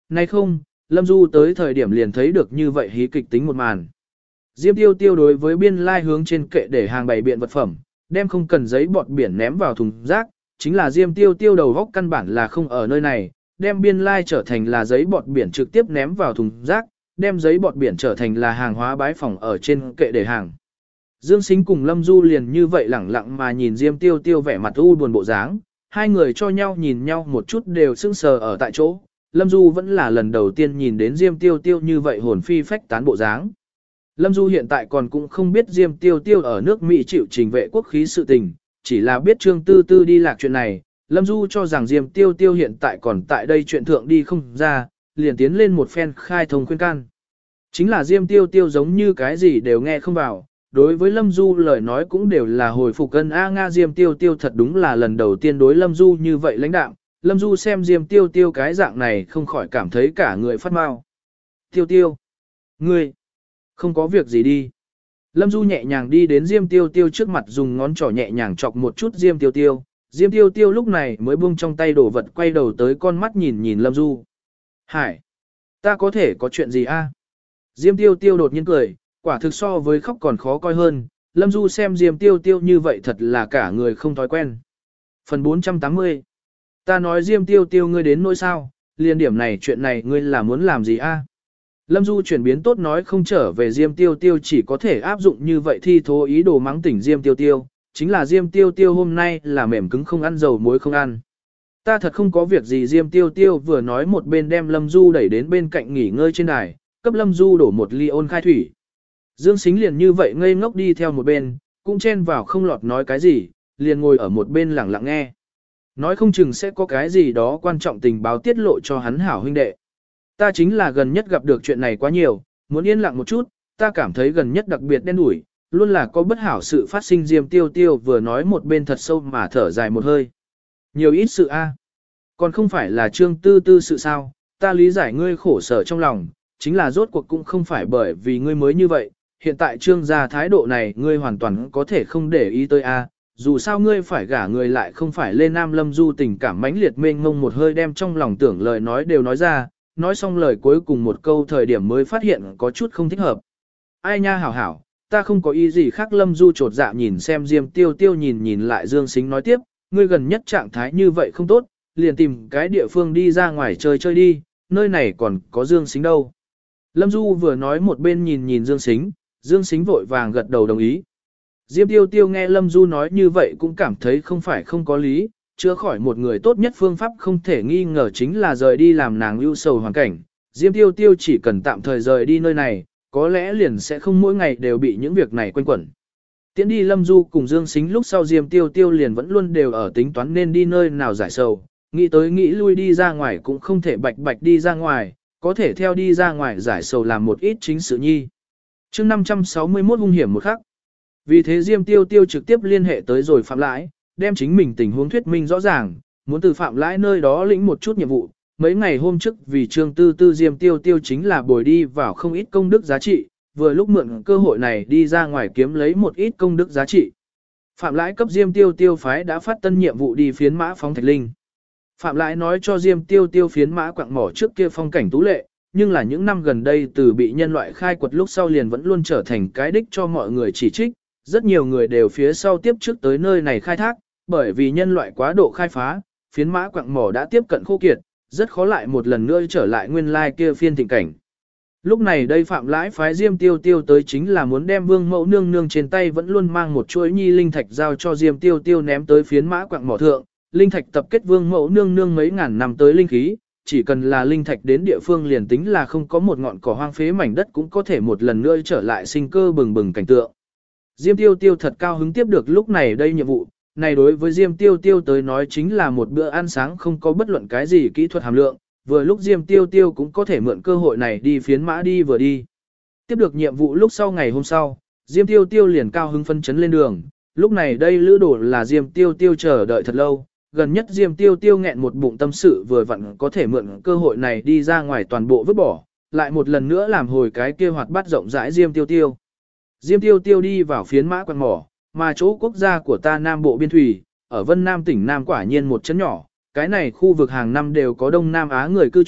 Nay không, Lâm Du tới thời điểm liền thấy được như vậy hí kịch tính một màn. Diêm Tiêu Tiêu đối với biên lai hướng trên kệ để hàng bày biện vật phẩm, đem không cần giấy bọt biển ném vào thùng rác, chính là Diêm Tiêu Tiêu đầu góc căn bản là không ở nơi này, đem biên lai trở thành là giấy bọt biển trực tiếp ném vào thùng rác, đem giấy bọt biển trở thành là hàng hóa bái phòng ở trên kệ để hàng. Dương Sính cùng Lâm Du liền như vậy lẳng lặng mà nhìn Diêm Tiêu Tiêu vẻ mặt u buồn bộ dáng, hai người cho nhau nhìn nhau một chút đều sững sờ ở tại chỗ. Lâm Du vẫn là lần đầu tiên nhìn đến Diêm Tiêu Tiêu như vậy hồn phi phách tán bộ dáng. Lâm Du hiện tại còn cũng không biết Diêm Tiêu Tiêu ở nước Mỹ chịu trình vệ quốc khí sự tình, chỉ là biết Trương Tư Tư đi lạc chuyện này. Lâm Du cho rằng Diêm Tiêu Tiêu hiện tại còn tại đây chuyện thượng đi không ra, liền tiến lên một phen khai thông khuyên can. Chính là Diêm Tiêu Tiêu giống như cái gì đều nghe không vào, đối với Lâm Du lời nói cũng đều là hồi phục cân Nga Diêm Tiêu Tiêu thật đúng là lần đầu tiên đối Lâm Du như vậy lãnh đạm. Lâm Du xem Diêm Tiêu Tiêu cái dạng này không khỏi cảm thấy cả người phát mau. Tiêu Tiêu, ngươi, không có việc gì đi. Lâm Du nhẹ nhàng đi đến Diêm Tiêu Tiêu trước mặt dùng ngón trỏ nhẹ nhàng chọc một chút Diêm Tiêu Tiêu. Diêm Tiêu Tiêu lúc này mới buông trong tay đồ vật quay đầu tới con mắt nhìn nhìn Lâm Du. Hải, ta có thể có chuyện gì a? Diêm Tiêu Tiêu đột nhiên cười, quả thực so với khóc còn khó coi hơn. Lâm Du xem Diêm Tiêu Tiêu như vậy thật là cả người không thói quen. Phần 480. Ta nói Diêm Tiêu Tiêu ngươi đến nỗi sao, liên điểm này chuyện này ngươi là muốn làm gì a? Lâm Du chuyển biến tốt nói không trở về Diêm Tiêu Tiêu chỉ có thể áp dụng như vậy thi thố ý đồ mắng tỉnh Diêm Tiêu Tiêu, chính là Diêm Tiêu Tiêu hôm nay là mềm cứng không ăn dầu muối không ăn. Ta thật không có việc gì Diêm Tiêu Tiêu vừa nói một bên đem Lâm Du đẩy đến bên cạnh nghỉ ngơi trên đài, cấp Lâm Du đổ một ly ôn khai thủy. Dương Sính liền như vậy ngây ngốc đi theo một bên, cũng chen vào không lọt nói cái gì, liền ngồi ở một bên lặng lặng nghe. Nói không chừng sẽ có cái gì đó quan trọng tình báo tiết lộ cho hắn hảo huynh đệ. Ta chính là gần nhất gặp được chuyện này quá nhiều, muốn yên lặng một chút, ta cảm thấy gần nhất đặc biệt đen đủi, luôn là có bất hảo sự phát sinh Diêm Tiêu Tiêu vừa nói một bên thật sâu mà thở dài một hơi. Nhiều ít sự a, còn không phải là Trương Tư Tư sự sao, ta lý giải ngươi khổ sở trong lòng, chính là rốt cuộc cũng không phải bởi vì ngươi mới như vậy, hiện tại Trương gia thái độ này ngươi hoàn toàn có thể không để ý tới a. Dù sao ngươi phải gả người lại không phải lên Nam Lâm Du tình cảm mãnh liệt mênh mông một hơi đem trong lòng tưởng lời nói đều nói ra, nói xong lời cuối cùng một câu thời điểm mới phát hiện có chút không thích hợp. Ai nha hảo hảo, ta không có ý gì khác. Lâm Du trột dạ nhìn xem Diêm Tiêu Tiêu nhìn lại Dương Sính nói tiếp, ngươi gần nhất trạng thái như vậy không tốt, liền tìm cái địa phương đi ra ngoài chơi chơi đi, nơi này còn có Dương Sính đâu. Lâm Du vừa nói một bên nhìn Dương Sính, Dương Sính vội vàng gật đầu đồng ý. Diêm Tiêu Tiêu nghe Lâm Du nói như vậy cũng cảm thấy không phải không có lý, chữa khỏi một người tốt nhất phương pháp không thể nghi ngờ chính là rời đi làm nàng ưu sầu hoàn cảnh. Diêm Tiêu Tiêu chỉ cần tạm thời rời đi nơi này, có lẽ liền sẽ không mỗi ngày đều bị những việc này quanh quẩn. Tiến đi Lâm Du cùng Dương Sính lúc sau Diêm Tiêu Tiêu liền vẫn luôn đều ở tính toán nên đi nơi nào giải sầu, nghĩ tới nghĩ lui đi ra ngoài cũng không thể bạch bạch đi ra ngoài, có thể theo đi ra ngoài giải sầu làm một ít chính sự nhi. Chương 561 hung hiểm một khắc. Vì thế Diêm Tiêu Tiêu trực tiếp liên hệ tới rồi Phạm Lãi, đem chính mình tình huống thuyết minh rõ ràng, muốn từ Phạm Lãi nơi đó lĩnh một chút nhiệm vụ. Mấy ngày hôm trước vì Trương Tư Tư Diêm Tiêu Tiêu chính là bồi đi vào không ít công đức giá trị, vừa lúc mượn cơ hội này đi ra ngoài kiếm lấy một ít công đức giá trị. Phạm Lãi cấp Diêm Tiêu Tiêu phái đã phát tân nhiệm vụ đi phiến mã phóng thạch linh. Phạm Lãi nói cho Diêm Tiêu Tiêu phiến mã quạng mỏ trước kia phong cảnh tú lệ, nhưng là những năm gần đây từ bị nhân loại khai quật lúc sau liền vẫn luôn trở thành cái đích cho mọi người chỉ trích. Rất nhiều người đều phía sau tiếp trước tới nơi này khai thác, bởi vì nhân loại quá độ khai phá, phiến mã quạng mỏ đã tiếp cận khô kiệt, rất khó lại một lần nữa trở lại nguyên lai kia phiên thịnh cảnh. Lúc này đây Phạm Lãi phái Diêm Tiêu Tiêu tới chính là muốn đem Vương Mẫu Nương Nương trên tay vẫn luôn mang một chuỗi nhi linh thạch giao cho Diêm Tiêu Tiêu ném tới phiến mã quạng mỏ thượng. Linh thạch tập kết Vương Mẫu Nương Nương mấy ngàn năm tới linh khí, chỉ cần là linh thạch đến địa phương liền tính là không có một ngọn cỏ hoang phế mảnh đất cũng có thể một lần nữa trở lại sinh cơ bừng bừng cảnh tượng. Diêm Tiêu Tiêu thật cao hứng tiếp được lúc này đây nhiệm vụ, này đối với Diêm Tiêu Tiêu tới nói chính là một bữa ăn sáng không có bất luận cái gì kỹ thuật hàm lượng, vừa lúc Diêm Tiêu Tiêu cũng có thể mượn cơ hội này đi phiến mã đi vừa đi. Tiếp được nhiệm vụ lúc sau ngày hôm sau, Diêm Tiêu Tiêu liền cao hứng phân chấn lên đường, lúc này đây lữ đồ là Diêm Tiêu Tiêu chờ đợi thật lâu, gần nhất Diêm Tiêu Tiêu nghẹn một bụng tâm sự vừa vặn có thể mượn cơ hội này đi ra ngoài toàn bộ vứt bỏ, lại một lần nữa làm hồi cái kia hoạt bát rộng rãi Diêm Tiêu Tiêu. Diêm Tiêu Tiêu đi vào phiến mã quạng mỏ, mà chỗ quốc gia của ta Nam Bộ Biên Thủy, ở Vân Nam tỉnh Nam quả nhiên một chấn nhỏ, cái này khu vực hàng năm đều có Đông Nam Á người cư trú,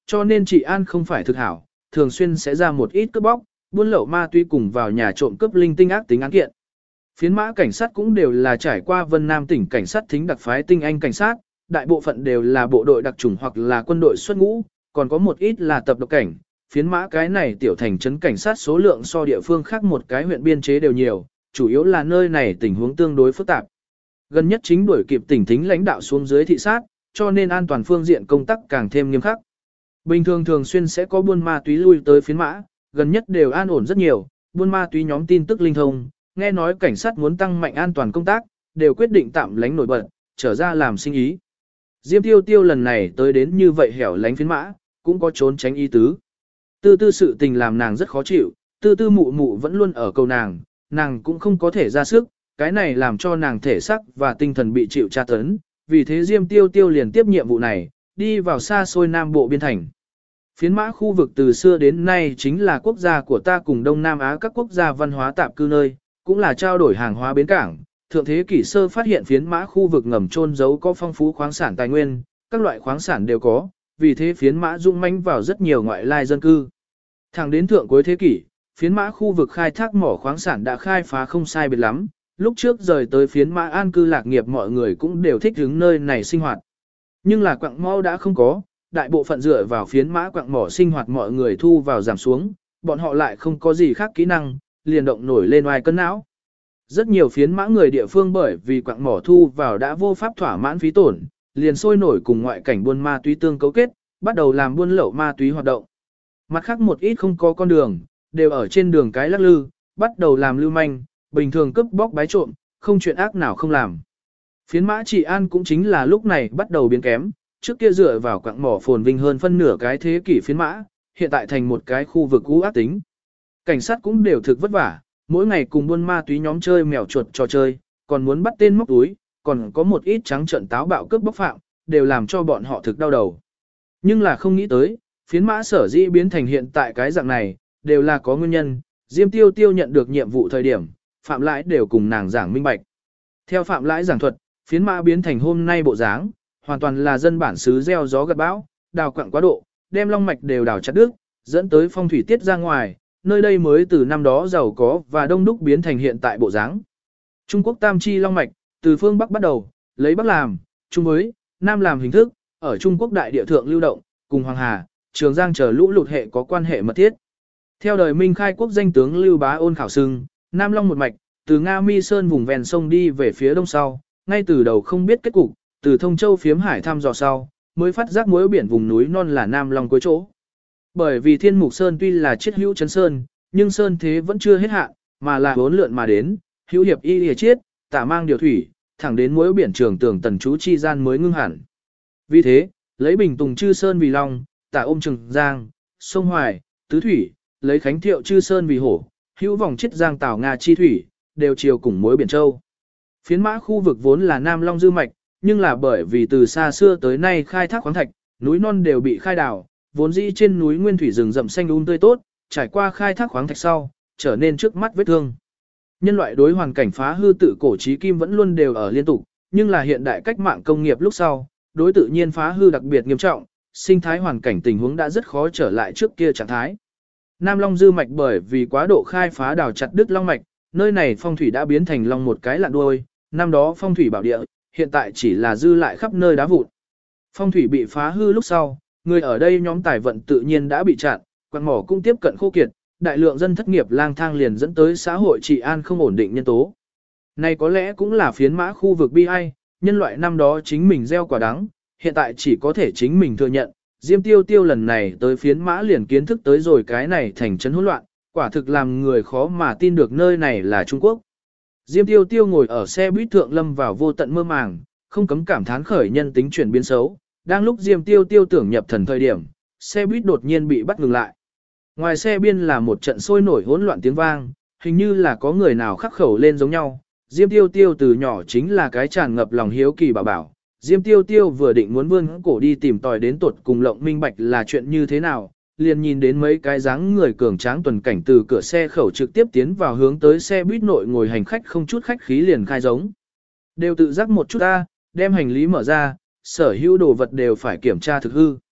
cho nên trị an không phải thực hảo, thường xuyên sẽ ra một ít cướp bóc, buôn lậu ma túy cùng vào nhà trộm cướp linh tinh ác tính án kiện. Phiến mã cảnh sát cũng đều là trải qua Vân Nam tỉnh cảnh sát thính đặc phái tinh anh cảnh sát, đại bộ phận đều là bộ đội đặc chủng hoặc là quân đội xuất ngũ, còn có một ít là tập độc cảnh. Phiến mã cái này tiểu thành trấn cảnh sát số lượng so địa phương khác một cái huyện biên chế đều nhiều, chủ yếu là nơi này tình huống tương đối phức tạp. Gần nhất chính đuổi kịp tỉnh thính lãnh đạo xuống dưới thị sát, cho nên an toàn phương diện công tác càng thêm nghiêm khắc. Bình thường thường xuyên sẽ có buôn ma túy lui tới phiến mã, gần nhất đều an ổn rất nhiều, buôn ma túy nhóm tin tức linh thông, nghe nói cảnh sát muốn tăng mạnh an toàn công tác, đều quyết định tạm lánh nổi bật, trở ra làm sinh ý. Diêm Tiêu Tiêu lần này tới đến như vậy hẻo lánh phiến mã, cũng có trốn tránh ý tứ. Tư tư sự tình làm nàng rất khó chịu, tư tư mụ mụ vẫn luôn ở cầu nàng cũng không có thể ra sức, cái này làm cho nàng thể xác và tinh thần bị chịu tra tấn, vì thế Diêm Tiêu Tiêu liền tiếp nhiệm vụ này, đi vào xa xôi Nam Bộ biên thành. Phiến mã khu vực từ xưa đến nay chính là quốc gia của ta cùng Đông Nam Á các quốc gia văn hóa tạp cư nơi, cũng là trao đổi hàng hóa bến cảng. Thượng thế kỷ sơ phát hiện phiến mã khu vực ngầm trôn giấu có phong phú khoáng sản tài nguyên, các loại khoáng sản đều có, vì thế phiến mã dung manh vào rất nhiều ngoại lai dân cư. Thẳng đến thượng cuối thế kỷ, phiến mã khu vực khai thác mỏ khoáng sản đã khai phá không sai biệt lắm, lúc trước rời tới phiến mã an cư lạc nghiệp mọi người cũng đều thích hướng nơi này sinh hoạt. Nhưng là quặng mỏ đã không có, đại bộ phận dựa vào phiến mã quặng mỏ sinh hoạt mọi người thu vào giảm xuống, bọn họ lại không có gì khác kỹ năng, liền động nổi lên oai cân não. Rất nhiều phiến mã người địa phương bởi vì quặng mỏ thu vào đã vô pháp thỏa mãn phí tổn, liền sôi nổi cùng ngoại cảnh buôn ma túy tương cấu kết, bắt đầu làm buôn lậu ma túy hoạt động. Mặt khác một ít không có con đường, đều ở trên đường cái lắc lư, bắt đầu làm lưu manh, bình thường cướp bóc bái trộm, không chuyện ác nào không làm. Phiến mã trị an cũng chính là lúc này bắt đầu biến kém, trước kia dựa vào quặng mỏ phồn vinh hơn phân nửa cái thế kỷ phiến mã, hiện tại thành một cái khu vực u ác tính. Cảnh sát cũng đều thực vất vả, mỗi ngày cùng buôn ma túy nhóm chơi mèo chuột trò chơi, còn muốn bắt tên móc túi, còn có một ít trắng trợn táo bạo cướp bóc phạm, đều làm cho bọn họ thực đau đầu. Nhưng là không nghĩ tới, phiến mã sở dĩ biến thành hiện tại cái dạng này, đều là có nguyên nhân. Diêm Tiêu Tiêu nhận được nhiệm vụ thời điểm, Phạm Lãi đều cùng nàng giảng minh bạch. Theo Phạm Lãi giảng thuật, phiến mã biến thành hôm nay bộ dáng, hoàn toàn là dân bản xứ gieo gió gặt bão, đào quặng quá độ, đem long mạch đều đào chặt đứt, dẫn tới phong thủy tiết ra ngoài, nơi đây mới từ năm đó giàu có và đông đúc biến thành hiện tại bộ dáng. Trung Quốc tam chi long mạch, từ phương Bắc bắt đầu, lấy Bắc làm, Trung với, Nam làm hình thức, ở Trung Quốc đại địa thượng lưu động, cùng Hoàng Hà, Trường Giang chờ lũ lụt hệ có quan hệ mật thiết. Theo đời Minh khai quốc danh tướng Lưu Bá Ôn khảo sưng, Nam Long một mạch, từ Nga Mi Sơn vùng ven sông đi về phía đông sau, ngay từ đầu không biết kết cục, từ Thông Châu phiếm hải thăm dò sau, mới phát giác muối biển vùng núi non là Nam Long cuối chỗ. Bởi vì Thiên Mục Sơn tuy là chiết hữu chấn sơn, nhưng sơn thế vẫn chưa hết hạn, mà là vốn lượn mà đến, hữu hiệp y lìa chiết, tả mang điều thủy, thẳng đến muối biển Trường Tường Tần Chú chi gian mới ngưng hẳn. Vì thế, lấy Bình Tùng Chư Sơn vì long, tả ôm Trường Giang, sông Hoài, Tứ Thủy, lấy Khánh Thiệu Chư Sơn vì hổ, hữu vòng chiết Giang Tảo Nga chi thủy, đều chiều cùng muối biển Châu. Phiến mã khu vực vốn là Nam Long dư mạch, nhưng là bởi vì từ xa xưa tới nay khai thác khoáng thạch, núi non đều bị khai đào, vốn dĩ trên núi nguyên thủy rừng rậm xanh tươi tốt, trải qua khai thác khoáng thạch sau, trở nên trước mắt vết thương. Nhân loại đối hoàn cảnh phá hư tự cổ chí kim vẫn luôn đều ở liên tục, nhưng là hiện đại cách mạng công nghiệp lúc sau, đối tự nhiên phá hư đặc biệt nghiêm trọng, sinh thái hoàn cảnh tình huống đã rất khó trở lại trước kia trạng thái. Nam Long dư mạch bởi vì quá độ khai phá đào chặt đứt long mạch, nơi này phong thủy đã biến thành long một cái lạn đuôi, năm đó phong thủy bảo địa, hiện tại chỉ là dư lại khắp nơi đá vụn. Phong thủy bị phá hư lúc sau, người ở đây nhóm tài vận tự nhiên đã bị chặn, quặng mỏ cũng tiếp cận khô kiệt, đại lượng dân thất nghiệp lang thang liền dẫn tới xã hội trị an không ổn định nhân tố. Này có lẽ cũng là phiến mã khu vực bi ai, nhân loại năm đó chính mình gieo quả đắng, hiện tại chỉ có thể chính mình thừa nhận. Diêm Tiêu Tiêu lần này tới phiến mã liền kiến thức tới rồi cái này thành trấn hỗn loạn, quả thực làm người khó mà tin được nơi này là Trung Quốc. Diêm Tiêu Tiêu ngồi ở xe buýt thượng lâm vào vô tận mơ màng, không cấm cảm thán khởi nhân tính chuyển biến xấu. Đang lúc Diêm Tiêu Tiêu tưởng nhập thần thời điểm, xe buýt đột nhiên bị bắt ngừng lại. Ngoài xe biên là một trận sôi nổi hỗn loạn tiếng vang, hình như là có người nào khắc khẩu lên giống nhau. Diêm Tiêu Tiêu từ nhỏ chính là cái tràn ngập lòng hiếu kỳ bảo bảo. Diêm Tiêu Tiêu vừa định muốn vươn cổ đi tìm tòi đến tuột cùng lộng minh bạch là chuyện như thế nào, liền nhìn đến mấy cái dáng người cường tráng tuần cảnh từ cửa xe khẩu trực tiếp tiến vào hướng tới xe buýt nội ngồi hành khách không chút khách khí liền khai giống. Đều tự giác một chút ta, đem hành lý mở ra, sở hữu đồ vật đều phải kiểm tra thực hư.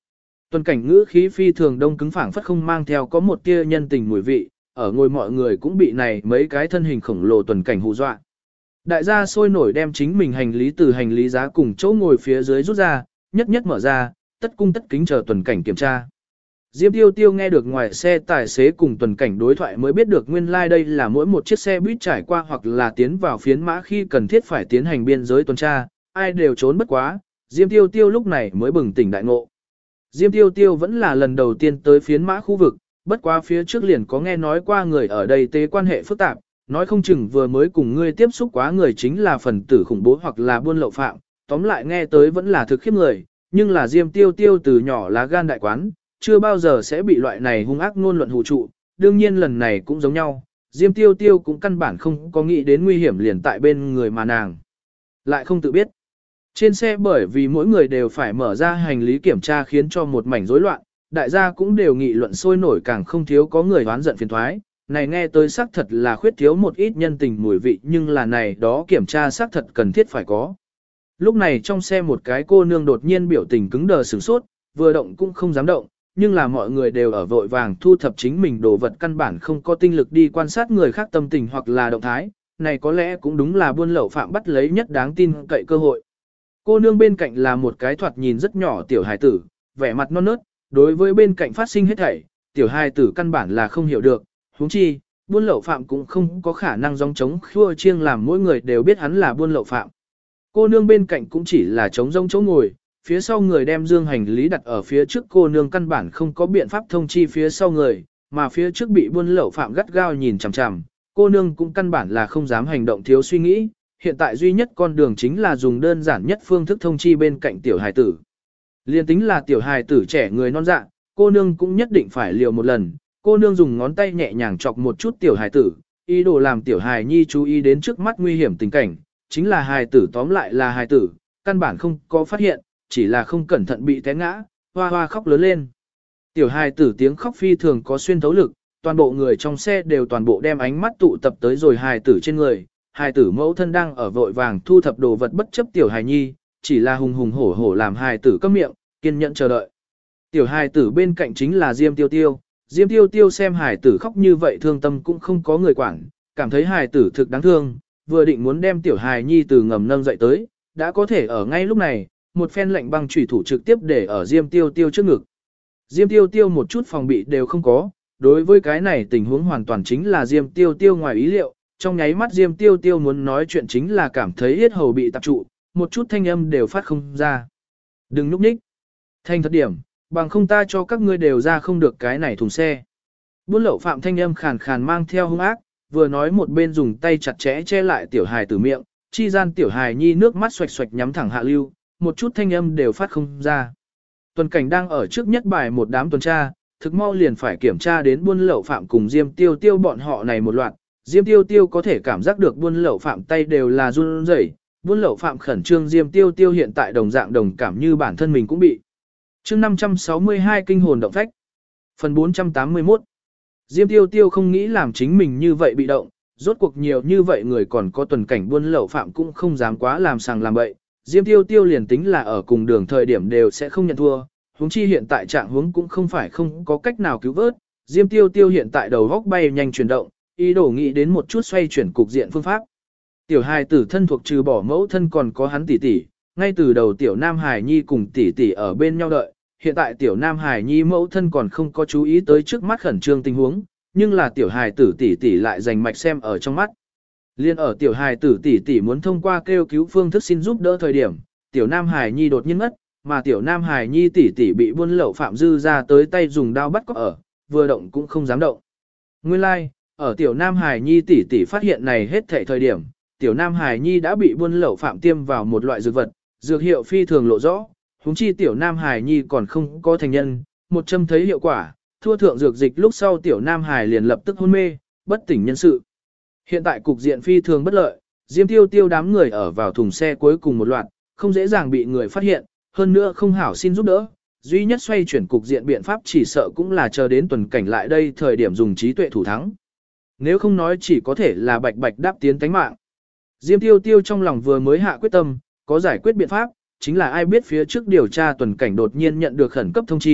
Tuần cảnh ngữ khí phi thường đông cứng phảng phất không mang theo có một tia nhân tình mùi vị, ở ngồi mọi người cũng bị này mấy cái thân hình khổng lồ tuần cảnh hù dọa. Đại gia sôi nổi đem chính mình hành lý từ hành lý giá cùng chỗ ngồi phía dưới rút ra, nhất nhất mở ra, tất cung tất kính chờ tuần cảnh kiểm tra. Diêm Tiêu Tiêu nghe được ngoài xe tài xế cùng tuần cảnh đối thoại mới biết được nguyên lai like đây là mỗi một chiếc xe buýt trải qua hoặc là tiến vào phiến mã khi cần thiết phải tiến hành biên giới tuần tra, ai đều trốn bất quá, Diêm Tiêu Tiêu lúc này mới bừng tỉnh đại ngộ. Diêm Tiêu Tiêu vẫn là lần đầu tiên tới phiến mã khu vực, bất quá phía trước liền có nghe nói qua người ở đây tế quan hệ phức tạp, nói không chừng vừa mới cùng ngươi tiếp xúc quá người chính là phần tử khủng bố hoặc là buôn lậu phạm, tóm lại nghe tới vẫn là thực khiếp người, nhưng là Diêm Tiêu Tiêu từ nhỏ lá gan đại quán, chưa bao giờ sẽ bị loại này hung ác ngôn luận hù trụ, đương nhiên lần này cũng giống nhau, Diêm Tiêu Tiêu cũng căn bản không có nghĩ đến nguy hiểm liền tại bên người mà nàng lại không tự biết. Trên xe bởi vì mỗi người đều phải mở ra hành lý kiểm tra khiến cho một mảnh rối loạn, đại gia cũng đều nghị luận sôi nổi càng không thiếu có người oán giận phiền thoái, này nghe tới xác thật là khuyết thiếu một ít nhân tình mùi vị nhưng là này đó kiểm tra xác thật cần thiết phải có. Lúc này trong xe một cái cô nương đột nhiên biểu tình cứng đờ sửng sốt, vừa động cũng không dám động, nhưng là mọi người đều ở vội vàng thu thập chính mình đồ vật căn bản không có tinh lực đi quan sát người khác tâm tình hoặc là động thái, này có lẽ cũng đúng là buôn lậu phạm bắt lấy nhất đáng tin cậy cơ hội. Cô nương bên cạnh là một cái thoạt nhìn rất nhỏ tiểu hài tử, vẻ mặt non nớt, đối với bên cạnh phát sinh hết thảy, tiểu hài tử căn bản là không hiểu được, huống chi, buôn lậu phạm cũng không có khả năng gióng trống khua chiêng làm mỗi người đều biết hắn là buôn lậu phạm. Cô nương bên cạnh cũng chỉ là trống rông chỗ ngồi, phía sau người đem dương hành lý đặt ở phía trước cô nương căn bản không có biện pháp thông chi phía sau người, mà phía trước bị buôn lậu phạm gắt gao nhìn chằm chằm, cô nương cũng căn bản là không dám hành động thiếu suy nghĩ, hiện tại duy nhất con đường chính là dùng đơn giản nhất phương thức thông chi bên cạnh tiểu hài tử. Liên tính là tiểu hài tử trẻ người non dạ, cô nương cũng nhất định phải liều một lần, cô nương dùng ngón tay nhẹ nhàng chọc một chút tiểu hài tử, ý đồ làm tiểu hài nhi chú ý đến trước mắt nguy hiểm tình cảnh, chính là hài tử tóm lại là hài tử, căn bản không có phát hiện, chỉ là không cẩn thận bị té ngã, hoa hoa khóc lớn lên. Tiểu hài tử tiếng khóc phi thường có xuyên thấu lực, toàn bộ người trong xe đều toàn bộ đem ánh mắt tụ tập tới rồi hài tử trên người, hài tử mẫu thân đang ở vội vàng thu thập đồ vật bất chấp tiểu hài nhi, chỉ là hùng hùng hổ hổ làm hài tử câm miệng, kiên nhẫn chờ đợi. Tiểu hài tử bên cạnh chính là Diêm Tiêu Tiêu, Diêm Tiêu Tiêu xem hài tử khóc như vậy thương tâm cũng không có người quản, cảm thấy hài tử thực đáng thương, vừa định muốn đem tiểu hài nhi từ ngầm nâng dậy tới, đã có thể ở ngay lúc này, một phen lệnh băng chủy thủ trực tiếp để ở Diêm Tiêu Tiêu trước ngực. Diêm Tiêu Tiêu một chút phòng bị đều không có, đối với cái này tình huống hoàn toàn chính là Diêm Tiêu Tiêu ngoài ý liệu, trong nháy mắt Diêm Tiêu Tiêu muốn nói chuyện chính là cảm thấy yết hầu bị tạp trụ, một chút thanh âm đều phát không ra. Đừng núp nhích. Thanh thật điểm, bằng không ta cho các ngươi đều ra không được cái này thùng xe. Buôn lậu phạm thanh âm khàn khàn mang theo hung ác, vừa nói một bên dùng tay chặt chẽ che lại tiểu hài tử miệng, chi gian tiểu hài nhi nước mắt xoạch xoạch nhắm thẳng hạ lưu, một chút thanh âm đều phát không ra. Tuần cảnh đang ở trước nhất bài một đám tuần tra, thực mau liền phải kiểm tra đến buôn lậu phạm cùng Diêm Tiêu Tiêu bọn họ này một loạt. Diêm Tiêu Tiêu có thể cảm giác được buôn lậu phạm tay đều là run rẩy, buôn lậu phạm khẩn trương Diêm Tiêu Tiêu hiện tại đồng dạng đồng cảm như bản thân mình cũng bị. Chương 562 kinh hồn động phách. Phần 481. Diêm Tiêu Tiêu không nghĩ làm chính mình như vậy bị động, rốt cuộc nhiều như vậy người còn có tuần cảnh buôn lậu phạm cũng không dám quá làm sàng làm bậy. Diêm Tiêu Tiêu liền tính là ở cùng đường thời điểm đều sẽ không nhận thua, huống chi hiện tại trạng huống cũng không phải không có cách nào cứu vớt. Diêm Tiêu Tiêu hiện tại đầu góc bay nhanh chuyển động, ý đồ nghĩ đến một chút xoay chuyển cục diện phương pháp. Tiểu hài tử thân thuộc trừ bỏ mẫu thân còn có hắn tỷ tỷ, ngay từ đầu tiểu nam hài nhi cùng tỷ tỷ ở bên nhau đợi, hiện tại tiểu nam hài nhi mẫu thân còn không có chú ý tới trước mắt khẩn trương tình huống, nhưng là tiểu hài tử tỷ tỷ lại dành mạch xem ở trong mắt. Liên ở tiểu hài tử tỷ tỷ muốn thông qua kêu cứu phương thức xin giúp đỡ thời điểm, tiểu nam hài nhi đột nhiên ngất, mà tiểu nam hài nhi tỷ tỷ bị buôn lậu phạm dư ra tới tay dùng đao bắt cóc ở, vừa động cũng không dám động. Nguyên lai, like, ở tiểu nam hài nhi tỷ tỷ phát hiện này hết thảy thời điểm, tiểu nam hài nhi đã bị buôn lậu phạm tiêm vào một loại dược vật, dược hiệu phi thường lộ rõ, huống chi tiểu nam hài nhi còn không có thành nhân, một châm thấy hiệu quả, thua thượng dược dịch lúc sau tiểu nam hài liền lập tức hôn mê, bất tỉnh nhân sự. Hiện tại cục diện phi thường bất lợi, Diêm Tiêu Tiêu đám người ở vào thùng xe cuối cùng một loạt, không dễ dàng bị người phát hiện, hơn nữa không hảo xin giúp đỡ, duy nhất xoay chuyển cục diện biện pháp chỉ sợ cũng là chờ đến tuần cảnh lại đây thời điểm dùng trí tuệ thủ thắng. Nếu không nói chỉ có thể là bạch bạch đáp tiến tánh mạng. Diêm Tiêu Tiêu trong lòng vừa mới hạ quyết tâm, có giải quyết biện pháp, chính là ai biết phía trước điều tra tuần cảnh đột nhiên nhận được khẩn cấp thông chi,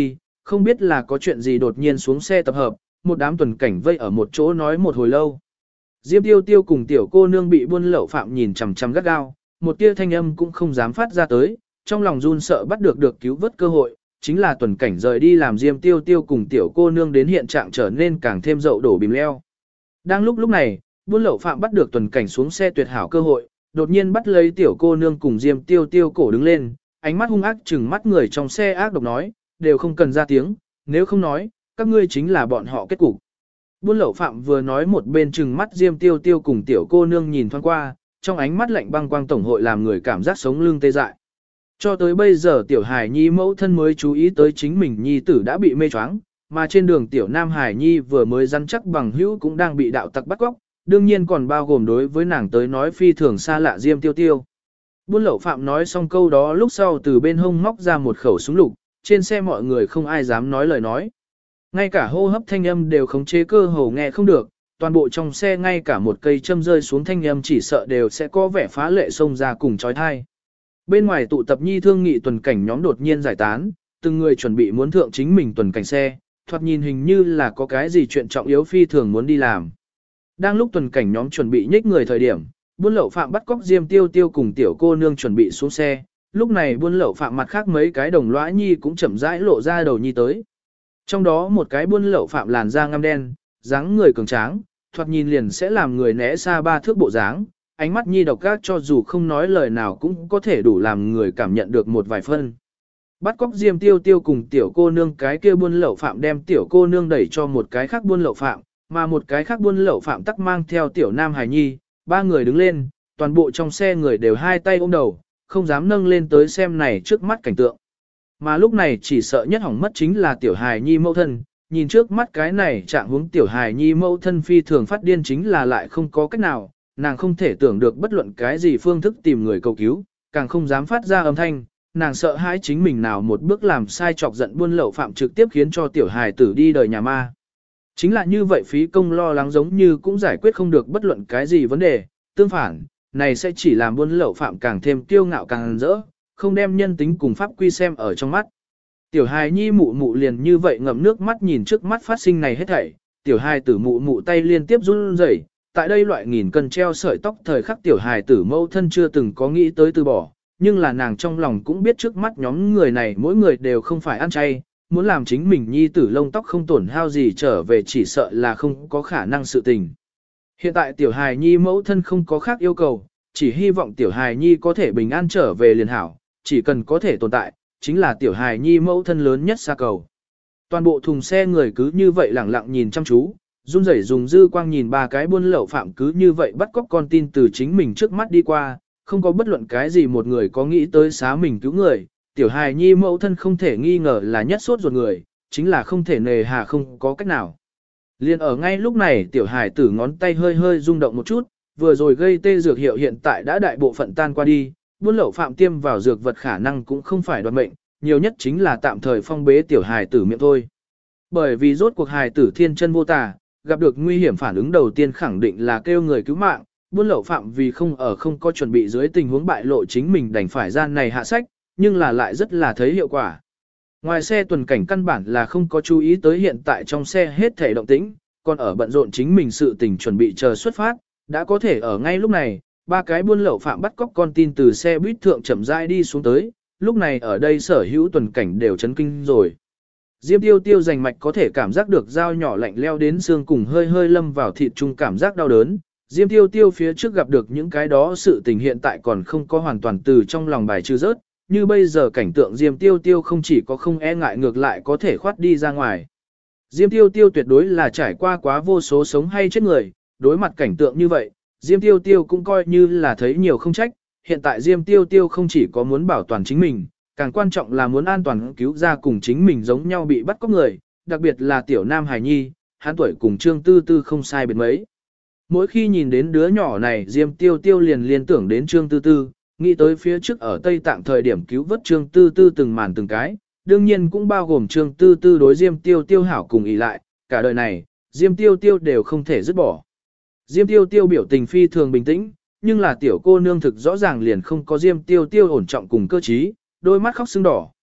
không biết là có chuyện gì đột nhiên xuống xe tập hợp, một đám tuần cảnh vây ở một chỗ nói một hồi lâu. Diêm Tiêu Tiêu cùng tiểu cô nương bị buôn lậu phạm nhìn chằm chằm gắt gao, một tia thanh âm cũng không dám phát ra tới, trong lòng run sợ bắt được cứu vớt cơ hội, chính là tuần cảnh rời đi làm Diêm Tiêu Tiêu cùng tiểu cô nương đến hiện trạng trở nên càng thêm dậu đổ bìm leo. Đang lúc này, buôn lậu phạm bắt được tuần cảnh xuống xe tuyệt hảo cơ hội, đột nhiên bắt lấy tiểu cô nương cùng Diêm Tiêu Tiêu cổ đứng lên, ánh mắt hung ác trừng mắt người trong xe ác độc nói, đều không cần ra tiếng, nếu không nói, các ngươi chính là bọn họ kết cục. Buôn lậu phạm vừa nói một bên trừng mắt Diêm Tiêu Tiêu cùng tiểu cô nương nhìn thoáng qua, trong ánh mắt lạnh băng quang tổng hội làm người cảm giác sống lưng tê dại. Cho tới bây giờ tiểu hài nhi mẫu thân mới chú ý tới chính mình nhi tử đã bị mê choáng, mà trên đường tiểu nam hài nhi vừa mới rắn chắc bằng hữu cũng đang bị đạo tặc bắt cóc, đương nhiên còn bao gồm đối với nàng tới nói phi thường xa lạ Diêm Tiêu Tiêu. Buôn lậu phạm nói xong câu đó lúc sau từ bên hông móc ra một khẩu súng lục, trên xe mọi người không ai dám nói lời nói. Ngay cả hô hấp thanh âm đều khống chế cơ hồ nghe không được, toàn bộ trong xe ngay cả một cây châm rơi xuống thanh âm chỉ sợ đều sẽ có vẻ phá lệ xông ra cùng chói tai. Bên ngoài tụ tập nhi thương nghị tuần cảnh nhóm đột nhiên giải tán, từng người chuẩn bị muốn thượng chính mình tuần cảnh xe, thoạt nhìn hình như là có cái gì chuyện trọng yếu phi thường muốn đi làm. Đang lúc tuần cảnh nhóm chuẩn bị nhích người thời điểm, buôn lậu phạm bắt cóc Diêm Tiêu Tiêu cùng tiểu cô nương chuẩn bị xuống xe, lúc này buôn lậu phạm mặt khác mấy cái đồng lõa nhi cũng chậm rãi lộ ra đầu nhi tới. Trong đó một cái buôn lậu phạm làn da ngăm đen, dáng người cường tráng, thoạt nhìn liền sẽ làm người né xa 3 thước bộ dáng, ánh mắt nhi độc ác cho dù không nói lời nào cũng có thể đủ làm người cảm nhận được một vài phân. Bắt cóc Diêm Tiêu Tiêu cùng tiểu cô nương cái kia buôn lậu phạm đem tiểu cô nương đẩy cho một cái khác buôn lậu phạm, mà một cái khác buôn lậu phạm tắc mang theo tiểu nam hài nhi, 3 người đứng lên, toàn bộ trong xe người đều hai tay ôm đầu, không dám nâng lên tới xem này trước mắt cảnh tượng. Mà lúc này chỉ sợ nhất hỏng mất chính là tiểu hài nhi mẫu thân, nhìn trước mắt cái này trạng huống tiểu hài nhi mẫu thân phi thường phát điên chính là lại không có cách nào, nàng không thể tưởng được bất luận cái gì phương thức tìm người cầu cứu, càng không dám phát ra âm thanh, nàng sợ hãi chính mình nào một bước làm sai chọc giận buôn lậu phạm trực tiếp khiến cho tiểu hài tử đi đời nhà ma. Chính là như vậy phí công lo lắng giống như cũng giải quyết không được bất luận cái gì vấn đề, tương phản, này sẽ chỉ làm buôn lậu phạm càng thêm kiêu ngạo càng rỡ, không đem nhân tính cùng pháp quy xem ở trong mắt. Tiểu hài nhi mụ mụ liền như vậy ngậm nước mắt nhìn trước mắt phát sinh này hết thảy, tiểu hài tử mụ mụ tay liên tiếp run rẩy, tại đây loại nghìn cân treo sợi tóc thời khắc tiểu hài tử mâu thân chưa từng có nghĩ tới từ bỏ, nhưng là nàng trong lòng cũng biết trước mắt nhóm người này mỗi người đều không phải ăn chay, muốn làm chính mình nhi tử lông tóc không tổn hao gì trở về chỉ sợ là không có khả năng sự tình. Hiện tại tiểu hài nhi mẫu thân không có khác yêu cầu, chỉ hy vọng tiểu hài nhi có thể bình an trở về liền hảo, chỉ cần có thể tồn tại, chính là tiểu hài nhi mẫu thân lớn nhất xa cầu. Toàn bộ thùng xe người cứ như vậy lẳng lặng nhìn chăm chú, run rẩy dùng dư quang nhìn 3 cái buôn lậu phạm cứ như vậy bắt cóc con tin từ chính mình trước mắt đi qua, không có bất luận cái gì một người có nghĩ tới xá mình cứu người, tiểu hài nhi mẫu thân không thể nghi ngờ là nhất sốt ruột người, chính là không thể nề hà không có cách nào. Liên ở ngay lúc này tiểu hài tử ngón tay hơi hơi rung động một chút, vừa rồi gây tê dược hiệu hiện tại đã đại bộ phận tan qua đi, buôn lậu phạm tiêm vào dược vật khả năng cũng không phải đoạt mệnh, nhiều nhất chính là tạm thời phong bế tiểu hài tử miệng thôi. Bởi vì rốt cuộc hài tử thiên chân vô tà, gặp được nguy hiểm phản ứng đầu tiên khẳng định là kêu người cứu mạng, buôn lậu phạm vì không có chuẩn bị dưới tình huống bại lộ chính mình đành phải gian này hạ sách, nhưng là lại rất là thấy hiệu quả. Ngoài xe tuần cảnh căn bản là không có chú ý tới hiện tại trong xe hết thể động tĩnh, còn ở bận rộn chính mình sự tình chuẩn bị chờ xuất phát, đã có thể ở ngay lúc này, 3 cái buôn lậu phạm bắt cóc con tin từ xe buýt thượng chậm rãi đi xuống tới, lúc này ở đây sở hữu tuần cảnh đều chấn kinh rồi. Diêm Tiêu Tiêu rành mạch có thể cảm giác được dao nhỏ lạnh leo đến xương cùng hơi hơi lâm vào thịt chung cảm giác đau đớn. Diêm Tiêu Tiêu phía trước gặp được những cái đó sự tình hiện tại còn không có hoàn toàn từ trong lòng bài trừ rớt, như bây giờ cảnh tượng Diêm Tiêu Tiêu không chỉ có không e ngại ngược lại có thể khoát đi ra ngoài. Diêm Tiêu Tiêu tuyệt đối là trải qua quá vô số sống hay chết người, đối mặt cảnh tượng như vậy, Diêm Tiêu Tiêu cũng coi như là thấy nhiều không trách, hiện tại Diêm Tiêu Tiêu không chỉ có muốn bảo toàn chính mình, càng quan trọng là muốn an toàn cứu ra cùng chính mình giống nhau bị bắt cóc người, đặc biệt là tiểu nam hài nhi, hắn tuổi cùng Trương Tư Tư không sai biệt mấy. Mỗi khi nhìn đến đứa nhỏ này Diêm Tiêu Tiêu liền liên tưởng đến Trương Tư Tư, nghĩ tới phía trước ở Tây Tạng thời điểm cứu vớt Trương Tư Tư từng màn từng cái, đương nhiên cũng bao gồm Trương Tư Tư đối Diêm Tiêu Tiêu hảo cùng ý lại, cả đời này, Diêm Tiêu Tiêu đều không thể dứt bỏ. Diêm Tiêu Tiêu biểu tình phi thường bình tĩnh, nhưng là tiểu cô nương thực rõ ràng liền không có Diêm Tiêu Tiêu ổn trọng cùng cơ trí, đôi mắt khóc sưng đỏ,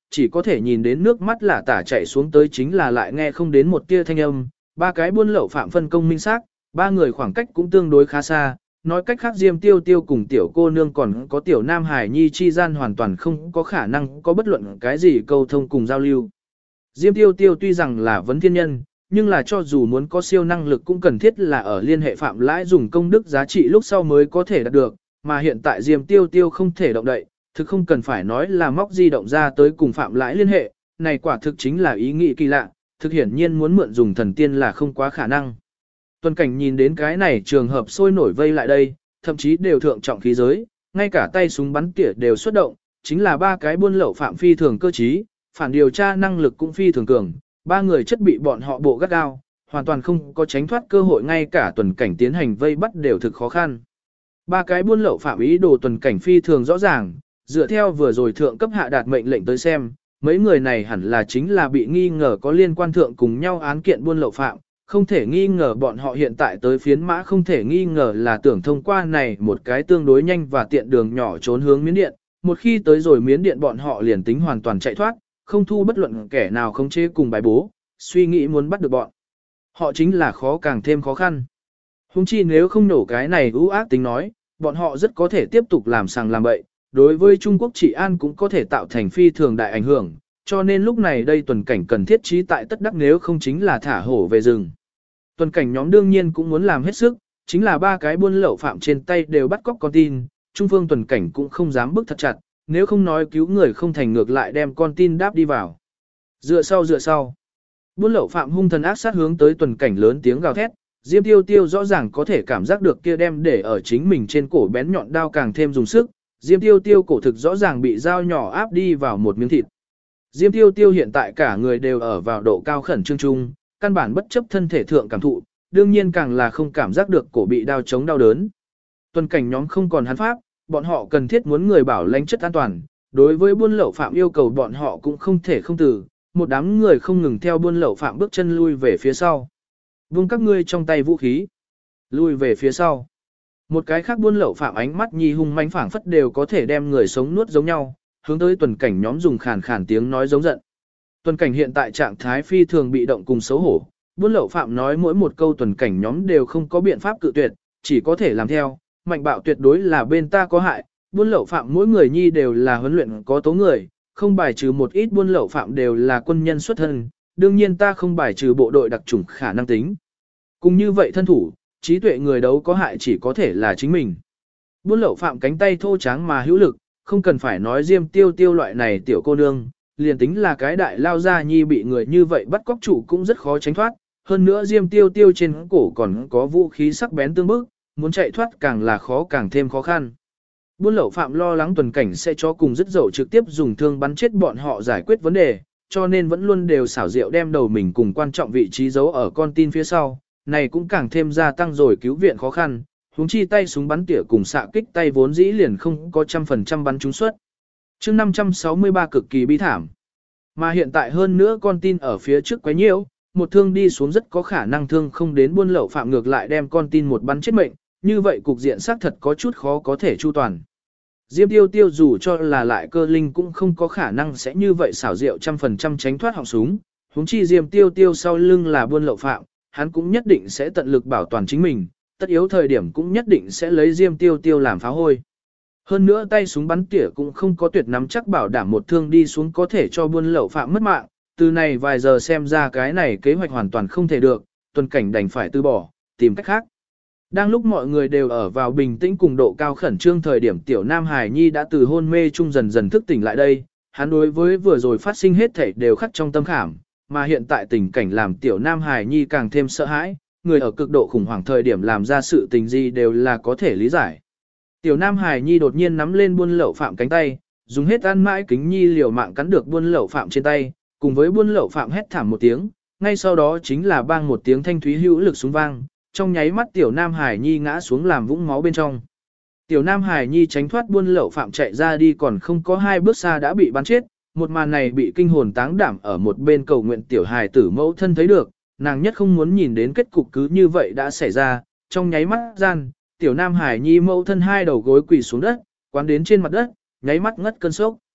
chỉ có thể nhìn đến nước mắt lả tả chảy xuống tới, chính là lại nghe không đến một tia thanh âm. Ba cái buôn lậu phạm phân công minh xác, ba người khoảng cách cũng tương đối khá xa, nói cách khác Diêm Tiêu Tiêu cùng tiểu cô nương còn có tiểu Nam Hải Nhi chi gian hoàn toàn không có khả năng có bất luận cái gì câu thông cùng giao lưu. Diêm Tiêu Tiêu tuy rằng là vấn thiên nhân, nhưng là cho dù muốn có siêu năng lực cũng cần thiết là ở liên hệ phạm lãi dùng công đức giá trị lúc sau mới có thể đạt được, mà hiện tại Diêm Tiêu Tiêu không thể động đậy, thực không cần phải nói là móc di động ra tới cùng phạm lãi liên hệ, này quả thực chính là ý nghĩ kỳ lạ, thực hiển nhiên muốn mượn dùng thần tiên là không quá khả năng. Tuần Cảnh nhìn đến cái này trường hợp sôi nổi vây lại đây, thậm chí đều thượng trọng khí giới, ngay cả tay súng bắn tỉa đều xuất động, chính là ba cái buôn lậu phạm phi thường cơ trí, phản điều tra năng lực cũng phi thường cường, ba người chất bị bọn họ bộ gắt gao, hoàn toàn không có tránh thoát cơ hội, ngay cả Tuần Cảnh tiến hành vây bắt đều thực khó khăn. Ba cái buôn lậu phạm ý đồ Tuần Cảnh phi thường rõ ràng, dựa theo vừa rồi thượng cấp hạ đạt mệnh lệnh tới xem, mấy người này hẳn là chính là bị nghi ngờ có liên quan thượng cùng nhau án kiện buôn lậu phạm, không thể nghi ngờ bọn họ hiện tại tới phiến mã, không thể nghi ngờ là tưởng thông qua này một cái tương đối nhanh và tiện đường nhỏ trốn hướng Miến Điện, một khi tới rồi Miến Điện bọn họ liền tính hoàn toàn chạy thoát, không thu bất luận kẻ nào khống chế cùng bài bố, suy nghĩ muốn bắt được bọn họ chính là khó càng thêm khó khăn. Hùng chi nếu không nổ cái này ưu ác tính nói, bọn họ rất có thể tiếp tục làm sàng làm bậy, đối với Trung Quốc trị an cũng có thể tạo thành phi thường đại ảnh hưởng, cho nên lúc này đây Tuần Cảnh cần thiết trí tại tất đắc, nếu không chính là thả hổ về rừng. Tuần Cảnh nhóm đương nhiên cũng muốn làm hết sức, chính là ba cái buôn lậu phạm trên tay đều bắt cóc con tin, Trung Phương Tuần Cảnh cũng không dám bức thật chặt, nếu không nói cứu người không thành ngược lại đem con tin đáp đi vào. Dựa sau. Buôn lậu phạm hung thần ác sát hướng tới Tuần Cảnh lớn tiếng gào thét, Diêm Tiêu Tiêu rõ ràng có thể cảm giác được kia đem để ở chính mình trên cổ bén nhọn đao càng thêm dùng sức, Diêm Tiêu Tiêu cổ thực rõ ràng bị dao nhỏ áp đi vào một miếng thịt. Diêm Tiêu Tiêu hiện tại cả người đều ở vào độ cao khẩn trương chung, căn bản bất chấp thân thể thượng cảm thụ, đương nhiên càng là không cảm giác được cổ bị đao chống đau đớn. Tuần Cảnh nhóm không còn hắn pháp, bọn họ cần thiết muốn người bảo lãnh chất an toàn, đối với buôn lậu phạm yêu cầu bọn họ cũng không thể không từ, một đám người không ngừng theo buôn lậu phạm bước chân lui về phía sau. Vung các ngươi trong tay vũ khí, lui về phía sau. Một cái khác buôn lậu phạm ánh mắt nhi hung manh phảng phất đều có thể đem người sống nuốt giống nhau, hướng tới Tuần Cảnh nhóm dùng khàn khàn tiếng nói giống giận. Tuần Cảnh hiện tại trạng thái phi thường bị động cùng xấu hổ, buôn lậu phạm nói mỗi một câu Tuần Cảnh nhóm đều không có biện pháp cự tuyệt, chỉ có thể làm theo, mạnh bạo tuyệt đối là bên ta có hại, buôn lậu phạm mỗi người nhi đều là huấn luyện có tố người, không bài trừ một ít buôn lậu phạm đều là quân nhân xuất thân, đương nhiên ta không bài trừ bộ đội đặc chủng khả năng tính. Cùng như vậy thân thủ, trí tuệ người đấu có hại chỉ có thể là chính mình. Buôn lậu phạm cánh tay thô tráng mà hữu lực, không cần phải nói Diêm Tiêu Tiêu loại này tiểu cô nương, liền tính là cái đại lao gia nhi bị người như vậy bắt cóc chủ cũng rất khó tránh thoát, hơn nữa Diêm Tiêu Tiêu trên cổ còn có vũ khí sắc bén tương bức, muốn chạy thoát càng là khó càng thêm khó khăn. Buôn lậu phạm lo lắng Tuần Cảnh sẽ cho cùng dứt dậu trực tiếp dùng thương bắn chết bọn họ giải quyết vấn đề, cho nên vẫn luôn đều xảo diệu đem đầu mình cùng quan trọng vị trí giấu ở con tin phía sau, này cũng càng thêm gia tăng rồi cứu viện khó khăn, huống chi tay súng bắn tỉa cùng xạ kích tay vốn dĩ liền không có 100% bắn trúng suất. Chương 563 cực kỳ bi thảm. Mà hiện tại hơn nữa con tin ở phía trước quấy nhiễu, một thương đi xuống rất có khả năng thương không đến buôn lậu phạm ngược lại đem con tin một bắn chết mệnh, như vậy cục diện xác thật có chút khó có thể chu toàn. Diêm Tiêu Tiêu dù cho là lại cơ linh cũng không có khả năng sẽ như vậy xảo diệu 100% tránh thoát họng súng, huống chi Diêm Tiêu Tiêu sau lưng là buôn lậu phạm, hắn cũng nhất định sẽ tận lực bảo toàn chính mình, tất yếu thời điểm cũng nhất định sẽ lấy Diêm Tiêu Tiêu làm phá hôi. Hơn nữa tay súng bắn tỉa cũng không có tuyệt nắm chắc bảo đảm một thương đi xuống có thể cho buôn lậu phạm mất mạng, từ này vài giờ xem ra cái này kế hoạch hoàn toàn không thể được, Tuần Cảnh đành phải từ bỏ, tìm cách khác. Đang lúc mọi người đều ở vào bình tĩnh cùng độ cao khẩn trương thời điểm tiểu Nam Hải Nhi đã từ hôn mê chung dần dần thức tỉnh lại đây, hắn đối với vừa rồi phát sinh hết thảy đều khắc trong tâm khảm, mà hiện tại tình cảnh làm tiểu Nam Hải Nhi càng thêm sợ hãi, người ở cực độ khủng hoảng thời điểm làm ra sự tình gì đều là có thể lý giải. Tiểu Nam Hải Nhi đột nhiên nắm lên buôn lậu phạm cánh tay, dùng hết ăn mãi kính nhi liều mạng cắn được buôn lậu phạm trên tay, cùng với buôn lậu phạm hét thảm một tiếng, ngay sau đó chính là bang một tiếng thanh thúy hữu lực súng vang, trong nháy mắt tiểu Nam Hải Nhi ngã xuống làm vũng máu bên trong. Tiểu Nam Hải Nhi tránh thoát buôn lậu phạm chạy ra đi còn không có 2 bước xa đã bị bắn chết, một màn này bị kinh hồn táng đảm ở một bên cầu nguyện tiểu hài tử mẫu thân thấy được, nàng nhất không muốn nhìn đến kết cục cứ như vậy đã xảy ra, trong nháy mắt gian, tiểu Nam Hải Nhi mẫu thân 2 đầu gối quỳ xuống đất, quán đến trên mặt đất, nháy mắt ngất cơn sốc.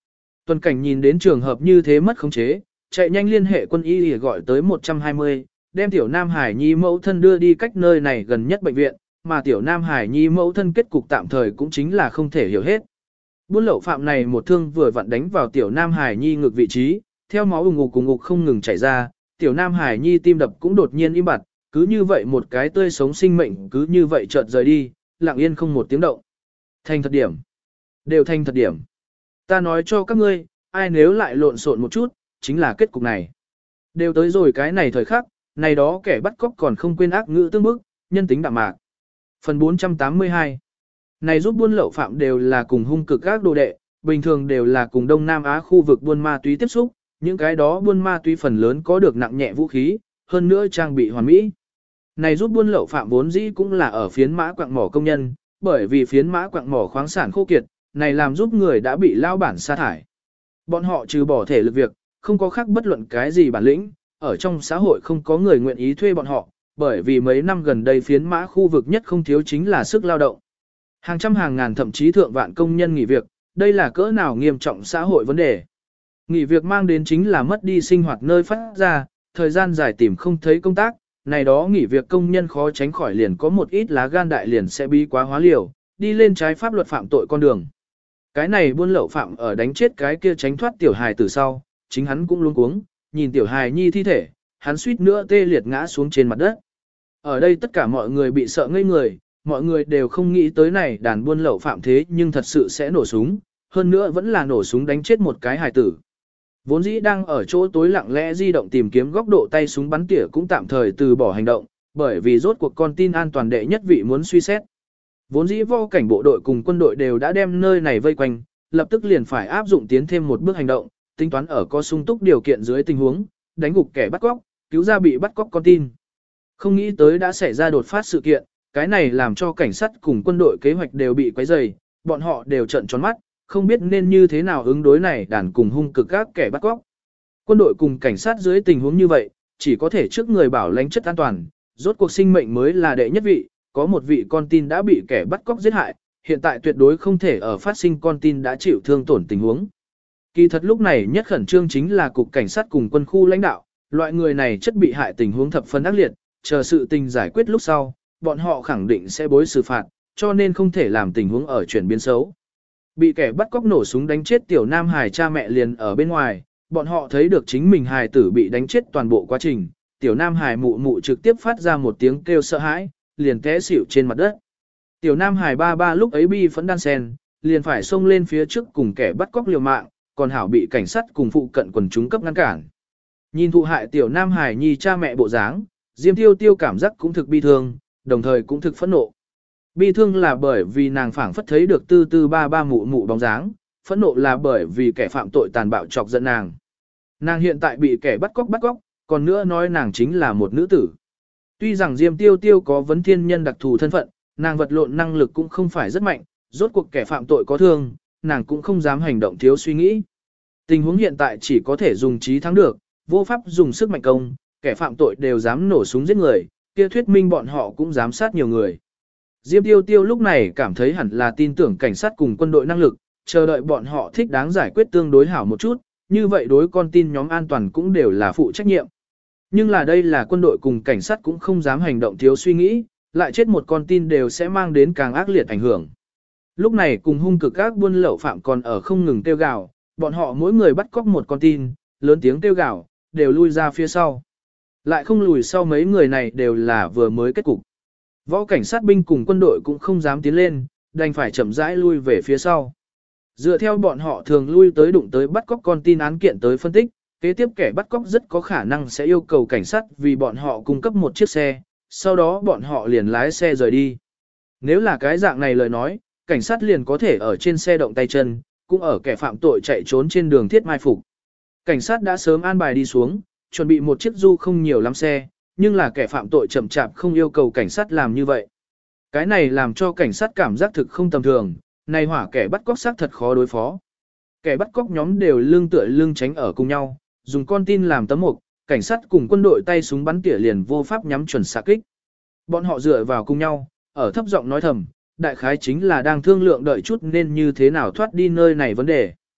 Tuần cảnh nhìn đến trường hợp như thế mất khống chế, chạy nhanh liên hệ quân y để gọi tới 120, đem tiểu Nam Hải Nhi mẫu thân đưa đi cách nơi này gần nhất bệnh viện, mà tiểu Nam Hải Nhi mẫu thân kết cục tạm thời cũng chính là không thể hiểu hết. Buôn lậu phạm này một thương vừa vặn đánh vào tiểu Nam Hải Nhi ngực vị trí, theo máu ùng ục không ngừng chảy ra, tiểu Nam Hải Nhi tim đập cũng đột nhiên im bặt, cứ như vậy một cái tươi sống sinh mệnh cứ như vậy chợt rời đi, lặng yên không một tiếng động. Thành thật điểm. Đều thành thật điểm. Ta nói cho các ngươi, ai nếu lại lộn xộn một chút, chính là kết cục này. Đều tới rồi cái này thời khắc, này đó kẻ bắt cóc còn không quên ác ngữ tương bức, nhân tính đạm mạc. Phần 482. Này giúp buôn lậu phạm đều là cùng hung cực các đồ đệ, bình thường đều là cùng Đông Nam Á khu vực buôn ma túy tiếp xúc, những cái đó buôn ma túy phần lớn có được nặng nhẹ vũ khí, hơn nữa trang bị hoàn mỹ. Này giúp buôn lậu phạm vốn dĩ cũng là ở phiến mã quặng mỏ công nhân, bởi vì phiến mã quặng mỏ khoáng sản khô kiệt, này làm giúp người đã bị lao bản sa thải. Bọn họ trừ bỏ thể lực việc, không có khác bất luận cái gì bản lĩnh, ở trong xã hội không có người nguyện ý thuê bọn họ, bởi vì mấy năm gần đây phiến mã khu vực nhất không thiếu chính là sức lao động. Hàng trăm hàng ngàn thậm chí thượng vạn công nhân nghỉ việc, đây là cỡ nào nghiêm trọng xã hội vấn đề. Nghỉ việc mang đến chính là mất đi sinh hoạt nơi phát ra, thời gian dài tìm không thấy công tác, này đó nghỉ việc công nhân khó tránh khỏi liền có một ít lá gan đại liền sẽ bi quá hóa liều, đi lên trái pháp luật phạm tội con đường. Cái này buôn lậu phạm ở đánh chết cái kia tránh thoát tiểu hài từ sau, chính hắn cũng luống cuống, nhìn tiểu hài nhi thi thể, hắn suýt nữa tê liệt ngã xuống trên mặt đất. Ở đây tất cả mọi người bị sợ ngây người, mọi người đều không nghĩ tới này đàn buôn lậu phạm thế nhưng thật sự sẽ nổ súng, hơn nữa vẫn là nổ súng đánh chết một cái hài tử. Vốn dĩ đang ở chỗ tối lặng lẽ di động tìm kiếm góc độ tay súng bắn tỉa cũng tạm thời từ bỏ hành động, bởi vì rốt cuộc con tin an toàn đệ nhất vị muốn suy xét. Vốn dĩ vo cảnh bộ đội cùng quân đội đều đã đem nơi này vây quanh, lập tức liền phải áp dụng tiến thêm một bước hành động, tính toán ở có sung túc điều kiện dưới tình huống, đánh gục kẻ bắt cóc, cứu ra bị bắt cóc con tin. Không nghĩ tới đã xảy ra đột phát sự kiện, cái này làm cho cảnh sát cùng quân đội kế hoạch đều bị quấy rầy, bọn họ đều trợn tròn mắt, không biết nên như thế nào ứng đối này đàn cùng hung cực các kẻ bắt cóc. Quân đội cùng cảnh sát dưới tình huống như vậy, chỉ có thể trước người bảo lãnh chất an toàn, rốt cuộc sinh mệnh mới là đệ nhất vị, có một vị con tin đã bị kẻ bắt cóc giết hại, hiện tại tuyệt đối không thể ở phát sinh con tin đã chịu thương tổn tình huống. Kỳ thật lúc này nhất khẩn trương chính là cục cảnh sát cùng quân khu lãnh đạo, loại người này chất bị hại tình huống thập phân ác liệt, chờ sự tình giải quyết lúc sau, bọn họ khẳng định sẽ bối xử phạt, cho nên không thể làm tình huống ở chuyển biến xấu. Bị kẻ bắt cóc nổ súng đánh chết tiểu Nam Hải cha mẹ liền ở bên ngoài, bọn họ thấy được chính mình hài tử bị đánh chết toàn bộ quá trình, tiểu Nam Hải mụ mụ trực tiếp phát ra một tiếng kêu sợ hãi, liền té xỉu trên mặt đất. Tiểu Nam Hải ba ba lúc ấy bi phẫn đan sen, liền phải xông lên phía trước cùng kẻ bắt cóc liều mạng, còn hảo bị cảnh sát cùng phụ cận quần chúng cấp ngăn cản. Nhìn thụ hại tiểu Nam Hải nhi cha mẹ bộ dáng, Diêm Tiêu Tiêu cảm giác cũng thực bi thương, đồng thời cũng thực phẫn nộ. Bi thương là bởi vì nàng phảng phất thấy được tư tư ba ba mụ mụ bóng dáng, phẫn nộ là bởi vì kẻ phạm tội tàn bạo chọc giận nàng. Nàng hiện tại bị kẻ bắt cóc, còn nữa nói nàng chính là một nữ tử. Tuy rằng Diêm Tiêu Tiêu có vấn thiên nhân đặc thù thân phận, nàng vật lộn năng lực cũng không phải rất mạnh, rốt cuộc kẻ phạm tội có thương, nàng cũng không dám hành động thiếu suy nghĩ. Tình huống hiện tại chỉ có thể dùng trí thắng được, vô pháp dùng sức mạnh công, kẻ phạm tội đều dám nổ súng giết người, kia thuyết minh bọn họ cũng dám sát nhiều người. Diêm Tiêu Tiêu lúc này cảm thấy hẳn là tin tưởng cảnh sát cùng quân đội năng lực, chờ đợi bọn họ thích đáng giải quyết tương đối hảo một chút, như vậy đối con tin nhóm an toàn cũng đều là phụ trách nhiệm. Nhưng là đây là quân đội cùng cảnh sát cũng không dám hành động thiếu suy nghĩ, lại chết một con tin đều sẽ mang đến càng ác liệt ảnh hưởng. Lúc này cùng hung cực các buôn lậu phạm còn ở không ngừng kêu gào, bọn họ mỗi người bắt cóc một con tin, lớn tiếng kêu gào, đều lui ra phía sau. Lại không lùi sau mấy người này đều là vừa mới kết cục. Võ cảnh sát binh cùng quân đội cũng không dám tiến lên, đành phải chậm rãi lui về phía sau. Dựa theo bọn họ thường lui tới đụng tới bắt cóc con tin án kiện tới phân tích, kế tiếp kẻ bắt cóc rất có khả năng sẽ yêu cầu cảnh sát vì bọn họ cung cấp một chiếc xe, sau đó bọn họ liền lái xe rời đi. Nếu là cái dạng này lời nói, cảnh sát liền có thể ở trên xe động tay chân, cũng ở kẻ phạm tội chạy trốn trên đường thiết mai phục. Cảnh sát đã sớm an bài đi xuống, chuẩn bị một chiếc du không nhiều lắm xe, nhưng là kẻ phạm tội chậm chạp không yêu cầu cảnh sát làm như vậy. Cái này làm cho cảnh sát cảm giác thực không tầm thường, này hỏa kẻ bắt cóc xác thật khó đối phó. Kẻ bắt cóc nhóm đều lưng tựa lưng tránh ở cùng nhau, dùng con tin làm tấm mục, cảnh sát cùng quân đội tay súng bắn tỉa liền vô pháp nhắm chuẩn xạ kích. Bọn họ dựa vào cùng nhau, ở thấp giọng nói thầm, đại khái chính là đang thương lượng đợi chút nên như thế nào thoát đi nơi này vấn đề.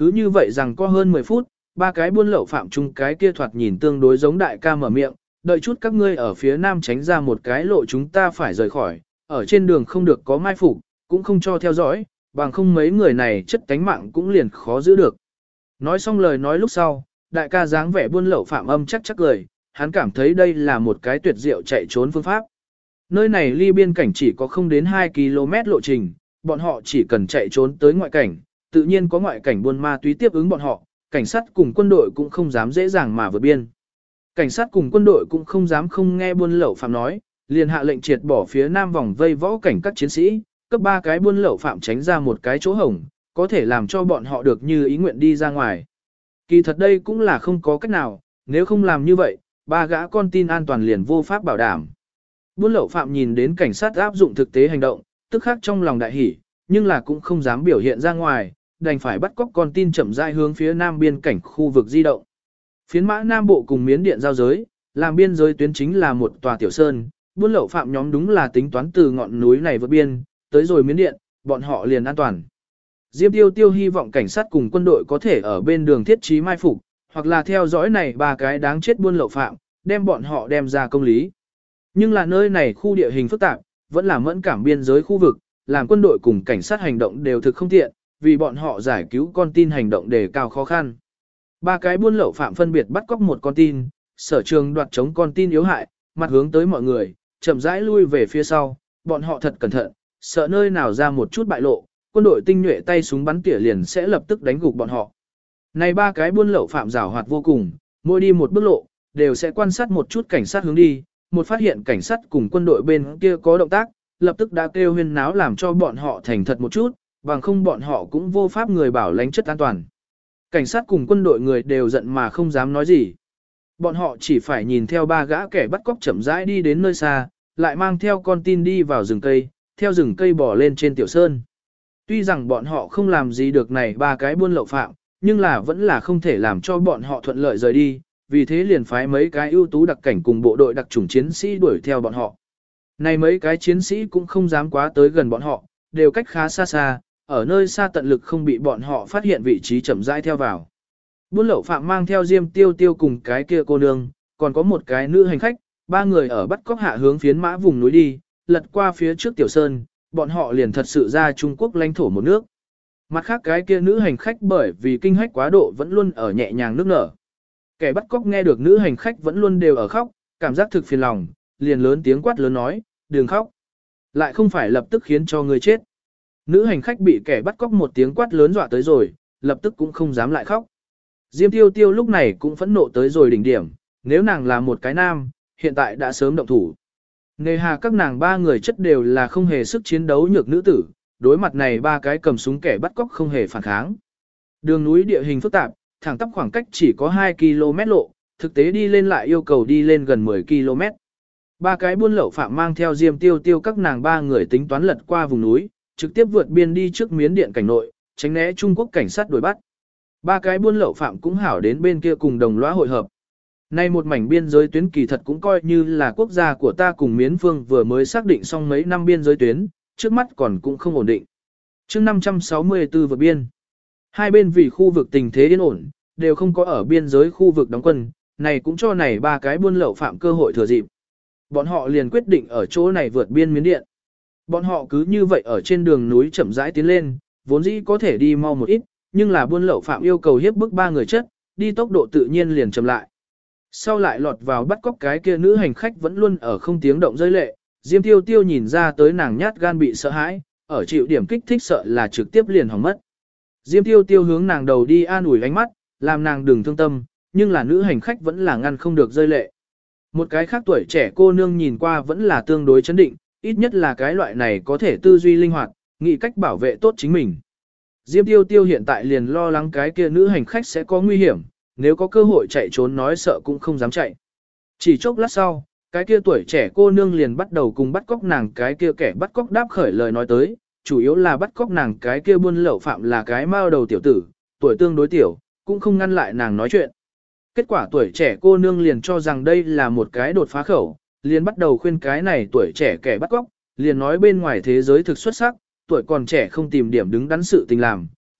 Cứ như vậy rằng có hơn 10 phút, ba cái buôn lậu phạm chung cái kia thoạt nhìn tương đối giống đại ca mở miệng, đợi chút các ngươi ở phía nam tránh ra một cái lộ chúng ta phải rời khỏi, ở trên đường không được có mai phục, cũng không cho theo dõi, bằng không mấy người này chất cánh mạng cũng liền khó giữ được. Nói xong lời nói lúc sau, đại ca dáng vẻ buôn lậu phạm âm chắc lời, hắn cảm thấy đây là một cái tuyệt diệu chạy trốn phương pháp. Nơi này ly biên cảnh chỉ có không đến 2 km lộ trình, bọn họ chỉ cần chạy trốn tới ngoại cảnh, tự nhiên có ngoại cảnh buôn ma túy tiếp ứng bọn họ, cảnh sát cùng quân đội cũng không dám dễ dàng mà vượt biên. Cảnh sát cùng quân đội cũng không dám không nghe buôn lậu phạm nói, liền hạ lệnh triệt bỏ phía nam vòng vây võ cảnh các chiến sĩ, cấp 3 cái buôn lậu phạm tránh ra một cái chỗ hổng, có thể làm cho bọn họ được như ý nguyện đi ra ngoài. Kỳ thật đây cũng là không có cách nào, nếu không làm như vậy, ba gã con tin an toàn liền vô pháp bảo đảm. Buôn lậu phạm nhìn đến cảnh sát áp dụng thực tế hành động, tức khắc trong lòng đại hỉ, nhưng là cũng không dám biểu hiện ra ngoài, đành phải bắt cóc con tin chậm rãi hướng phía nam biên cảnh khu vực di động. Phiến mã Nam Bộ cùng Miến Điện giao giới, làm biên giới tuyến chính là một tòa tiểu sơn, buôn lậu phạm nhóm đúng là tính toán từ ngọn núi này vượt biên, tới rồi Miến Điện, bọn họ liền an toàn. Diêm Tiêu Tiêu hy vọng cảnh sát cùng quân đội có thể ở bên đường thiết trí mai phục, hoặc là theo dõi này ba cái đáng chết buôn lậu phạm, đem bọn họ đem ra công lý. Nhưng là nơi này khu địa hình phức tạp, vẫn là mẫn cảm biên giới khu vực, làm quân đội cùng cảnh sát hành động đều thực không tiện, vì bọn họ giải cứu con tin hành động đề cao khó khăn. Ba cái buôn lậu phạm phân biệt bắt cóc một con tin, Sở Trường đoạt chống con tin yếu hại, mặt hướng tới mọi người, chậm rãi lui về phía sau, bọn họ thật cẩn thận, sợ nơi nào ra một chút bại lộ, quân đội tinh nhuệ tay súng bắn tỉa liền sẽ lập tức đánh gục bọn họ. Này ba cái buôn lậu phạm giảo hoạt vô cùng, mỗi đi một bước lộ, đều sẽ quan sát một chút cảnh sát hướng đi, một phát hiện cảnh sát cùng quân đội bên kia có động tác, lập tức đã kêu huyên náo làm cho bọn họ thành thật một chút, bằng không bọn họ cũng vô pháp người bảo lãnh chất an toàn. Cảnh sát cùng quân đội người đều giận mà không dám nói gì. Bọn họ chỉ phải nhìn theo ba gã kẻ bắt cóc chậm rãi đi đến nơi xa, lại mang theo con tin đi vào rừng cây, theo rừng cây bò lên trên tiểu sơn. Tuy rằng bọn họ không làm gì được này ba cái buôn lậu phạm, nhưng là vẫn là không thể làm cho bọn họ thuận lợi rời đi, vì thế liền phái mấy cái ưu tú đặc cảnh cùng bộ đội đặc chủng chiến sĩ đuổi theo bọn họ. Này mấy cái chiến sĩ cũng không dám quá tới gần bọn họ, đều cách khá xa xa, ở nơi xa tận lực không bị bọn họ phát hiện vị trí chậm rãi theo vào. Buôn lậu phạm mang theo Diêm Tiêu Tiêu cùng cái kia cô nương, còn có một cái nữ hành khách, ba người ở bắt cóc hạ hướng phiến mã vùng núi đi, lật qua phía trước tiểu sơn, bọn họ liền thật sự ra Trung Quốc lãnh thổ một nước. Mặt khác cái kia nữ hành khách bởi vì kinh hách quá độ vẫn luôn ở nhẹ nhàng nước nở. Kẻ bắt cóc nghe được nữ hành khách vẫn luôn đều ở khóc, cảm giác thực phiền lòng, liền lớn tiếng quát lớn nói, đừng khóc. Lại không phải lập tức khiến cho người chết. Nữ hành khách bị kẻ bắt cóc một tiếng quát lớn dọa tới rồi, lập tức cũng không dám lại khóc. Diêm Tiêu Tiêu lúc này cũng phẫn nộ tới rồi đỉnh điểm, nếu nàng là một cái nam, hiện tại đã sớm động thủ. Nề hà các nàng ba người chất đều là không hề sức chiến đấu nhược nữ tử, đối mặt này ba cái cầm súng kẻ bắt cóc không hề phản kháng. Đường núi địa hình phức tạp, thẳng tắp khoảng cách chỉ có 2 km lộ, thực tế đi lên lại yêu cầu đi lên gần 10 km. Ba cái buôn lậu phạm mang theo Diêm Tiêu Tiêu các nàng ba người tính toán lật qua vùng núi, trực tiếp vượt biên đi trước Miến Điện cảnh nội, tránh né Trung Quốc cảnh sát đuổi bắt. Ba cái buôn lậu phạm cũng hảo đến bên kia cùng đồng lõa hội hợp. Nay một mảnh biên giới tuyến kỳ thật cũng coi như là quốc gia của ta cùng Miến Phương vừa mới xác định xong mấy năm biên giới tuyến, trước mắt còn cũng không ổn định. Chương 564 vượt biên. Hai bên vì khu vực tình thế yên ổn, đều không có ở biên giới khu vực đóng quân, này cũng cho này ba cái buôn lậu phạm cơ hội thừa dịp. Bọn họ liền quyết định ở chỗ này vượt biên Miến Điện. Bọn họ cứ như vậy ở trên đường núi chậm rãi tiến lên, vốn dĩ có thể đi mau một ít, nhưng là buôn lậu phạm yêu cầu hiếp bức ba người chất, đi tốc độ tự nhiên liền chậm lại. Sau lại lọt vào bắt cóc cái kia nữ hành khách vẫn luôn ở không tiếng động rơi lệ, Diêm Tiêu Tiêu nhìn ra tới nàng nhát gan bị sợ hãi, ở chịu điểm kích thích sợ là trực tiếp liền hỏng mất. Diêm Tiêu Tiêu hướng nàng đầu đi an ủi ánh mắt, làm nàng đừng thương tâm, nhưng là nữ hành khách vẫn là ngăn không được rơi lệ. Một cái khác tuổi trẻ cô nương nhìn qua vẫn là tương đối chấn định, ít nhất là cái loại này có thể tư duy linh hoạt, nghĩ cách bảo vệ tốt chính mình. Diêm Tiêu Tiêu hiện tại liền lo lắng cái kia nữ hành khách sẽ có nguy hiểm, nếu có cơ hội chạy trốn nói sợ cũng không dám chạy. Chỉ chốc lát sau, cái kia tuổi trẻ cô nương liền bắt đầu cùng bắt cóc nàng cái kia kẻ bắt cóc đáp khởi lời nói tới, chủ yếu là bắt cóc nàng cái kia buôn lậu phạm là cái mao đầu tiểu tử, tuổi tương đối tiểu, cũng không ngăn lại nàng nói chuyện. Kết quả tuổi trẻ cô nương liền cho rằng đây là một cái đột phá khẩu, liền bắt đầu khuyên cái này tuổi trẻ kẻ bắt cóc, liền nói bên ngoài thế giới thực xuất sắc, tuổi còn trẻ không tìm điểm đứng đắn sự tình làm,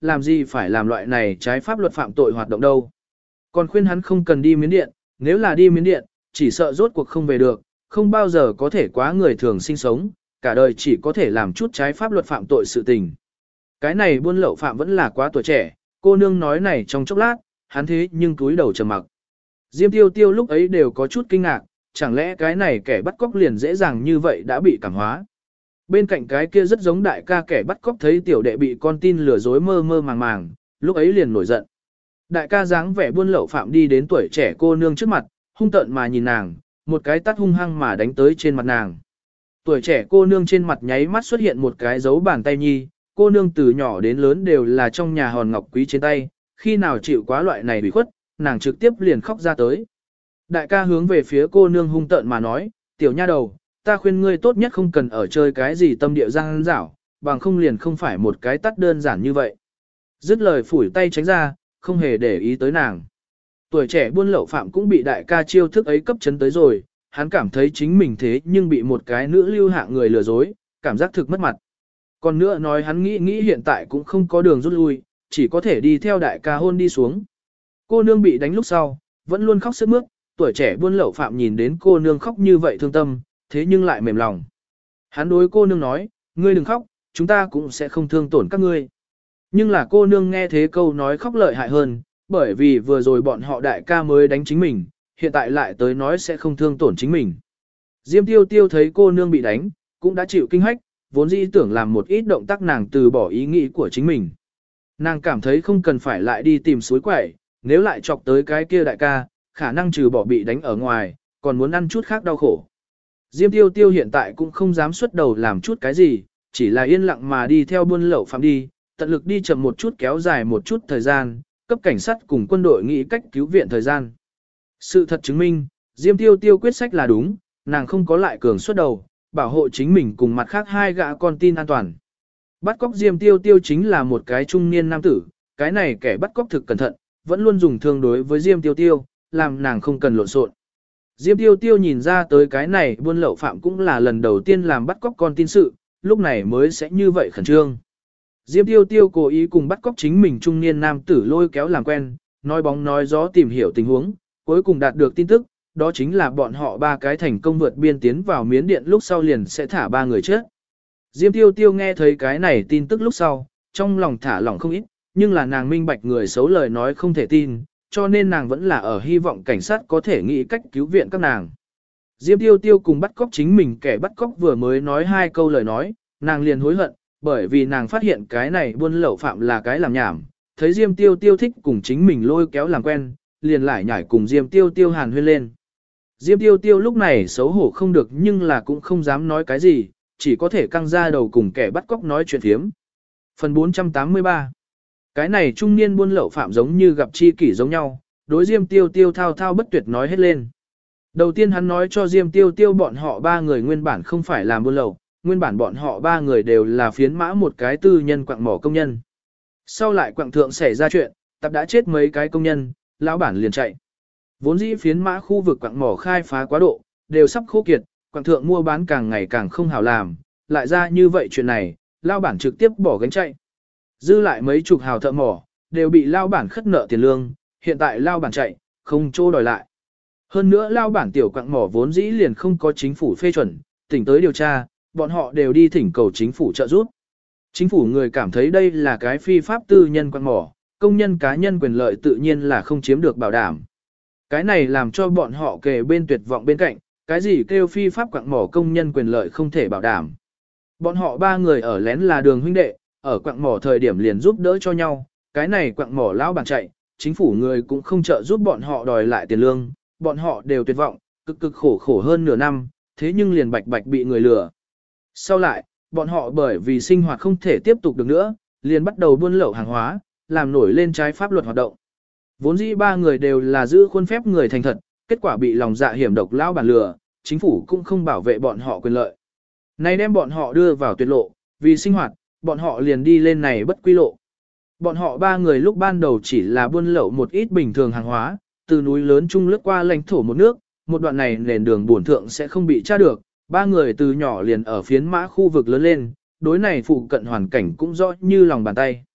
làm gì phải làm loại này trái pháp luật phạm tội hoạt động đâu. Còn khuyên hắn không cần đi Miến Điện, nếu là đi Miến Điện, chỉ sợ rốt cuộc không về được, không bao giờ có thể quá người thường sinh sống, cả đời chỉ có thể làm chút trái pháp luật phạm tội sự tình. Cái này buôn lậu phạm vẫn là quá tuổi trẻ, cô nương nói này trong chốc lát, hắn thế nhưng túi đầu trầm mặc. Diêm Tiêu Tiêu lúc ấy đều có chút kinh ngạc, chẳng lẽ cái này kẻ bắt cóc liền dễ dàng như vậy đã bị cảm hóa. Bên cạnh cái kia rất giống đại ca kẻ bắt cóc thấy tiểu đệ bị con tin lừa dối mơ mơ màng màng, lúc ấy liền nổi giận. Đại ca dáng vẻ buôn lậu phạm đi đến tuổi trẻ cô nương trước mặt, hung tợn mà nhìn nàng, một cái tát hung hăng mà đánh tới trên mặt nàng. Tuổi trẻ cô nương trên mặt nháy mắt xuất hiện một cái dấu bàn tay nhi, cô nương từ nhỏ đến lớn đều là trong nhà hòn ngọc quý trên tay, khi nào chịu quá loại này bị khuất, nàng trực tiếp liền khóc ra tới. Đại ca hướng về phía cô nương hung tợn mà nói, tiểu nha đầu, ta khuyên ngươi tốt nhất không cần ở chơi cái gì tâm địa giang dảo, bằng không liền không phải một cái tắt đơn giản như vậy. Dứt lời phủi tay tránh ra, không hề để ý tới nàng. Tuổi trẻ buôn lậu phạm cũng bị đại ca chiêu thức ấy cấp chấn tới rồi, hắn cảm thấy chính mình thế nhưng bị một cái nữ lưu hạng người lừa dối, cảm giác thực mất mặt. Còn nữa nói hắn nghĩ hiện tại cũng không có đường rút lui, chỉ có thể đi theo đại ca hôn đi xuống. Cô nương bị đánh lúc sau, vẫn luôn khóc sướt mướt, tuổi trẻ buôn lậu phạm nhìn đến cô nương khóc như vậy thương tâm, thế nhưng lại mềm lòng. Hắn đối cô nương nói, ngươi đừng khóc, chúng ta cũng sẽ không thương tổn các ngươi. Nhưng là cô nương nghe thế câu nói khóc lợi hại hơn, bởi vì vừa rồi bọn họ đại ca mới đánh chính mình, hiện tại lại tới nói sẽ không thương tổn chính mình. Diêm Tiêu Tiêu thấy cô nương bị đánh, cũng đã chịu kinh hách, vốn dĩ tưởng làm một ít động tác nàng từ bỏ ý nghĩ của chính mình. Nàng cảm thấy không cần phải lại đi tìm suối quẩy, nếu lại chọc tới cái kia đại ca, khả năng trừ bỏ bị đánh ở ngoài, còn muốn ăn chút khác đau khổ. Diêm Tiêu Tiêu hiện tại cũng không dám xuất đầu làm chút cái gì, chỉ là yên lặng mà đi theo buôn lậu phạm đi, tận lực đi chậm một chút kéo dài một chút thời gian, cấp cảnh sát cùng quân đội nghĩ cách cứu viện thời gian. Sự thật chứng minh, Diêm Tiêu Tiêu quyết sách là đúng, nàng không có lại cường xuất đầu, bảo hộ chính mình cùng mặt khác hai gã con tin an toàn. Bắt cóc Diêm Tiêu Tiêu chính là một cái trung niên nam tử, cái này kẻ bắt cóc thực cẩn thận, vẫn luôn dùng thương đối với Diêm Tiêu Tiêu, làm nàng không cần lộn xộn. Diêm Tiêu Tiêu nhìn ra tới cái này buôn lậu phạm cũng là lần đầu tiên làm bắt cóc con tin sự, lúc này mới sẽ như vậy khẩn trương. Diêm Tiêu Tiêu cố ý cùng bắt cóc chính mình trung niên nam tử lôi kéo làm quen, nói bóng nói gió tìm hiểu tình huống, cuối cùng đạt được tin tức, đó chính là bọn họ ba cái thành công vượt biên tiến vào Miến Điện lúc sau liền sẽ thả ba người chết. Diêm Tiêu Tiêu nghe thấy cái này tin tức lúc sau, trong lòng thả lỏng không ít, nhưng là nàng minh bạch người xấu lời nói không thể tin, cho nên nàng vẫn là ở hy vọng cảnh sát có thể nghĩ cách cứu viện các nàng. Diêm Tiêu Tiêu cùng bắt cóc chính mình kẻ bắt cóc vừa mới nói hai câu lời nói, nàng liền hối hận, bởi vì nàng phát hiện cái này buôn lậu phạm là cái làm nhảm, thấy Diêm Tiêu Tiêu thích cùng chính mình lôi kéo làm quen, liền lại nhảy cùng Diêm Tiêu Tiêu hàn huyên lên. Diêm Tiêu Tiêu lúc này xấu hổ không được nhưng là cũng không dám nói cái gì, chỉ có thể căng ra đầu cùng kẻ bắt cóc nói chuyện thiếm. Phần 483. Cái này trung niên buôn lậu phạm giống như gặp chi kỷ giống nhau, đối Diêm Tiêu Tiêu thao thao bất tuyệt nói hết lên. Đầu tiên hắn nói cho Diêm Tiêu Tiêu bọn họ ba người nguyên bản không phải làm buôn lậu, nguyên bản bọn họ ba người đều là phiến mã một cái tư nhân quặng mỏ công nhân. Sau lại quặng thượng xảy ra chuyện, tập đã chết mấy cái công nhân, lão bản liền chạy. Vốn dĩ phiến mã khu vực quặng mỏ khai phá quá độ, đều sắp khô kiệt, quặng thượng mua bán càng ngày càng không hảo làm, lại ra như vậy chuyện này, lão bản trực tiếp bỏ gánh chạy. Dư lại mấy chục hào thợ mỏ, đều bị lão bản khất nợ tiền lương, hiện tại lão bản chạy, không chỗ đòi lại. Hơn nữa lão bản tiểu quặng mỏ vốn dĩ liền không có chính phủ phê chuẩn, tỉnh tới điều tra, bọn họ đều đi thỉnh cầu chính phủ trợ giúp. Chính phủ người cảm thấy đây là cái phi pháp tư nhân quặng mỏ, công nhân cá nhân quyền lợi tự nhiên là không chiếm được bảo đảm. Cái này làm cho bọn họ kề bên tuyệt vọng bên cạnh, cái gì kêu phi pháp quặng mỏ công nhân quyền lợi không thể bảo đảm. Bọn họ ba người ở lén là đường huynh đệ, ở quặng mỏ thời điểm liền giúp đỡ cho nhau, cái này quặng mỏ lão bản chạy, chính phủ người cũng không trợ giúp bọn họ đòi lại tiền lương, bọn họ đều tuyệt vọng, cực cực khổ khổ hơn nửa năm, thế nhưng liền bạch bạch bị người lừa. Sau lại, bọn họ bởi vì sinh hoạt không thể tiếp tục được nữa, liền bắt đầu buôn lậu hàng hóa, làm nổi lên trái pháp luật hoạt động. Vốn dĩ ba người đều là giữ khuôn phép người thành thật, kết quả bị lòng dạ hiểm độc lão bản lừa, chính phủ cũng không bảo vệ bọn họ quyền lợi. Nay đem bọn họ đưa vào tuyệt lộ, vì sinh hoạt, bọn họ liền đi lên này bất quy lộ. Bọn họ ba người lúc ban đầu chỉ là buôn lậu một ít bình thường hàng hóa, từ núi lớn chung lướt qua lãnh thổ một nước, một đoạn này nền đường bổn thượng sẽ không bị tra được. Ba người từ nhỏ liền ở phiến mã khu vực lớn lên, đối này phụ cận hoàn cảnh cũng rõ như lòng bàn tay.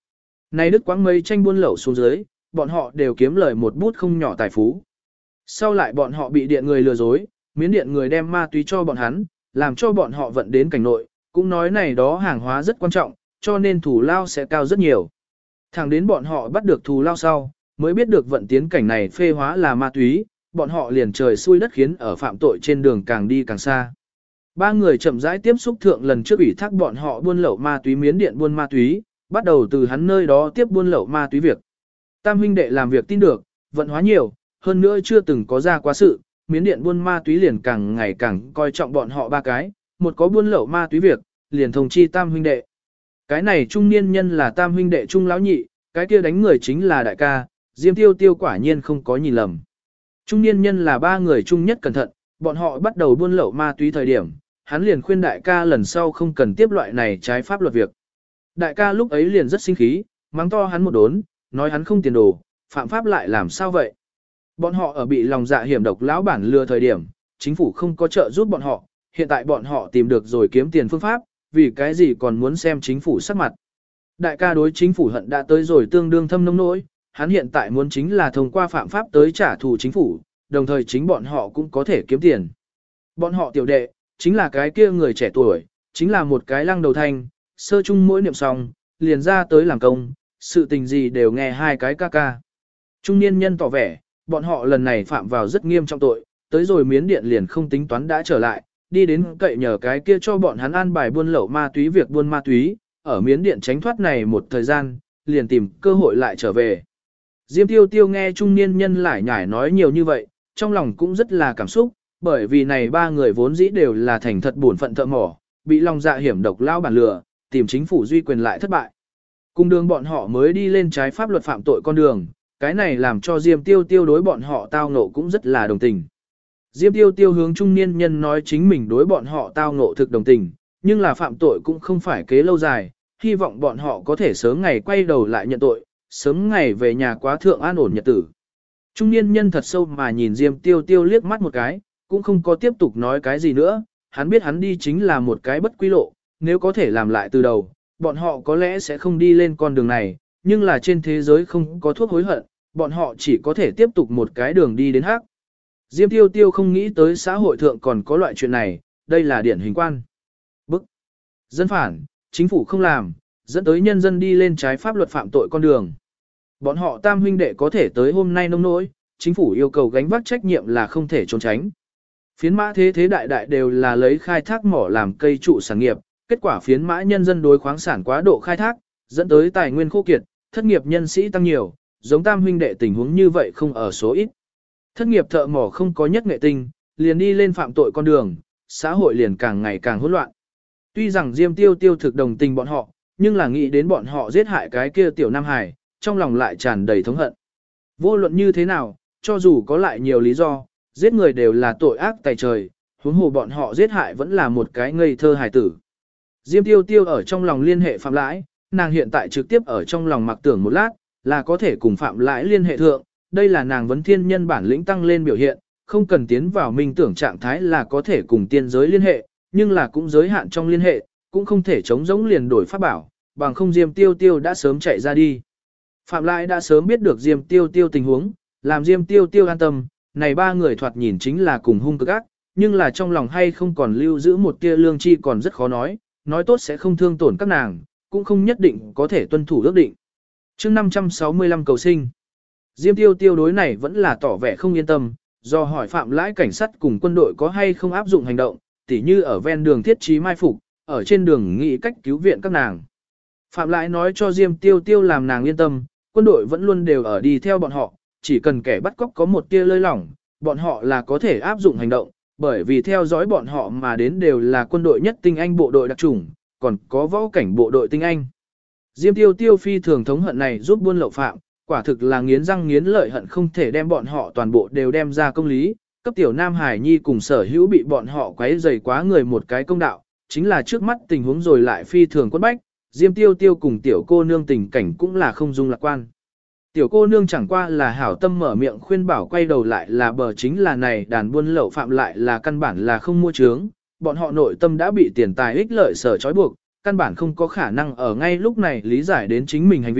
Này Đức Quãng mấy tranh buôn lậu xuống dưới, bọn họ đều kiếm lời một bút không nhỏ tài phú. Sau lại bọn họ bị điện người lừa dối, Miến Điện người đem ma túy cho bọn hắn, làm cho bọn họ vận đến cảnh nội, cũng nói này đó hàng hóa rất quan trọng, cho nên thù lao sẽ cao rất nhiều. Thẳng đến bọn họ bắt được thù lao sau, mới biết được vận tiến cảnh này phê hóa là ma túy, bọn họ liền trời xui đất khiến ở phạm tội trên đường càng đi càng xa. Ba người chậm rãi tiếp xúc thượng lần trước ủy thác bọn họ buôn lậu ma túy Miến Điện buôn ma túy, bắt đầu từ hắn nơi đó tiếp buôn lậu ma túy việc. Tam huynh đệ làm việc tin được, vận hóa nhiều, hơn nữa chưa từng có ra quá sự, Miến Điện buôn ma túy liền càng ngày càng coi trọng bọn họ ba cái, một có buôn lậu ma túy việc, liền thông chi tam huynh đệ. Cái này trung niên nhân là tam huynh đệ trung lão nhị, cái kia đánh người chính là đại ca, Diêm Tiêu Tiêu quả nhiên không có nhìn lầm. Trung niên nhân là ba người trung nhất cẩn thận, bọn họ bắt đầu buôn lậu ma túy thời điểm, hắn liền khuyên đại ca lần sau không cần tiếp loại này trái pháp luật việc. Đại ca lúc ấy liền rất sinh khí, mắng to hắn một đốn, nói hắn không tiền đồ, phạm pháp lại làm sao vậy. Bọn họ ở bị lòng dạ hiểm độc lão bản lừa thời điểm, chính phủ không có trợ giúp bọn họ, hiện tại bọn họ tìm được rồi kiếm tiền phương pháp, vì cái gì còn muốn xem chính phủ sắc mặt. Đại ca đối chính phủ hận đã tới rồi tương đương thâm nông nỗi, hắn hiện tại muốn chính là thông qua phạm pháp tới trả thù chính phủ, đồng thời chính bọn họ cũng có thể kiếm tiền. Bọn họ tiểu đệ, chính là cái kia người trẻ tuổi, chính là một cái lăng đầu thanh, sơ chung mỗi niệm xong, liền ra tới làm công, sự tình gì đều nghe hai cái ca ca. Trung niên nhân tỏ vẻ, bọn họ lần này phạm vào rất nghiêm trọng tội, tới rồi Miến Điện liền không tính toán đã trở lại, đi đến cậy nhờ cái kia cho bọn hắn an bài buôn lậu ma túy việc buôn ma túy, ở Miến Điện tránh thoát này một thời gian, liền tìm cơ hội lại trở về. Diêm Tiêu Tiêu nghe trung niên nhân lại nhải nói nhiều như vậy, trong lòng cũng rất là cảm xúc, bởi vì này ba người vốn dĩ đều là thành thật bổn phận thợ mỏ, bị lòng dạ hiểm độc lao bản lừa, tìm chính phủ duy quyền lại thất bại. Cùng đường bọn họ mới đi lên trái pháp luật phạm tội con đường, cái này làm cho Diêm Tiêu Tiêu đối bọn họ tao ngộ cũng rất là đồng tình. Diêm Tiêu Tiêu hướng trung niên nhân nói chính mình đối bọn họ tao ngộ thực đồng tình, nhưng là phạm tội cũng không phải kế lâu dài, hy vọng bọn họ có thể sớm ngày quay đầu lại nhận tội, sớm ngày về nhà quá thượng an ổn nhật tử. Trung niên nhân thật sâu mà nhìn Diêm Tiêu Tiêu liếc mắt một cái, cũng không có tiếp tục nói cái gì nữa, hắn biết hắn đi chính là một cái bất quy lộ, nếu có thể làm lại từ đầu, bọn họ có lẽ sẽ không đi lên con đường này, nhưng là trên thế giới không có thuốc hối hận, bọn họ chỉ có thể tiếp tục một cái đường đi đến hắc. Diêm Tiêu Tiêu không nghĩ tới xã hội thượng còn có loại chuyện này, đây là điển hình quan. Bức. Dân phản, chính phủ không làm, dẫn tới nhân dân đi lên trái pháp luật phạm tội con đường. Bọn họ tam huynh đệ có thể tới hôm nay nông nỗi, chính phủ yêu cầu gánh vác trách nhiệm là không thể trốn tránh. Phiến mã thế thế đại đại đều là lấy khai thác mỏ làm cây trụ sản nghiệp, kết quả phiến mã nhân dân đối khoáng sản quá độ khai thác, dẫn tới tài nguyên khô kiệt, thất nghiệp nhân sĩ tăng nhiều, giống tam huynh đệ tình huống như vậy không ở số ít. Thất nghiệp thợ mỏ không có nhất nghệ tinh, liền đi lên phạm tội con đường, xã hội liền càng ngày càng hỗn loạn. Tuy rằng Diêm Tiêu Tiêu thực đồng tình bọn họ, nhưng là nghĩ đến bọn họ giết hại cái kia tiểu Nam Hải, trong lòng lại tràn đầy thống hận. Vô luận như thế nào, cho dù có lại nhiều lý do, giết người đều là tội ác tày trời, huống hồ bọn họ giết hại vẫn là một cái ngây thơ hài tử. Diêm Tiêu Tiêu ở trong lòng liên hệ Phạm Lãi, nàng hiện tại trực tiếp ở trong lòng mặc tưởng một lát, là có thể cùng Phạm Lãi liên hệ thượng, đây là nàng vấn thiên nhân bản lĩnh tăng lên biểu hiện, không cần tiến vào minh tưởng trạng thái là có thể cùng tiên giới liên hệ, nhưng là cũng giới hạn trong liên hệ, cũng không thể chống giống liền đổi pháp bảo, bằng không Diêm Tiêu Tiêu đã sớm chạy ra đi. Phạm Lãi đã sớm biết được Diêm Tiêu Tiêu tình huống, làm Diêm Tiêu Tiêu an tâm, này ba người thoạt nhìn chính là cùng hung cực ác, nhưng là trong lòng hay không còn lưu giữ một tia lương tri còn rất khó nói tốt sẽ không thương tổn các nàng, cũng không nhất định có thể tuân thủ ước định. Chương 565 cầu sinh. Diêm Tiêu Tiêu đối này vẫn là tỏ vẻ không yên tâm, do hỏi Phạm Lãi cảnh sát cùng quân đội có hay không áp dụng hành động, tỉ như ở ven đường thiết trí mai phục, ở trên đường nghĩ cách cứu viện các nàng. Phạm Lãi nói cho Diêm Tiêu Tiêu làm nàng yên tâm, quân đội vẫn luôn đều ở đi theo bọn họ, chỉ cần kẻ bắt cóc có một tia lơi lỏng, bọn họ là có thể áp dụng hành động, bởi vì theo dõi bọn họ mà đến đều là quân đội nhất tinh anh bộ đội đặc chủng, còn có võ cảnh bộ đội tinh anh. Diêm Tiêu Tiêu phi thường thống hận này giúp buôn lậu phạm, quả thực là nghiến răng nghiến lợi hận không thể đem bọn họ toàn bộ đều đem ra công lý, cấp tiểu Nam Hải Nhi cùng sở hữu bị bọn họ quấy rầy quá người một cái công đạo, chính là trước mắt tình huống rồi lại phi thường quất bách, Diêm Tiêu Tiêu cùng tiểu cô nương tình cảnh cũng là không dung lạc quan. Tiểu cô nương chẳng qua là hảo tâm mở miệng khuyên bảo quay đầu lại là bờ chính là này đàn buôn lậu phạm lại là căn bản là không mua trướng, bọn họ nội tâm đã bị tiền tài ích lợi sở trói buộc, căn bản không có khả năng ở ngay lúc này lý giải đến chính mình hành vi,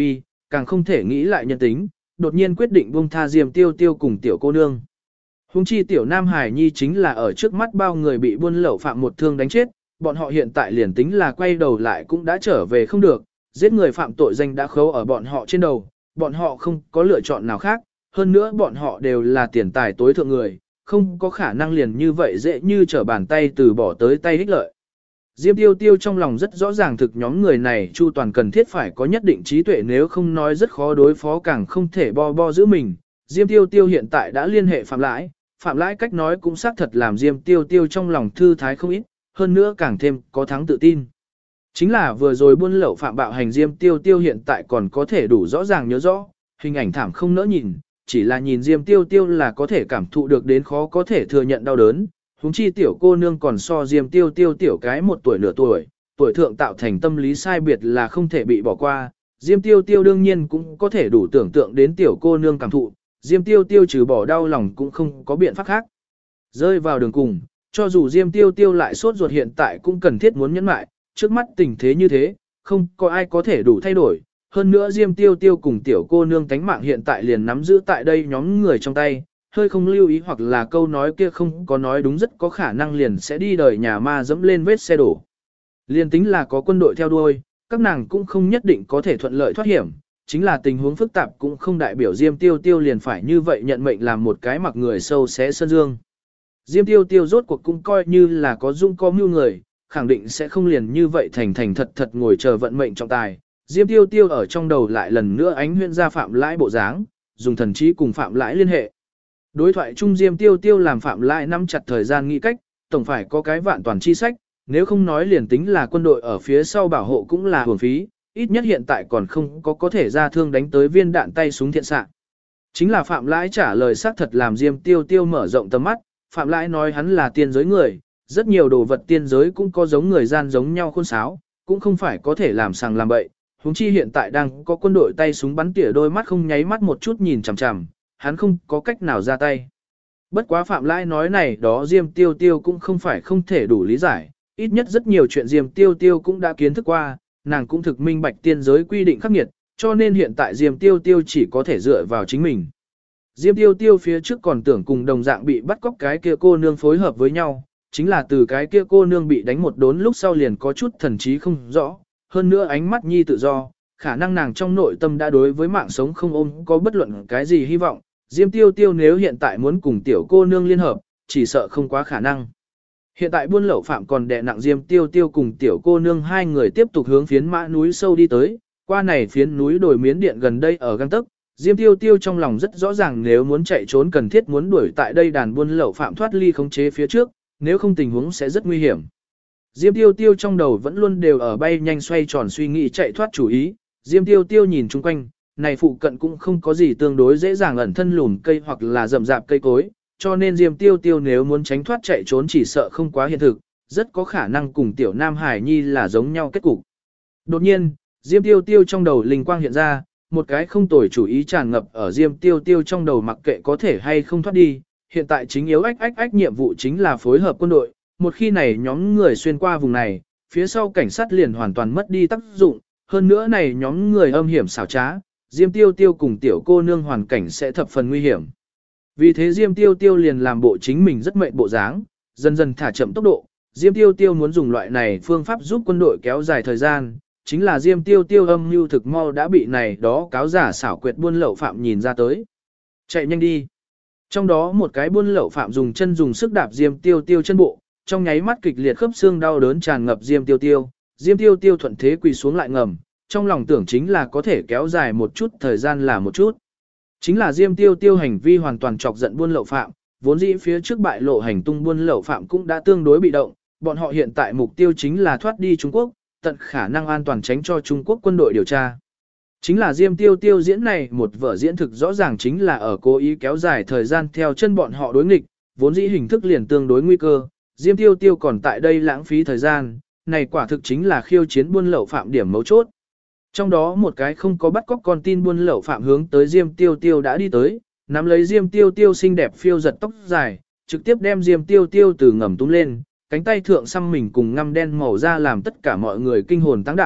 càng không thể nghĩ lại nhân tính, đột nhiên quyết định buông tha Diêm Tiêu Tiêu cùng tiểu cô nương. Hùng chi tiểu Nam Hải Nhi chính là ở trước mắt bao người bị buôn lậu phạm một thương đánh chết, bọn họ hiện tại liền tính là quay đầu lại cũng đã trở về không được, giết người phạm tội danh đã khấu ở bọn họ trên đầu, bọn họ không có lựa chọn nào khác, hơn nữa bọn họ đều là tiền tài tối thượng người, không có khả năng liền như vậy dễ như trở bàn tay từ bỏ tới tay ích lợi. Diêm Tiêu Tiêu trong lòng rất rõ ràng thực nhóm người này chu toàn cần thiết phải có nhất định trí tuệ, nếu không nói rất khó đối phó, càng không thể bo giữ mình. Diêm Tiêu Tiêu hiện tại đã liên hệ Phạm Lãi cách nói cũng xác thật làm Diêm Tiêu Tiêu trong lòng thư thái không ít, hơn nữa càng thêm có thắng tự tin. Chính là vừa rồi buôn lậu phạm bạo hành Diêm Tiêu Tiêu hiện tại còn có thể đủ rõ ràng nhớ rõ, hình ảnh thảm không nỡ nhìn, chỉ là nhìn Diêm Tiêu Tiêu là có thể cảm thụ được đến khó có thể thừa nhận đau đớn. Huống chi tiểu cô nương còn so Diêm Tiêu Tiêu tiểu cái 1 tuổi nửa tuổi, tuổi thượng tạo thành tâm lý sai biệt là không thể bị bỏ qua. Diêm Tiêu Tiêu đương nhiên cũng có thể đủ tưởng tượng đến tiểu cô nương cảm thụ, Diêm Tiêu Tiêu trừ bỏ đau lòng cũng không có biện pháp khác. Rơi vào đường cùng, cho dù Diêm Tiêu Tiêu lại sốt ruột hiện tại cũng cần thiết muốn nhẫn mại, trước mắt tình thế như thế, không có ai có thể đủ thay đổi. Hơn nữa Diêm Tiêu Tiêu cùng tiểu cô nương tánh mạng hiện tại liền nắm giữ tại đây nhóm người trong tay, hơi không lưu ý hoặc là câu nói kia không có nói đúng rất có khả năng liền sẽ đi đời nhà ma dẫm lên vết xe đổ. Liền tính là có quân đội theo đuôi, các nàng cũng không nhất định có thể thuận lợi thoát hiểm, chính là tình huống phức tạp cũng không đại biểu Diêm Tiêu Tiêu liền phải như vậy nhận mệnh làm một cái mặc người sâu xé sơn dương. Diêm Tiêu Tiêu rốt cuộc cũng coi như là có dung có mưu người, khẳng định sẽ không liền như vậy thành thật ngồi chờ vận mệnh trọng tài. Diêm Tiêu Tiêu ở trong đầu lại lần nữa ánh huyễn ra Phạm Lãi bộ dáng, dùng thần trí cùng Phạm Lãi liên hệ. Đối thoại chung Diêm Tiêu Tiêu làm Phạm Lãi nắm chặt thời gian nghĩ cách, tổng phải có cái vạn toàn chi sách, nếu không nói liền tính là quân đội ở phía sau bảo hộ cũng là hưởng phí, ít nhất hiện tại còn không có thể ra thương đánh tới viên đạn tay súng thiện xạ. Chính là Phạm Lãi trả lời xác thật làm Diêm Tiêu Tiêu mở rộng tầm mắt, Phạm Lãi nói hắn là tiên giới người, rất nhiều đồ vật tiên giới cũng có giống người gian giống nhau khôn sáo, cũng không phải có thể làm sằng làm bậy. Huống chi hiện tại đang có quân đội tay súng bắn tỉa đôi mắt không nháy mắt một chút nhìn chằm chằm, hắn không có cách nào ra tay. Bất quá Phạm Lãi nói này đó Diêm Tiêu Tiêu cũng không phải không thể đủ lý giải, ít nhất rất nhiều chuyện Diêm Tiêu Tiêu cũng đã kiến thức qua, nàng cũng thực minh bạch tiên giới quy định khắc nghiệt, cho nên hiện tại Diêm Tiêu Tiêu chỉ có thể dựa vào chính mình. Diêm Tiêu Tiêu phía trước còn tưởng cùng đồng dạng bị bắt cóc cái kia cô nương phối hợp với nhau, chính là từ cái kia cô nương bị đánh một đốn lúc sau liền có chút thần trí không rõ, hơn nữa ánh mắt nhi tự do, khả năng nàng trong nội tâm đã đối với mạng sống không ôm có bất luận cái gì hy vọng. Diêm Tiêu Tiêu nếu hiện tại muốn cùng tiểu cô nương liên hợp, chỉ sợ không quá khả năng. Hiện tại buôn lậu phạm còn đè nặng Diêm Tiêu Tiêu cùng tiểu cô nương hai người tiếp tục hướng phiến mã núi sâu đi tới, qua này phiến núi đồi miến điện gần đây ở gang tấc. Diêm Tiêu Tiêu trong lòng rất rõ ràng nếu muốn chạy trốn cần thiết muốn đuổi tại đây đàn buôn lậu phạm thoát ly khống chế phía trước, nếu không tình huống sẽ rất nguy hiểm. Diêm Tiêu Tiêu trong đầu vẫn luôn đều ở bay nhanh xoay tròn suy nghĩ chạy thoát chủ ý. Diêm Tiêu Tiêu nhìn chung quanh, này phụ cận cũng không có gì tương đối dễ dàng ẩn thân lùn cây hoặc là rậm rạp cây cối, cho nên Diêm Tiêu Tiêu nếu muốn tránh thoát chạy trốn chỉ sợ không quá hiện thực, rất có khả năng cùng tiểu Nam Hải Nhi là giống nhau kết cục. Đột nhiên, Diêm Tiêu Tiêu trong đầu linh quang hiện ra, một cái không tồi chủ ý tràn ngập ở Diêm Tiêu Tiêu trong đầu, mặc kệ có thể hay không thoát đi, hiện tại chính yếu ách nhiệm vụ chính là phối hợp quân đội, một khi này nhóm người xuyên qua vùng này, phía sau cảnh sát liền hoàn toàn mất đi tác dụng, hơn nữa này nhóm người âm hiểm xảo trá, Diêm Tiêu Tiêu cùng tiểu cô nương hoàn cảnh sẽ thập phần nguy hiểm. Vì thế Diêm Tiêu Tiêu liền làm bộ chính mình rất mệt bộ dáng, dần dần thả chậm tốc độ. Diêm Tiêu Tiêu muốn dùng loại này phương pháp giúp quân đội kéo dài thời gian, chính là Diêm Tiêu Tiêu âm mưu thực mau đã bị này đó cáo giả xảo quyệt buôn lậu phạm nhìn ra tới. Chạy nhanh đi. Trong đó một cái buôn lậu phạm dùng chân dùng sức đạp Diêm Tiêu Tiêu chân bộ, trong nháy mắt kịch liệt khớp xương đau đớn tràn ngập Diêm Tiêu Tiêu. Diêm Tiêu Tiêu thuận thế quỳ xuống lại ngầm, trong lòng tưởng chính là có thể kéo dài một chút thời gian là một chút. Chính là Diêm Tiêu Tiêu hành vi hoàn toàn chọc giận buôn lậu phạm, vốn dĩ phía trước bại lộ hành tung buôn lậu phạm cũng đã tương đối bị động, bọn họ hiện tại mục tiêu chính là thoát đi Trung Quốc, tận khả năng an toàn tránh cho Trung Quốc quân đội điều tra. Chính là Diêm Tiêu Tiêu diễn này một vở diễn thực rõ ràng chính là ở cố ý kéo dài thời gian theo chân bọn họ đối nghịch, vốn dĩ hình thức liền tương đối nguy cơ, Diêm Tiêu Tiêu còn tại đây lãng phí thời gian, này quả thực chính là khiêu chiến buôn lậu phạm điểm mấu chốt. Trong đó một cái không có bắt cóc con tin buôn lậu phạm hướng tới Diêm Tiêu Tiêu đã đi tới, nắm lấy Diêm Tiêu Tiêu xinh đẹp phiêu giật tóc dài, trực tiếp đem Diêm Tiêu Tiêu từ ngầm túm lên, cánh tay thượng xăm mình cùng ngăm đen màu da làm tất cả mọi người kinh hồn tăng đảm.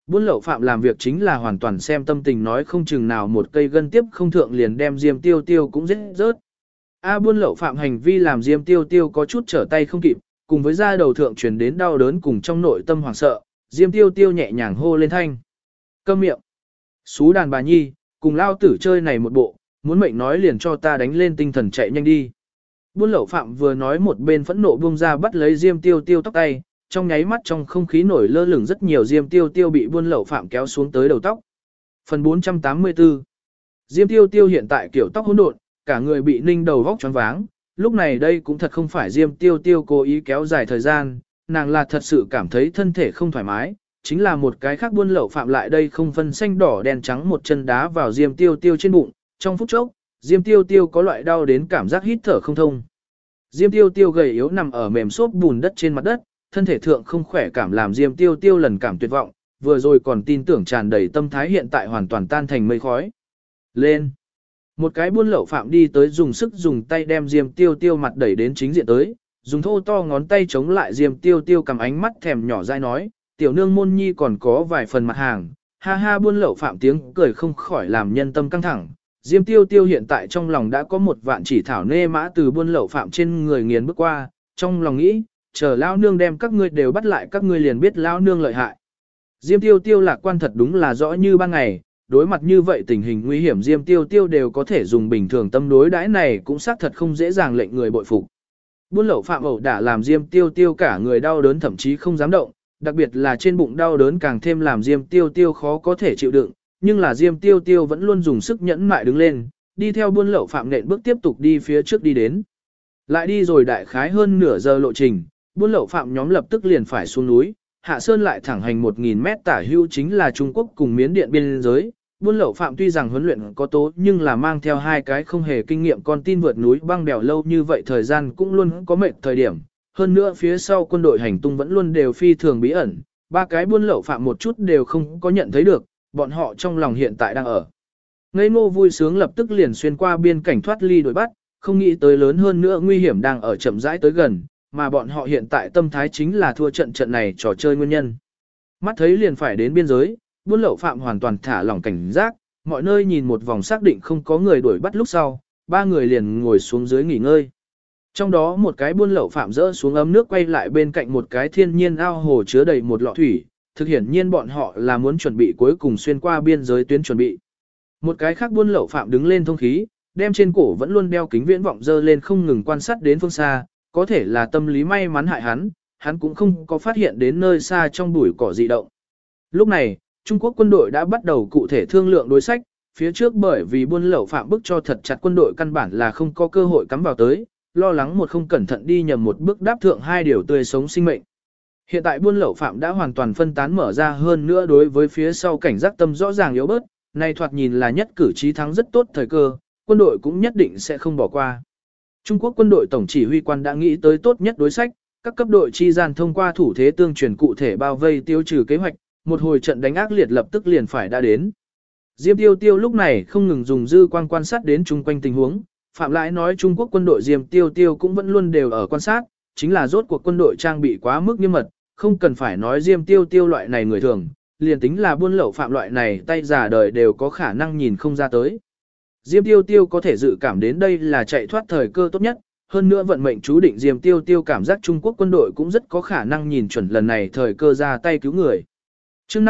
Buôn lậu phạm làm việc chính là hoàn toàn xem tâm tình, nói không chừng nào một cây gân tiếp không thượng liền đem Diêm Tiêu Tiêu cũng giết rớt. Buôn lậu phạm hành vi làm Diêm Tiêu Tiêu có chút trở tay không kịp, cùng với da đầu thượng truyền đến đau đớn cùng trong nội tâm hoảng sợ, Diêm Tiêu Tiêu nhẹ nhàng hô lên thanh. Câm miệng. Xú đàn bà nhi, cùng lao tử chơi này một bộ, muốn mệnh nói liền cho ta đánh lên tinh thần chạy nhanh đi. Buôn lậu phạm vừa nói một bên phẫn nộ buông ra bắt lấy Diêm Tiêu Tiêu tóc tay, trong nháy mắt trong không khí nổi lơ lửng rất nhiều Diêm Tiêu Tiêu bị buôn lậu phạm kéo xuống tới đầu tóc. Phần 484. Diêm Tiêu Tiêu hiện tại kiểu tóc hỗn độn, cả người bị ninh đầu vóc choáng váng, lúc này đây cũng thật không phải Diêm Tiêu Tiêu cố ý kéo dài thời gian, nàng là thật sự cảm thấy thân thể không thoải mái, chính là một cái khác buôn lậu phạm lại đây không phân xanh đỏ đen trắng một chân đá vào Diêm Tiêu Tiêu trên bụng, trong phút chốc, Diêm Tiêu Tiêu có loại đau đến cảm giác hít thở không thông. Diêm Tiêu Tiêu gầy yếu nằm ở mềm xốp bùn đất trên mặt đất, thân thể thượng không khỏe cảm làm Diêm Tiêu Tiêu lần cảm tuyệt vọng, vừa rồi còn tin tưởng tràn đầy tâm thái hiện tại hoàn toàn tan thành mây khói. Lên! Một cái buôn lậu phạm đi tới dùng sức dùng tay đem Diêm Tiêu Tiêu mặt đẩy đến chính diện tới, dùng thô to ngón tay chống lại Diêm Tiêu Tiêu cầm ánh mắt thèm nhỏ dai nói, tiểu nương môn nhi còn có vài phần mặt hàng, ha ha buôn lậu phạm tiếng cười không khỏi làm nhân tâm căng thẳng. Diêm Tiêu Tiêu hiện tại trong lòng đã có một vạn chỉ thảo nê mã từ buôn lậu phạm trên người nghiền bước qua, trong lòng nghĩ, chờ lao nương đem các ngươi đều bắt lại các ngươi liền biết lao nương lợi hại. Diêm Tiêu Tiêu lạc quan thật đúng là rõ như ban ngày, đối mặt như vậy tình hình nguy hiểm Diêm Tiêu Tiêu đều có thể dùng bình thường tâm đối đãi này cũng xác thật không dễ dàng lệnh người bội phục. Buôn lậu phạm ẩu đả làm Diêm Tiêu Tiêu cả người đau đớn thậm chí không dám động, đặc biệt là trên bụng đau đớn càng thêm làm Diêm Tiêu Tiêu khó có thể chịu đựng, nhưng là Diêm Tiêu Tiêu vẫn luôn dùng sức nhẫn mại đứng lên, đi theo buôn lậu phạm nện bước tiếp tục đi phía trước đi đến. Lại đi rồi đại khái hơn nửa giờ lộ trình, buôn lậu phạm nhóm lập tức liền phải xuống núi, hạ sơn lại thẳng hành 1.000 mét tả hưu chính là Trung Quốc cùng Miến Điện biên giới. Buôn lậu phạm tuy rằng huấn luyện có tố nhưng là mang theo hai cái không hề kinh nghiệm con tin vượt núi băng đèo lâu như vậy thời gian cũng luôn có mệt thời điểm. Hơn nữa phía sau quân đội hành tung vẫn luôn đều phi thường bí ẩn, ba cái buôn lậu phạm một chút đều không có nhận thấy được, bọn họ trong lòng hiện tại đang ở. Ngây ngô vui sướng lập tức liền xuyên qua biên cảnh thoát ly đuổi bắt, không nghĩ tới lớn hơn nữa nguy hiểm đang ở chậm rãi tới gần, mà bọn họ hiện tại tâm thái chính là thua trận này trò chơi nguyên nhân. Mắt thấy liền phải đến biên giới, buôn lậu phạm hoàn toàn thả lỏng cảnh giác, mọi nơi nhìn một vòng xác định không có người đuổi bắt lúc sau, ba người liền ngồi xuống dưới nghỉ ngơi. Trong đó một cái buôn lậu phạm rỡ xuống ấm nước quay lại bên cạnh một cái thiên nhiên ao hồ chứa đầy một lọ thủy, thực hiển nhiên bọn họ là muốn chuẩn bị cuối cùng xuyên qua biên giới tuyến chuẩn bị. Một cái khác buôn lậu phạm đứng lên thông khí, đem trên cổ vẫn luôn đeo kính viễn vọng dơ lên không ngừng quan sát đến phương xa, có thể là tâm lý may mắn hại hắn cũng không có phát hiện đến nơi xa trong bụi cỏ dị động. Lúc này, Trung Quốc quân đội đã bắt đầu cụ thể thương lượng đối sách, phía trước bởi vì buôn lậu phạm bức cho thật chặt quân đội căn bản là không có cơ hội cắm vào tới, lo lắng một không cẩn thận đi nhầm một bước đáp thượng hai điều tươi sống sinh mệnh. Hiện tại buôn lậu phạm đã hoàn toàn phân tán mở ra hơn nữa đối với phía sau cảnh giác tâm rõ ràng yếu bớt, này thoạt nhìn là nhất cử chí thắng rất tốt thời cơ, quân đội cũng nhất định sẽ không bỏ qua. Trung Quốc quân đội tổng chỉ huy quan đã nghĩ tới tốt nhất đối sách, các cấp đội chi gian thông qua thủ thế tương truyền cụ thể bao vây tiêu trừ kế hoạch, một hồi trận đánh ác liệt lập tức liền phải đã đến. Diêm Tiêu Tiêu lúc này không ngừng dùng dư quang quan sát đến chung quanh tình huống, Phạm Lãi nói Trung Quốc quân đội Diêm Tiêu Tiêu cũng vẫn luôn đều ở quan sát, chính là rốt cuộc quân đội trang bị quá mức nghiêm mật, không cần phải nói Diêm Tiêu Tiêu loại này người thường, liền tính là buôn lậu phạm loại này tay giả đời đều có khả năng nhìn không ra tới. Diêm Tiêu Tiêu có thể dự cảm đến đây là chạy thoát thời cơ tốt nhất, hơn nữa vận mệnh chú định Diêm Tiêu Tiêu cảm giác Trung Quốc quân đội cũng rất có khả năng nhìn chuẩn lần này thời cơ ra tay cứu người. Chương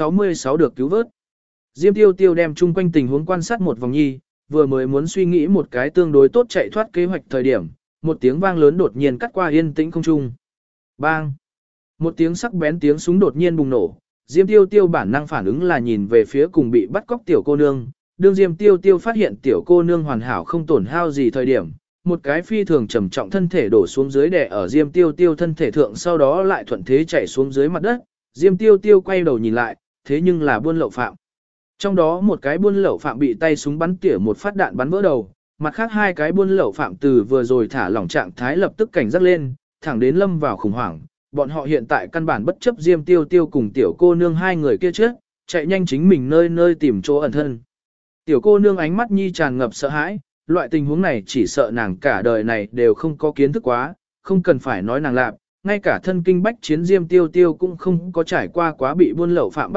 566 được cứu vớt. Diêm Tiêu Tiêu đem chung quanh tình huống quan sát một vòng nhi, vừa mới muốn suy nghĩ một cái tương đối tốt chạy thoát kế hoạch thời điểm, một tiếng vang lớn đột nhiên cắt qua yên tĩnh không trung. Bang! Một tiếng sắc bén tiếng súng đột nhiên bùng nổ, Diêm Tiêu Tiêu bản năng phản ứng là nhìn về phía cùng bị bắt cóc tiểu cô nương, đương Diêm Tiêu Tiêu phát hiện tiểu cô nương hoàn hảo không tổn hao gì thời điểm, một cái phi thường trầm trọng thân thể đổ xuống dưới đè ở Diêm Tiêu Tiêu thân thể thượng sau đó lại thuận thế chạy xuống dưới mặt đất, Diêm Tiêu Tiêu quay đầu nhìn lại, thế nhưng là buôn lậu phạm. Trong đó một cái buôn lậu phạm bị tay súng bắn tỉa một phát đạn bắn vỡ đầu, mặt khác hai cái buôn lậu phạm từ vừa rồi thả lỏng trạng thái lập tức cảnh giác lên, thẳng đến lâm vào khủng hoảng. Bọn họ hiện tại căn bản bất chấp Diêm Tiêu Tiêu cùng tiểu cô nương hai người kia trước, chạy nhanh chính mình nơi nơi tìm chỗ ẩn thân. Tiểu cô nương ánh mắt nhi tràn ngập sợ hãi, loại tình huống này chỉ sợ nàng cả đời này đều không có kiến thức quá, không cần phải nói nàng lạp, ngay cả thân kinh bách chiến Diêm Tiêu Tiêu cũng không có trải qua quá bị buôn lậu phạm bắt cóc,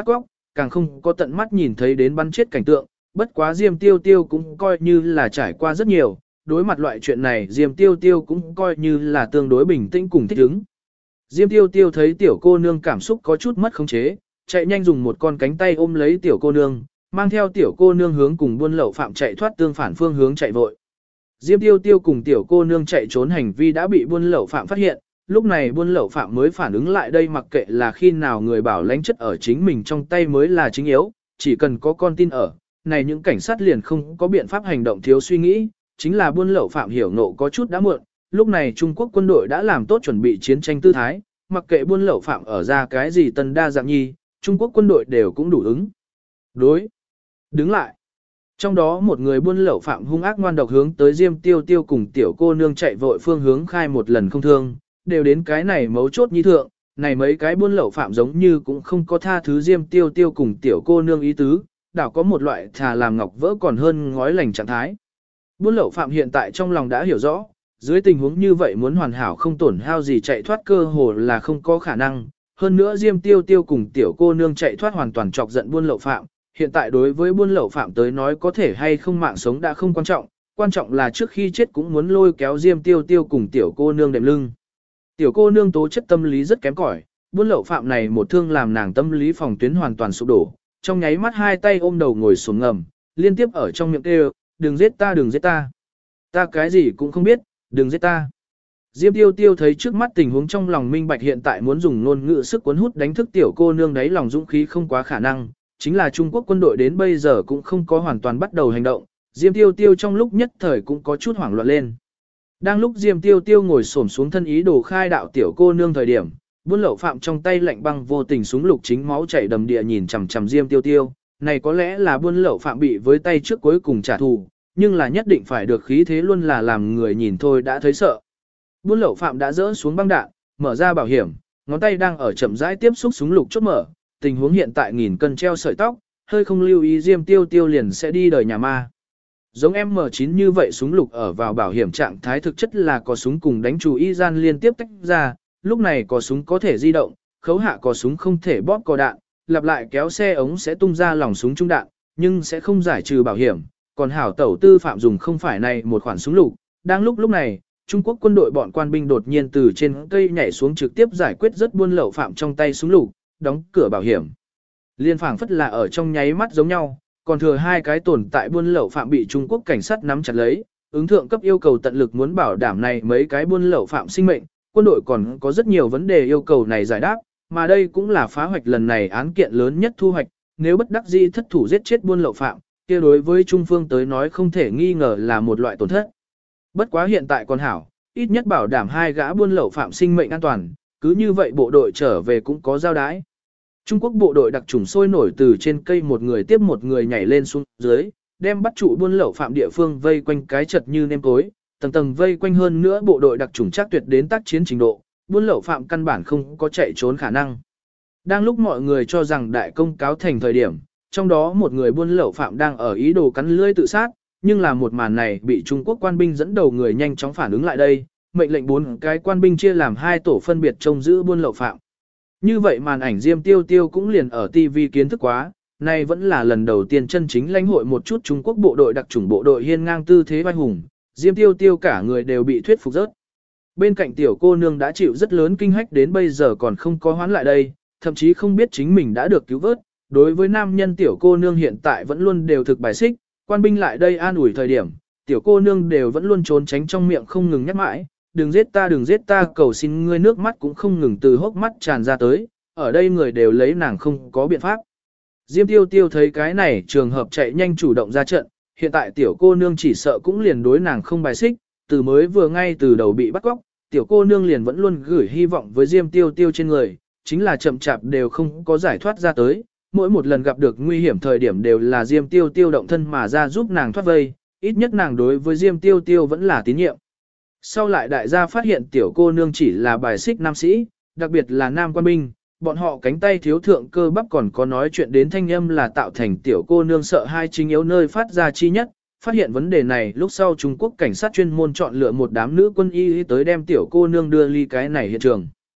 càng không có tận mắt nhìn thấy đến bắn chết cảnh tượng, bất quá Diêm Tiêu Tiêu cũng coi như là trải qua rất nhiều, đối mặt loại chuyện này Diêm Tiêu Tiêu cũng coi như là tương đối bình tĩnh cùng thích ứng. Diêm Tiêu Tiêu thấy tiểu cô nương cảm xúc có chút mất khống chế, chạy nhanh dùng một con cánh tay ôm lấy tiểu cô nương, mang theo tiểu cô nương hướng cùng buôn lậu phạm chạy thoát tương phản phương hướng chạy vội. Diêm Tiêu Tiêu cùng tiểu cô nương chạy trốn hành vi đã bị buôn lậu phạm phát hiện, lúc này buôn lậu phạm mới phản ứng lại đây, mặc kệ là khi nào người bảo lãnh chất ở chính mình trong tay mới là chính yếu, chỉ cần có con tin ở, này những cảnh sát liền không có biện pháp hành động thiếu suy nghĩ, chính là buôn lậu phạm hiểu ngộ có chút đã muộn, lúc này Trung Quốc quân đội đã làm tốt chuẩn bị chiến tranh tư thái, mặc kệ buôn lậu phạm ở ra cái gì tân đa dạng nhi, Trung Quốc quân đội đều cũng đủ ứng. Đối. Đứng lại. Trong đó một người buôn lậu phạm hung ác ngoan độc hướng tới Diêm Tiêu Tiêu cùng tiểu cô nương chạy vội phương hướng khai một lần không thương, đều đến cái này mấu chốt nhi thượng, này mấy cái buôn lậu phạm giống như cũng không có tha thứ Diêm Tiêu Tiêu cùng tiểu cô nương ý tứ, đảo có một loại thà làm ngọc vỡ còn hơn ngói lành trạng thái. Buôn lậu phạm hiện tại trong lòng đã hiểu rõ, dưới tình huống như vậy muốn hoàn hảo không tổn hao gì chạy thoát cơ hồ là không có khả năng, hơn nữa Diêm Tiêu Tiêu cùng tiểu cô nương chạy thoát hoàn toàn chọc giận buôn lậu phạm, hiện tại đối với buôn lậu phạm tới nói có thể hay không mạng sống đã không quan trọng là trước khi chết cũng muốn lôi kéo Diêm Tiêu Tiêu cùng tiểu cô nương đệm lưng. Tiểu cô nương tố chất tâm lý rất kém cỏi, buôn lậu phạm này một thương làm nàng tâm lý phòng tuyến hoàn toàn sụp đổ, trong nháy mắt hai tay ôm đầu ngồi xuống ngầm, liên tiếp ở trong miệng kêu, đừng giết ta, đừng giết ta. Ta cái gì cũng không biết, đừng giết ta. Diêm Tiêu Tiêu thấy trước mắt tình huống trong lòng minh bạch, hiện tại muốn dùng ngôn ngữ sức cuốn hút đánh thức tiểu cô nương đấy lòng dũng khí không quá khả năng, chính là Trung Quốc quân đội đến bây giờ cũng không có hoàn toàn bắt đầu hành động, Diêm Tiêu Tiêu trong lúc nhất thời cũng có chút hoảng loạn lên. Đang lúc Diêm Tiêu Tiêu ngồi xổm xuống thân ý đồ khai đạo tiểu cô nương thời điểm, buôn lậu phạm trong tay lạnh băng vô tình súng lục chính máu chảy đầm địa nhìn chằm chằm Diêm Tiêu Tiêu, này có lẽ là buôn lậu phạm bị với tay trước cuối cùng trả thù, nhưng là nhất định phải được khí thế luôn là làm người nhìn thôi đã thấy sợ. Buôn lậu phạm đã dỡ xuống băng đạn, mở ra bảo hiểm, ngón tay đang ở chậm rãi tiếp xúc súng lục chốt mở, tình huống hiện tại nghìn cân treo sợi tóc, hơi không lưu ý Diêm Tiêu Tiêu liền sẽ đi đời nhà ma. Giống M9 như vậy súng lục ở vào bảo hiểm trạng thái thực chất là có súng cùng đánh chủ y gian liên tiếp tách ra, lúc này có súng có thể di động, khấu hạ có súng không thể bóp cò đạn, lặp lại kéo xe ống sẽ tung ra lòng súng trung đạn, nhưng sẽ không giải trừ bảo hiểm, còn hảo tẩu tư phạm dùng không phải này một khoản súng lục. Đang lúc này, Trung Quốc quân đội bọn quan binh đột nhiên từ trên cây nhảy xuống trực tiếp giải quyết rất buôn lậu phạm trong tay súng lục, đóng cửa bảo hiểm. Liên phảng phất là ở trong nháy mắt giống nhau, còn thừa hai cái tồn tại buôn lậu phạm bị Trung Quốc cảnh sát nắm chặt lấy, ứng thượng cấp yêu cầu tận lực muốn bảo đảm này mấy cái buôn lậu phạm sinh mệnh, quân đội còn có rất nhiều vấn đề yêu cầu này giải đáp, mà đây cũng là phá hoạch lần này án kiện lớn nhất thu hoạch, nếu bất đắc dĩ thất thủ giết chết buôn lậu phạm, kia đối với Trung phương tới nói không thể nghi ngờ là một loại tổn thất. Bất quá hiện tại còn hảo, ít nhất bảo đảm hai gã buôn lậu phạm sinh mệnh an toàn, cứ như vậy bộ đội trở về cũng có giao đái. Trung Quốc bộ đội đặc chủng sôi nổi từ trên cây một người tiếp một người nhảy lên xuống dưới, đem bắt trụ buôn lậu phạm địa phương vây quanh cái chật như nêm cối, tầng tầng vây quanh hơn nữa bộ đội đặc chủng chắc tuyệt đến tác chiến trình độ, buôn lậu phạm căn bản không có chạy trốn khả năng. Đang lúc mọi người cho rằng đại công cáo thành thời điểm, trong đó một người buôn lậu phạm đang ở ý đồ cắn lưỡi tự sát, nhưng là một màn này bị Trung Quốc quan binh dẫn đầu người nhanh chóng phản ứng lại đây, mệnh lệnh 4 cái quan binh chia làm 2 tổ phân biệt trông giữ buôn lậu phạm. Như vậy màn ảnh Diêm Tiêu Tiêu cũng liền ở TV kiến thức quá, nay vẫn là lần đầu tiên chân chính lãnh hội một chút Trung Quốc bộ đội đặc chủng bộ đội hiên ngang tư thế vai hùng, Diêm Tiêu Tiêu cả người đều bị thuyết phục rớt. Bên cạnh tiểu cô nương đã chịu rất lớn kinh hách đến bây giờ còn không có hoán lại đây, thậm chí không biết chính mình đã được cứu vớt. Đối với nam nhân tiểu cô nương hiện tại vẫn luôn đều thực bài xích, quan binh lại đây an ủi thời điểm, tiểu cô nương đều vẫn luôn trốn tránh trong miệng không ngừng nhắc mãi, đừng giết ta, cầu xin ngươi, nước mắt cũng không ngừng từ hốc mắt tràn ra tới, ở đây người đều lấy nàng không có biện pháp. Diêm Tiêu Tiêu thấy cái này trường hợp chạy nhanh chủ động ra trận, hiện tại tiểu cô nương chỉ sợ cũng liền đối nàng không bài xích, từ mới vừa ngay từ đầu bị bắt cóc, tiểu cô nương liền vẫn luôn gửi hy vọng với Diêm Tiêu Tiêu trên người, chính là chậm chạp đều không có giải thoát ra tới, mỗi một lần gặp được nguy hiểm thời điểm đều là Diêm Tiêu Tiêu động thân mà ra giúp nàng thoát vây, ít nhất nàng đối với Diêm Tiêu Tiêu vẫn là tín nhiệm. Sau lại đại gia phát hiện tiểu cô nương chỉ là bài xích nam sĩ, đặc biệt là nam quan binh, bọn họ cánh tay thiếu thượng cơ bắp còn có nói chuyện đến thanh âm là tạo thành tiểu cô nương sợ hai chính yếu nơi phát ra chi nhất. Phát hiện vấn đề này lúc sau Trung Quốc cảnh sát chuyên môn chọn lựa một đám nữ quân y tới đem tiểu cô nương đưa ly cái này hiện trường.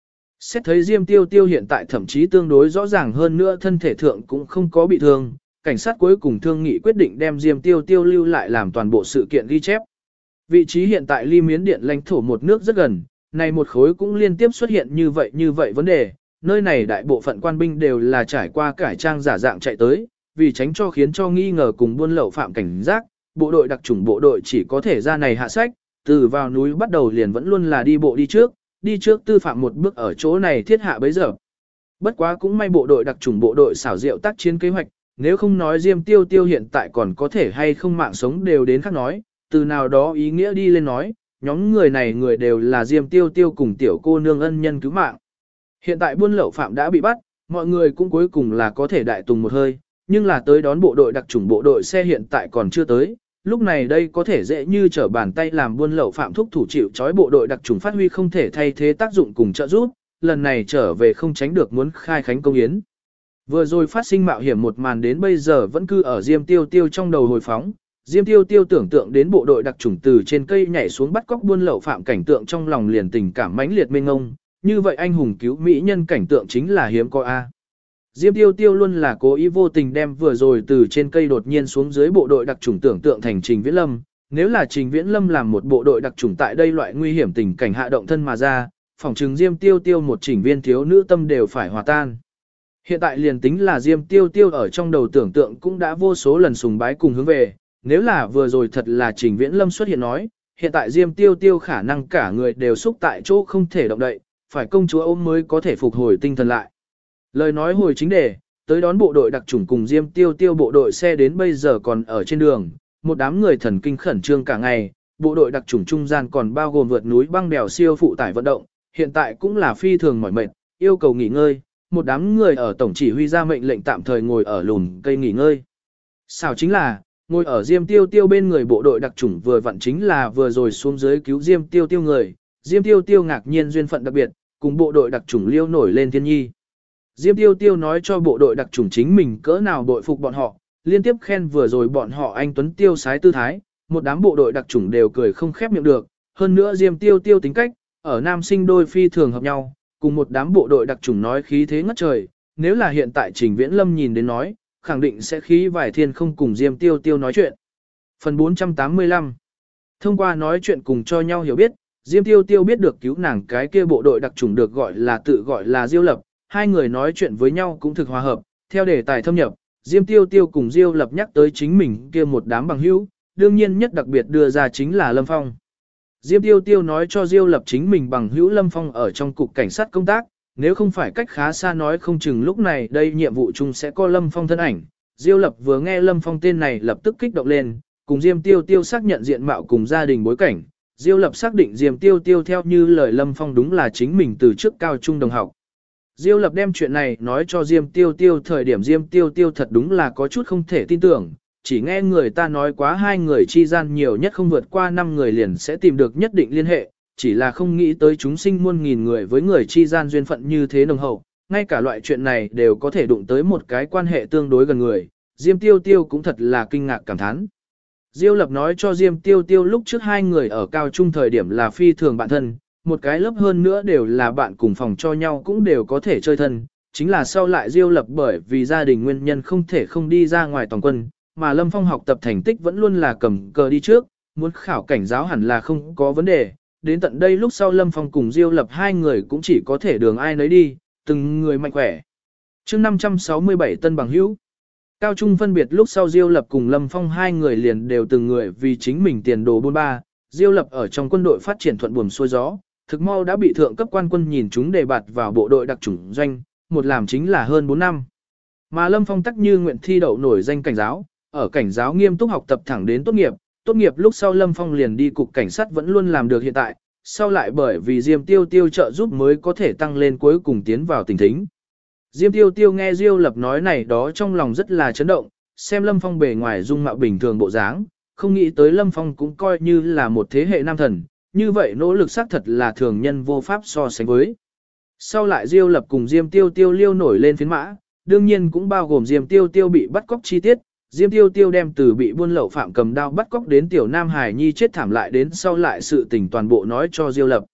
Xét thấy Diêm Tiêu Tiêu hiện tại thậm chí tương đối rõ ràng hơn nữa thân thể thượng cũng không có bị thương, cảnh sát cuối cùng thương nghị quyết định đem Diêm Tiêu Tiêu lưu lại làm toàn bộ sự kiện ghi chép. Vị trí hiện tại ly Miến Điện lãnh thổ một nước rất gần, này một khối cũng liên tiếp xuất hiện như vậy vấn đề, nơi này đại bộ phận quan binh đều là trải qua cải trang giả dạng chạy tới, vì tránh cho khiến cho nghi ngờ cùng buôn lậu phạm cảnh giác, bộ đội đặc chủng bộ đội chỉ có thể ra này hạ sách, từ vào núi bắt đầu liền vẫn luôn là đi bộ đi trước tư phạm một bước ở chỗ này thiết hạ bấy giờ. Bất quá cũng may bộ đội đặc chủng bộ đội xảo diệu tác chiến kế hoạch, nếu không nói Diêm Tiêu Tiêu hiện tại còn có thể hay không mạng sống đều đến khác nói, từ nào đó ý nghĩa đi lên nói, nhóm người này người đều là Diêm Tiêu Tiêu cùng tiểu cô nương ân nhân cứu mạng. Hiện tại buôn lậu phạm đã bị bắt, mọi người cũng cuối cùng là có thể đại tùng một hơi, nhưng là tới đón bộ đội đặc chủng bộ đội xe hiện tại còn chưa tới, lúc này đây có thể dễ như trở bàn tay làm buôn lậu phạm thúc thủ chịu trói bộ đội đặc chủng phát huy không thể thay thế tác dụng cùng trợ giúp, lần này trở về không tránh được muốn khai khánh công yến. Vừa rồi phát sinh mạo hiểm một màn đến bây giờ vẫn cứ ở Diêm Tiêu Tiêu trong đầu hồi phóng, Diêm Tiêu Tiêu tưởng tượng đến bộ đội đặc chủng từ trên cây nhảy xuống bắt cóc buôn lậu phạm cảnh tượng trong lòng liền tình cảm mãnh liệt mênh ngông, như vậy anh hùng cứu mỹ nhân cảnh tượng chính là hiếm có a. Diêm Tiêu Tiêu luôn là cố ý vô tình đem vừa rồi từ trên cây đột nhiên xuống dưới bộ đội đặc chủng tưởng tượng thành Trình Viễn Lâm, nếu là Trình Viễn Lâm làm một bộ đội đặc chủng tại đây loại nguy hiểm tình cảnh hạ động thân mà ra, phòng trừng Diêm Tiêu Tiêu một chỉnh viên thiếu nữ tâm đều phải hòa tan. Hiện tại liền tính là Diêm Tiêu Tiêu ở trong đầu tưởng tượng cũng đã vô số lần sùng bái cùng hướng về, nếu là vừa rồi thật là Trình Viễn Lâm xuất hiện nói, hiện tại Diêm Tiêu Tiêu khả năng cả người đều xúc tại chỗ không thể động đậy, phải công chúa ôm mới có thể phục hồi tinh thần lại. Lời nói hồi chính đề, tới đón bộ đội đặc chủng cùng Diêm Tiêu Tiêu bộ đội xe đến bây giờ còn ở trên đường, một đám người thần kinh khẩn trương cả ngày, bộ đội đặc chủng trung gian còn bao gồm vượt núi băng đèo siêu phụ tải vận động, hiện tại cũng là phi thường mỏi mệt, yêu cầu nghỉ ngơi, một đám người ở tổng chỉ huy ra mệnh lệnh tạm thời ngồi ở lùn cây nghỉ ngơi. Sao chính là, ngồi ở Diêm Tiêu Tiêu bên người bộ đội đặc chủng vừa vặn chính là vừa rồi xuống dưới cứu Diêm Tiêu Tiêu người, Diêm Tiêu Tiêu ngạc nhiên duyên phận đặc biệt, cùng bộ đội đặc chủng liêu nổi lên thiên nhi. Diêm Tiêu Tiêu nói cho bộ đội đặc chủng chính mình cỡ nào bội phục bọn họ, liên tiếp khen vừa rồi bọn họ anh Tuấn Tiêu sái tư thái, một đám bộ đội đặc chủng đều cười không khép miệng được, hơn nữa Diêm Tiêu Tiêu tính cách, ở nam sinh đôi phi thường hợp nhau, cùng một đám bộ đội đặc chủng nói khí thế ngất trời, nếu là hiện tại Trình Viễn Lâm nhìn đến nói, khẳng định sẽ khí vài thiên không cùng Diêm Tiêu Tiêu nói chuyện. Phần 485 Thông qua nói chuyện cùng cho nhau hiểu biết, Diêm Tiêu Tiêu biết được cứu nàng cái kia bộ đội đặc chủng được tự gọi là Diêu Lập, hai người nói chuyện với nhau cũng thực hòa hợp, theo đề tài thâm nhập, Diêm Tiêu Tiêu cùng Diêu Lập nhắc tới chính mình kia một đám bằng hữu, đương nhiên nhất đặc biệt đưa ra chính là Lâm Phong. Diêm Tiêu Tiêu nói cho Diêu Lập chính mình bằng hữu Lâm Phong ở trong cục cảnh sát công tác, nếu không phải cách khá xa nói không chừng lúc này đây nhiệm vụ chung sẽ có Lâm Phong thân ảnh. Diêu Lập vừa nghe Lâm Phong tên này lập tức kích động lên, cùng Diêm Tiêu Tiêu xác nhận diện mạo cùng gia đình bối cảnh. Diêu Lập xác định Diêm Tiêu Tiêu theo như lời Lâm Phong đúng là chính mình từ trước cao trung đồng học. Diêu Lập đem chuyện này nói cho Diêm Tiêu Tiêu thời điểm Diêm Tiêu Tiêu thật đúng là có chút không thể tin tưởng, chỉ nghe người ta nói quá hai người chi gian nhiều nhất không vượt qua 5 người liền sẽ tìm được nhất định liên hệ, chỉ là không nghĩ tới chúng sinh muôn nghìn người với người chi gian duyên phận như thế nồng hậu, ngay cả loại chuyện này đều có thể đụng tới một cái quan hệ tương đối gần người, Diêm Tiêu Tiêu cũng thật là kinh ngạc cảm thán. Diêu Lập nói cho Diêm Tiêu Tiêu lúc trước hai người ở cao trung thời điểm là phi thường bạn thân, một cái lớp hơn nữa đều là bạn cùng phòng cho nhau cũng đều có thể chơi thân, chính là sau lại Diêu Lập bởi vì gia đình nguyên nhân không thể không đi ra ngoài toàn quân, mà Lâm Phong học tập thành tích vẫn luôn là cầm cờ đi trước, muốn khảo cảnh giáo hẳn là không có vấn đề, đến tận đây lúc sau Lâm Phong cùng Diêu Lập hai người cũng chỉ có thể đường ai nấy đi, từng người mạnh khỏe. Chương 567 tân bằng hữu. Cao trung phân biệt lúc sau Diêu Lập cùng Lâm Phong hai người liền đều từng người vì chính mình tiền đồ bôn ba, Diêu Lập ở trong quân đội phát triển thuận buồm xuôi gió, thực mau đã bị thượng cấp quan quân nhìn chúng đề bạt vào bộ đội đặc chủng doanh, một làm chính là hơn 4 năm. Mà Lâm Phong tắc như nguyện thi đậu nổi danh cảnh giáo, ở cảnh giáo nghiêm túc học tập thẳng đến tốt nghiệp lúc sau Lâm Phong liền đi cục cảnh sát vẫn luôn làm được hiện tại, sau lại bởi vì Diêm Tiêu Tiêu trợ giúp mới có thể tăng lên cuối cùng tiến vào tỉnh thính. Diêm Tiêu Tiêu nghe Diêu Lập nói này đó trong lòng rất là chấn động, xem Lâm Phong bề ngoài dung mạo bình thường bộ dáng, không nghĩ tới Lâm Phong cũng coi như là một thế hệ nam thần, như vậy nỗ lực xác thật là thường nhân vô pháp so sánh với. Sau lại Diêu Lập cùng Diêm Tiêu Tiêu liêu nổi lên phiến mã, đương nhiên cũng bao gồm Diêm Tiêu Tiêu bị bắt cóc chi tiết, Diêm Tiêu Tiêu đem từ bị buôn lậu phạm cầm đao bắt cóc đến tiểu Nam Hải Nhi chết thảm lại đến sau lại sự tình toàn bộ nói cho Diêu Lập.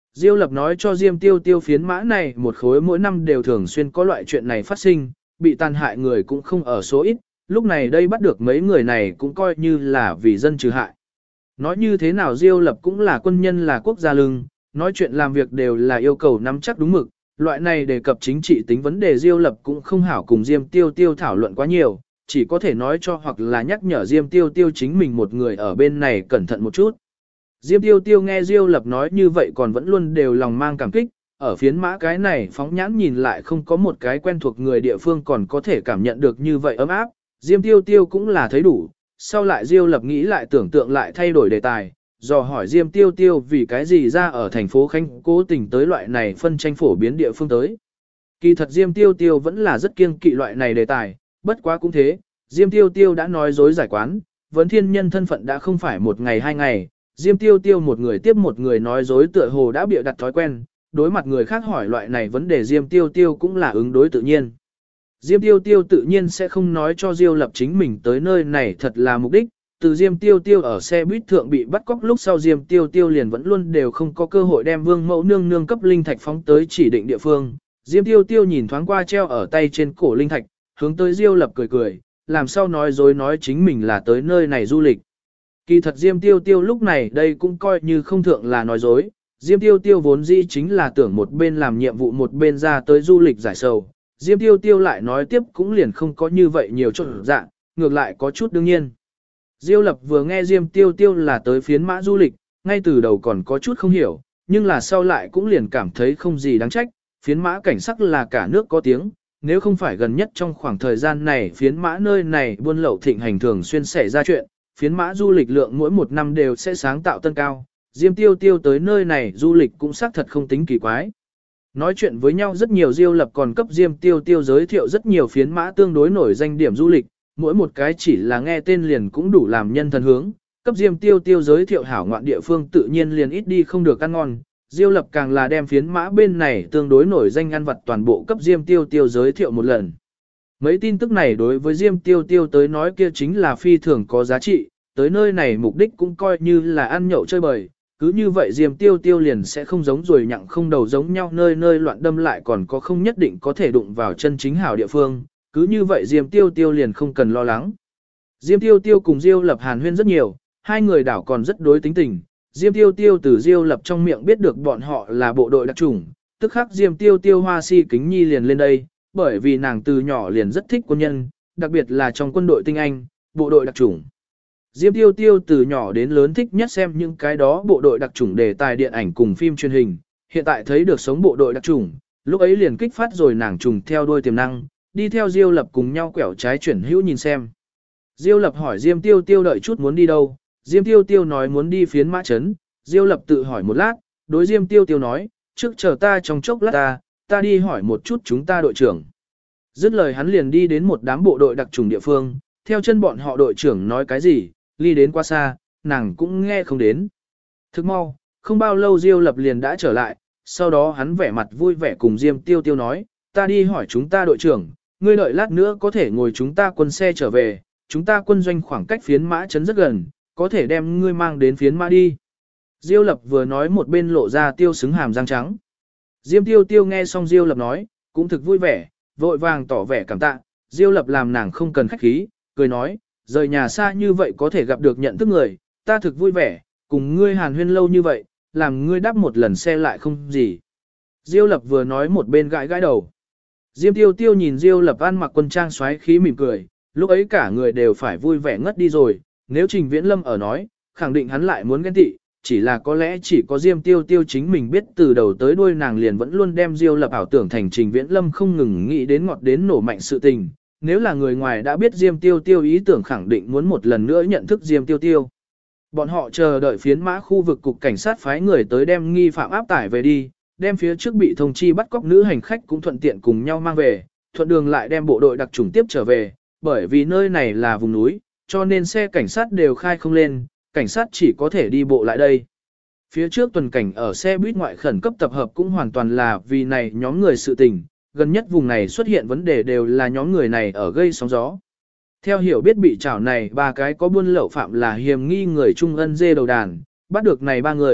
Diêu Lập nói cho Diêm Tiêu Tiêu phiến mã này một khối mỗi năm đều thường xuyên có loại chuyện này phát sinh, bị tàn hại người cũng không ở số ít, lúc này đây bắt được mấy người này cũng coi như là vì dân trừ hại. Nói như thế nào Diêu Lập cũng là quân nhân là quốc gia lưng, nói chuyện làm việc đều là yêu cầu nắm chắc đúng mực, loại này đề cập chính trị tính vấn đề Diêu Lập cũng không hảo cùng Diêm Tiêu Tiêu thảo luận quá nhiều, chỉ có thể nói cho hoặc là nhắc nhở Diêm Tiêu Tiêu chính mình một người ở bên này cẩn thận một chút. Diêm Tiêu Tiêu nghe Diêu Lập nói như vậy còn vẫn luôn đều lòng mang cảm kích, ở phiến mã cái này phóng nhãn nhìn lại không có một cái quen thuộc người địa phương còn có thể cảm nhận được như vậy ấm áp, Diêm Tiêu Tiêu cũng là thấy đủ, sau lại Diêu Lập nghĩ lại tưởng tượng lại thay đổi đề tài, dò hỏi Diêm Tiêu Tiêu vì cái gì ra ở thành phố Khánh cố tình tới loại này phân tranh phổ biến địa phương tới. Kỳ thật Diêm Tiêu Tiêu vẫn là rất kiêng kỵ loại này đề tài, bất quá cũng thế, Diêm Tiêu Tiêu đã nói dối giải quán, vấn thiên nhân thân phận đã không phải một ngày hai ngày, Diêm Tiêu Tiêu một người tiếp một người nói dối tựa hồ đã bịa đặt thói quen, đối mặt người khác hỏi loại này vấn đề Diêm Tiêu Tiêu cũng là ứng đối tự nhiên. Diêm Tiêu Tiêu tự nhiên sẽ không nói cho Diêu Lập chính mình tới nơi này thật là mục đích, từ Diêm Tiêu Tiêu ở xe buýt thượng bị bắt cóc lúc sau Diêm Tiêu Tiêu liền vẫn luôn đều không có cơ hội đem Vương Mẫu nương nương cấp linh thạch phóng tới chỉ định địa phương. Diêm Tiêu Tiêu nhìn thoáng qua treo ở tay trên cổ linh thạch, hướng tới Diêu Lập cười cười, làm sao nói dối nói chính mình là tới nơi này du lịch. Kỳ thật Diêm Tiêu Tiêu lúc này đây cũng coi như không thượng là nói dối, Diêm Tiêu Tiêu vốn dĩ chính là tưởng một bên làm nhiệm vụ một bên ra tới du lịch giải sầu. Diêm Tiêu Tiêu lại nói tiếp cũng liền không có như vậy nhiều chỗ dạng, ngược lại có chút đương nhiên. Diêu Lập vừa nghe Diêm Tiêu Tiêu là tới phiến mã du lịch, ngay từ đầu còn có chút không hiểu, nhưng là sau lại cũng liền cảm thấy không gì đáng trách, phiến mã cảnh sắc là cả nước có tiếng, nếu không phải gần nhất trong khoảng thời gian này phiến mã nơi này buôn lậu thịnh hành thường xuyên xảy ra chuyện, phiến mã du lịch lượng mỗi một năm đều sẽ sáng tạo tân cao, Diêm Tiêu Tiêu tới nơi này du lịch cũng xác thật không tính kỳ quái. Nói chuyện với nhau rất nhiều Diêu Lập còn cấp Diêm Tiêu Tiêu giới thiệu rất nhiều phiến mã tương đối nổi danh điểm du lịch, mỗi một cái chỉ là nghe tên liền cũng đủ làm nhân thần hướng, cấp Diêm Tiêu Tiêu giới thiệu hảo ngoạn địa phương tự nhiên liền ít đi không được ăn ngon. Diêu Lập càng là đem phiến mã bên này tương đối nổi danh ăn vặt toàn bộ cấp Diêm Tiêu Tiêu giới thiệu một lần. Mấy tin tức này đối với Diêm Tiêu Tiêu tới nói kia chính là phi thường có giá trị, tới nơi này mục đích cũng coi như là ăn nhậu chơi bời. Cứ như vậy Diêm Tiêu Tiêu liền sẽ không giống rồi nhặng không đầu giống nhau nơi nơi loạn đâm lại còn có không nhất định có thể đụng vào chân chính hảo địa phương, cứ như vậy Diêm Tiêu Tiêu liền không cần lo lắng. Diêm Tiêu Tiêu cùng Diêu Lập hàn huyên rất nhiều, hai người đảo còn rất đối tính tình, Diêm Tiêu Tiêu từ Diêu Lập trong miệng biết được bọn họ là bộ đội đặc chủng, tức khắc Diêm Tiêu Tiêu hoa si kính nhi liền lên đây, bởi vì nàng từ nhỏ liền rất thích quân nhân, đặc biệt là trong quân đội tinh anh, bộ đội đặc chủng. Diêm Tiêu Tiêu từ nhỏ đến lớn thích nhất xem những cái đó bộ đội đặc chủng đề tài điện ảnh cùng phim truyền hình, hiện tại thấy được sống bộ đội đặc chủng, lúc ấy liền kích phát rồi nàng trùng theo đuôi tiềm năng, đi theo Diêu Lập cùng nhau quẹo trái chuyển hữu nhìn xem. Diêu Lập hỏi Diêm Tiêu Tiêu đợi chút muốn đi đâu, Diêm Tiêu Tiêu nói muốn đi phiến mã trấn, Diêu Lập tự hỏi một lát, đối Diêm Tiêu Tiêu nói, trước chờ ta trong chốc lát ta đi hỏi một chút chúng ta đội trưởng. Dứt lời hắn liền đi đến một đám bộ đội đặc chủng địa phương, theo chân bọn họ đội trưởng nói cái gì, ly đến quá xa, nàng cũng nghe không đến. Thức mau, không bao lâu Diêu Lập liền đã trở lại, sau đó hắn vẻ mặt vui vẻ cùng Diêm Tiêu Tiêu nói, ta đi hỏi chúng ta đội trưởng, ngươi đợi lát nữa có thể ngồi chúng ta quân xe trở về, chúng ta quân doanh khoảng cách phiến mã trấn rất gần, có thể đem ngươi mang đến phiến mã đi. Diêu Lập vừa nói một bên lộ ra tiêu xứng hàm răng trắng. Diêm Tiêu Tiêu nghe xong Diêu Lập nói, cũng thực vui vẻ, vội vàng tỏ vẻ cảm tạ, Diêu Lập làm nàng không cần khách khí, cười nói, rời nhà xa như vậy có thể gặp được nhận thức người, ta thực vui vẻ, cùng ngươi hàn huyên lâu như vậy, làm ngươi đáp một lần xe lại không gì. Diêu Lập vừa nói một bên gãi gãi đầu. Diêm Tiêu Tiêu nhìn Diêu Lập ăn mặc quân trang xoáy khí mỉm cười, lúc ấy cả người đều phải vui vẻ ngất đi rồi, nếu Trình Viễn Lâm ở nói, khẳng định hắn lại muốn ghen tị, chỉ là có lẽ chỉ có Diêm Tiêu Tiêu chính mình biết từ đầu tới đuôi nàng liền vẫn luôn đem Diêu Lập ảo tưởng thành Trình Viễn Lâm không ngừng nghĩ đến ngọt đến nổ mạnh sự tình, nếu là người ngoài đã biết Diêm Tiêu Tiêu ý tưởng khẳng định muốn một lần nữa nhận thức Diêm Tiêu Tiêu. Bọn họ chờ đợi phiến mã khu vực cục cảnh sát phái người tới đem nghi phạm áp tải về đi, đem phía trước bị thông chi bắt cóc nữ hành khách cũng thuận tiện cùng nhau mang về, thuận đường lại đem bộ đội đặc chủng tiếp trở về, bởi vì nơi này là vùng núi, cho nên xe cảnh sát đều khai không lên, cảnh sát chỉ có thể đi bộ lại đây. Phía trước tuần cảnh ở xe buýt ngoại khẩn cấp tập hợp cũng hoàn toàn là vì này nhóm người sự tình, gần nhất vùng này xuất hiện vấn đề đều là nhóm người này ở gây sóng gió. Theo hiểu biết bị trảo này ba cái có buôn lậu phạm là hiểm nghi người Trung Ân dê đầu đàn, bắt được này ba người,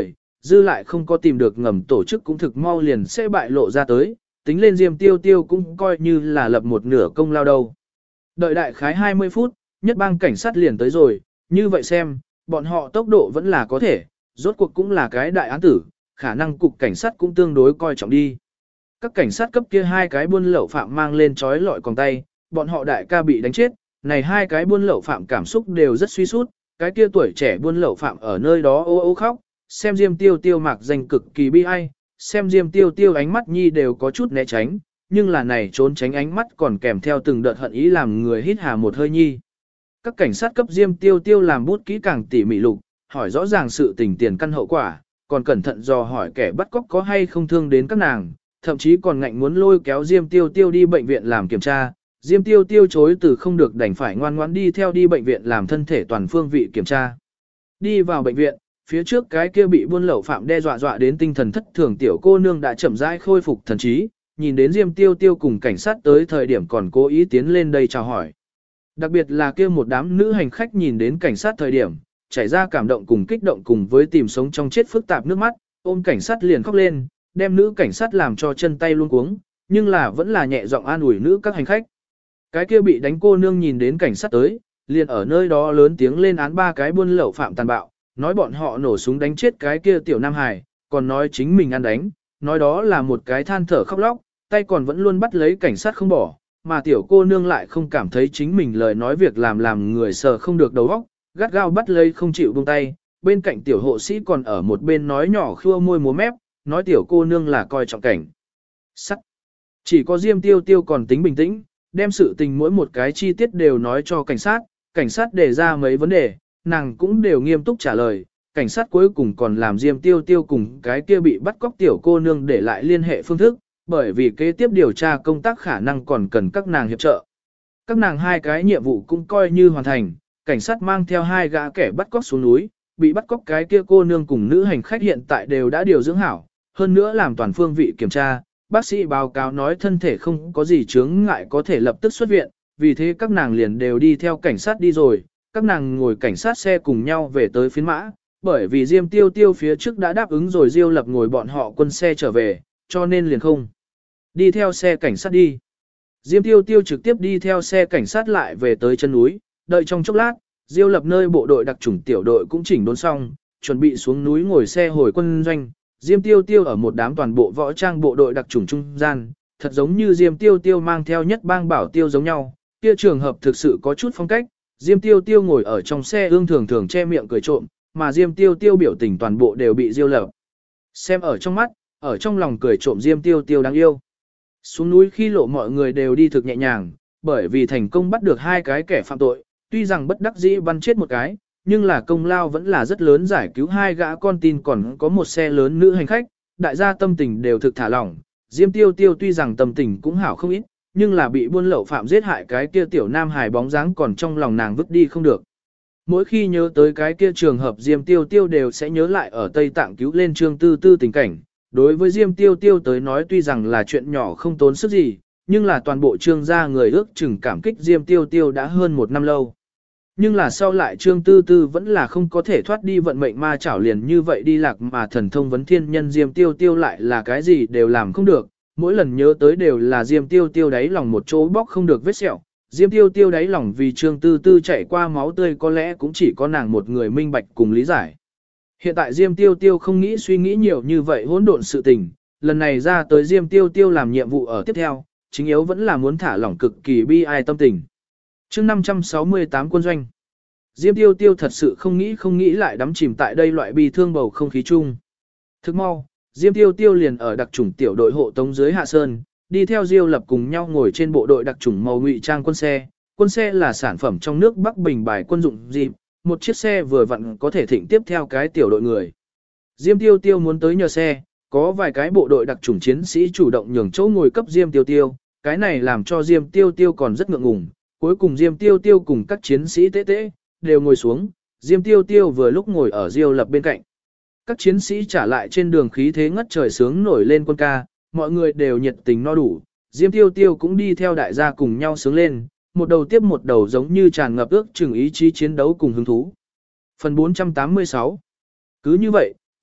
dư lại không có tìm được ngầm tổ chức cũng thực mau liền sẽ bại lộ ra tới, tính lên Diêm Tiêu Tiêu cũng coi như là lập một nửa công lao đâu. Đợi đại khái 20 phút, nhất bang cảnh sát liền tới rồi, như vậy xem, bọn họ tốc độ vẫn là có thể, rốt cuộc cũng là cái đại án tử, khả năng cục cảnh sát cũng tương đối coi trọng đi. Các cảnh sát cấp kia hai cái buôn lậu phạm mang lên trói lọi còng tay, bọn họ đại ca bị đánh chết, này hai cái buôn lậu phạm cảm xúc đều rất suy sút, cái kia tuổi trẻ buôn lậu phạm ở nơi đó ô ô khóc, xem Diêm Tiêu Tiêu mạc danh cực kỳ bi ai, xem Diêm Tiêu Tiêu ánh mắt nhi đều có chút né tránh, nhưng là này trốn tránh ánh mắt còn kèm theo từng đợt hận ý làm người hít hà một hơi nhi. Các cảnh sát cấp Diêm Tiêu Tiêu làm bút kỹ càng tỉ mỉ lục, hỏi rõ ràng sự tình tiền căn hậu quả, còn cẩn thận dò hỏi kẻ bắt cóc có hay không thương đến các nàng, thậm chí còn ngạnh muốn lôi kéo Diêm Tiêu Tiêu đi bệnh viện làm kiểm tra. Diêm Tiêu Tiêu chối từ không được đành phải ngoan ngoãn đi theo đi bệnh viện làm thân thể toàn phương vị kiểm tra. Đi vào bệnh viện, phía trước cái kia bị buôn lậu phạm đe dọa đến tinh thần thất thường tiểu cô nương đã chậm rãi khôi phục thần trí, nhìn đến Diêm Tiêu Tiêu cùng cảnh sát tới thời điểm còn cố ý tiến lên đây chào hỏi. Đặc biệt là kia một đám nữ hành khách nhìn đến cảnh sát thời điểm, chảy ra cảm động cùng kích động cùng với tìm sống trong chết phức tạp nước mắt, ôm cảnh sát liền khóc lên, đem nữ cảnh sát làm cho chân tay luống cuống, nhưng là vẫn là nhẹ giọng an ủi nữ các hành khách. Cái kia bị đánh cô nương nhìn đến cảnh sát tới, liền ở nơi đó lớn tiếng lên án ba cái buôn lậu phạm tàn bạo, nói bọn họ nổ súng đánh chết cái kia tiểu nam hài, còn nói chính mình ăn đánh, nói đó là một cái than thở khóc lóc, tay còn vẫn luôn bắt lấy cảnh sát không bỏ, mà tiểu cô nương lại không cảm thấy chính mình lời nói việc làm người sợ không được đầu óc, gắt gao bắt lấy không chịu buông tay, bên cạnh tiểu hộ sĩ còn ở một bên nói nhỏ khua môi múa mép, nói tiểu cô nương là coi trọng cảnh sát. Chỉ có Diêm Tiêu Tiêu còn tính bình tĩnh, đem sự tình mỗi một cái chi tiết đều nói cho cảnh sát đề ra mấy vấn đề, nàng cũng đều nghiêm túc trả lời, cảnh sát cuối cùng còn làm Diêm Tiêu Tiêu cùng cái kia bị bắt cóc tiểu cô nương để lại liên hệ phương thức, bởi vì kế tiếp điều tra công tác khả năng còn cần các nàng hiệp trợ. Các nàng hai cái nhiệm vụ cũng coi như hoàn thành, cảnh sát mang theo hai gã kẻ bắt cóc xuống núi, bị bắt cóc cái kia cô nương cùng nữ hành khách hiện tại đều đã điều dưỡng hảo, hơn nữa làm toàn phương vị kiểm tra, bác sĩ báo cáo nói thân thể không có gì chướng ngại có thể lập tức xuất viện, vì thế các nàng liền đều đi theo cảnh sát đi rồi, các nàng ngồi cảnh sát xe cùng nhau về tới phiến mã, bởi vì Diêm Tiêu Tiêu phía trước đã đáp ứng rồi Diêu Lập ngồi bọn họ quân xe trở về, cho nên liền không đi theo xe cảnh sát đi. Diêm Tiêu Tiêu trực tiếp đi theo xe cảnh sát lại về tới chân núi, đợi trong chốc lát, Diêu Lập nơi bộ đội đặc chủng tiểu đội cũng chỉnh đốn xong, chuẩn bị xuống núi ngồi xe hồi quân doanh. Diêm Tiêu Tiêu ở một đám toàn bộ võ trang bộ đội đặc chủng trung gian, thật giống như Diêm Tiêu Tiêu mang theo nhất bang bảo tiêu giống nhau, kia trường hợp thực sự có chút phong cách. Diêm Tiêu Tiêu ngồi ở trong xe thường thường che miệng cười trộm, mà Diêm Tiêu Tiêu biểu tình toàn bộ đều bị Diêu Lập xem ở trong mắt, ở trong lòng cười trộm Diêm Tiêu Tiêu đáng yêu. Xuống núi khi lộ mọi người đều đi thực nhẹ nhàng, bởi vì thành công bắt được hai cái kẻ phạm tội, tuy rằng bất đắc dĩ bắn chết một cái, nhưng là công lao vẫn là rất lớn, giải cứu hai gã con tin còn có một xe lớn nữ hành khách, đại gia tâm tình đều thực thả lỏng. Diêm Tiêu Tiêu tuy rằng tâm tình cũng hảo không ít, nhưng là bị buôn lậu phạm giết hại cái kia tiểu nam hài bóng dáng còn trong lòng nàng vứt đi không được. Mỗi khi nhớ tới cái kia trường hợp Diêm Tiêu Tiêu đều sẽ nhớ lại ở Tây Tạng cứu lên Trương Tư Tư tình cảnh. Đối với Diêm Tiêu Tiêu tới nói tuy rằng là chuyện nhỏ không tốn sức gì, nhưng là toàn bộ Trương gia người ước chừng cảm kích Diêm Tiêu Tiêu đã hơn một năm lâu. Nhưng là sau lại Trương Tư Tư vẫn là không có thể thoát đi vận mệnh ma chảo liền như vậy đi lạc, mà thần thông vấn thiên nhân Diêm Tiêu Tiêu lại là cái gì đều làm không được, mỗi lần nhớ tới đều là Diêm Tiêu Tiêu đáy lòng một chỗ bóc không được vết sẹo. Diêm Tiêu Tiêu đáy lòng vì Trương Tư Tư chạy qua máu tươi có lẽ cũng chỉ có nàng một người minh bạch cùng lý giải. Hiện tại Diêm Tiêu Tiêu không nghĩ suy nghĩ nhiều như vậy hỗn độn sự tình, lần này ra tới Diêm Tiêu Tiêu làm nhiệm vụ ở tiếp theo, chính yếu vẫn là muốn thả lỏng cực kỳ bi ai tâm tình. Chương 568 quân doanh. Diêm Tiêu Tiêu thật sự không nghĩ lại đắm chìm tại đây loại bi thương bầu không khí chung. Thức mau, Diêm Tiêu Tiêu liền ở đặc chủng tiểu đội hộ tống dưới Hạ Sơn, đi theo Diêu Lập cùng nhau ngồi trên bộ đội đặc chủng màu ngụy trang quân xe. Quân xe là sản phẩm trong nước Bắc Bình bài quân dụng dịp, một chiếc xe vừa vặn có thể thịnh tiếp theo cái tiểu đội người. Diêm Tiêu Tiêu muốn tới nhờ xe, có vài cái bộ đội đặc chủng chiến sĩ chủ động nhường chỗ ngồi cấp Diêm Tiêu Tiêu, cái này làm cho Diêm Tiêu Tiêu còn rất ngượng ngùng. Cuối cùng Diêm Tiêu Tiêu cùng các chiến sĩ tế tế đều ngồi xuống, Diêm Tiêu Tiêu vừa lúc ngồi ở Diêu Lập bên cạnh. Các chiến sĩ trả lại trên đường khí thế ngất trời sướng nổi lên quân ca, mọi người đều nhiệt tình no đủ, Diêm Tiêu Tiêu cũng đi theo đại gia cùng nhau sướng lên, một đầu tiếp một đầu giống như tràn ngập ước chừng ý chí chiến đấu cùng hứng thú. Phần 486. Cứ như vậy,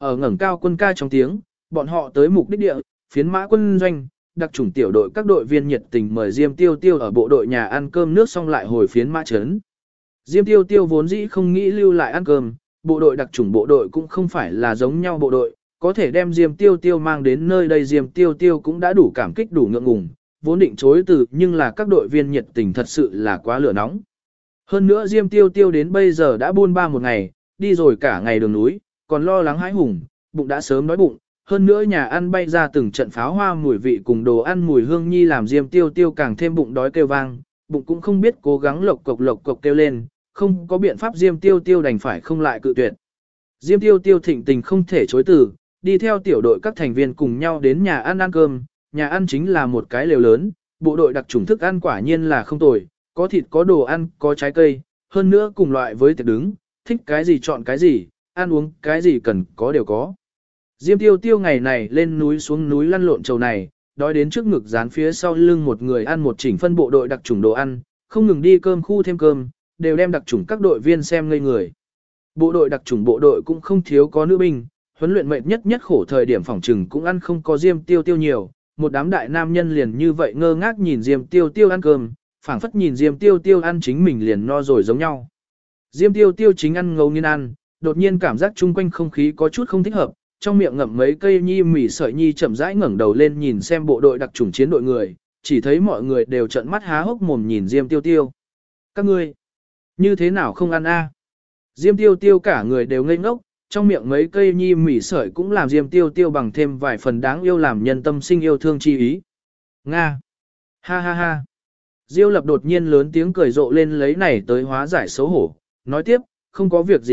Ở ngẩng cao quân ca trong tiếng, bọn họ tới mục đích địa, phiến mã quân doanh, đặc chủng tiểu đội các đội viên nhiệt tình mời Diêm Tiêu Tiêu ở bộ đội nhà ăn cơm nước xong lại hồi phiến mã trấn. Diêm Tiêu Tiêu vốn dĩ không nghĩ lưu lại ăn cơm, bộ đội đặc chủng bộ đội cũng không phải là giống nhau bộ đội, có thể đem Diêm Tiêu Tiêu mang đến nơi đây Diêm Tiêu Tiêu cũng đã đủ cảm kích đủ ngượng ngùng, vốn định chối từ nhưng là các đội viên nhiệt tình thật sự là quá lửa nóng. Hơn nữa Diêm Tiêu Tiêu đến bây giờ đã buôn ba một ngày, đi rồi cả ngày đường núi, còn lo lắng hãi hùng, bụng đã sớm đói bụng, hơn nữa nhà ăn bay ra từng trận pháo hoa mùi vị cùng đồ ăn mùi hương nhi làm Diêm Tiêu Tiêu càng thêm bụng đói kêu vang, bụng cũng không biết cố gắng lộc cộc kêu lên, không có biện pháp Diêm Tiêu Tiêu đành phải không lại cự tuyệt. Diêm Tiêu Tiêu thịnh tình không thể chối từ, đi theo tiểu đội các thành viên cùng nhau đến nhà ăn cơm, nhà ăn chính là một cái lều lớn, bộ đội đặc chủng thức ăn quả nhiên là không tồi, có thịt có đồ ăn, có trái cây, hơn nữa cùng loại với tiệc đứng, thích cái gì chọn cái gì, ăn uống cái gì cần có đều có. Diêm Tiêu Tiêu ngày này lên núi xuống núi lăn lộn trầu này, đói đến trước ngực dán phía sau lưng một người ăn một chỉnh phân bộ đội đặc chủng đồ ăn, không ngừng đi cơm khu thêm cơm, đều đem đặc chủng các đội viên xem ngây người. Bộ đội đặc chủng bộ đội cũng không thiếu có nữ binh, huấn luyện mệt nhất khổ thời điểm phòng trừng cũng ăn không có Diêm Tiêu Tiêu nhiều, một đám đại nam nhân liền như vậy ngơ ngác nhìn Diêm Tiêu Tiêu ăn cơm, phảng phất nhìn Diêm Tiêu Tiêu ăn chính mình liền no rồi giống nhau. Diêm Tiêu Tiêu chính ăn ngấu nghiến ăn, đột nhiên cảm giác chung quanh không khí có chút không thích hợp, trong miệng ngậm mấy cây nhi mỉ sợi nhi chậm rãi ngẩng đầu lên nhìn xem bộ đội đặc chủng chiến đội người, chỉ thấy mọi người đều trợn mắt há hốc mồm nhìn Diêm Tiêu Tiêu. Các ngươi, như thế nào không ăn a? Diêm Tiêu Tiêu cả người đều ngây ngốc, trong miệng mấy cây nhi mỉ sợi cũng làm Diêm Tiêu Tiêu bằng thêm vài phần đáng yêu làm nhân tâm sinh yêu thương chi ý. Nga! Ha ha ha! Diêu Lập đột nhiên lớn tiếng cười rộ lên lấy này tới hóa giải xấu hổ, nói tiếp, không có việc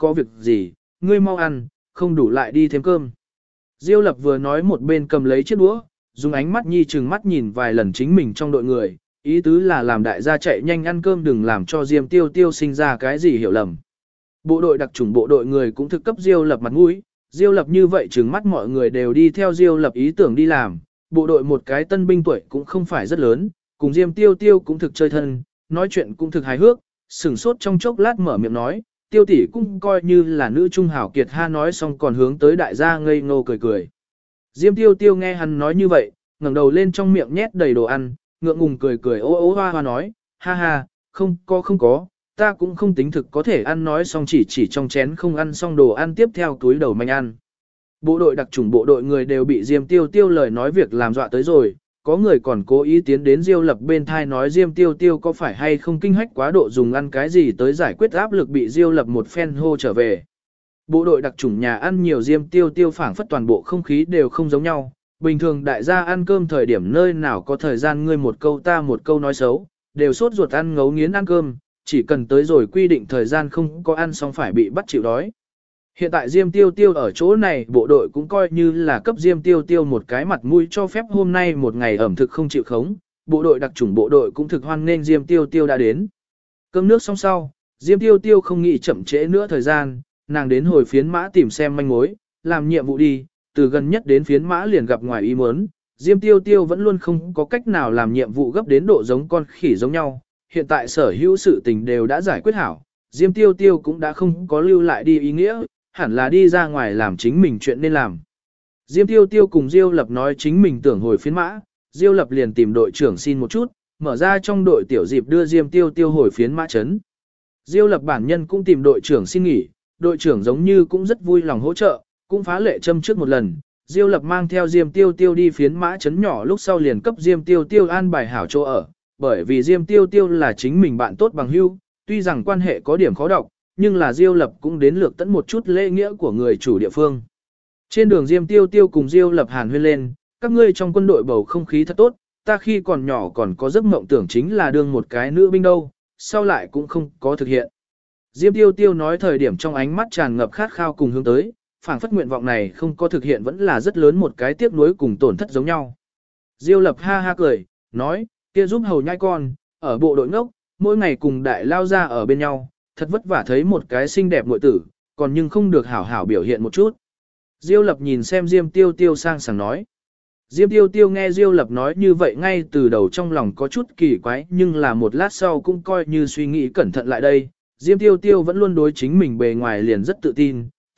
gì, ngươi mau ăn, không đủ lại đi thêm cơm. Diêu Lập vừa nói một bên cầm lấy chiếc đũa, dùng ánh mắt nhi chừng mắt nhìn vài lần chính mình trong đội người, ý tứ là làm đại gia chạy nhanh ăn cơm đừng làm cho Diêm Tiêu Tiêu sinh ra cái gì hiểu lầm. Bộ đội đặc chủng bộ đội người cũng thực cấp Diêu Lập mặt mũi, Diêu Lập như vậy chừng mắt mọi người đều đi theo Diêu Lập ý tưởng đi làm, bộ đội một cái tân binh tuổi cũng không phải rất lớn, cùng Diêm Tiêu Tiêu cũng thực chơi thân, nói chuyện cũng thực hài hước, sửng sốt trong chốc lát mở miệng nói, Tiêu tỷ cũng coi như là nữ trung hảo kiệt ha nói xong còn hướng tới đại gia ngây ngô cười cười. Diêm Tiêu Tiêu nghe hắn nói như vậy, ngẩng đầu lên trong miệng nhét đầy đồ ăn, ngượng ngùng cười cười ô ô hoa hoa nói, ha ha, không có, ta cũng không tính thực có thể ăn nói xong chỉ trong chén không ăn xong đồ ăn tiếp theo túi đầu manh ăn. Bộ đội đặc chủng bộ đội người đều bị Diêm Tiêu Tiêu lời nói việc làm dọa tới rồi, có người còn cố ý tiến đến Diêu Lập bên thai nói Diêm Tiêu Tiêu có phải hay không kinh hách quá độ dùng ăn cái gì tới giải quyết áp lực bị Diêu Lập một phen hô trở về. Bộ đội đặc chủng nhà ăn nhiều Diêm Tiêu Tiêu phảng phất toàn bộ không khí đều không giống nhau, bình thường đại gia ăn cơm thời điểm nơi nào có thời gian ngươi một câu ta một câu nói xấu, đều sốt ruột ăn ngấu nghiến ăn cơm, chỉ cần tới rồi quy định thời gian không có ăn xong phải bị bắt chịu đói. Hiện tại Diêm Tiêu Tiêu ở chỗ này bộ đội cũng coi như là cấp Diêm Tiêu Tiêu một cái mặt mũi cho phép hôm nay một ngày ẩm thực không chịu khống, bộ đội đặc chủng bộ đội cũng thực hoan nên Diêm Tiêu Tiêu đã đến. Cơm nước xong sau, Diêm Tiêu Tiêu không nghĩ chậm trễ nữa thời gian, nàng đến hồi phiến mã tìm xem manh mối, làm nhiệm vụ đi, từ gần nhất đến phiến mã liền gặp ngoài ý muốn, Diêm Tiêu Tiêu vẫn luôn không có cách nào làm nhiệm vụ gấp đến độ giống con khỉ giống nhau, hiện tại sở hữu sự tình đều đã giải quyết hảo, Diêm Tiêu Tiêu cũng đã không có lưu lại đi ý nghĩa, hẳn là đi ra ngoài làm chính mình chuyện nên làm. Diêm Tiêu Tiêu cùng Diêu Lập nói chính mình tưởng hồi phiến mã, Diêu Lập liền tìm đội trưởng xin một chút, mở ra trong đội tiểu dịp đưa Diêm Tiêu Tiêu hồi phiến mã chấn. Diêu Lập bản nhân cũng tìm đội trưởng xin nghỉ, đội trưởng giống như cũng rất vui lòng hỗ trợ, cũng phá lệ châm trước một lần. Diêu Lập mang theo Diêm Tiêu Tiêu đi phiến mã chấn nhỏ lúc sau liền cấp Diêm Tiêu Tiêu an bài hảo chỗ ở, bởi vì Diêm Tiêu Tiêu là chính mình bạn tốt bằng hữu, tuy rằng quan hệ có điểm khó đọc, nhưng là Diêu Lập cũng đến lược tận một chút lễ nghĩa của người chủ địa phương. Trên đường Diêm Tiêu Tiêu cùng Diêu Lập hàn huyên lên, các ngươi trong quân đội bầu không khí thật tốt, ta khi còn nhỏ còn có giấc mộng tưởng chính là đương một cái nữ binh đâu, sau lại cũng không có thực hiện. Diêm Tiêu Tiêu nói thời điểm trong ánh mắt tràn ngập khát khao cùng hướng tới, phảng phất nguyện vọng này không có thực hiện vẫn là rất lớn một cái tiếc nuối cùng tổn thất giống nhau. Diêu Lập ha ha cười, nói, kia giúp hầu nhai con, ở bộ đội ngốc, mỗi ngày cùng đại lao ra ở bên nhau, thật vất vả thấy một cái xinh đẹp muội tử, còn nhưng không được hảo hảo biểu hiện một chút. Diêu Lập nhìn xem Diêm Tiêu Tiêu sang sảng nói. Diêm Tiêu Tiêu nghe Diêu Lập nói như vậy ngay từ đầu trong lòng có chút kỳ quái nhưng là một lát sau cũng coi như suy nghĩ cẩn thận lại đây. Diêm Tiêu Tiêu vẫn luôn đối chính mình bề ngoài liền rất tự tin,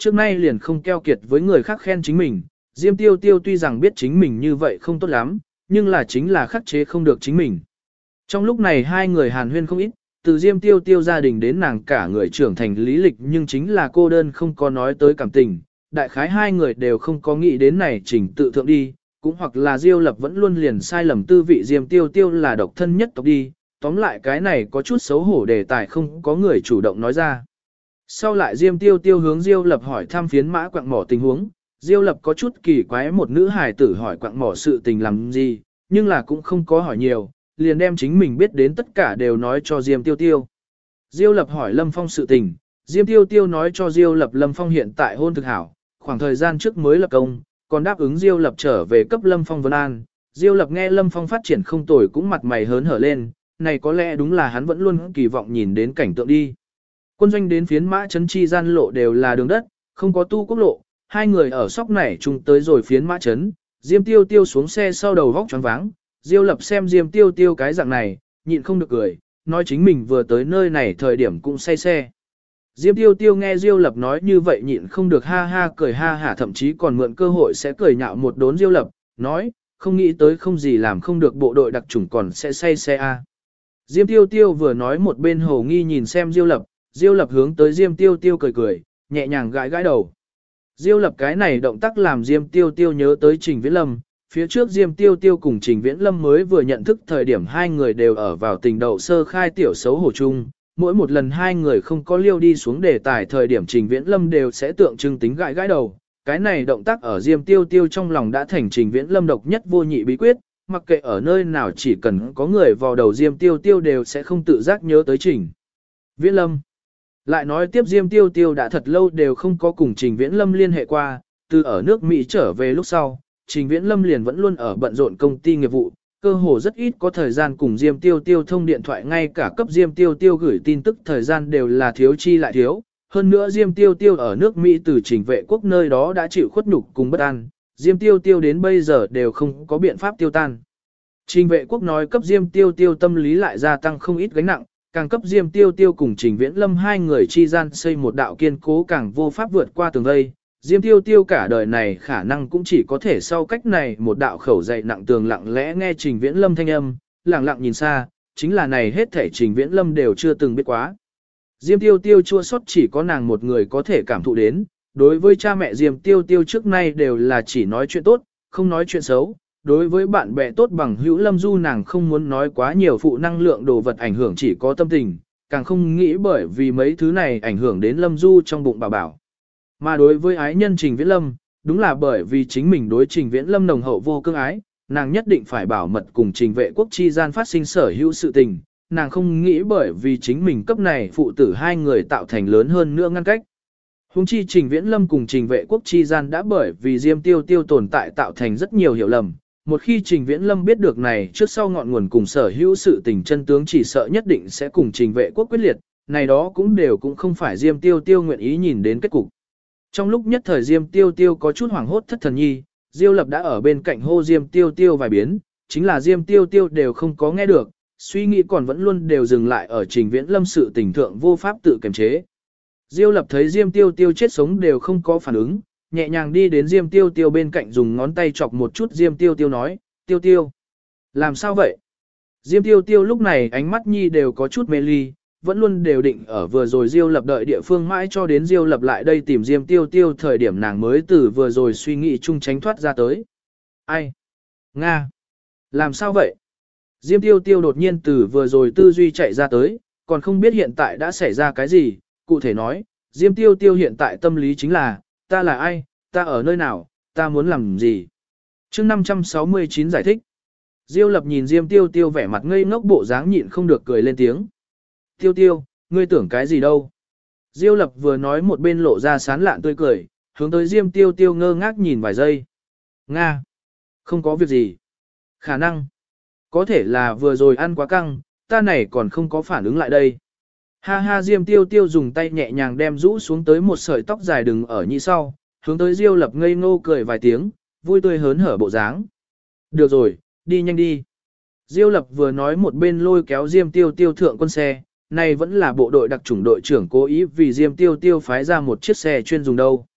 trước nay liền không keo kiệt với người khác khen chính mình. Diêm Tiêu Tiêu tuy rằng biết chính mình như vậy không tốt lắm, nhưng là chính là khắc chế không được chính mình. Trong lúc này hai người hàn huyên không ít, từ Diêm Tiêu Tiêu gia đình đến nàng cả người trưởng thành lý lịch, nhưng chính là cô đơn không có nói tới cảm tình. Đại khái hai người đều không có nghĩ đến này trình tự thượng đi, cũng hoặc là Diêu Lập vẫn luôn liền sai lầm tư vị Diêm Tiêu Tiêu là độc thân nhất tộc đi, tóm lại cái này có chút xấu hổ đề tài không có người chủ động nói ra. Sau lại Diêm Tiêu Tiêu hướng Diêu Lập hỏi thăm phiến mã quặng mỏ tình huống, Diêu Lập có chút kỳ quái một nữ hài tử hỏi quặng mỏ sự tình làm gì, nhưng là cũng không có hỏi nhiều, liền đem chính mình biết đến tất cả đều nói cho Diêm Tiêu Tiêu. Diêu Lập hỏi Lâm Phong sự tình, Diêm Tiêu Tiêu nói cho Diêu Lập Lâm Phong hiện tại hôn thực hảo, khoảng thời gian trước mới lập công, còn đáp ứng Diêu Lập trở về cấp Lâm Phong Vân An. Diêu Lập nghe Lâm Phong phát triển không tồi cũng mặt mày hớn hở lên, này có lẽ đúng là hắn vẫn luôn kỳ vọng nhìn đến cảnh tượng đi. Quân doanh đến phiến mã trấn chi gian lộ đều là đường đất, không có tu quốc lộ, hai người ở sóc nảy chung tới rồi phiến mã trấn, Diêm Tiêu Tiêu xuống xe sau đầu vóc choáng váng, Diêu Lập xem Diêm Tiêu Tiêu cái dạng này, nhịn không được cười, nói chính mình vừa tới nơi này thời điểm cũng say xe. Diêm Tiêu Tiêu nghe Diêu Lập nói như vậy nhịn không được ha ha cười ha hả, thậm chí còn mượn cơ hội sẽ cười nhạo một đốn Diêu Lập, nói, không nghĩ tới không gì làm không được bộ đội đặc chủng còn sẽ say xe a. Diêm Tiêu Tiêu vừa nói một bên hồ nghi nhìn xem Diêu Lập hướng tới Diêm Tiêu Tiêu cười cười, nhẹ nhàng gãi gãi đầu. Diêu Lập cái này động tác làm Diêm Tiêu Tiêu nhớ tới Trình Viễn Lâm, phía trước Diêm Tiêu Tiêu cùng Trình Viễn Lâm mới vừa nhận thức thời điểm hai người đều ở vào tình đậu sơ khai tiểu xấu hổ chung, mỗi một lần hai người không có liêu đi xuống đề tài thời điểm Trình Viễn Lâm đều sẽ tượng trưng tính gãi gãi đầu. Cái này động tác ở Diêm Tiêu Tiêu trong lòng đã thành Trình Viễn Lâm độc nhất vô nhị bí quyết, mặc kệ ở nơi nào chỉ cần có người vào đầu Diêm Tiêu Tiêu đều sẽ không tự giác nhớ tới Trình Viễn Lâm. Lại nói tiếp Diêm Tiêu Tiêu đã thật lâu đều không có cùng Trình Viễn Lâm liên hệ qua, từ ở nước Mỹ trở về lúc sau, Trình Viễn Lâm liền vẫn luôn ở bận rộn công ty nghiệp vụ, cơ hồ rất ít có thời gian cùng Diêm Tiêu Tiêu thông điện thoại, ngay cả cấp Diêm Tiêu Tiêu gửi tin tức thời gian đều là thiếu chi lại thiếu. Hơn nữa Diêm Tiêu Tiêu ở nước Mỹ từ Trình Vệ Quốc nơi đó đã chịu khuất nhục cùng bất an, Diêm Tiêu Tiêu đến bây giờ đều không có biện pháp tiêu tan. Trình Vệ Quốc nói cấp Diêm Tiêu Tiêu tâm lý lại gia tăng không ít gánh nặng, càng cấp Diêm Tiêu Tiêu cùng Trình Viễn Lâm hai người chi gian xây một đạo kiên cố càng vô pháp vượt qua tường vây. Diêm Tiêu Tiêu cả đời này khả năng cũng chỉ có thể sau cách này một đạo khẩu dày nặng tường lặng lẽ nghe Trình Viễn Lâm thanh âm, lặng lặng nhìn xa, chính là này hết thể Trình Viễn Lâm đều chưa từng biết quá. Diêm Tiêu Tiêu chua xót chỉ có nàng một người có thể cảm thụ đến, đối với cha mẹ Diêm Tiêu Tiêu trước nay đều là chỉ nói chuyện tốt, không nói chuyện xấu. Đối với bạn bè tốt bằng hữu Lâm Du nàng không muốn nói quá nhiều phụ năng lượng đồ vật ảnh hưởng chỉ có tâm tình, càng không nghĩ bởi vì mấy thứ này ảnh hưởng đến Lâm Du trong bụng bà bảo. Mà đối với ái nhân Trình Viễn Lâm, đúng là bởi vì chính mình đối Trình Viễn Lâm nồng hậu vô cương ái, nàng nhất định phải bảo mật cùng Trình Vệ Quốc chi gian phát sinh sở hữu sự tình, nàng không nghĩ bởi vì chính mình cấp này phụ tử hai người tạo thành lớn hơn nữa ngăn cách. Hùng chi Trình Viễn Lâm cùng Trình Vệ Quốc chi gian đã bởi vì Diêm Tiêu Tiêu tồn tại tạo thành rất nhiều hiểu lầm. Một khi Trình Viễn Lâm biết được này trước sau ngọn nguồn cùng sở hữu sự tình chân tướng chỉ sợ nhất định sẽ cùng Trình Vệ Quốc quyết liệt, này đó cũng không phải Diêm Tiêu Tiêu nguyện ý nhìn đến kết cục. Trong lúc nhất thời Diêm Tiêu Tiêu có chút hoảng hốt thất thần nhi, Diêu Lập đã ở bên cạnh hô Diêm Tiêu Tiêu vài biến, chính là Diêm Tiêu Tiêu đều không có nghe được, suy nghĩ còn vẫn luôn đều dừng lại ở Trình Viễn Lâm sự tình thượng vô pháp tự kiềm chế. Diêu Lập thấy Diêm Tiêu Tiêu chết sống đều không có phản ứng, nhẹ nhàng đi đến Diêm Tiêu Tiêu bên cạnh dùng ngón tay chọc một chút Diêm Tiêu Tiêu nói, Tiêu Tiêu, làm sao vậy? Diêm Tiêu Tiêu lúc này ánh mắt nhi đều có chút mê ly, vẫn luôn đều định ở vừa rồi Diêu Lập đợi địa phương mãi cho đến Diêu Lập lại đây tìm Diêm Tiêu Tiêu thời điểm nàng mới từ vừa rồi suy nghĩ chung tránh thoát ra tới. Ai? Nga? Làm sao vậy? Diêm Tiêu Tiêu đột nhiên từ vừa rồi tư duy chạy ra tới, còn không biết hiện tại đã xảy ra cái gì, cụ thể nói, Diêm Tiêu Tiêu hiện tại tâm lý chính là, ta là ai, ta ở nơi nào, ta muốn làm gì? Chương 569 giải thích. Diêu Lập nhìn Diêm Tiêu Tiêu vẻ mặt ngây ngốc bộ dáng nhịn không được cười lên tiếng. Tiêu Tiêu, ngươi tưởng cái gì đâu? Diêu Lập vừa nói một bên lộ ra sán lạn tươi cười, hướng tới Diêm Tiêu Tiêu ngơ ngác nhìn vài giây. Nga, không có việc gì. Khả năng, có thể là vừa rồi ăn quá căng, ta này còn không có phản ứng lại đây. Ha ha, Diêm Tiêu Tiêu dùng tay nhẹ nhàng đem rũ xuống tới một sợi tóc dài đừng ở nhĩ sau, hướng tới Diêu Lập ngây ngô cười vài tiếng, vui tươi hớn hở bộ dáng. Được rồi, đi nhanh đi. Diêu Lập vừa nói một bên lôi kéo Diêm Tiêu Tiêu thượng quân xe, này vẫn là bộ đội đặc chủng đội trưởng cố ý vì Diêm Tiêu Tiêu phái ra một chiếc xe chuyên dùng đâu.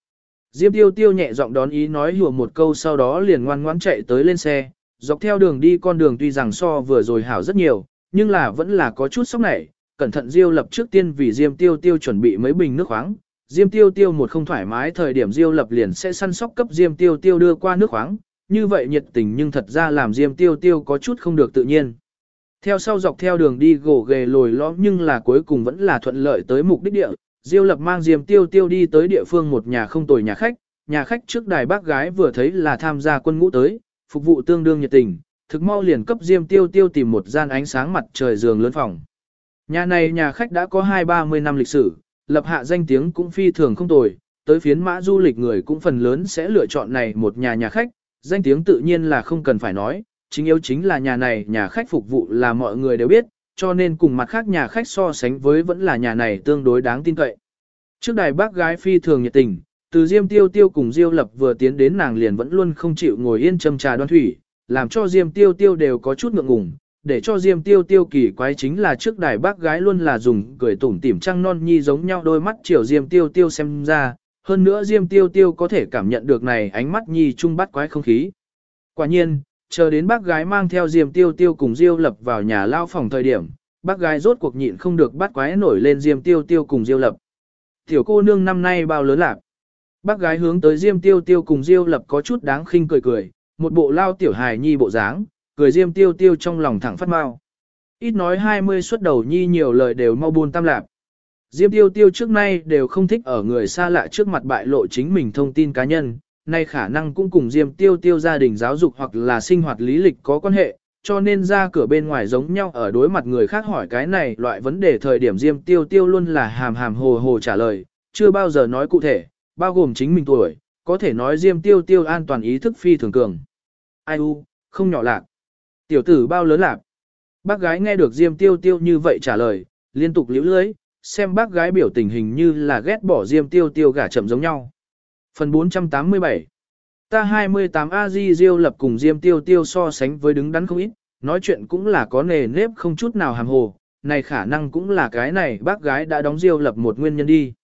Diêm Tiêu Tiêu nhẹ giọng đón ý nói hùa một câu sau đó liền ngoan ngoãn chạy tới lên xe, dọc theo đường đi con đường tuy rằng so vừa rồi hảo rất nhiều, nhưng là vẫn là có chút sốc nảy, cẩn thận Diêu Lập trước tiên vì Diêm Tiêu Tiêu chuẩn bị mấy bình nước khoáng. Diêm Tiêu Tiêu một không thoải mái thời điểm Diêu Lập liền sẽ săn sóc cấp Diêm Tiêu Tiêu đưa qua nước khoáng, như vậy nhiệt tình nhưng thật ra làm Diêm Tiêu Tiêu có chút không được tự nhiên. Theo sau dọc theo đường đi gồ ghề lồi lõm nhưng là cuối cùng vẫn là thuận lợi tới mục đích địa. Diêu Lập mang Diêm Tiêu Tiêu đi tới địa phương một nhà không tồi nhà khách trước đài bác gái vừa thấy là tham gia quân ngũ tới, phục vụ tương đương nhiệt tình, thực mau liền cấp Diêm Tiêu Tiêu tìm một gian ánh sáng mặt trời giường lớn phòng. Nhà này nhà khách đã có 20-30 năm lịch sử, lập hạ danh tiếng cũng phi thường không tồi, tới phiến mã du lịch người cũng phần lớn sẽ lựa chọn này một nhà khách, danh tiếng tự nhiên là không cần phải nói, chính yếu chính là nhà này nhà khách phục vụ là mọi người đều biết, cho nên cùng mặt khác nhà khách so sánh với vẫn là nhà này tương đối đáng tin cậy. Trước đài bác gái phi thường nhiệt tình, từ Diêm Tiêu Tiêu cùng Diêu Lập vừa tiến đến nàng liền vẫn luôn không chịu ngồi yên châm trà đoan thủy, làm cho Diêm Tiêu Tiêu đều có chút ngượng ngùng, để cho Diêm Tiêu Tiêu kỳ quái chính là trước đài bác gái luôn là dùng cười tủm tỉm trăng non nhi giống nhau đôi mắt chiều Diêm Tiêu Tiêu xem ra, hơn nữa Diêm Tiêu Tiêu có thể cảm nhận được này ánh mắt nhi trung bắt quái không khí. Quả nhiên, chờ đến bác gái mang theo Diêm Tiêu Tiêu cùng Diêu Lập vào nhà lao phòng thời điểm, bác gái rốt cuộc nhịn không được bắt quái nổi lên Diêm Tiêu Tiêu cùng Diêu Lập. Tiểu cô nương năm nay bao lớn lạc? Bác gái hướng tới Diêm Tiêu Tiêu cùng Diêu Lập có chút đáng khinh cười, một bộ lao tiểu hài nhi bộ dáng, cười Diêm Tiêu Tiêu trong lòng thẳng phát mau. Ít nói 20 xuất đầu nhi nhiều lời đều mau buôn tam lạp. Diêm Tiêu Tiêu trước nay đều không thích ở người xa lạ trước mặt bại lộ chính mình thông tin cá nhân, nay khả năng cũng cùng Diêm Tiêu Tiêu gia đình giáo dục hoặc là sinh hoạt lý lịch có quan hệ, cho nên ra cửa bên ngoài giống nhau ở đối mặt người khác hỏi cái này loại vấn đề thời điểm Diêm Tiêu Tiêu luôn là hàm hàm hồ hồ trả lời, chưa bao giờ nói cụ thể, bao gồm chính mình tuổi, có thể nói Diêm Tiêu Tiêu an toàn ý thức phi thường cường. Ai u, không nhỏ lạc. Tiểu tử bao lớn lạc. Bác gái nghe được Diêm Tiêu Tiêu như vậy trả lời, liên tục liễu lưới, xem bác gái biểu tình hình như là ghét bỏ Diêm Tiêu Tiêu gả chậm giống nhau. Phần 487 Ta 28 A-di Diêu Lập cùng Diêm Tiêu Tiêu so sánh với đứng đắn không ít, nói chuyện cũng là có nề nếp không chút nào hàm hồ, này khả năng cũng là cái này bác gái đã đóng Diêu Lập một nguyên nhân đi.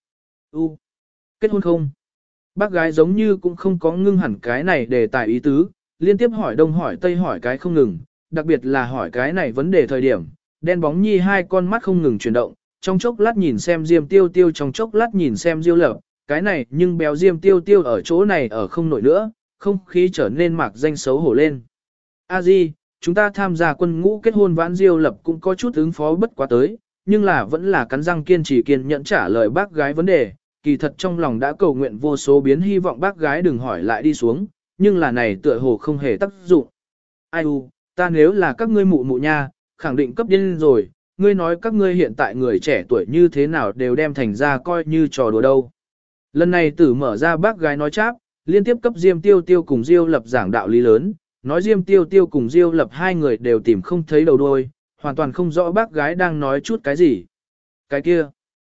Kết hôn không? Bác gái giống như cũng không có ngưng hẳn cái này đề tài ý tứ, liên tiếp hỏi đông hỏi tây hỏi cái không ngừng, đặc biệt là hỏi cái này vấn đề thời điểm, đen bóng nhi hai con mắt không ngừng chuyển động, trong chốc lát nhìn xem Diêm Tiêu Tiêu trong chốc lát nhìn xem Diêu Lập, cái này nhưng béo Diêm Tiêu Tiêu ở chỗ này ở không nổi nữa, không khí trở nên mạc danh xấu hổ lên. A Di, chúng ta tham gia quân ngũ kết hôn vãn Diêu Lập cũng có chút ứng phó bất quá tới, nhưng là vẫn là cắn răng kiên trì kiên nhẫn trả lời bác gái vấn đề, kỳ thật trong lòng đã cầu nguyện vô số biến hy vọng bác gái đừng hỏi lại đi xuống, nhưng là này tựa hồ không hề tác dụng. Ai u, ta nếu là các ngươi mụ mụ nha, khẳng định cấp điên rồi, ngươi nói các ngươi hiện tại người trẻ tuổi như thế nào đều đem thành ra coi như trò đùa đâu. Lần này tử mở ra bác gái nói cháp, liên tiếp cấp Diêm Tiêu Tiêu cùng Diêu Lập giảng đạo lý lớn, nói Diêm Tiêu Tiêu cùng Diêu Lập hai người đều tìm không thấy đầu đuôi, hoàn toàn không rõ bác gái đang nói chút cái gì. Cái kia.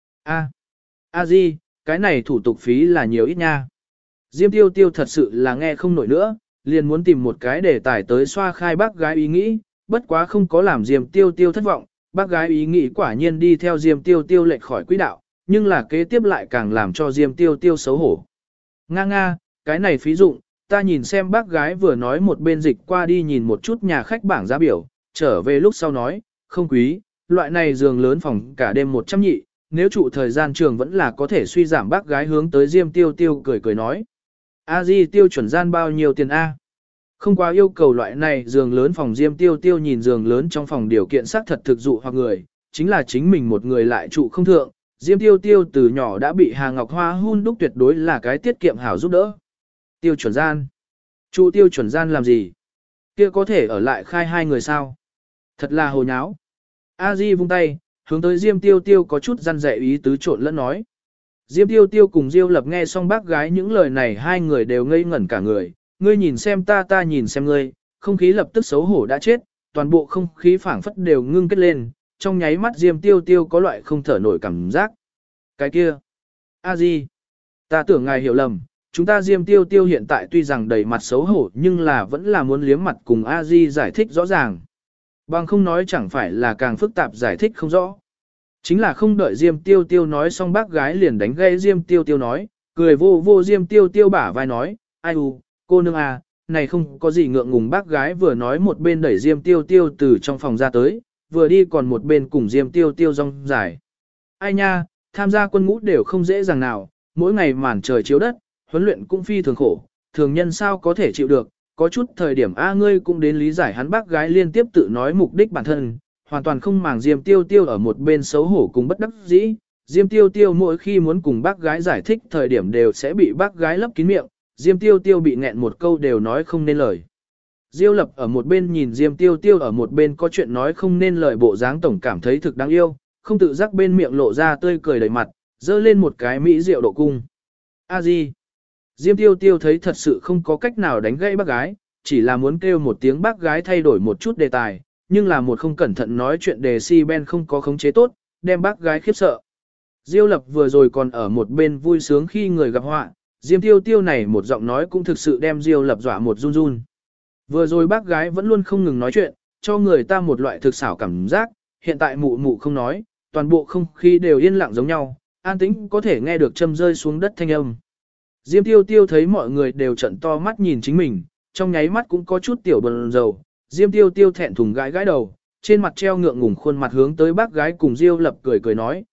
A Di, cái này thủ tục phí là nhiều ít nha. Diêm Tiêu Tiêu thật sự là nghe không nổi nữa, liền muốn tìm một cái để tải tới xoa khai bác gái ý nghĩ, bất quá không có làm Diêm Tiêu Tiêu thất vọng, bác gái ý nghĩ quả nhiên đi theo Diêm Tiêu Tiêu lệch khỏi quỹ đạo, nhưng là kế tiếp lại càng làm cho Diêm Tiêu Tiêu xấu hổ. Nga, cái này phí dụng, ta nhìn xem bác gái vừa nói một bên dịch qua đi nhìn một chút nhà khách bảng giá biểu, trở về lúc sau nói, không quý, loại này giường lớn phòng cả đêm 100 nhị, nếu trụ thời gian trường vẫn là có thể suy giảm bác gái hướng tới Diêm Tiêu Tiêu cười nói. A Di tiêu chuẩn gian bao nhiêu tiền A? Không quá yêu cầu loại này giường lớn phòng Diêm Tiêu Tiêu nhìn giường lớn trong phòng điều kiện xác thật thực dụ hoặc người, chính là chính mình một người lại trụ không thượng. Diêm Tiêu Tiêu từ nhỏ đã bị Hà Ngọc Hoa hun đúc tuyệt đối là cái tiết kiệm hảo giúp đỡ. Tiêu chuẩn gian. Trụ tiêu chuẩn gian làm gì? Kia có thể ở lại khai hai người sao? Thật là hồ nháo. A Di vung tay, hướng tới Diêm Tiêu Tiêu có chút răn dạy ý tứ trộn lẫn nói. Diêm Tiêu Tiêu cùng Diêu Lập nghe xong bác gái những lời này hai người đều ngây ngẩn cả người, ngươi nhìn xem ta nhìn xem ngươi, không khí lập tức xấu hổ đã chết, toàn bộ không khí phảng phất đều ngưng kết lên, trong nháy mắt Diêm Tiêu Tiêu có loại không thở nổi cảm giác. Cái kia, A Di, ta tưởng ngài hiểu lầm, chúng ta Diêm Tiêu Tiêu hiện tại tuy rằng đầy mặt xấu hổ nhưng là vẫn là muốn liếm mặt cùng A Di giải thích rõ ràng. Bằng không nói chẳng phải là càng phức tạp giải thích không rõ. Chính là không đợi Diêm Tiêu Tiêu nói xong bác gái liền đánh gây Diêm Tiêu Tiêu nói, cười vô vô Diêm Tiêu Tiêu bả vai nói, ai u, cô nương à, này không có gì ngượng ngùng, bác gái vừa nói một bên đẩy Diêm Tiêu Tiêu từ trong phòng ra tới, vừa đi còn một bên cùng Diêm Tiêu Tiêu rong dài. Ai nha, tham gia quân ngũ đều không dễ dàng nào, mỗi ngày màn trời chiếu đất, huấn luyện cũng phi thường khổ, thường nhân sao có thể chịu được, có chút thời điểm ngươi cũng đến lý giải hắn. Bác gái liên tiếp tự nói mục đích bản thân, hoàn toàn không màng Diêm Tiêu Tiêu ở một bên xấu hổ cùng bất đắc dĩ. Diêm Tiêu Tiêu mỗi khi muốn cùng bác gái giải thích thời điểm đều sẽ bị bác gái lấp kín miệng, Diêm Tiêu Tiêu bị nghẹn một câu đều nói không nên lời. Diêu Lập ở một bên nhìn Diêm Tiêu Tiêu ở một bên có chuyện nói không nên lời bộ dáng, tổng cảm thấy thực đáng yêu, không tự giác bên miệng lộ ra tươi cười đầy mặt, dơ lên một cái mỹ diệu độ cung. A Di. Diêm Tiêu Tiêu thấy thật sự không có cách nào đánh gãy bác gái, chỉ là muốn kêu một tiếng bác gái thay đổi một chút đề tài, nhưng là một không cẩn thận nói chuyện đề si ben không có khống chế tốt, đem bác gái khiếp sợ. Diêu Lập vừa rồi còn ở một bên vui sướng khi người gặp họa, Diêm Tiêu Tiêu này một giọng nói cũng thực sự đem Diêu Lập dọa một run run. Vừa rồi bác gái vẫn luôn không ngừng nói chuyện, cho người ta một loại thực xảo cảm giác, hiện tại mụ mụ không nói, toàn bộ không khí đều yên lặng giống nhau, an tĩnh có thể nghe được châm rơi xuống đất thanh âm. Diêm Tiêu Tiêu thấy mọi người đều trận to mắt nhìn chính mình, trong nháy mắt cũng có chút tiểu buồn rầu, Diêm Tiêu Tiêu thẹn thùng gãi gãi đầu, trên mặt treo ngượng ngùng khuôn mặt hướng tới bác gái cùng Diêu Lập cười cười nói,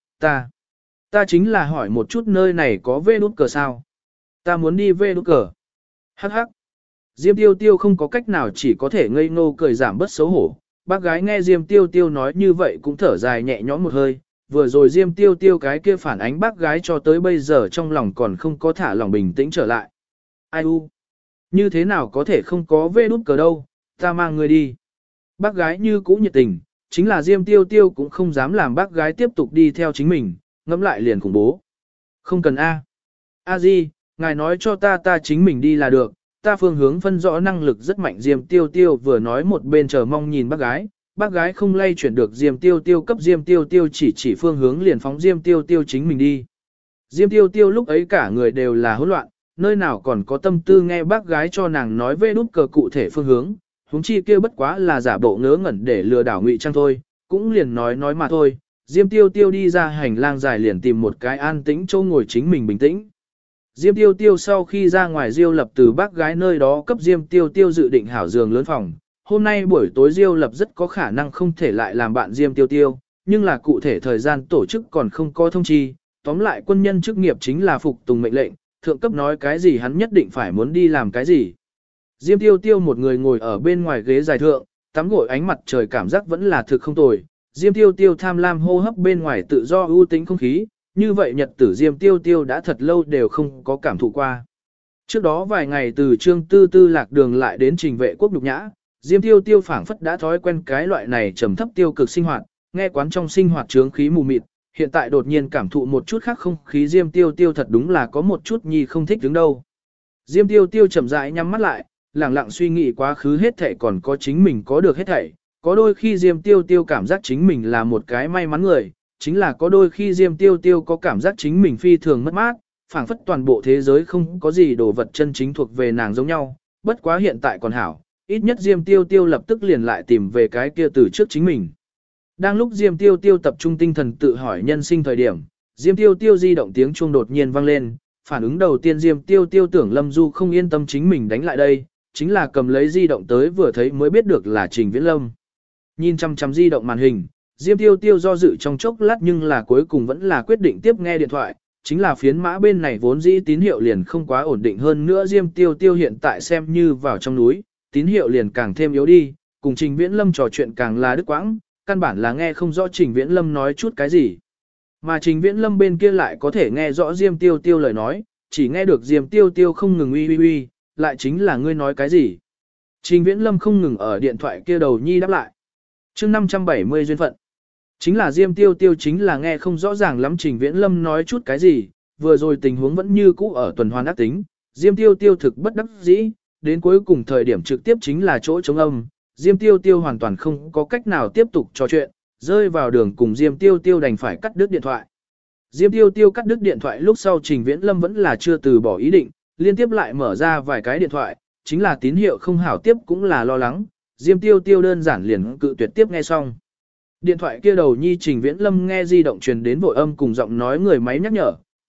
ta chính là hỏi một chút nơi này có vê nút cờ sao? Ta muốn đi vê nút cờ. Hắc hắc. Diêm Tiêu Tiêu không có cách nào, chỉ có thể ngây ngô cười giảm bớt xấu hổ. Bác gái nghe Diêm Tiêu Tiêu nói như vậy cũng thở dài nhẹ nhõm một hơi. Vừa rồi Diêm Tiêu Tiêu cái kia phản ánh bác gái cho tới bây giờ trong lòng còn không có thả lòng bình tĩnh trở lại. Ai u? Như thế nào có thể không có vê nút cờ đâu, ta mang người đi. Bác gái như cũ nhiệt tình, chính là Diêm Tiêu Tiêu cũng không dám làm bác gái tiếp tục đi theo chính mình, ngẫm lại liền khủng bố. Không cần A. A Di, ngài nói cho ta chính mình đi là được, ta phương hướng phân rõ năng lực rất mạnh. Diêm Tiêu Tiêu vừa nói một bên chờ mong nhìn bác gái không lay chuyển được Diêm Tiêu Tiêu, cấp Diêm Tiêu Tiêu chỉ phương hướng liền phóng Diêm Tiêu Tiêu chính mình đi. Diêm Tiêu Tiêu lúc ấy cả người đều là hỗn loạn, nơi nào còn có tâm tư nghe bác gái cho nàng nói về nút cờ cụ thể phương hướng, huống chi kia bất quá là giả bộ ngớ ngẩn để lừa đảo ngụy trang thôi, cũng liền nói mà thôi. Diêm Tiêu Tiêu đi ra hành lang dài liền tìm một cái an tĩnh chỗ ngồi chính mình bình tĩnh. Diêm Tiêu Tiêu sau khi ra ngoài, Diêu Lập từ bác gái nơi đó cấp Diêm Tiêu Tiêu dự định hảo giường lớn phòng. Hôm nay buổi tối Diêu Lập rất có khả năng không thể lại làm bạn Diêm Tiêu Tiêu, nhưng là cụ thể thời gian tổ chức còn không có thông chi. Tóm lại quân nhân chức nghiệp chính là phục tùng mệnh lệnh, thượng cấp nói cái gì hắn nhất định phải muốn đi làm cái gì. Diêm Tiêu Tiêu một người ngồi ở bên ngoài ghế dài thượng, tắm gội ánh mặt trời cảm giác vẫn là thực không tồi. Diêm Tiêu Tiêu tham lam hô hấp bên ngoài tự do ưu tính không khí, như vậy nhật tử Diêm Tiêu Tiêu đã thật lâu đều không có cảm thụ qua. Trước đó vài ngày từ Trương Tư Tư lạc đường lại đến Trình Vệ Quốc nhục nhã, Diêm Tiêu Tiêu phảng phất đã thói quen cái loại này trầm thấp tiêu cực sinh hoạt, nghe quán trong sinh hoạt chướng khí mù mịt, hiện tại đột nhiên cảm thụ một chút khác không khí, Diêm Tiêu Tiêu thật đúng là có một chút nhi không thích đứng đâu. Diêm Tiêu Tiêu chậm rãi nhắm mắt lại, lặng lặng suy nghĩ quá khứ hết thảy còn có chính mình có được hết thảy. Có đôi khi Diêm Tiêu Tiêu cảm giác chính mình là một cái may mắn người, chính là có đôi khi Diêm Tiêu Tiêu có cảm giác chính mình phi thường mất mát, phảng phất toàn bộ thế giới không có gì đồ vật chân chính thuộc về nàng giống nhau, bất quá hiện tại còn hảo, ít nhất Diêm Tiêu Tiêu lập tức liền lại tìm về cái kia từ trước chính mình. Đang lúc Diêm Tiêu Tiêu tập trung tinh thần tự hỏi nhân sinh thời điểm, Diêm Tiêu Tiêu di động tiếng chuông đột nhiên vang lên, phản ứng đầu tiên Diêm Tiêu Tiêu tưởng Lâm Du không yên tâm chính mình đánh lại đây, chính là cầm lấy di động tới vừa thấy mới biết được là Trình Viễn Lâm. Nhìn chăm chăm di động màn hình, Diêm Tiêu Tiêu do dự trong chốc lát nhưng là cuối cùng vẫn là quyết định tiếp nghe điện thoại, chính là phiến mã bên này vốn dĩ tín hiệu liền không quá ổn định, hơn nữa Diêm Tiêu Tiêu hiện tại xem như vào trong núi, tín hiệu liền càng thêm yếu đi, cùng Trình Viễn Lâm trò chuyện càng là đứt quãng, căn bản là nghe không rõ Trình Viễn Lâm nói chút cái gì. Mà Trình Viễn Lâm bên kia lại có thể nghe rõ Diêm Tiêu Tiêu lời nói, chỉ nghe được Diêm Tiêu Tiêu không ngừng uy uy uy, lại chính là ngươi nói cái gì. Trình Viễn Lâm không ngừng ở điện thoại kia đầu nhi đáp lại. Chương 570 duyên phận. Chính là Diêm Tiêu Tiêu chính là nghe không rõ ràng lắm Trình Viễn Lâm nói chút cái gì, vừa rồi tình huống vẫn như cũ ở tuần hoàn ác tính, Diêm Tiêu Tiêu thực bất đắc dĩ, đến cuối cùng thời điểm trực tiếp chính là chỗ trống âm, Diêm Tiêu Tiêu hoàn toàn không có cách nào tiếp tục trò chuyện, rơi vào đường cùng Diêm Tiêu Tiêu đành phải cắt đứt điện thoại. Diêm Tiêu Tiêu cắt đứt điện thoại lúc sau Trình Viễn Lâm vẫn là chưa từ bỏ ý định, liên tiếp lại mở ra vài cái điện thoại, chính là tín hiệu không hảo tiếp cũng là lo lắng, Diêm Tiêu Tiêu đơn giản liền cự tuyệt tiếp nghe xong. Điện thoại kia đầu nhi Trình Viễn Lâm nghe di động truyền đến vội âm cùng giọng nói người máy nhắc nhở,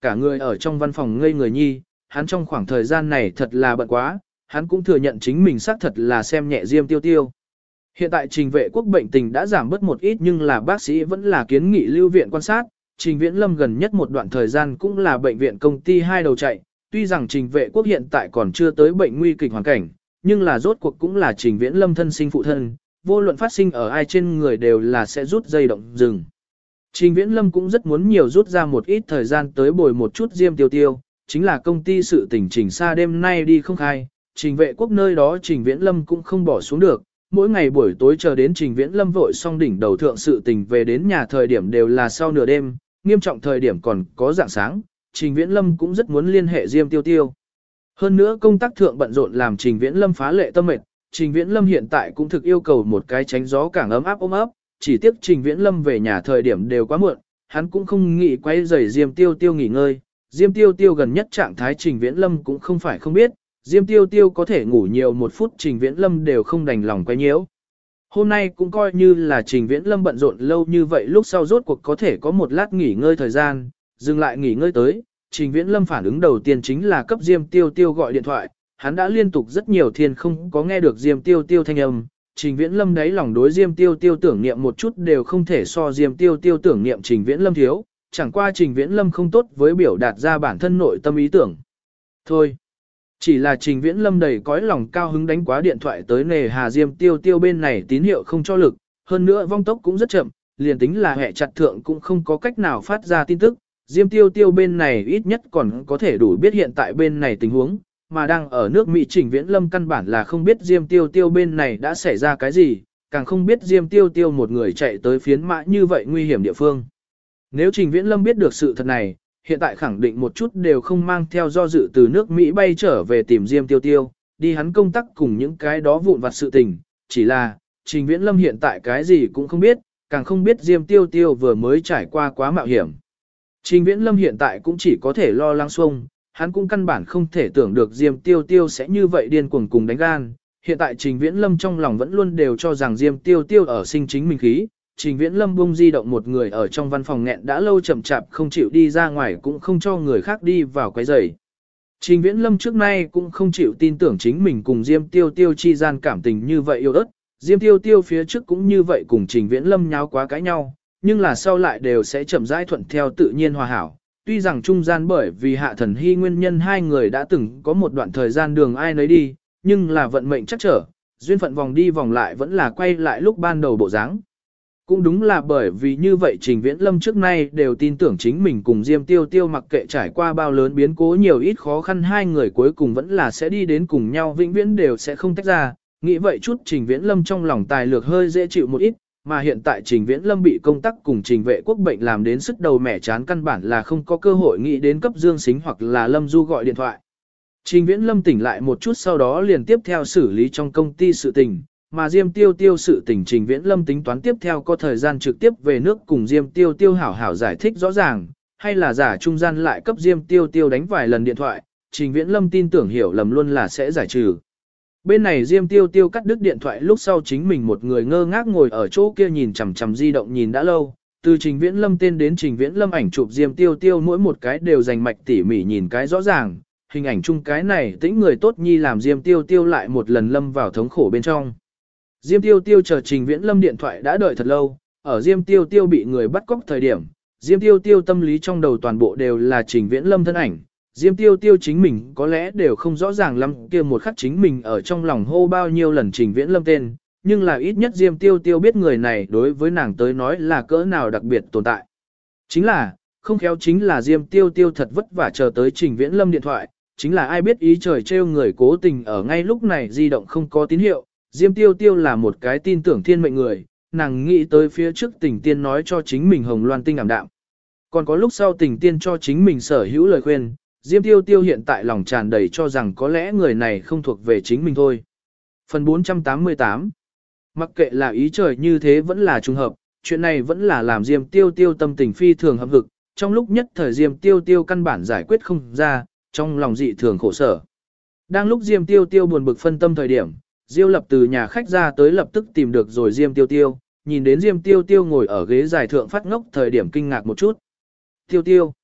cả người ở trong văn phòng ngây người nhi, hắn trong khoảng thời gian này thật là bận quá, hắn cũng thừa nhận chính mình xác thật là xem nhẹ Diêm Tiêu Tiêu. Hiện tại Trình Vệ Quốc bệnh tình đã giảm bớt một ít nhưng là bác sĩ vẫn là kiến nghị lưu viện quan sát, Trình Viễn Lâm gần nhất một đoạn thời gian cũng là bệnh viện công ty hai đầu chạy, tuy rằng Trình Vệ Quốc hiện tại còn chưa tới bệnh nguy kịch hoàn cảnh, nhưng là rốt cuộc cũng là Trình Viễn Lâm thân sinh phụ thân, vô luận phát sinh ở ai trên người đều là sẽ rút dây động rừng. Trình Viễn Lâm cũng rất muốn nhiều rút ra một ít thời gian tới bồi một chút Diêm Tiêu Tiêu, chính là công ty sự tình Trình Sa đêm nay đi không khai, Trình Vệ Quốc nơi đó Trình Viễn Lâm cũng không bỏ xuống được, mỗi ngày buổi tối chờ đến Trình Viễn Lâm vội xong đỉnh đầu thượng sự tình về đến nhà thời điểm đều là sau nửa đêm, nghiêm trọng thời điểm còn có dạng sáng, Trình Viễn Lâm cũng rất muốn liên hệ Diêm Tiêu Tiêu. Hơn nữa công tác thượng bận rộn làm Trình Viễn Lâm phá lệ tâm mệt, Trình Viễn Lâm hiện tại cũng thực yêu cầu một cái tránh gió càng ấm áp ôm ấp, chỉ tiếc Trình Viễn Lâm về nhà thời điểm đều quá muộn, hắn cũng không nghĩ quay rầy Diêm Tiêu Tiêu nghỉ ngơi. Diêm Tiêu Tiêu gần nhất trạng thái Trình Viễn Lâm cũng không phải không biết, Diêm Tiêu Tiêu có thể ngủ nhiều một phút Trình Viễn Lâm đều không đành lòng quay nhiễu. Hôm nay cũng coi như là Trình Viễn Lâm bận rộn lâu như vậy lúc sau rốt cuộc có thể có một lát nghỉ ngơi thời gian, dừng lại nghỉ ngơi tới, Trình Viễn Lâm phản ứng đầu tiên chính là cấp Diêm Tiêu Tiêu gọi điện thoại, hắn đã liên tục rất nhiều thiên không có nghe được Diêm Tiêu Tiêu thanh âm, Trình Viễn Lâm đáy lòng đối Diêm Tiêu Tiêu tưởng niệm một chút đều không thể so Diêm Tiêu Tiêu tưởng niệm Trình Viễn Lâm thiếu, chẳng qua Trình Viễn Lâm không tốt với biểu đạt ra bản thân nội tâm ý tưởng. Thôi, chỉ là Trình Viễn Lâm đầy cõi lòng cao hứng đánh quá điện thoại tới nề hà Diêm Tiêu Tiêu bên này tín hiệu không cho lực, hơn nữa vong tốc cũng rất chậm, liền tính là hệ chặt thượng cũng không có cách nào phát ra tin tức, Diêm Tiêu Tiêu bên này ít nhất còn có thể đủ biết hiện tại bên này tình huống, mà đang ở nước Mỹ Trình Viễn Lâm căn bản là không biết Diêm Tiêu Tiêu bên này đã xảy ra cái gì, càng không biết Diêm Tiêu Tiêu một người chạy tới phiến mã như vậy nguy hiểm địa phương. Nếu Trình Viễn Lâm biết được sự thật này, hiện tại khẳng định một chút đều không mang theo do dự từ nước Mỹ bay trở về tìm Diêm Tiêu Tiêu, đi hắn công tác cùng những cái đó vụn vặt sự tình, chỉ là, Trình Viễn Lâm hiện tại cái gì cũng không biết, càng không biết Diêm Tiêu Tiêu vừa mới trải qua quá mạo hiểm. Trình Viễn Lâm hiện tại cũng chỉ có thể lo lắng xuông, hắn cũng căn bản không thể tưởng được Diêm Tiêu Tiêu sẽ như vậy điên cuồng cùng đánh gan. Hiện tại Trình Viễn Lâm trong lòng vẫn luôn đều cho rằng Diêm Tiêu Tiêu ở sinh chính mình khí. Trình Viễn Lâm bung di động một người ở trong văn phòng nghẹn đã lâu chậm chạp không chịu đi ra ngoài cũng không cho người khác đi vào quấy rầy. Trình Viễn Lâm trước nay cũng không chịu tin tưởng chính mình cùng Diêm Tiêu Tiêu chi gian cảm tình như vậy yêu ớt. Diêm Tiêu Tiêu phía trước cũng như vậy cùng Trình Viễn Lâm nháo quá cãi nhau, nhưng là sau lại đều sẽ chậm rãi thuận theo tự nhiên hòa hảo. Tuy rằng trung gian bởi vì Hạ Thần Hy nguyên nhân hai người đã từng có một đoạn thời gian đường ai nấy đi, nhưng là vận mệnh chắc trở, duyên phận vòng đi vòng lại vẫn là quay lại lúc ban đầu bộ dáng. Cũng đúng là bởi vì như vậy Trình Viễn Lâm trước nay đều tin tưởng chính mình cùng Diêm Tiêu Tiêu mặc kệ trải qua bao lớn biến cố nhiều ít khó khăn hai người cuối cùng vẫn là sẽ đi đến cùng nhau vĩnh viễn đều sẽ không tách ra. Nghĩ vậy chút Trình Viễn Lâm trong lòng tài lược hơi dễ chịu một ít, mà hiện tại Trình Viễn Lâm bị công tác cùng Trình Vệ Quốc bệnh làm đến sức đầu mẻ chán căn bản là không có cơ hội nghĩ đến cấp Dương Sính hoặc là Lâm Du gọi điện thoại. Trình Viễn Lâm tỉnh lại một chút sau đó liền tiếp theo xử lý trong công ty sự tình, mà Diêm Tiêu Tiêu sự tình Trình Viễn Lâm tính toán tiếp theo có thời gian trực tiếp về nước cùng Diêm Tiêu Tiêu hảo hảo giải thích rõ ràng, hay là giả trung gian lại cấp Diêm Tiêu Tiêu đánh vài lần điện thoại, Trình Viễn Lâm tin tưởng hiểu lầm luôn là sẽ giải trừ. Bên này Diêm Tiêu Tiêu cắt đứt điện thoại lúc sau chính mình một người ngơ ngác ngồi ở chỗ kia nhìn chằm chằm di động nhìn đã lâu, từ Trình Viễn Lâm tên đến Trình Viễn Lâm ảnh chụp Diêm Tiêu Tiêu mỗi một cái đều dành mạch tỉ mỉ nhìn cái rõ ràng, hình ảnh chung cái này tĩnh người tốt nhi làm Diêm Tiêu Tiêu lại một lần lâm vào thống khổ bên trong. Diêm Tiêu Tiêu chờ Trình Viễn Lâm điện thoại đã đợi thật lâu, ở Diêm Tiêu Tiêu bị người bắt cóc thời điểm, Diêm Tiêu Tiêu tâm lý trong đầu toàn bộ đều là Trình Viễn Lâm thân ảnh. Diêm Tiêu Tiêu chính mình có lẽ đều không rõ ràng lắm kia một khắc chính mình ở trong lòng hô bao nhiêu lần Trình Viễn Lâm tên, nhưng là ít nhất Diêm Tiêu Tiêu biết người này đối với nàng tới nói là cỡ nào đặc biệt tồn tại. Chính là, không khéo chính là Diêm Tiêu Tiêu thật vất vả chờ tới Trình Viễn Lâm điện thoại, chính là ai biết ý trời trêu người cố tình ở ngay lúc này di động không có tín hiệu, Diêm Tiêu Tiêu là một cái tin tưởng thiên mệnh người, nàng nghĩ tới phía trước Tình Tiên nói cho chính mình hồng loan tinh ảm đạm. Còn có lúc sau Tình Tiên cho chính mình sở hữu lời khuyên, Diêm Tiêu Tiêu hiện tại lòng tràn đầy cho rằng có lẽ người này không thuộc về chính mình thôi. Phần 488 Mặc kệ là ý trời như thế vẫn là trùng hợp, chuyện này vẫn là làm Diêm Tiêu Tiêu tâm tình phi thường hâm hực, trong lúc nhất thời Diêm Tiêu Tiêu căn bản giải quyết không ra, trong lòng dị thường khổ sở. Đang lúc Diêm Tiêu Tiêu buồn bực phân tâm thời điểm, Diêu Lập từ nhà khách ra tới lập tức tìm được rồi Diêm Tiêu Tiêu, nhìn đến Diêm Tiêu Tiêu ngồi ở ghế dài thượng phát ngốc thời điểm kinh ngạc một chút. Tiêu Tiêu,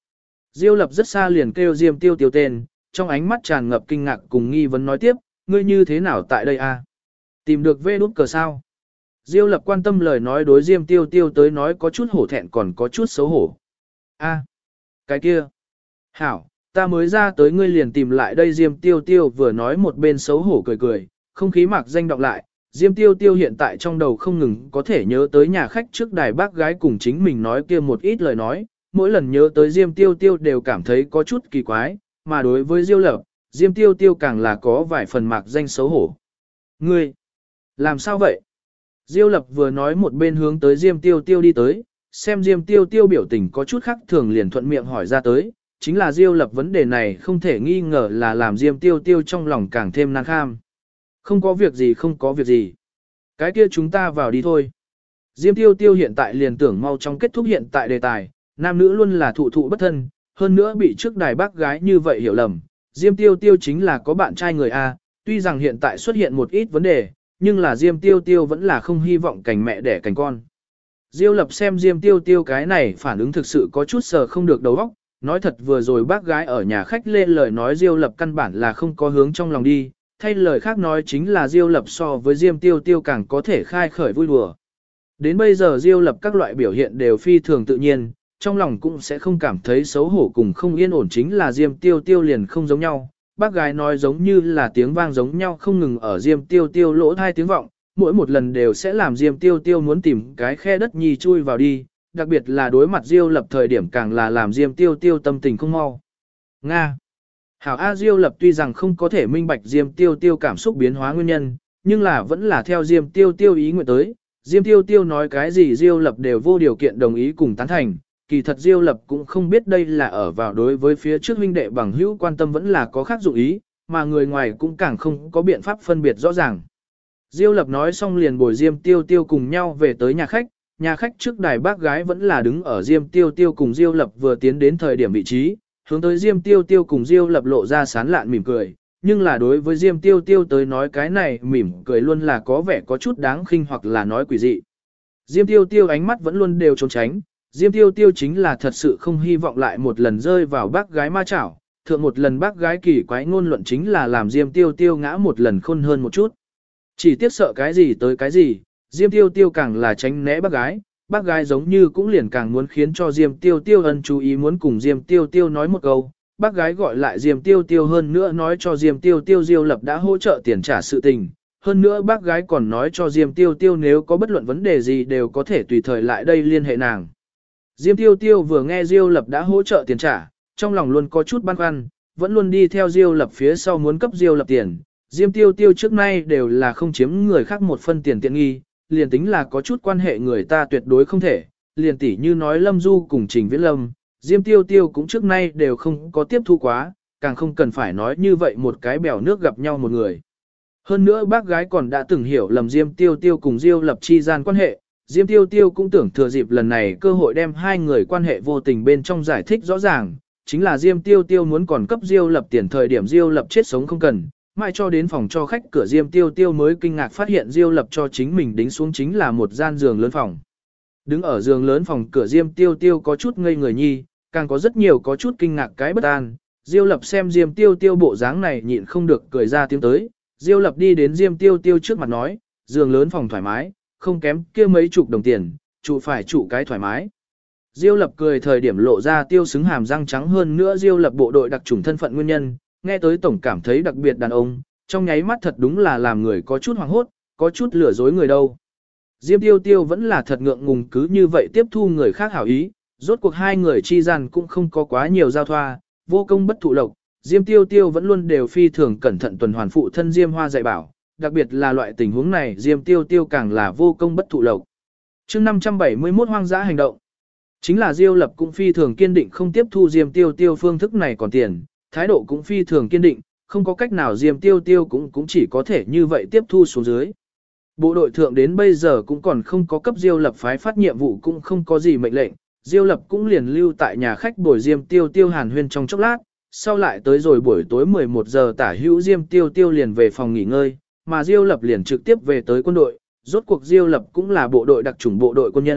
Diêu Lập rất xa liền kêu Diêm Tiêu Tiêu tên, trong ánh mắt tràn ngập kinh ngạc cùng nghi vấn nói tiếp, ngươi như thế nào tại đây a? Tìm được vê đút cờ sao? Diêu Lập quan tâm lời nói đối Diêm Tiêu Tiêu tới nói có chút hổ thẹn còn có chút xấu hổ. A, cái kia. Hảo, ta mới ra tới ngươi liền tìm lại đây Diêm Tiêu Tiêu vừa nói một bên xấu hổ cười cười, không khí mạc danh đọc lại. Diêm Tiêu Tiêu hiện tại trong đầu không ngừng có thể nhớ tới nhà khách trước đài bác gái cùng chính mình nói kia một ít lời nói, mỗi lần nhớ tới Diêm Tiêu Tiêu đều cảm thấy có chút kỳ quái, mà đối với Diêu Lập, Diêm Tiêu Tiêu càng là có vài phần mạc danh xấu hổ. Ngươi, làm sao vậy? Diêu Lập vừa nói một bên hướng tới Diêm Tiêu Tiêu đi tới, xem Diêm Tiêu Tiêu biểu tình có chút khác thường liền thuận miệng hỏi ra tới, chính là Diêu Lập vấn đề này không thể nghi ngờ là làm Diêm Tiêu Tiêu trong lòng càng thêm nan kham. Không có việc gì không có việc gì. Cái kia chúng ta vào đi thôi. Diêm Tiêu Tiêu hiện tại liền tưởng mau chóng kết thúc hiện tại đề tài, nam nữ luôn là thụ thụ bất thân, hơn nữa bị trước đài bác gái như vậy hiểu lầm. Diêm Tiêu Tiêu chính là có bạn trai người A, tuy rằng hiện tại xuất hiện một ít vấn đề, nhưng là Diêm Tiêu Tiêu vẫn là không hy vọng cành mẹ đẻ cành con. Diêu Lập xem Diêm Tiêu Tiêu cái này phản ứng thực sự có chút sờ không được đầu óc, nói thật vừa rồi bác gái ở nhà khách lên lời nói Diêu Lập căn bản là không có hướng trong lòng đi, thay lời khác nói chính là Diêu Lập so với Diêm Tiêu Tiêu càng có thể khai khởi vui đùa. Đến bây giờ Diêu Lập các loại biểu hiện đều phi thường tự nhiên, trong lòng cũng sẽ không cảm thấy xấu hổ cùng không yên ổn chính là Diêm Tiêu Tiêu liền không giống nhau. Bác gái nói giống như là tiếng vang giống nhau không ngừng ở Diêm Tiêu Tiêu lỗ hai tiếng vọng, mỗi một lần đều sẽ làm Diêm Tiêu Tiêu muốn tìm cái khe đất nhì chui vào đi, đặc biệt là đối mặt Diêu Lập thời điểm càng là làm Diêm Tiêu Tiêu tâm tình không mau. Nga. Hảo A Diêu Lập tuy rằng không có thể minh bạch Diêm Tiêu Tiêu cảm xúc biến hóa nguyên nhân, nhưng là vẫn là theo Diêm Tiêu Tiêu ý nguyện tới. Diêm Tiêu Tiêu nói cái gì Diêu Lập đều vô điều kiện đồng ý cùng tán thành, kỳ thật Diêu Lập cũng không biết đây là ở vào đối với phía trước huynh đệ bằng hữu quan tâm vẫn là có khác dụng ý, mà người ngoài cũng càng không có biện pháp phân biệt rõ ràng. Diêu Lập nói xong liền bồi Diêm Tiêu Tiêu cùng nhau về tới nhà khách trước đài bác gái vẫn là đứng ở Diêm Tiêu Tiêu cùng Diêu Lập vừa tiến đến thời điểm vị trí, hướng tới Diêm Tiêu Tiêu cùng Diêu Lập lộ ra sán lạn mỉm cười, nhưng là đối với Diêm Tiêu Tiêu tới nói cái này mỉm cười luôn là có vẻ có chút đáng khinh hoặc là nói quỷ dị. Diêm Tiêu Tiêu ánh mắt vẫn luôn đều trốn tránh, Diêm Tiêu Tiêu chính là thật sự không hy vọng lại một lần rơi vào bác gái ma chảo, thượng một lần bác gái kỳ quái ngôn luận chính là làm Diêm Tiêu Tiêu ngã một lần khôn hơn một chút. Chỉ tiếc sợ cái gì tới cái gì, Diêm Tiêu Tiêu càng là tránh né bác gái giống như cũng liền càng muốn khiến cho Diêm Tiêu Tiêu ân chú ý muốn cùng Diêm Tiêu Tiêu nói một câu, bác gái gọi lại Diêm Tiêu Tiêu hơn nữa nói cho Diêm Tiêu Tiêu Diêu Lập đã hỗ trợ tiền trả sự tình, hơn nữa bác gái còn nói cho Diêm Tiêu Tiêu nếu có bất luận vấn đề gì đều có thể tùy thời lại đây liên hệ nàng. Diêm Tiêu Tiêu vừa nghe Diêu Lập đã hỗ trợ tiền trả, trong lòng luôn có chút băn khoăn, vẫn luôn đi theo Diêu Lập phía sau muốn cấp Diêu Lập tiền. Diêm Tiêu Tiêu trước nay đều là không chiếm người khác một phân tiền tiện nghi, liền tính là có chút quan hệ người ta tuyệt đối không thể, liền tỉ như nói Lâm Du cùng Trình Viễn Lâm, Diêm Tiêu Tiêu cũng trước nay đều không có tiếp thu quá, càng không cần phải nói như vậy một cái bèo nước gặp nhau một người. Hơn nữa bác gái còn đã từng hiểu lầm Diêm Tiêu Tiêu cùng Diêu Lập chi gian quan hệ, Diêm Tiêu Tiêu cũng tưởng thừa dịp lần này cơ hội đem hai người quan hệ vô tình bên trong giải thích rõ ràng, chính là Diêm Tiêu Tiêu muốn còn cấp Diêu Lập tiền thời điểm Diêu Lập chết sống không cần, mãi cho đến phòng cho khách cửa Diêm Tiêu Tiêu mới kinh ngạc phát hiện Diêu Lập cho chính mình đính xuống chính là một gian giường lớn phòng. Đứng ở giường lớn phòng cửa Diêm Tiêu Tiêu có chút ngây người nhi, càng có rất nhiều có chút kinh ngạc cái bất an. Diêu Lập xem Diêm Tiêu Tiêu bộ dáng này nhịn không được cười ra tiếng tới. Diêu Lập đi đến Diêm Tiêu Tiêu trước mặt nói, giường lớn phòng thoải mái, không kém kia mấy chục đồng tiền, trụ phải trụ cái thoải mái. Diêu Lập cười thời điểm lộ ra tiêu xứng hàm răng trắng hơn nữa Diêu Lập bộ đội đặc chủng thân phận nguyên nhân, nghe tới tổng cảm thấy đặc biệt đàn ông, trong nháy mắt thật đúng là làm người có chút hoảng hốt, có chút lừa dối người đâu. Diêm Tiêu Tiêu vẫn là thật ngượng ngùng cứ như vậy tiếp thu người khác hảo ý, rốt cuộc hai người chi gian cũng không có quá nhiều giao thoa, vô công bất thụ lộc. Diêm Tiêu Tiêu vẫn luôn đều phi thường cẩn thận tuần hoàn phụ thân Diêm Hoa dạy bảo, đặc biệt là loại tình huống này Diêm Tiêu Tiêu càng là vô công bất thụ lộc. Chương 571 hoang dã hành động. Chính là Diêu Lập cũng phi thường kiên định không tiếp thu Diêm Tiêu Tiêu phương thức này còn tiền, thái độ cũng phi thường kiên định, không có cách nào Diêm Tiêu Tiêu cũng chỉ có thể như vậy tiếp thu xuống dưới. Bộ đội thượng đến bây giờ cũng còn không có cấp Diêu Lập phái phát nhiệm vụ cũng không có gì mệnh lệnh, Diêu Lập cũng liền lưu tại nhà khách bồi Diêm Tiêu Tiêu hàn huyên trong chốc lát, sau lại tới rồi buổi tối 11 giờ tả hữu Diêm Tiêu Tiêu liền về phòng nghỉ ngơi, mà Diêu Lập liền trực tiếp về tới quân đội, rốt cuộc Diêu Lập cũng là bộ đội đặc chủng bộ đội quân nhân,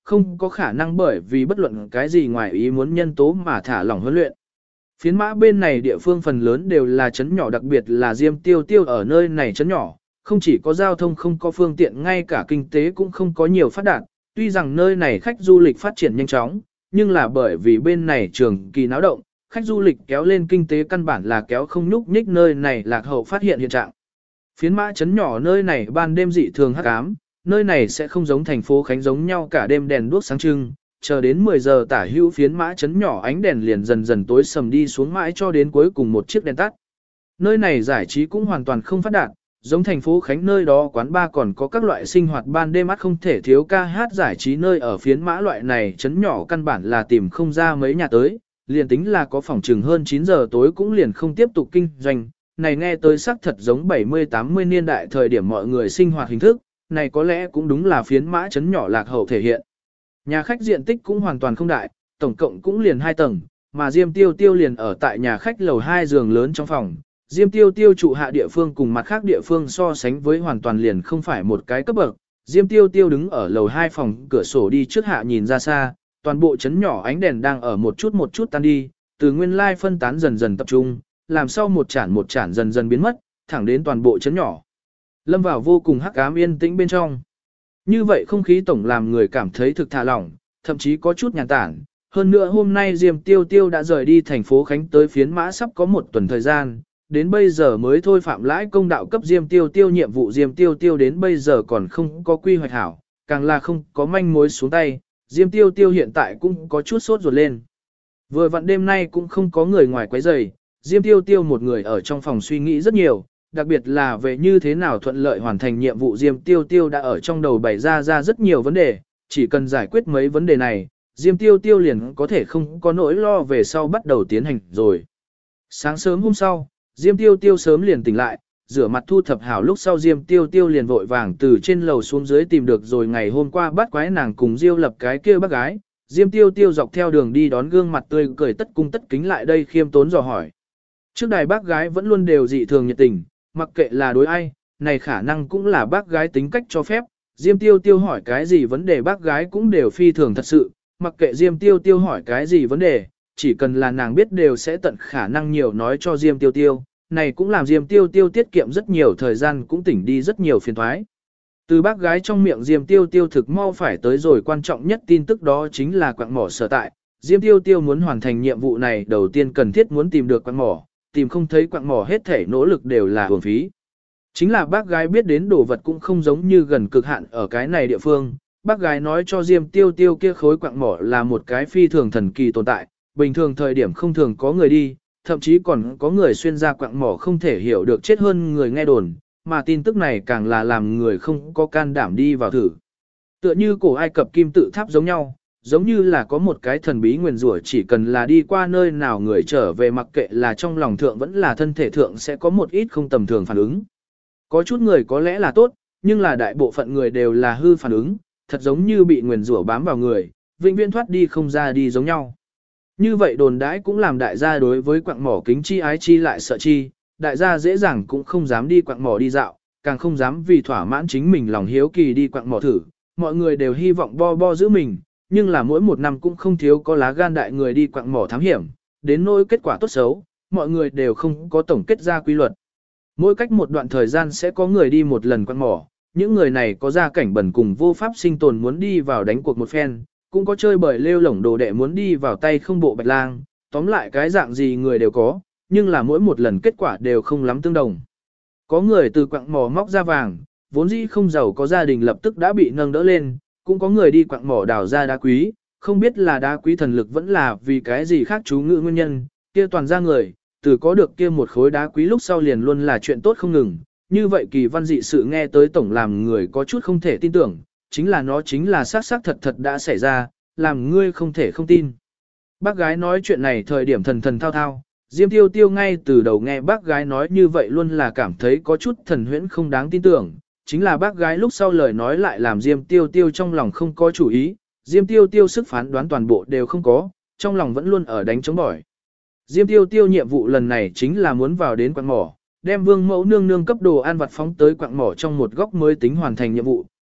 không có khả năng bởi vì bất luận cái gì ngoài ý muốn nhân tố mà thả lỏng huấn luyện. Phiến mã bên này địa phương phần lớn đều là trấn nhỏ, đặc biệt là Diêm Tiêu Tiêu ở nơi này trấn nhỏ, không chỉ có giao thông không có phương tiện, ngay cả kinh tế cũng không có nhiều phát đạt. Tuy rằng nơi này khách du lịch phát triển nhanh chóng, nhưng là bởi vì bên này trường kỳ náo động, khách du lịch kéo lên kinh tế căn bản là kéo không nhúc nhích nơi này lạc hậu phát hiện hiện trạng. Phiến mã trấn nhỏ nơi này ban đêm dị thường hắc ám, nơi này sẽ không giống thành phố Khánh giống nhau cả đêm đèn đuốc sáng trưng, chờ đến 10 giờ tả hữu phiến mã trấn nhỏ ánh đèn liền dần dần tối sầm đi xuống mãi cho đến cuối cùng một chiếc đèn tắt. Nơi này giải trí cũng hoàn toàn không phát đạt, giống thành phố Khánh nơi đó quán bar còn có các loại sinh hoạt ban đêm mắt không thể thiếu ca hát giải trí, nơi ở phiến mã loại này trấn nhỏ căn bản là tìm không ra mấy nhà tới, liền tính là có phòng trừng hơn 9 giờ tối cũng liền không tiếp tục kinh doanh. Này nghe tới sắc thật giống 70-80 niên đại thời điểm mọi người sinh hoạt hình thức, này có lẽ cũng đúng là phiến mã trấn nhỏ lạc hậu thể hiện. Nhà khách diện tích cũng hoàn toàn không đại, tổng cộng cũng liền 2 tầng, mà Diêm Tiêu Tiêu liền ở tại nhà khách lầu 2 giường lớn trong phòng. Diêm Tiêu Tiêu trụ hạ địa phương cùng mặt khác địa phương so sánh với hoàn toàn liền không phải một cái cấp bậc. Diêm Tiêu Tiêu đứng ở lầu 2 phòng cửa sổ đi trước hạ nhìn ra xa, toàn bộ trấn nhỏ ánh đèn đang ở một chút tan đi, từ nguyên lai phân tán dần dần tập trung, làm sau một chản dần dần biến mất, thẳng đến toàn bộ trấn nhỏ. Lâm vào vô cùng hắc ám yên tĩnh bên trong. Như vậy không khí tổng làm người cảm thấy thực thả lỏng, thậm chí có chút nhàn tản. Hơn nữa hôm nay Diêm Tiêu Tiêu đã rời đi thành phố Khánh tới phiến mã sắp có một tuần thời gian, đến bây giờ mới thôi phạm lãi công đạo cấp Diêm Tiêu Tiêu nhiệm vụ. Diêm Tiêu Tiêu đến bây giờ còn không có quy hoạch hảo, càng là không có manh mối xuống tay. Diêm Tiêu Tiêu hiện tại cũng có chút sốt ruột lên. Vừa vặn đêm nay cũng không có người ngoài quấy rầy, Diêm Tiêu Tiêu một người ở trong phòng suy nghĩ rất nhiều, đặc biệt là về như thế nào thuận lợi hoàn thành nhiệm vụ. Diêm Tiêu Tiêu đã ở trong đầu bày ra rất nhiều vấn đề, chỉ cần giải quyết mấy vấn đề này, Diêm Tiêu Tiêu liền có thể không có nỗi lo về sau bắt đầu tiến hành rồi. Sáng sớm hôm sau, Diêm Tiêu Tiêu sớm liền tỉnh lại, rửa mặt thu thập hảo lúc sau Diêm Tiêu Tiêu liền vội vàng từ trên lầu xuống dưới tìm được rồi ngày hôm qua bắt quái nàng cùng Diêu Lập cái kia bác gái. Diêm Tiêu Tiêu dọc theo đường đi đón gương mặt tươi cười tất cung tất kính lại đây khiêm tốn dò hỏi. Trước đài bác gái vẫn luôn đều dị thường nhiệt tình, mặc kệ là đối ai, này khả năng cũng là bác gái tính cách cho phép. Diêm Tiêu Tiêu hỏi cái gì vấn đề bác gái cũng đều phi thường thật sự, mặc kệ Diêm Tiêu Tiêu hỏi cái gì vấn đề, chỉ cần là nàng biết đều sẽ tận khả năng nhiều nói cho Diêm Tiêu Tiêu. Này cũng làm Diêm Tiêu Tiêu tiết kiệm rất nhiều thời gian, cũng tỉnh đi rất nhiều phiền toái. Từ bác gái trong miệng Diêm Tiêu Tiêu thực mau phải tới rồi quan trọng nhất tin tức, đó chính là quặng mỏ sở tại. Diêm Tiêu Tiêu muốn hoàn thành nhiệm vụ này đầu tiên cần thiết muốn tìm được quặng mỏ, tìm không thấy quặng mỏ hết thể nỗ lực đều là uổng phí. Chính là bác gái biết đến đồ vật cũng không giống như gần cực hạn ở cái này địa phương. Bác gái nói cho Diêm Tiêu Tiêu kia khối quặng mỏ là một cái phi thường thần kỳ tồn tại, bình thường thời điểm không thường có người đi, thậm chí còn có người xuyên ra quặng mỏ không thể hiểu được chết hơn người nghe đồn, mà tin tức này càng là làm người không có can đảm đi vào thử. Tựa như cổ Ai Cập kim tự tháp giống nhau, giống như là có một cái thần bí nguyền rủa, chỉ cần là đi qua nơi nào người trở về mặc kệ là trong lòng thượng vẫn là thân thể thượng sẽ có một ít không tầm thường phản ứng. Có chút người có lẽ là tốt, nhưng là đại bộ phận người đều là hư phản ứng, thật giống như bị nguyền rủa bám vào người, vĩnh viễn thoát đi không ra đi giống nhau. Như vậy đồn đãi cũng làm đại gia đối với quặng mỏ kính chi ái chi lại sợ chi, đại gia dễ dàng cũng không dám đi quặng mỏ đi dạo, càng không dám vì thỏa mãn chính mình lòng hiếu kỳ đi quặng mỏ thử. Mọi người đều hy vọng bo giữ mình, nhưng là mỗi một năm cũng không thiếu có lá gan đại người đi quặng mỏ thám hiểm, đến nỗi kết quả tốt xấu, mọi người đều không có tổng kết ra quy luật. Mỗi cách một đoạn thời gian sẽ có người đi một lần quặng mỏ, những người này có gia cảnh bẩn cùng vô pháp sinh tồn muốn đi vào đánh cuộc một phen, cũng có chơi bời lêu lổng đồ đệ muốn đi vào tay không bộ bạch lang, tóm lại cái dạng gì người đều có, nhưng là mỗi một lần kết quả đều không lắm tương đồng. Có người từ quặng mỏ móc ra vàng, vốn dĩ không giàu có gia đình lập tức đã bị nâng đỡ lên, cũng có người đi quặng mỏ đào ra đá quý, không biết là đá quý thần lực vẫn là vì cái gì khác chú ngữ nguyên nhân, kia toàn ra người, từ có được kia một khối đá quý lúc sau liền luôn là chuyện tốt không ngừng. Như vậy kỳ văn dị sự nghe tới tổng làm người có chút không thể tin tưởng, chính là nó chính là xác thật thật đã xảy ra, làm ngươi không thể không tin. Bác gái nói chuyện này thời điểm thần thao thao, Diêm Tiêu Tiêu ngay từ đầu nghe bác gái nói như vậy luôn là cảm thấy có chút thần huyễn không đáng tin tưởng, chính là bác gái lúc sau lời nói lại làm Diêm Tiêu Tiêu trong lòng không có chủ ý, Diêm Tiêu Tiêu sức phán đoán toàn bộ đều không có, trong lòng vẫn luôn ở đánh chống bỏi. Diêm Tiêu Tiêu nhiệm vụ lần này chính là muốn vào đến quặng mỏ, đem Vương Mẫu nương nương cấp đồ ăn vặt phóng tới quặng mỏ trong một góc mới tính hoàn thành nhiệm vụ.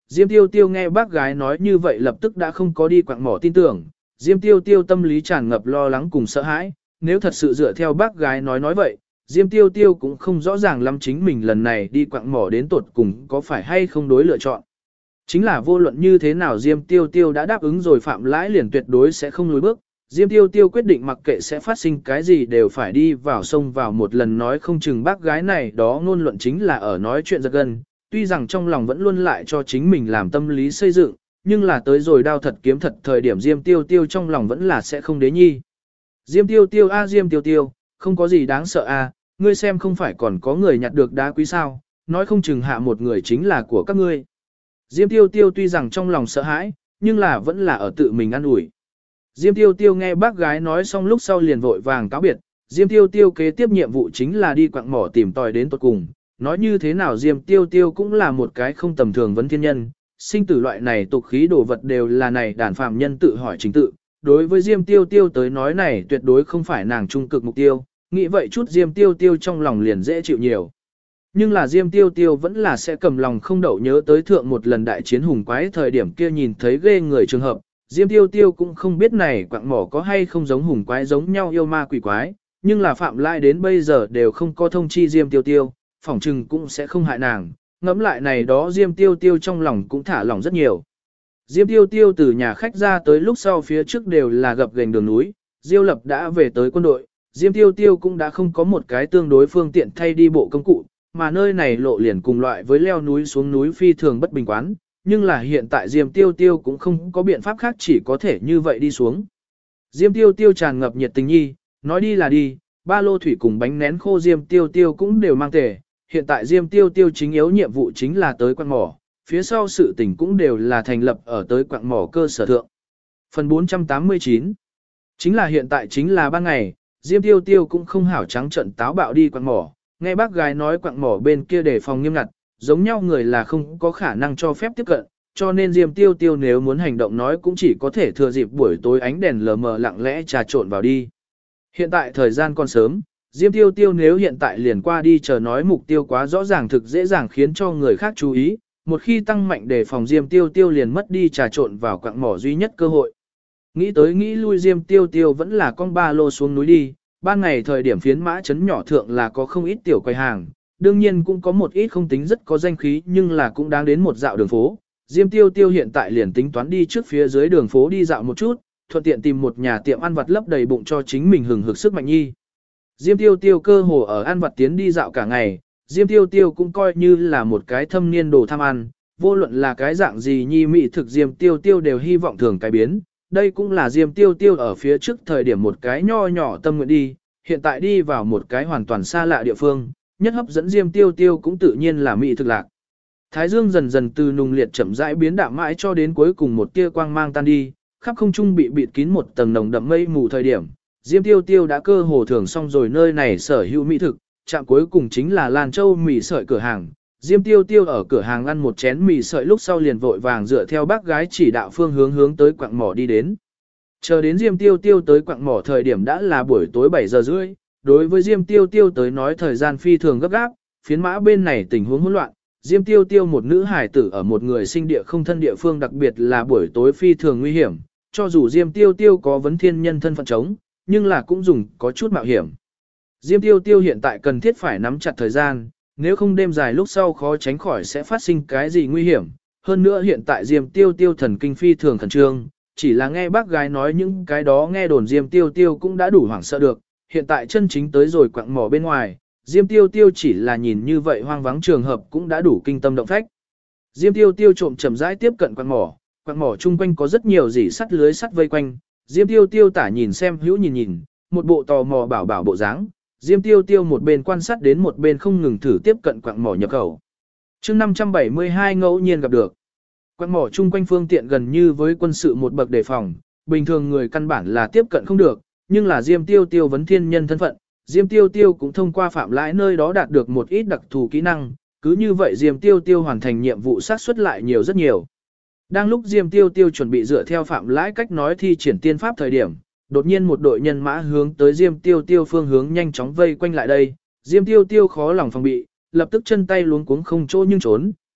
Diêm Tiêu Tiêu nghe bác gái nói như vậy lập tức đã không có đi quặng mỏ tin tưởng, Diêm Tiêu Tiêu tâm lý tràn ngập lo lắng cùng sợ hãi, nếu thật sự dựa theo bác gái nói vậy, Diêm Tiêu Tiêu cũng không rõ ràng lắm chính mình lần này đi quặng mỏ đến tột cùng có phải hay không đối lựa chọn. Chính là vô luận như thế nào Diêm Tiêu Tiêu đã đáp ứng rồi Phạm Lãi liền tuyệt đối sẽ không lùi bước. Diêm Tiêu Tiêu quyết định mặc kệ sẽ phát sinh cái gì đều phải đi vào sông vào một lần, nói không chừng bác gái này đó ngôn luận chính là ở nói chuyện giật gân. Tuy rằng trong lòng vẫn luôn lại cho chính mình làm tâm lý xây dựng, nhưng là tới rồi đao thật kiếm thật thời điểm Diêm Tiêu Tiêu trong lòng vẫn là sẽ không đế nhi. Diêm Tiêu Tiêu a Diêm Tiêu Tiêu, không có gì đáng sợ a, ngươi xem không phải còn có người nhặt được đá quý sao, nói không chừng hạ một người chính là của các ngươi. Diêm Tiêu Tiêu tuy rằng trong lòng sợ hãi, nhưng là vẫn là ở tự mình ăn ủi. Diêm Tiêu Tiêu nghe bác gái nói xong lúc sau liền vội vàng cáo biệt, Diêm Tiêu Tiêu kế tiếp nhiệm vụ chính là đi quặng mỏ tìm tòi đến tận cùng. Nói như thế nào Diêm Tiêu Tiêu cũng là một cái không tầm thường vấn thiên nhân, sinh tử loại này tục khí đồ vật đều là này đàn phàm nhân tự hỏi chính tự. Đối với Diêm Tiêu Tiêu tới nói này tuyệt đối không phải nàng trung cực mục tiêu, nghĩ vậy chút Diêm Tiêu Tiêu trong lòng liền dễ chịu nhiều. Nhưng là Diêm Tiêu Tiêu vẫn là sẽ cầm lòng không đậu nhớ tới thượng một lần đại chiến hùng quái thời điểm kia nhìn thấy ghê người trường hợp. Diêm Tiêu Tiêu cũng không biết này quặng mỏ có hay không giống hùng quái giống nhau yêu ma quỷ quái, nhưng là Phạm Lai đến bây giờ đều không có thông chi Diêm Tiêu Tiêu, phỏng chừng cũng sẽ không hại nàng, ngẫm lại này đó Diêm Tiêu Tiêu trong lòng cũng thả lỏng rất nhiều. Diêm Tiêu Tiêu từ nhà khách ra tới lúc sau phía trước đều là gập ghềnh đường núi, Diêu Lập đã về tới quân đội, Diêm Tiêu Tiêu cũng đã không có một cái tương đối phương tiện thay đi bộ công cụ, mà nơi này lộ liền cùng loại với leo núi xuống núi phi thường bất bình quán, nhưng là hiện tại Diêm Tiêu Tiêu cũng không có biện pháp khác chỉ có thể như vậy đi xuống. Diêm Tiêu Tiêu tràn ngập nhiệt tình nhi, nói đi là đi, ba lô thủy cùng bánh nén khô Diêm Tiêu Tiêu cũng đều mang tề. Hiện tại Diêm Tiêu Tiêu chính yếu nhiệm vụ chính là tới quặng mỏ, phía sau sự tình cũng đều là thành lập ở tới quặng mỏ cơ sở thượng. Phần 489 chính là hiện tại chính là ban ngày, Diêm Tiêu Tiêu cũng không hảo trắng trận táo bạo đi quặng mỏ, nghe bác gái nói quặng mỏ bên kia đề phòng nghiêm ngặt, giống nhau người là không có khả năng cho phép tiếp cận, cho nên Diêm Tiêu Tiêu nếu muốn hành động nói cũng chỉ có thể thừa dịp buổi tối ánh đèn lờ mờ lặng lẽ trà trộn vào đi. Hiện tại thời gian còn sớm, Diêm Tiêu Tiêu nếu hiện tại liền qua đi chờ nói mục tiêu quá rõ ràng thực dễ dàng khiến cho người khác chú ý, một khi tăng mạnh đề phòng Diêm Tiêu Tiêu liền mất đi trà trộn vào quặng mỏ duy nhất cơ hội. Nghĩ tới nghĩ lui Diêm Tiêu Tiêu vẫn là con ba lô xuống núi đi, ban ngày thời điểm phiến mã trấn nhỏ thượng là có không ít tiểu quầy hàng, đương nhiên cũng có một ít không tính rất có danh khí nhưng là cũng đáng đến một dạo đường phố. Diêm Tiêu Tiêu hiện tại liền tính toán đi trước phía dưới đường phố đi dạo một chút, thuận tiện tìm một nhà tiệm ăn vặt lấp đầy bụng cho chính mình hừng hực sức mạnh nhi. Diêm Tiêu Tiêu cơ hồ ở ăn vặt tiến đi dạo cả ngày, Diêm Tiêu Tiêu cũng coi như là một cái thâm niên đồ tham ăn, vô luận là cái dạng gì nhi mỹ thực Diêm Tiêu Tiêu đều hy vọng thường cái biến. Đây cũng là Diêm Tiêu Tiêu ở phía trước thời điểm một cái nho nhỏ tâm nguyện đi, hiện tại đi vào một cái hoàn toàn xa lạ địa phương, nhất hấp dẫn Diêm Tiêu Tiêu cũng tự nhiên là mỹ thực lạc. Thái dương dần dần từ nùng liệt chậm rãi biến đạm mãi cho đến cuối cùng một tia quang mang tan đi, khắp không trung bị bịt kín một tầng nồng đậm mây mù thời điểm, Diêm Tiêu Tiêu đã cơ hồ thưởng xong rồi nơi này sở hữu mỹ thực, chạm cuối cùng chính là Lan Châu mì sợi cửa hàng. Diêm Tiêu Tiêu ở cửa hàng ăn một chén mì sợi lúc sau liền vội vàng dựa theo bác gái chỉ đạo phương hướng tới quặng mỏ đi đến. Chờ đến Diêm Tiêu Tiêu tới quặng mỏ thời điểm đã là buổi tối 7 giờ rưỡi, đối với Diêm Tiêu Tiêu tới nói thời gian phi thường gấp gáp, phiến mã bên này tình huống hỗn loạn, Diêm Tiêu Tiêu một nữ hài tử ở một người sinh địa không thân địa phương đặc biệt là buổi tối phi thường nguy hiểm, cho dù Diêm Tiêu Tiêu có vấn thiên nhân thân phận chống, nhưng là cũng dùng có chút mạo hiểm. Diêm Tiêu Tiêu hiện tại cần thiết phải nắm chặt thời gian, nếu không đêm dài lúc sau khó tránh khỏi sẽ phát sinh cái gì nguy hiểm. Hơn nữa hiện tại Diêm Tiêu Tiêu thần kinh phi thường khẩn trương, chỉ là nghe bác gái nói những cái đó nghe đồn Diêm Tiêu Tiêu cũng đã đủ hoảng sợ được. Hiện tại chân chính tới rồi quặng mỏ bên ngoài, Diêm Tiêu Tiêu chỉ là nhìn như vậy hoang vắng trường hợp cũng đã đủ kinh tâm động phách. Diêm Tiêu Tiêu trộm chậm rãi tiếp cận quặng mỏ chung quanh có rất nhiều rỉ sắt lưới sắt vây quanh. Diêm Tiêu Tiêu tả nhìn xem hữu nhìn, một bộ tò mò bảo bộ dáng. Diêm Tiêu Tiêu một bên quan sát đến một bên không ngừng thử tiếp cận quặng mỏ nhập khẩu. Chương 572 ngẫu nhiên gặp được. Quặng mỏ chung quanh phương tiện gần như với quân sự một bậc đề phòng, bình thường người căn bản là tiếp cận không được, nhưng là Diêm Tiêu Tiêu vấn thiên nhân thân phận, Diêm Tiêu Tiêu cũng thông qua Phạm Lãi nơi đó đạt được một ít đặc thù kỹ năng, cứ như vậy Diêm Tiêu Tiêu hoàn thành nhiệm vụ xác suất lại nhiều rất nhiều. Đang lúc Diêm Tiêu Tiêu chuẩn bị dựa theo Phạm Lãi cách nói thi triển tiên pháp thời điểm, đột nhiên một đội nhân mã hướng tới Diêm Tiêu Tiêu phương hướng nhanh chóng vây quanh lại đây, Diêm Tiêu Tiêu khó lòng phòng bị, lập tức chân tay luống cuống không chỗ nhưng trốn,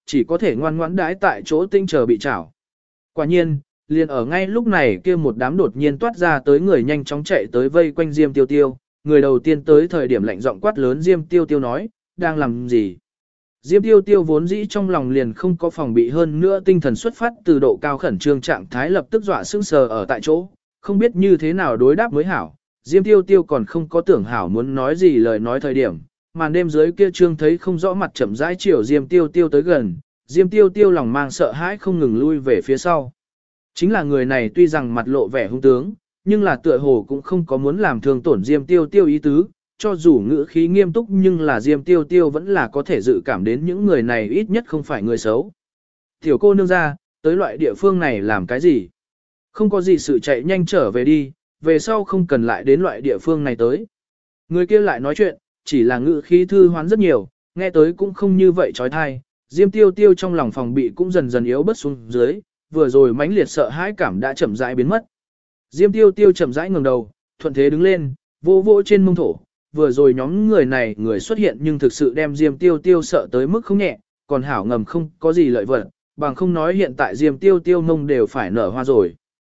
chỉ có thể ngoan ngoãn đãi tại chỗ tinh chờ bị chảo. Quả nhiên, liền ở ngay lúc này kia một đám đột nhiên toát ra tới người nhanh chóng chạy tới vây quanh Diêm Tiêu Tiêu, người đầu tiên tới thời điểm lạnh giọng quát lớn Diêm Tiêu Tiêu nói, đang làm gì? Diêm Tiêu Tiêu vốn dĩ trong lòng liền không có phòng bị hơn nữa tinh thần xuất phát từ độ cao khẩn trương trạng thái lập tức dọa sững sờ ở tại chỗ, không biết như thế nào đối đáp mới hảo. Diêm Tiêu Tiêu còn không có tưởng hảo muốn nói gì lời nói thời điểm, màn đêm dưới kia trương thấy không rõ mặt chậm rãi chiều Diêm Tiêu Tiêu tới gần, Diêm Tiêu Tiêu lòng mang sợ hãi không ngừng lui về phía sau. Chính là người này tuy rằng mặt lộ vẻ hung tướng, nhưng là tựa hồ cũng không có muốn làm thương tổn Diêm Tiêu Tiêu ý tứ, cho dù ngữ khí nghiêm túc nhưng là Diêm Tiêu Tiêu vẫn là có thể dự cảm đến những người này ít nhất không phải người xấu. Tiểu cô nương ra, tới loại địa phương này làm cái gì? Không có gì sự chạy nhanh trở về đi, về sau không cần lại đến loại địa phương này tới. Người kia lại nói chuyện, chỉ là ngữ khí thư hoán rất nhiều, nghe tới cũng không như vậy trói thai. Diêm Tiêu Tiêu trong lòng phòng bị cũng dần dần yếu bớt xuống dưới, vừa rồi mãnh liệt sợ hãi cảm đã chậm rãi biến mất. Diêm Tiêu Tiêu chậm rãi ngẩng đầu, thuận thế đứng lên, vô vô trên mông thổ. Vừa rồi nhóm người này người xuất hiện nhưng thực sự đem Diêm Tiêu Tiêu sợ tới mức không nhẹ, còn hảo ngầm không có gì lợi vật, bằng không nói hiện tại Diêm Tiêu Tiêu mông đều phải nở hoa rồi.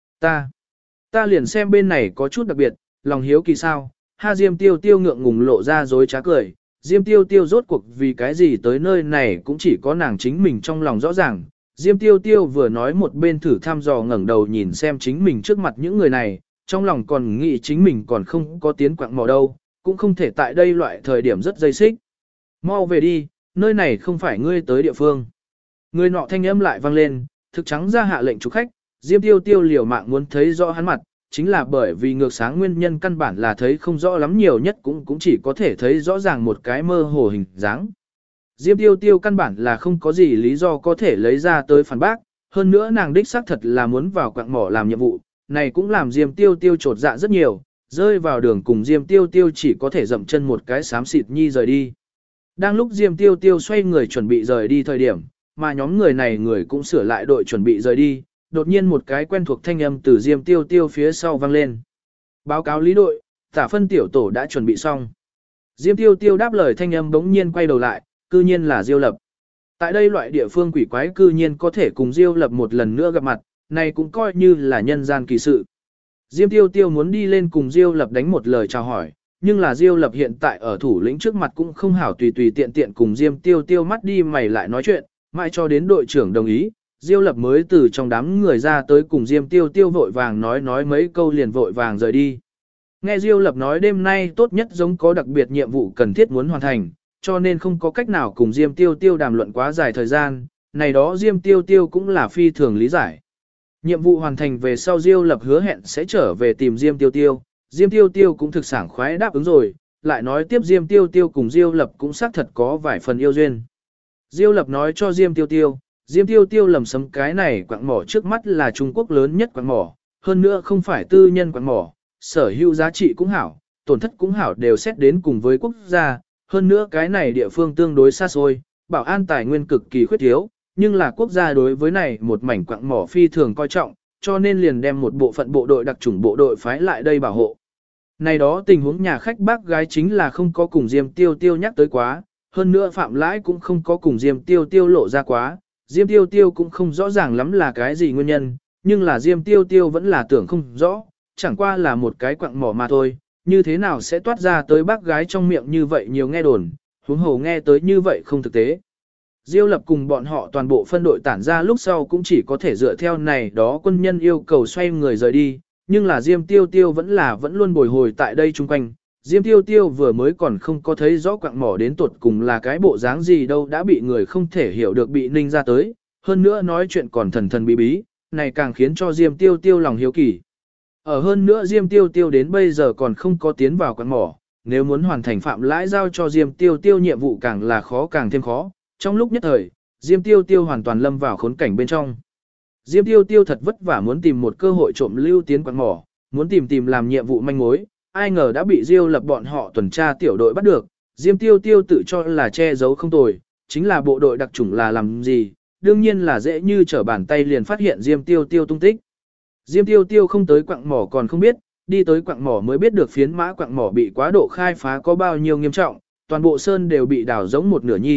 Ta liền xem bên này có chút đặc biệt, lòng hiếu kỳ sao, ha Diêm Tiêu Tiêu ngượng ngùng lộ ra dối trá cười, Diêm Tiêu Tiêu rốt cuộc vì cái gì tới nơi này cũng chỉ có nàng chính mình trong lòng rõ ràng. Diêm Tiêu Tiêu vừa nói một bên thử thăm dò ngẩng đầu nhìn xem chính mình trước mặt những người này, trong lòng còn nghĩ chính mình còn không có tiến quạng mỏ đâu, cũng không thể tại đây loại thời điểm rất dây xích. Mau về đi, nơi này không phải ngươi tới địa phương. Người nọ thanh âm lại vang lên, thực trắng ra hạ lệnh chủ khách, Diêm Tiêu Tiêu liều mạng muốn thấy rõ hắn mặt, chính là bởi vì ngược sáng nguyên nhân căn bản là thấy không rõ lắm, nhiều nhất cũng chỉ có thể thấy rõ ràng một cái mơ hồ hình dáng. Diêm Tiêu Tiêu căn bản là không có gì lý do có thể lấy ra tới phản bác, hơn nữa nàng đích xác thật là muốn vào quạng mỏ làm nhiệm vụ, này cũng làm Diêm Tiêu Tiêu trột dạ rất nhiều, rơi vào đường cùng Diêm Tiêu Tiêu chỉ có thể dậm chân một cái xám xịt nhi rời đi. Đang lúc Diêm Tiêu Tiêu xoay người chuẩn bị rời đi thời điểm, mà nhóm người này người cũng sửa lại đội chuẩn bị rời đi, đột nhiên một cái quen thuộc thanh âm từ Diêm Tiêu Tiêu phía sau vang lên. Báo cáo lý đội, tả phân tiểu tổ đã chuẩn bị xong. Diêm Tiêu Tiêu đáp lời thanh âm bỗng nhiên quay đầu lại, cư nhiên là Diêu Lập. Tại đây loại địa phương quỷ quái cư nhiên có thể cùng Diêu Lập một lần nữa gặp mặt, này cũng coi như là nhân gian kỳ sự. Diêm Tiêu Tiêu muốn đi lên cùng Diêu Lập đánh một lời chào hỏi, nhưng là Diêu Lập hiện tại ở thủ lĩnh trước mặt cũng không hảo tùy tùy tiện tiện cùng Diêm Tiêu Tiêu mắt đi mày lại nói chuyện, mãi cho đến đội trưởng đồng ý, Diêu Lập mới từ trong đám người ra tới cùng Diêm Tiêu Tiêu vội vàng nói mấy câu liền vội vàng rời đi. Nghe Diêu Lập nói đêm nay tốt nhất giống có đặc biệt nhiệm vụ cần thiết muốn hoàn thành, cho nên không có cách nào cùng Diêm Tiêu Tiêu đàm luận quá dài thời gian, này đó Diêm Tiêu Tiêu cũng là phi thường lý giải. Nhiệm vụ hoàn thành về sau Diêu Lập hứa hẹn sẽ trở về tìm Diêm Tiêu Tiêu, Diêm Tiêu Tiêu cũng thực sảng khoái đáp ứng rồi, lại nói tiếp Diêm Tiêu Tiêu cùng Diêu Lập cũng xác thật có vài phần yêu duyên. Diêu Lập nói cho Diêm Tiêu Tiêu lầm sấm cái này quạng mỏ trước mắt là Trung Quốc lớn nhất quạng mỏ, hơn nữa không phải tư nhân quạng mỏ, sở hữu giá trị cũng hảo, tổn thất cũng hảo đều xét đến cùng với quốc gia, hơn nữa cái này địa phương tương đối xa xôi, bảo an tài nguyên cực kỳ khuyết thiếu, nhưng là quốc gia đối với này một mảnh quạng mỏ phi thường coi trọng, cho nên liền đem một bộ phận bộ đội đặc chủng bộ đội phái lại đây bảo hộ. Này đó tình huống nhà khách bác gái chính là không có cùng Diêm Tiêu Tiêu nhắc tới quá, hơn nữa Phạm Lãi cũng không có cùng Diêm Tiêu Tiêu lộ ra quá, Diêm Tiêu Tiêu cũng không rõ ràng lắm là cái gì nguyên nhân, nhưng là Diêm Tiêu Tiêu vẫn là tưởng không rõ, chẳng qua là một cái quạng mỏ mà thôi, như thế nào sẽ toát ra tới bác gái trong miệng như vậy nhiều nghe đồn, huống hồ nghe tới như vậy không thực tế. Diêu Lập cùng bọn họ toàn bộ phân đội tản ra lúc sau cũng chỉ có thể dựa theo này đó quân nhân yêu cầu xoay người rời đi, nhưng là Diêm Tiêu Tiêu vẫn luôn bồi hồi tại đây chung quanh. Diêm Tiêu Tiêu vừa mới còn không có thấy rõ quạng mỏ đến tuột cùng là cái bộ dáng gì đâu đã bị người không thể hiểu được bị ninh ra tới, hơn nữa nói chuyện còn thần thần bí bí, này càng khiến cho Diêm Tiêu Tiêu lòng hiếu kỳ. Ở hơn nữa Diêm Tiêu Tiêu đến bây giờ còn không có tiến vào quạng mỏ, nếu muốn hoàn thành Phạm Lãi giao cho Diêm Tiêu Tiêu nhiệm vụ càng là khó càng thêm khó, trong lúc nhất thời, Diêm Tiêu Tiêu hoàn toàn lâm vào khốn cảnh bên trong. Diêm Tiêu Tiêu thật vất vả muốn tìm một cơ hội trộm lưu tiến quạng mỏ, muốn tìm làm nhiệm vụ manh mối, ai ngờ đã bị Diêu Lập bọn họ tuần tra tiểu đội bắt được. Diêm Tiêu Tiêu tự cho là che giấu không tồi, chính là bộ đội đặc chủng là làm gì, đương nhiên là dễ như trở bàn tay liền phát hiện Diêm Tiêu Tiêu tung tích. Diêm Tiêu Tiêu không tới quạng mỏ còn không biết, đi tới quạng mỏ mới biết được phiến mã quạng mỏ bị quá độ khai phá có bao nhiêu nghiêm trọng, toàn bộ sơn đều bị đào giống một nửa nhi.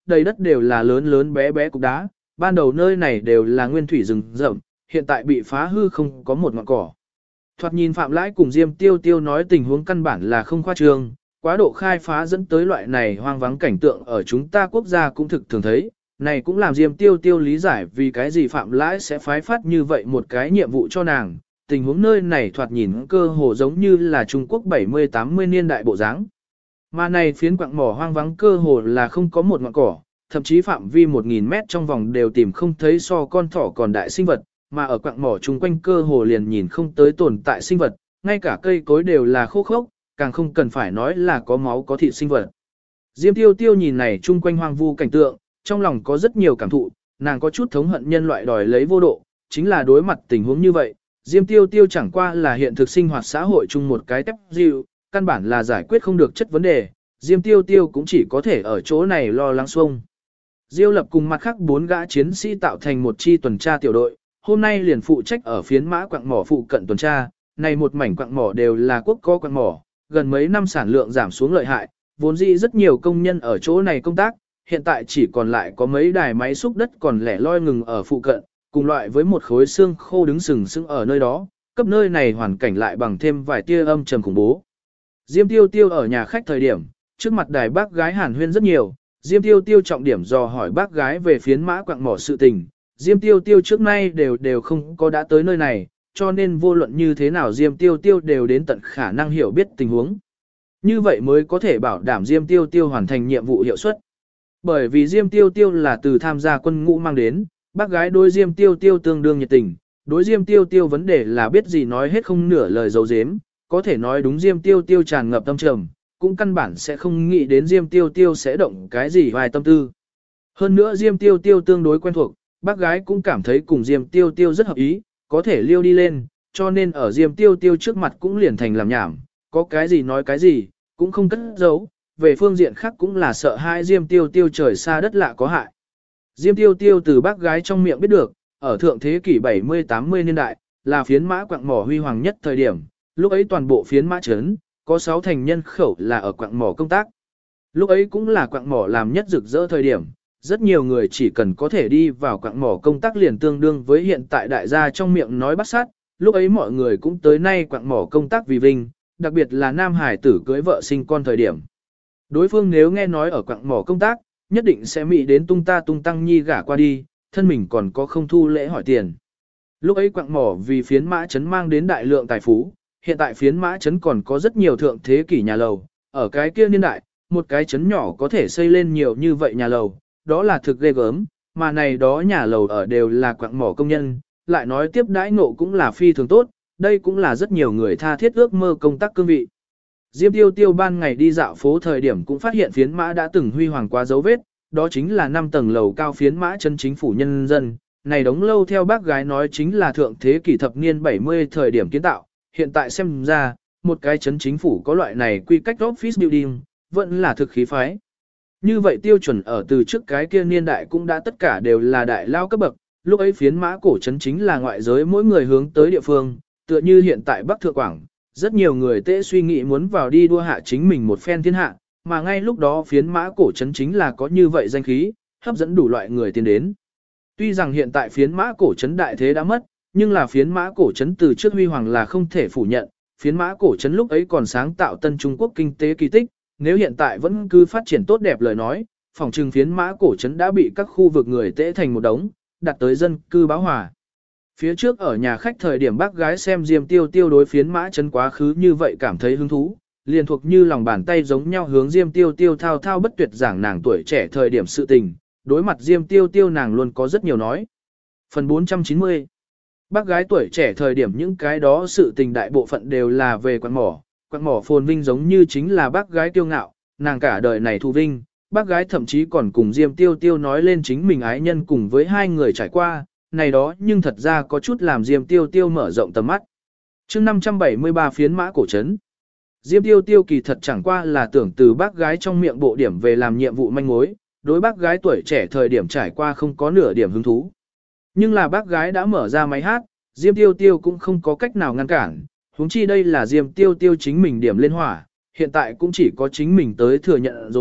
đầy đất đều là lớn lớn bé bé cục đá, ban đầu nơi này đều là nguyên thủy rừng rậm, hiện tại bị phá hư không có một ngọn cỏ. Thoạt nhìn Phạm Lãi cùng Diêm Tiêu Tiêu nói tình huống căn bản là không khoa trương, quá độ khai phá dẫn tới loại này hoang vắng cảnh tượng ở chúng ta quốc gia cũng thực thường thấy, này cũng làm Diêm Tiêu Tiêu lý giải vì cái gì Phạm Lãi sẽ phái phát như vậy một cái nhiệm vụ cho nàng, tình huống nơi này thoạt nhìn cơ hồ giống như là Trung Quốc 70-80 niên đại bộ dáng. Mà này phiến quặng mỏ hoang vắng cơ hồ là không có một ngọn cỏ, thậm chí phạm vi 1000 mét trong vòng đều tìm không thấy so con thỏ còn đại sinh vật, mà ở quặng mỏ chung quanh cơ hồ liền nhìn không tới tồn tại sinh vật, ngay cả cây cối đều là khô khốc, càng không cần phải nói là có máu có thịt sinh vật. Diêm Tiêu Tiêu nhìn này chung quanh hoang vu cảnh tượng, trong lòng có rất nhiều cảm thụ, nàng có chút thống hận nhân loại đòi lấy vô độ, chính là đối mặt tình huống như vậy, Diêm Tiêu Tiêu chẳng qua là hiện thực sinh hoạt xã hội chung một cái tép dịu, căn bản là giải quyết không được chất vấn đề, Diêm Tiêu Tiêu cũng chỉ có thể ở chỗ này lo lắng xuông. Diêu Lập cùng mặt khác 4 gã chiến sĩ tạo thành một chi tuần tra tiểu đội, hôm nay liền phụ trách ở phiến mã quặng mỏ phụ cận tuần tra, này một mảnh quặng mỏ đều là quốc có quặng mỏ, gần mấy năm sản lượng giảm xuống lợi hại, vốn dĩ rất nhiều công nhân ở chỗ này công tác, hiện tại chỉ còn lại có mấy đài máy xúc đất còn lẻ loi ngừng ở phụ cận, cùng loại với một khối xương khô đứng sừng sững ở nơi đó, cấp nơi này hoàn cảnh lại bằng thêm vài tia âm trầm khủng bố. Diêm Tiêu Tiêu ở nhà khách thời điểm, trước mặt đài bác gái hàn huyên rất nhiều, Diêm Tiêu Tiêu trọng điểm dò hỏi bác gái về phiến mã quặng mỏ sự tình, Diêm Tiêu Tiêu trước nay đều không có đã tới nơi này, cho nên vô luận như thế nào Diêm Tiêu Tiêu đều đến tận khả năng hiểu biết tình huống. Như vậy mới có thể bảo đảm Diêm Tiêu Tiêu hoàn thành nhiệm vụ hiệu suất. Bởi vì Diêm Tiêu Tiêu là từ tham gia quân ngũ mang đến, bác gái đối Diêm Tiêu Tiêu tương đương nhiệt tình, đối Diêm Tiêu Tiêu vấn đề là biết gì nói hết không nửa lời dấu dếm, có thể nói đúng Diêm Tiêu Tiêu tràn ngập tâm trầm, cũng căn bản sẽ không nghĩ đến Diêm Tiêu Tiêu sẽ động cái gì vài tâm tư. Hơn nữa Diêm Tiêu Tiêu tương đối quen thuộc, bác gái cũng cảm thấy cùng Diêm Tiêu Tiêu rất hợp ý, có thể liêu đi lên, cho nên ở Diêm Tiêu Tiêu trước mặt cũng liền thành làm nhảm, có cái gì nói cái gì, cũng không cất giấu, về phương diện khác cũng là sợ hai Diêm Tiêu Tiêu trời xa đất lạ có hại. Diêm Tiêu Tiêu từ bác gái trong miệng biết được, ở thượng thế kỷ 70-80 niên đại, là phiến mã quặng mỏ huy hoàng nhất thời điểm, lúc ấy toàn bộ phiến mã trấn, có 6 thành nhân khẩu là ở quặng mỏ công tác. Lúc ấy cũng là quặng mỏ làm nhất rực rỡ thời điểm, rất nhiều người chỉ cần có thể đi vào quặng mỏ công tác liền tương đương với hiện tại đại gia trong miệng nói bắt sát, lúc ấy mọi người cũng tới nay quặng mỏ công tác vì vinh, đặc biệt là nam hải tử cưới vợ sinh con thời điểm. Đối phương nếu nghe nói ở quặng mỏ công tác, nhất định sẽ mị đến tung ta tung tăng nhi gả qua đi, thân mình còn có không thu lễ hỏi tiền. Lúc ấy quặng mỏ vì phiến mã trấn mang đến đại lượng tài phú, hiện tại phiến mã trấn còn có rất nhiều thượng thế kỷ nhà lầu, ở cái kia niên đại, một cái trấn nhỏ có thể xây lên nhiều như vậy nhà lầu, đó là thực ghê gớm, mà này đó nhà lầu ở đều là quặng mỏ công nhân, lại nói tiếp đãi ngộ cũng là phi thường tốt, đây cũng là rất nhiều người tha thiết ước mơ công tác cương vị. Diêm Tiêu Tiêu ban ngày đi dạo phố thời điểm cũng phát hiện phiến mã đã từng huy hoàng quá dấu vết, đó chính là 5 tầng lầu cao phiến mã chân chính phủ nhân dân, này đống lâu theo bác gái nói chính là thượng thế kỷ thập niên 70 thời điểm kiến tạo, hiện tại xem ra, một cái chấn chính phủ có loại này quy cách office building, vẫn là thực khí phái. Như vậy tiêu chuẩn ở từ trước cái kia niên đại cũng đã tất cả đều là đại lao cấp bậc, lúc ấy phiến mã cổ chấn chính là ngoại giới mỗi người hướng tới địa phương, tựa như hiện tại Bắc Thượng Quảng, rất nhiều người tệ suy nghĩ muốn vào đi đua hạ chính mình một phen thiên hạ, mà ngay lúc đó phiến mã cổ chấn chính là có như vậy danh khí, hấp dẫn đủ loại người tiến đến. Tuy rằng hiện tại phiến mã cổ chấn đại thế đã mất, nhưng là phiến mã cổ chấn từ trước huy hoàng là không thể phủ nhận, phiến mã cổ chấn lúc ấy còn sáng tạo tân Trung Quốc kinh tế kỳ tích, nếu hiện tại vẫn cứ phát triển tốt đẹp lời nói, phòng trừng phiến mã cổ trấn đã bị các khu vực người tễ thành một đống, đặt tới dân cư báo hòa. Phía trước ở nhà khách thời điểm bác gái xem Diêm Tiêu Tiêu đối phiến mã trấn quá khứ như vậy cảm thấy hứng thú, liền thuộc như lòng bàn tay giống nhau hướng Diêm Tiêu Tiêu thao thao bất tuyệt giảng nàng tuổi trẻ thời điểm sự tình, đối mặt Diêm Tiêu Tiêu nàng luôn có rất nhiều nói. Phần 490 Bác gái tuổi trẻ thời điểm những cái đó sự tình đại bộ phận đều là về quặng mỏ phồn vinh giống như chính là bác gái kiêu ngạo, nàng cả đời này thu vinh, bác gái thậm chí còn cùng Diêm Tiêu Tiêu nói lên chính mình ái nhân cùng với hai người trải qua, này đó nhưng thật ra có chút làm Diêm Tiêu Tiêu mở rộng tầm mắt. Chương 573 phiến mã cổ trấn. Diêm Tiêu Tiêu kỳ thật chẳng qua là tưởng từ bác gái trong miệng bộ điểm về làm nhiệm vụ manh mối, đối bác gái tuổi trẻ thời điểm trải qua không có nửa điểm hứng thú. Nhưng là bác gái đã mở ra máy hát, Diêm Tiêu Tiêu cũng không có cách nào ngăn cản, huống chi đây là Diêm Tiêu Tiêu chính mình điểm lên hỏa, hiện tại cũng chỉ có chính mình tới thừa nhận rồi,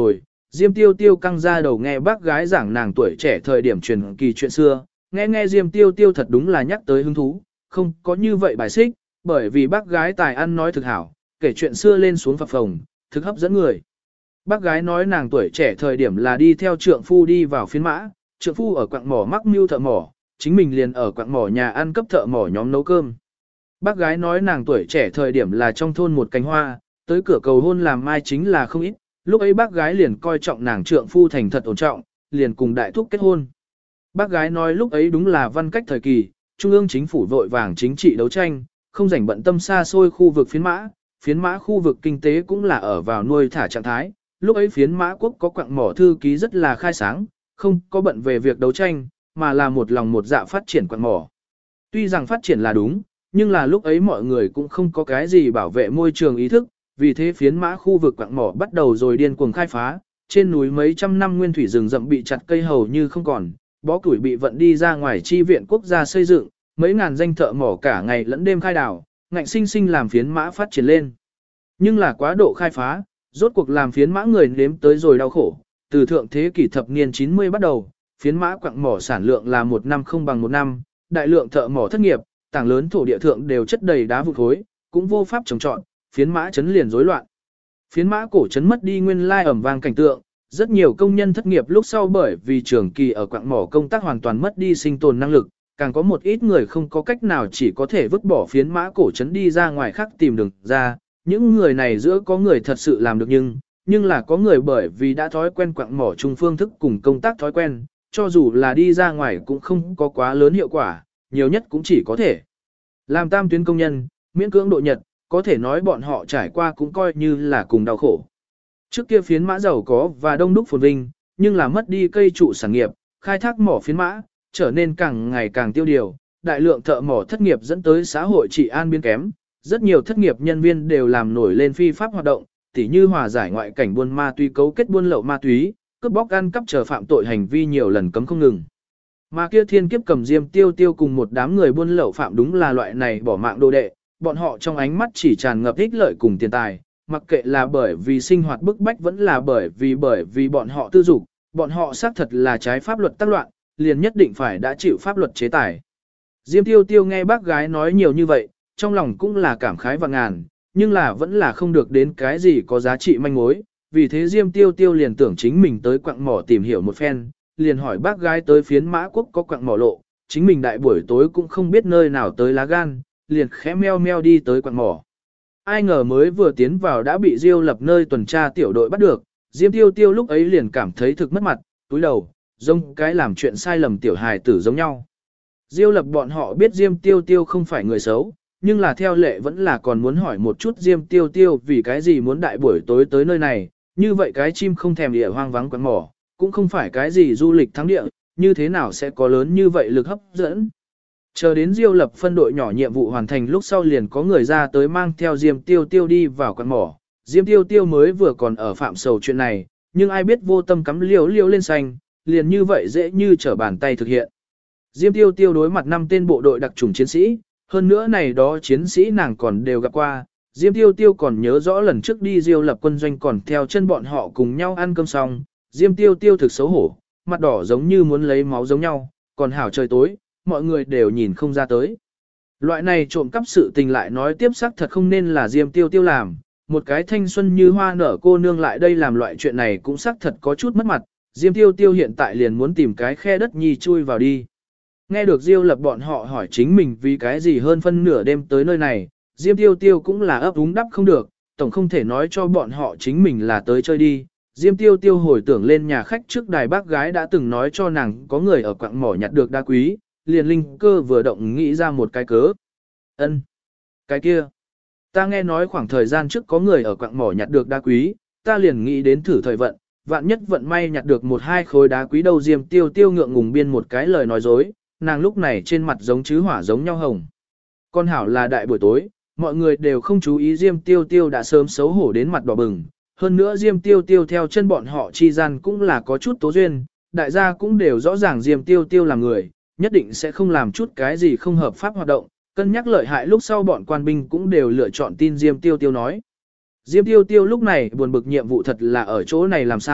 Diêm Tiêu Tiêu căng ra đầu nghe bác gái giảng nàng tuổi trẻ thời điểm truyền kỳ chuyện xưa, nghe Diêm Tiêu Tiêu thật đúng là nhắc tới hứng thú, không có như vậy bài xích, bởi vì bác gái tài ăn nói thực hảo, kể chuyện xưa lên xuống phập phồng, thực hấp dẫn người. Bác gái nói nàng tuổi trẻ thời điểm là đi theo trượng phu đi vào phiến mã, trượng phu ở quặng mỏ mắc mưu thợ mỏ, chính mình liền ở quặng mỏ nhà ăn cấp thợ mỏ nhóm nấu cơm. Bác gái nói nàng tuổi trẻ thời điểm là trong thôn một cánh hoa, tới cửa cầu hôn làm mai chính là không ít, lúc ấy bác gái liền coi trọng nàng trượng phu thành thật ổn trọng, liền cùng đại thúc kết hôn. Bác gái nói lúc ấy đúng là văn cách thời kỳ, trung ương chính phủ vội vàng chính trị đấu tranh, không rảnh bận tâm xa xôi khu vực phiến mã khu vực kinh tế cũng là ở vào nuôi thả trạng thái, lúc ấy phiến mã quốc có quặng mỏ thư ký rất là khai sáng, không có bận về việc đấu tranh, mà là một lòng một dạ phát triển quặng mỏ. Tuy rằng phát triển là đúng, nhưng là lúc ấy mọi người cũng không có cái gì bảo vệ môi trường ý thức, vì thế phiến mã khu vực quặng mỏ bắt đầu rồi điên cuồng khai phá, trên núi mấy trăm năm nguyên thủy rừng rậm bị chặt cây hầu như không còn, bó củi bị vận đi ra ngoài chi viện quốc gia xây dựng, mấy ngàn danh thợ mỏ cả ngày lẫn đêm khai đào, ngạnh sinh sinh làm phiến mã phát triển lên. Nhưng là quá độ khai phá, rốt cuộc làm phiến mã người nếm tới rồi đau khổ, từ thượng thế kỷ thập niên 90 bắt đầu, phiến mã quặng mỏ sản lượng là một năm không bằng một năm, đại lượng thợ mỏ thất nghiệp, tảng lớn thổ địa thượng đều chất đầy đá vụn khối, cũng vô pháp trồng trọt, phiến mã chấn liền rối loạn. Phiến mã cổ chấn mất đi nguyên lai ẩm vang cảnh tượng, rất nhiều công nhân thất nghiệp lúc sau bởi vì trường kỳ ở quặng mỏ công tác hoàn toàn mất đi sinh tồn năng lực, càng có một ít người không có cách nào chỉ có thể vứt bỏ phiến mã cổ chấn đi ra ngoài khác tìm đường ra. Những người này giữa có người thật sự làm được nhưng là có người bởi vì đã thói quen quặng mỏ chung phương thức cùng công tác thói quen, cho dù là đi ra ngoài cũng không có quá lớn hiệu quả, nhiều nhất cũng chỉ có thể làm tam tuyến công nhân, miễn cưỡng độ nhật, có thể nói bọn họ trải qua cũng coi như là cùng đau khổ. Trước kia phiến mã giàu có và đông đúc phồn vinh, nhưng là mất đi cây trụ sản nghiệp, khai thác mỏ phiến mã, trở nên càng ngày càng tiêu điều, đại lượng thợ mỏ thất nghiệp dẫn tới xã hội trị an biến kém, rất nhiều thất nghiệp nhân viên đều làm nổi lên phi pháp hoạt động, tỉ như hòa giải ngoại cảnh buôn ma túy, cấu kết buôn lậu ma túy, cướp bóc ăn cắp chờ phạm tội hành vi nhiều lần cấm không ngừng. Mà kia thiên kiếp cầm Diêm Tiêu Tiêu cùng một đám người buôn lậu phạm đúng là loại này bỏ mạng đồ đệ, bọn họ trong ánh mắt chỉ tràn ngập ích lợi cùng tiền tài, mặc kệ là bởi vì sinh hoạt bức bách vẫn là bởi vì bọn họ tư dục, bọn họ xác thật là trái pháp luật tác loạn, liền nhất định phải đã chịu pháp luật chế tài. Diêm Tiêu Tiêu nghe bác gái nói nhiều như vậy, trong lòng cũng là cảm khái và ngàn, nhưng là vẫn là không được đến cái gì có giá trị manh mối, vì thế Diêm Tiêu Tiêu liền tưởng chính mình tới quặng mỏ tìm hiểu một phen, liền hỏi bác gái tới phiến mã quốc có quặng mỏ lộ, chính mình đại buổi tối cũng không biết nơi nào tới lá gan, liền khẽ meo meo đi tới quặng mỏ. Ai ngờ mới vừa tiến vào đã bị Diêu Lập nơi tuần tra tiểu đội bắt được, Diêm Tiêu Tiêu lúc ấy liền cảm thấy thực mất mặt, túi đầu, giống cái làm chuyện sai lầm tiểu hài tử giống nhau. Diêu Lập bọn họ biết Diêm Tiêu Tiêu không phải người xấu, nhưng là theo lệ vẫn là còn muốn hỏi một chút Diêm Tiêu Tiêu vì cái gì muốn đại buổi tối tới nơi này, như vậy cái chim không thèm địa hoang vắng quặng mỏ, cũng không phải cái gì du lịch thắng địa, như thế nào sẽ có lớn như vậy lực hấp dẫn. Chờ đến Diêu Lập phân đội nhỏ nhiệm vụ hoàn thành lúc sau liền có người ra tới mang theo Diêm Tiêu Tiêu đi vào quặng mỏ. Diêm Tiêu Tiêu mới vừa còn ở phạm sầu chuyện này, nhưng ai biết vô tâm cắm liều lên xanh, liền như vậy dễ như trở bàn tay thực hiện. Diêm Tiêu Tiêu đối mặt 5 tên bộ đội đặc chủng chiến sĩ, hơn nữa này đó chiến sĩ nàng còn đều gặp qua. Diêm Tiêu Tiêu còn nhớ rõ lần trước đi Diêu Lập quân doanh còn theo chân bọn họ cùng nhau ăn cơm xong, Diêm Tiêu Tiêu thực xấu hổ, mặt đỏ giống như muốn lấy máu giống nhau, còn hảo trời tối, mọi người đều nhìn không ra tới. Loại này trộm cắp sự tình lại nói tiếp sắc thật không nên là Diêm Tiêu Tiêu làm, một cái thanh xuân như hoa nở cô nương lại đây làm loại chuyện này cũng xác thật có chút mất mặt, Diêm Tiêu Tiêu hiện tại liền muốn tìm cái khe đất nhi chui vào đi. Nghe được Diêu Lập bọn họ hỏi chính mình vì cái gì hơn phân nửa đêm tới nơi này, Diêm Tiêu Tiêu cũng là ấp úng đắp không được, tổng không thể nói cho bọn họ chính mình là tới chơi đi. Diêm Tiêu Tiêu hồi tưởng lên nhà khách trước đài bác gái đã từng nói cho nàng có người ở quặng mỏ nhặt được đá quý, liền linh cơ vừa động nghĩ ra một cái cớ. Ân, cái kia, ta nghe nói khoảng thời gian trước có người ở quặng mỏ nhặt được đá quý, ta liền nghĩ đến thử thời vận, vạn nhất vận may nhặt được 1-2 khối đá quý đâu. Diêm Tiêu Tiêu ngượng ngùng biên một cái lời nói dối, nàng lúc này trên mặt giống chứ hỏa giống nhau hồng. Con hảo là đại buổi tối, mọi người đều không chú ý Diêm Tiêu Tiêu đã sớm xấu hổ đến mặt đỏ bừng. Hơn nữa Diêm Tiêu Tiêu theo chân bọn họ chi gian cũng là có chút tố duyên, đại gia cũng đều rõ ràng Diêm Tiêu Tiêu là người, nhất định sẽ không làm chút cái gì không hợp pháp hoạt động, cân nhắc lợi hại lúc sau bọn quan binh cũng đều lựa chọn tin Diêm Tiêu Tiêu nói. Diêm Tiêu Tiêu lúc này buồn bực nhiệm vụ thật là ở chỗ này làm sao,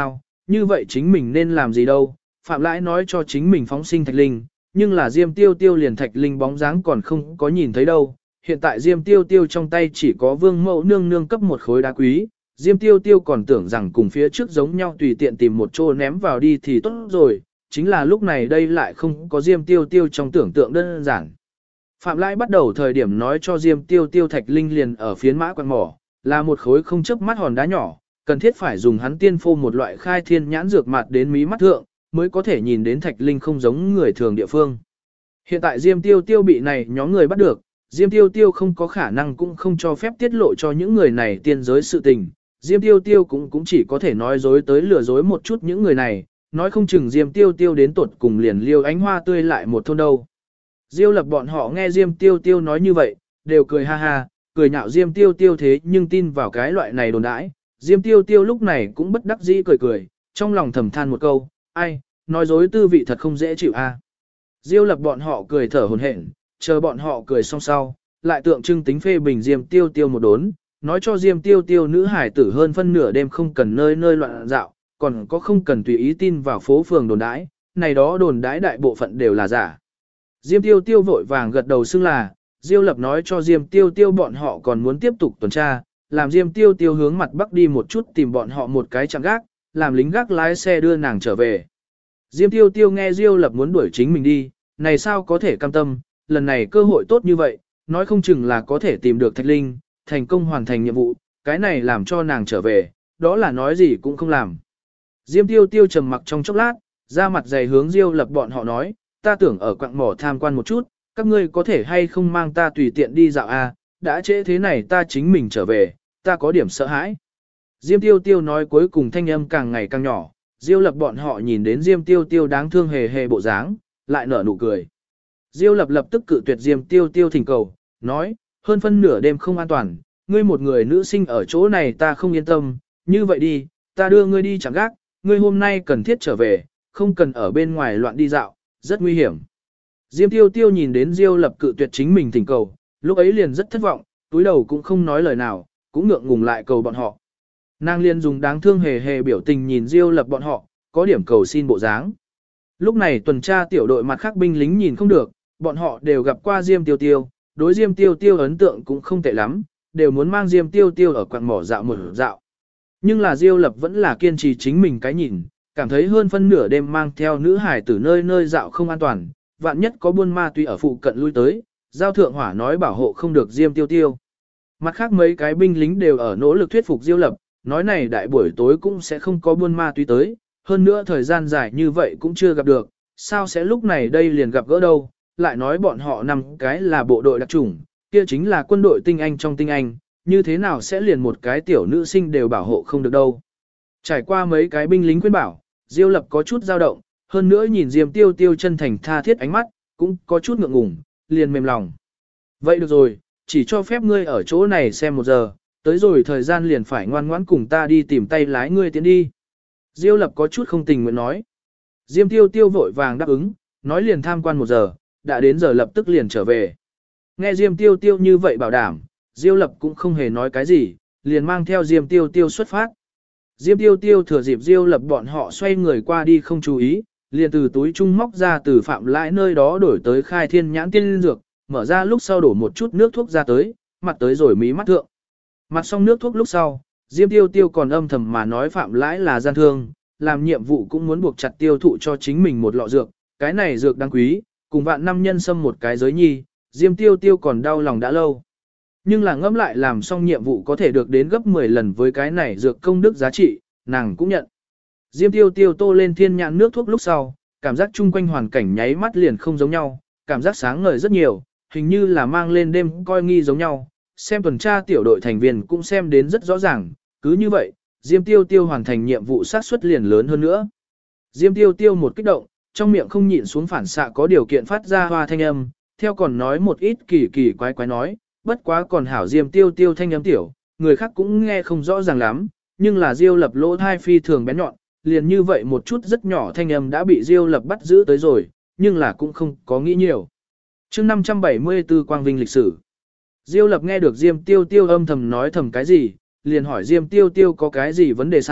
như vậy chính mình nên làm gì đâu. Phạm Lãi nói cho chính mình phóng sinh Thạch Linh, nhưng là Diêm Tiêu Tiêu liền Thạch Linh bóng dáng còn không có nhìn thấy đâu. Hiện tại Diêm Tiêu Tiêu trong tay chỉ có Vương Mẫu nương nương cấp một khối đá quý, Diêm Tiêu Tiêu còn tưởng rằng cùng phía trước giống nhau tùy tiện tìm một chỗ ném vào đi thì tốt rồi, chính là lúc này đây lại không có Diêm Tiêu Tiêu trong tưởng tượng đơn giản. Phạm Lãi bắt đầu thời điểm nói cho Diêm Tiêu Tiêu Thạch Linh liền ở phiến mã quan mỏ, là một khối không chớp mắt hòn đá nhỏ, cần thiết phải dùng hắn tiên phô một loại khai thiên nhãn dược mặt đến mí mắt thượng, mới có thể nhìn đến Thạch Linh không giống người thường địa phương. Hiện tại Diêm Tiêu Tiêu bị này nhóm người bắt được, Diêm Tiêu Tiêu không có khả năng cũng không cho phép tiết lộ cho những người này tiên giới sự tình. Diêm Tiêu Tiêu cũng chỉ có thể nói dối tới lừa dối một chút những người này, nói không chừng Diêm Tiêu Tiêu đến tuột cùng liền liêu ánh hoa tươi lại một thôn đâu. Diêu Lập bọn họ nghe Diêm Tiêu Tiêu nói như vậy, đều cười ha ha, cười nhạo Diêm Tiêu Tiêu thế nhưng tin vào cái loại này đồn đãi. Diêm Tiêu Tiêu lúc này cũng bất đắc dĩ cười cười, trong lòng thầm than một câu, ai, nói dối tư vị thật không dễ chịu a. Diêu Lập bọn họ cười thở hổn hển, chờ bọn họ cười xong sau, lại tượng trưng tính phê bình Diêm Tiêu Tiêu một đốn, nói cho Diêm Tiêu Tiêu nữ hải tử hơn phân nửa đêm không cần nơi nơi loạn dạo, còn có không cần tùy ý tin vào phố phường đồn đãi, này đó đồn đãi đại bộ phận đều là giả. Diêm Tiêu Tiêu vội vàng gật đầu xưng là, Diêu Lập nói cho Diêm Tiêu Tiêu bọn họ còn muốn tiếp tục tuần tra, làm Diêm Tiêu Tiêu hướng mặt bắc đi một chút tìm bọn họ một cái chạm gác, làm lính gác lái xe đưa nàng trở về. Diêm Tiêu Tiêu nghe Diêu Lập muốn đuổi chính mình đi, này sao có thể cam tâm, lần này cơ hội tốt như vậy, nói không chừng là có thể tìm được Thạch Linh, thành công hoàn thành nhiệm vụ, cái này làm cho nàng trở về, đó là nói gì cũng không làm. Diêm Tiêu Tiêu trầm mặc trong chốc lát, ra mặt dày hướng Diêu Lập bọn họ nói, ta tưởng ở quặng mỏ tham quan một chút, các ngươi có thể hay không mang ta tùy tiện đi dạo à, đã trễ thế này ta chính mình trở về, ta có điểm sợ hãi. Diêm Tiêu Tiêu nói cuối cùng thanh âm càng ngày càng nhỏ, Diêu Lập bọn họ nhìn đến Diêm Tiêu Tiêu đáng thương hề hề bộ dáng, lại nở nụ cười. Diêu Lập lập tức cự tuyệt Diêm Tiêu Tiêu thỉnh cầu, nói, hơn phân nửa đêm không an toàn, ngươi một người nữ sinh ở chỗ này ta không yên tâm, như vậy đi, ta đưa ngươi đi chẳng gác, ngươi hôm nay cần thiết trở về, không cần ở bên ngoài loạn đi dạo, rất nguy hiểm. Diêm Tiêu Tiêu nhìn đến Diêu Lập cự tuyệt chính mình thỉnh cầu, lúc ấy liền rất thất vọng, túi đầu cũng không nói lời nào, cũng ngượng ngùng lại cầu bọn họ. Nàng liền dùng đáng thương hề hề biểu tình nhìn Diêu Lập bọn họ, có điểm cầu xin bộ dáng. Lúc này tuần tra tiểu đội mặt khác binh lính nhìn không được, bọn họ đều gặp qua Diêm Tiêu Tiêu, đối Diêm Tiêu Tiêu ấn tượng cũng không tệ lắm, đều muốn mang Diêm Tiêu Tiêu ở quặng mỏ dạo một dạo. Nhưng là Diêu Lập vẫn là kiên trì chính mình cái nhìn, cảm thấy hơn phân nửa đêm mang theo nữ hải từ nơi nơi dạo không an toàn, vạn nhất có buôn ma túy ở phụ cận lui tới, giao thượng hỏa nói bảo hộ không được Diêm Tiêu Tiêu. Mặt khác mấy cái binh lính đều ở nỗ lực thuyết phục Diêu Lập, nói này đại buổi tối cũng sẽ không có buôn ma túy tới, hơn nữa thời gian dài như vậy cũng chưa gặp được, sao sẽ lúc này đây liền gặp gỡ đâu, lại nói bọn họ năm cái là bộ đội đặc chủng, kia chính là quân đội tinh anh trong tinh anh, như thế nào sẽ liền một cái tiểu nữ sinh đều bảo hộ không được đâu. Trải qua mấy cái binh lính khuyên bảo, Diêu Lập có chút dao động, hơn nữa nhìn Diêm Tiêu Tiêu chân thành tha thiết ánh mắt, cũng có chút ngượng ngùng, liền mềm lòng. Vậy được rồi, chỉ cho phép ngươi ở chỗ này xem 1 giờ, tới rồi thời gian liền phải ngoan ngoãn cùng ta đi tìm tay lái ngươi tiến đi. Diêu Lập có chút không tình nguyện nói. Diêm Tiêu Tiêu vội vàng đáp ứng, nói liền tham quan 1 giờ, đã đến giờ lập tức liền trở về. Nghe Diêm Tiêu Tiêu như vậy bảo đảm, Diêu Lập cũng không hề nói cái gì, liền mang theo Diêm Tiêu Tiêu xuất phát. Diêm Tiêu Tiêu thừa dịp Diêu Lập bọn họ xoay người qua đi không chú ý, liền từ túi trung móc ra từ Phạm Lãi nơi đó đổi tới khai thiên nhãn tiên dược, mở ra lúc sau đổ một chút nước thuốc ra tới, mặt tới rồi mí mắt thượng. Mặt xong nước thuốc lúc sau, Diêm Tiêu Tiêu còn âm thầm mà nói Phạm Lãi là gian thương, làm nhiệm vụ cũng muốn buộc chặt tiêu thụ cho chính mình một lọ dược, cái này dược đáng quý, cùng vạn năm nhân sâm một cái giới nhi, Diêm Tiêu Tiêu còn đau lòng đã lâu. Nhưng là ngẫm lại làm xong nhiệm vụ có thể được đến gấp 10 lần với cái này dược công đức giá trị, nàng cũng nhận. Diêm Tiêu Tiêu tô lên thiên nhãn nước thuốc lúc sau, cảm giác chung quanh hoàn cảnh nháy mắt liền không giống nhau, cảm giác sáng ngời rất nhiều, hình như là mang lên đêm coi nghi giống nhau. Xem tuần tra tiểu đội thành viên cũng xem đến rất rõ ràng, cứ như vậy, Diêm Tiêu Tiêu hoàn thành nhiệm vụ sát suất liền lớn hơn nữa. Diêm Tiêu Tiêu một kích động, trong miệng không nhịn xuống phản xạ có điều kiện phát ra hoa thanh âm, theo còn nói một ít kỳ kỳ quái quái nói, bất quá còn hảo Diêm Tiêu Tiêu thanh âm tiểu, người khác cũng nghe không rõ ràng lắm, nhưng là Diêu Lập lỗ thai phi thường bén nhọn, liền như vậy một chút rất nhỏ thanh âm đã bị Diêu Lập bắt giữ tới rồi, nhưng là cũng không có nghĩ nhiều. Chương 574 Quang Vinh lịch sử. Diêu Lập nghe được Diêm Tiêu Tiêu âm thầm nói thầm cái gì, liền hỏi Diêm Tiêu Tiêu có cái gì vấn đề sao,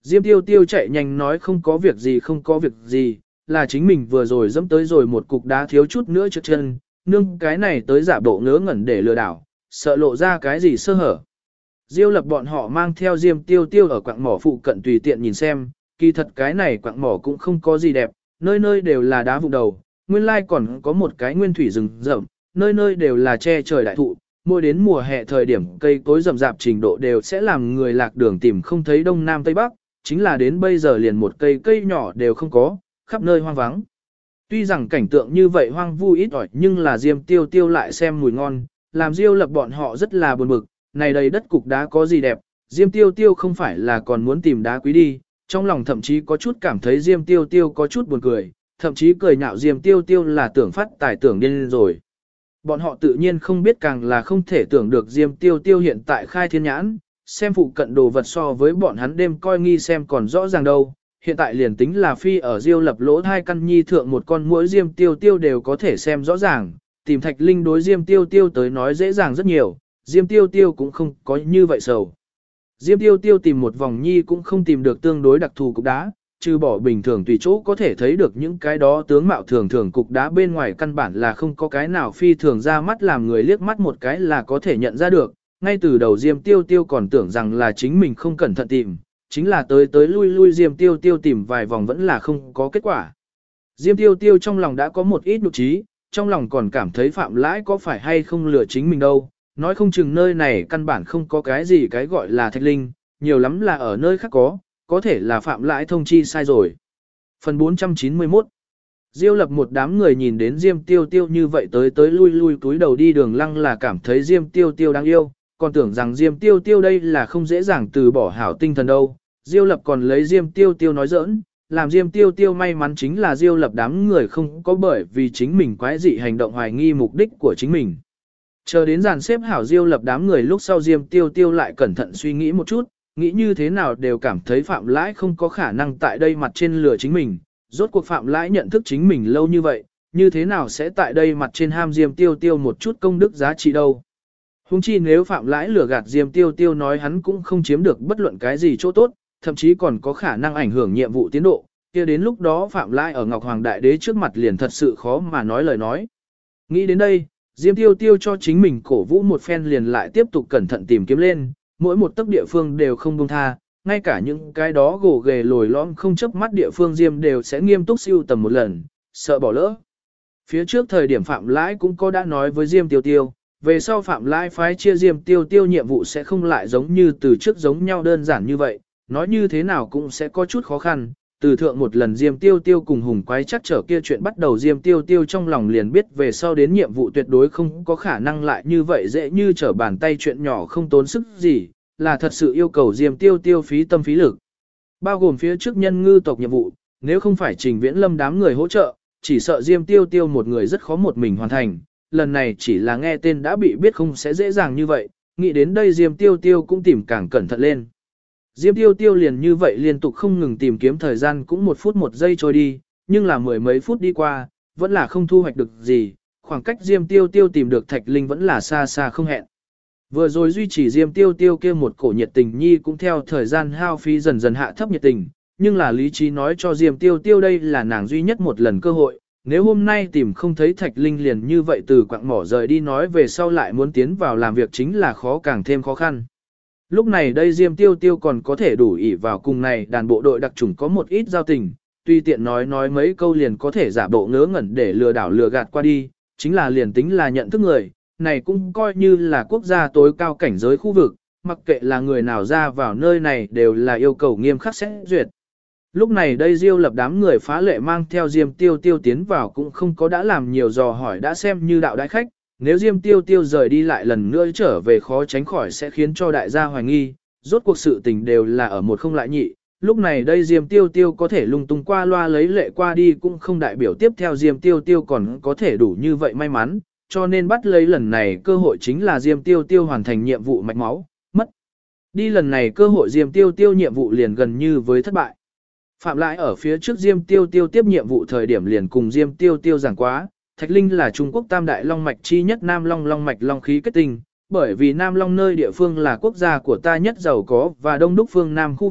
Diêm Tiêu Tiêu chạy nhanh nói không có việc gì không có việc gì, là chính mình vừa rồi dẫm tới rồi một cục đá thiếu chút nữa trượt chân, nương cái này tới giả bộ ngớ ngẩn để lừa đảo, sợ lộ ra cái gì sơ hở. Diêu Lập bọn họ mang theo Diêm Tiêu Tiêu ở quặng mỏ phụ cận tùy tiện nhìn xem, kỳ thật cái này quặng mỏ cũng không có gì đẹp, nơi nơi đều là đá vụn đầu, nguyên lai còn có một cái nguyên thủy rừng rậm, nơi nơi đều là che trời đại thụ, mỗi đến mùa hè thời điểm cây cối rậm rạp trình độ đều sẽ làm người lạc đường tìm không thấy đông nam tây bắc, chính là đến bây giờ liền một cây nhỏ đều không có, khắp nơi hoang vắng. Tuy rằng cảnh tượng như vậy hoang vu ít ỏi nhưng là Diêm Tiêu Tiêu lại xem mùi ngon, làm Diêu Lập bọn họ rất là buồn bực, này đầy đất cục đá có gì đẹp, Diêm Tiêu Tiêu không phải là còn muốn tìm đá quý đi, trong lòng thậm chí có chút cảm thấy Diêm Tiêu Tiêu có chút buồn cười, thậm chí cười nhạo Diêm Tiêu Tiêu là tưởng phát tài tưởng điên rồi. Bọn họ tự nhiên không biết càng là không thể tưởng được Diêm Tiêu Tiêu hiện tại khai thiên nhãn, xem phụ cận đồ vật so với bọn hắn đêm coi nghi xem còn rõ ràng đâu. Hiện tại liền tính là phi ở Diêu Lập lỗ thai căn nhi thượng một con muỗi Diêm Tiêu Tiêu đều có thể xem rõ ràng, tìm Thạch Linh đối Diêm Tiêu Tiêu tới nói dễ dàng rất nhiều, Diêm Tiêu Tiêu cũng không có như vậy sầu. Diêm Tiêu Tiêu tìm một vòng nhi cũng không tìm được tương đối đặc thù cục đá, trừ bỏ bình thường tùy chỗ có thể thấy được những cái đó tướng mạo thường thường cục đá bên ngoài căn bản là không có cái nào phi thường ra mắt làm người liếc mắt một cái là có thể nhận ra được, ngay từ đầu Diêm Tiêu Tiêu còn tưởng rằng là chính mình không cẩn thận tìm, chính là tới lui Diêm Tiêu Tiêu tìm vài vòng vẫn là không có kết quả. Diêm Tiêu Tiêu trong lòng đã có một ít nụ trí, trong lòng còn cảm thấy Phạm Lãi có phải hay không lừa chính mình đâu, nói không chừng nơi này căn bản không có cái gì cái gọi là Thạch Linh, nhiều lắm là ở nơi khác có thể là Phạm Lãi thông chi sai rồi. Phần 491 Diêu Lập một đám người nhìn đến Diêm Tiêu Tiêu như vậy tới lui túi đầu đi đường lăng là cảm thấy Diêm Tiêu Tiêu đáng yêu, còn tưởng rằng Diêm Tiêu Tiêu đây là không dễ dàng từ bỏ hảo tinh thần đâu. Diêu Lập còn lấy Diêm Tiêu Tiêu nói giỡn, làm Diêm Tiêu Tiêu may mắn chính là Diêu Lập đám người không có bởi vì chính mình quái dị hành động hoài nghi mục đích của chính mình. Chờ đến dàn xếp hảo Diêu Lập đám người lúc sau Diêm Tiêu Tiêu lại cẩn thận suy nghĩ một chút, nghĩ như thế nào đều cảm thấy Phạm Lãi không có khả năng tại đây mặt trên lừa chính mình, rốt cuộc Phạm Lãi nhận thức chính mình lâu như vậy, như thế nào sẽ tại đây mặt trên ham Diêm Tiêu Tiêu một chút công đức giá trị đâu. Hùng chi nếu Phạm Lãi lừa gạt Diêm Tiêu Tiêu nói hắn cũng không chiếm được bất luận cái gì chỗ tốt, thậm chí còn có khả năng ảnh hưởng nhiệm vụ tiến độ, kia đến lúc đó Phạm Lãi ở Ngọc Hoàng Đại Đế trước mặt liền thật sự khó mà nói lời nói. Nghĩ đến đây, Diêm Tiêu Tiêu cho chính mình cổ vũ một phen liền lại tiếp tục cẩn thận tìm kiếm lên, mỗi một tấc địa phương đều không buông tha, ngay cả những cái đó gồ ghề lồi lõm không chớp mắt địa phương Diêm đều sẽ nghiêm túc siêu tầm một lần, sợ bỏ lỡ. Phía trước thời điểm Phạm Lãi cũng có đã nói với Diêm Tiêu Tiêu, về sau Phạm Lãi phái chia Diêm Tiêu Tiêu nhiệm vụ sẽ không lại giống như từ trước giống nhau đơn giản như vậy, nói như thế nào cũng sẽ có chút khó khăn. Từ thượng một lần Diêm Tiêu Tiêu cùng hùng quái chắc trở kia chuyện bắt đầu Diêm Tiêu Tiêu trong lòng liền biết về sau đến nhiệm vụ tuyệt đối không có khả năng lại như vậy dễ như trở bàn tay chuyện nhỏ không tốn sức gì, là thật sự yêu cầu Diêm Tiêu Tiêu phí tâm phí lực. Bao gồm phía trước nhân ngư tộc nhiệm vụ, nếu không phải Trình Viễn Lâm đám người hỗ trợ, chỉ sợ Diêm Tiêu Tiêu một người rất khó một mình hoàn thành, lần này chỉ là nghe tên đã bị biết không sẽ dễ dàng như vậy, nghĩ đến đây Diêm Tiêu Tiêu cũng tìm càng cẩn thận lên. Diêm Tiêu Tiêu liền như vậy liên tục không ngừng tìm kiếm thời gian cũng 1 phút 1 giây trôi đi, nhưng là mười mấy phút đi qua, vẫn là không thu hoạch được gì, khoảng cách Diêm Tiêu Tiêu tìm được Thạch Linh vẫn là xa xa không hẹn. Vừa rồi duy trì Diêm Tiêu Tiêu kia một cổ nhiệt tình nhi cũng theo thời gian hao phí dần dần hạ thấp nhiệt tình, nhưng là lý trí nói cho Diêm Tiêu Tiêu đây là nàng duy nhất một lần cơ hội, nếu hôm nay tìm không thấy Thạch Linh liền như vậy từ quặng mỏ rời đi nói về sau lại muốn tiến vào làm việc chính là khó càng thêm khó khăn. Lúc này đây Diêm Tiêu Tiêu còn có thể đủ ỷ vào cùng này đàn bộ đội đặc chủng có một ít giao tình, tuy tiện nói mấy câu liền có thể giả bộ ngớ ngẩn để lừa đảo lừa gạt qua đi, chính là liền tính là nhận thức người, này cũng coi như là quốc gia tối cao cảnh giới khu vực, mặc kệ là người nào ra vào nơi này đều là yêu cầu nghiêm khắc xét duyệt. Lúc này đây Diêu Lập đám người phá lệ mang theo Diêm Tiêu Tiêu tiến vào cũng không có đã làm nhiều dò hỏi đã xem như đạo đại khách, nếu Diêm Tiêu Tiêu rời đi lại lần nữa trở về khó tránh khỏi sẽ khiến cho đại gia hoài nghi, rốt cuộc sự tình đều là ở một không lại nhị, lúc này đây Diêm Tiêu Tiêu có thể lung tung qua loa lấy lệ qua đi cũng không đại biểu tiếp theo Diêm Tiêu Tiêu còn có thể đủ như vậy may mắn, cho nên bắt lấy lần này cơ hội chính là Diêm Tiêu Tiêu hoàn thành nhiệm vụ mạch máu, mất. Đi lần này cơ hội Diêm Tiêu Tiêu nhiệm vụ liền gần như với thất bại. Phạm Lãi ở phía trước Diêm Tiêu Tiêu tiếp nhiệm vụ thời điểm liền cùng Diêm Tiêu Tiêu giảng quá, Thạch Linh là Trung Quốc tam đại long mạch chi nhất Nam Long long mạch long khí kết tinh, bởi vì Nam Long nơi địa phương là quốc gia của ta nhất giàu có và đông đúc phương Nam khu vực,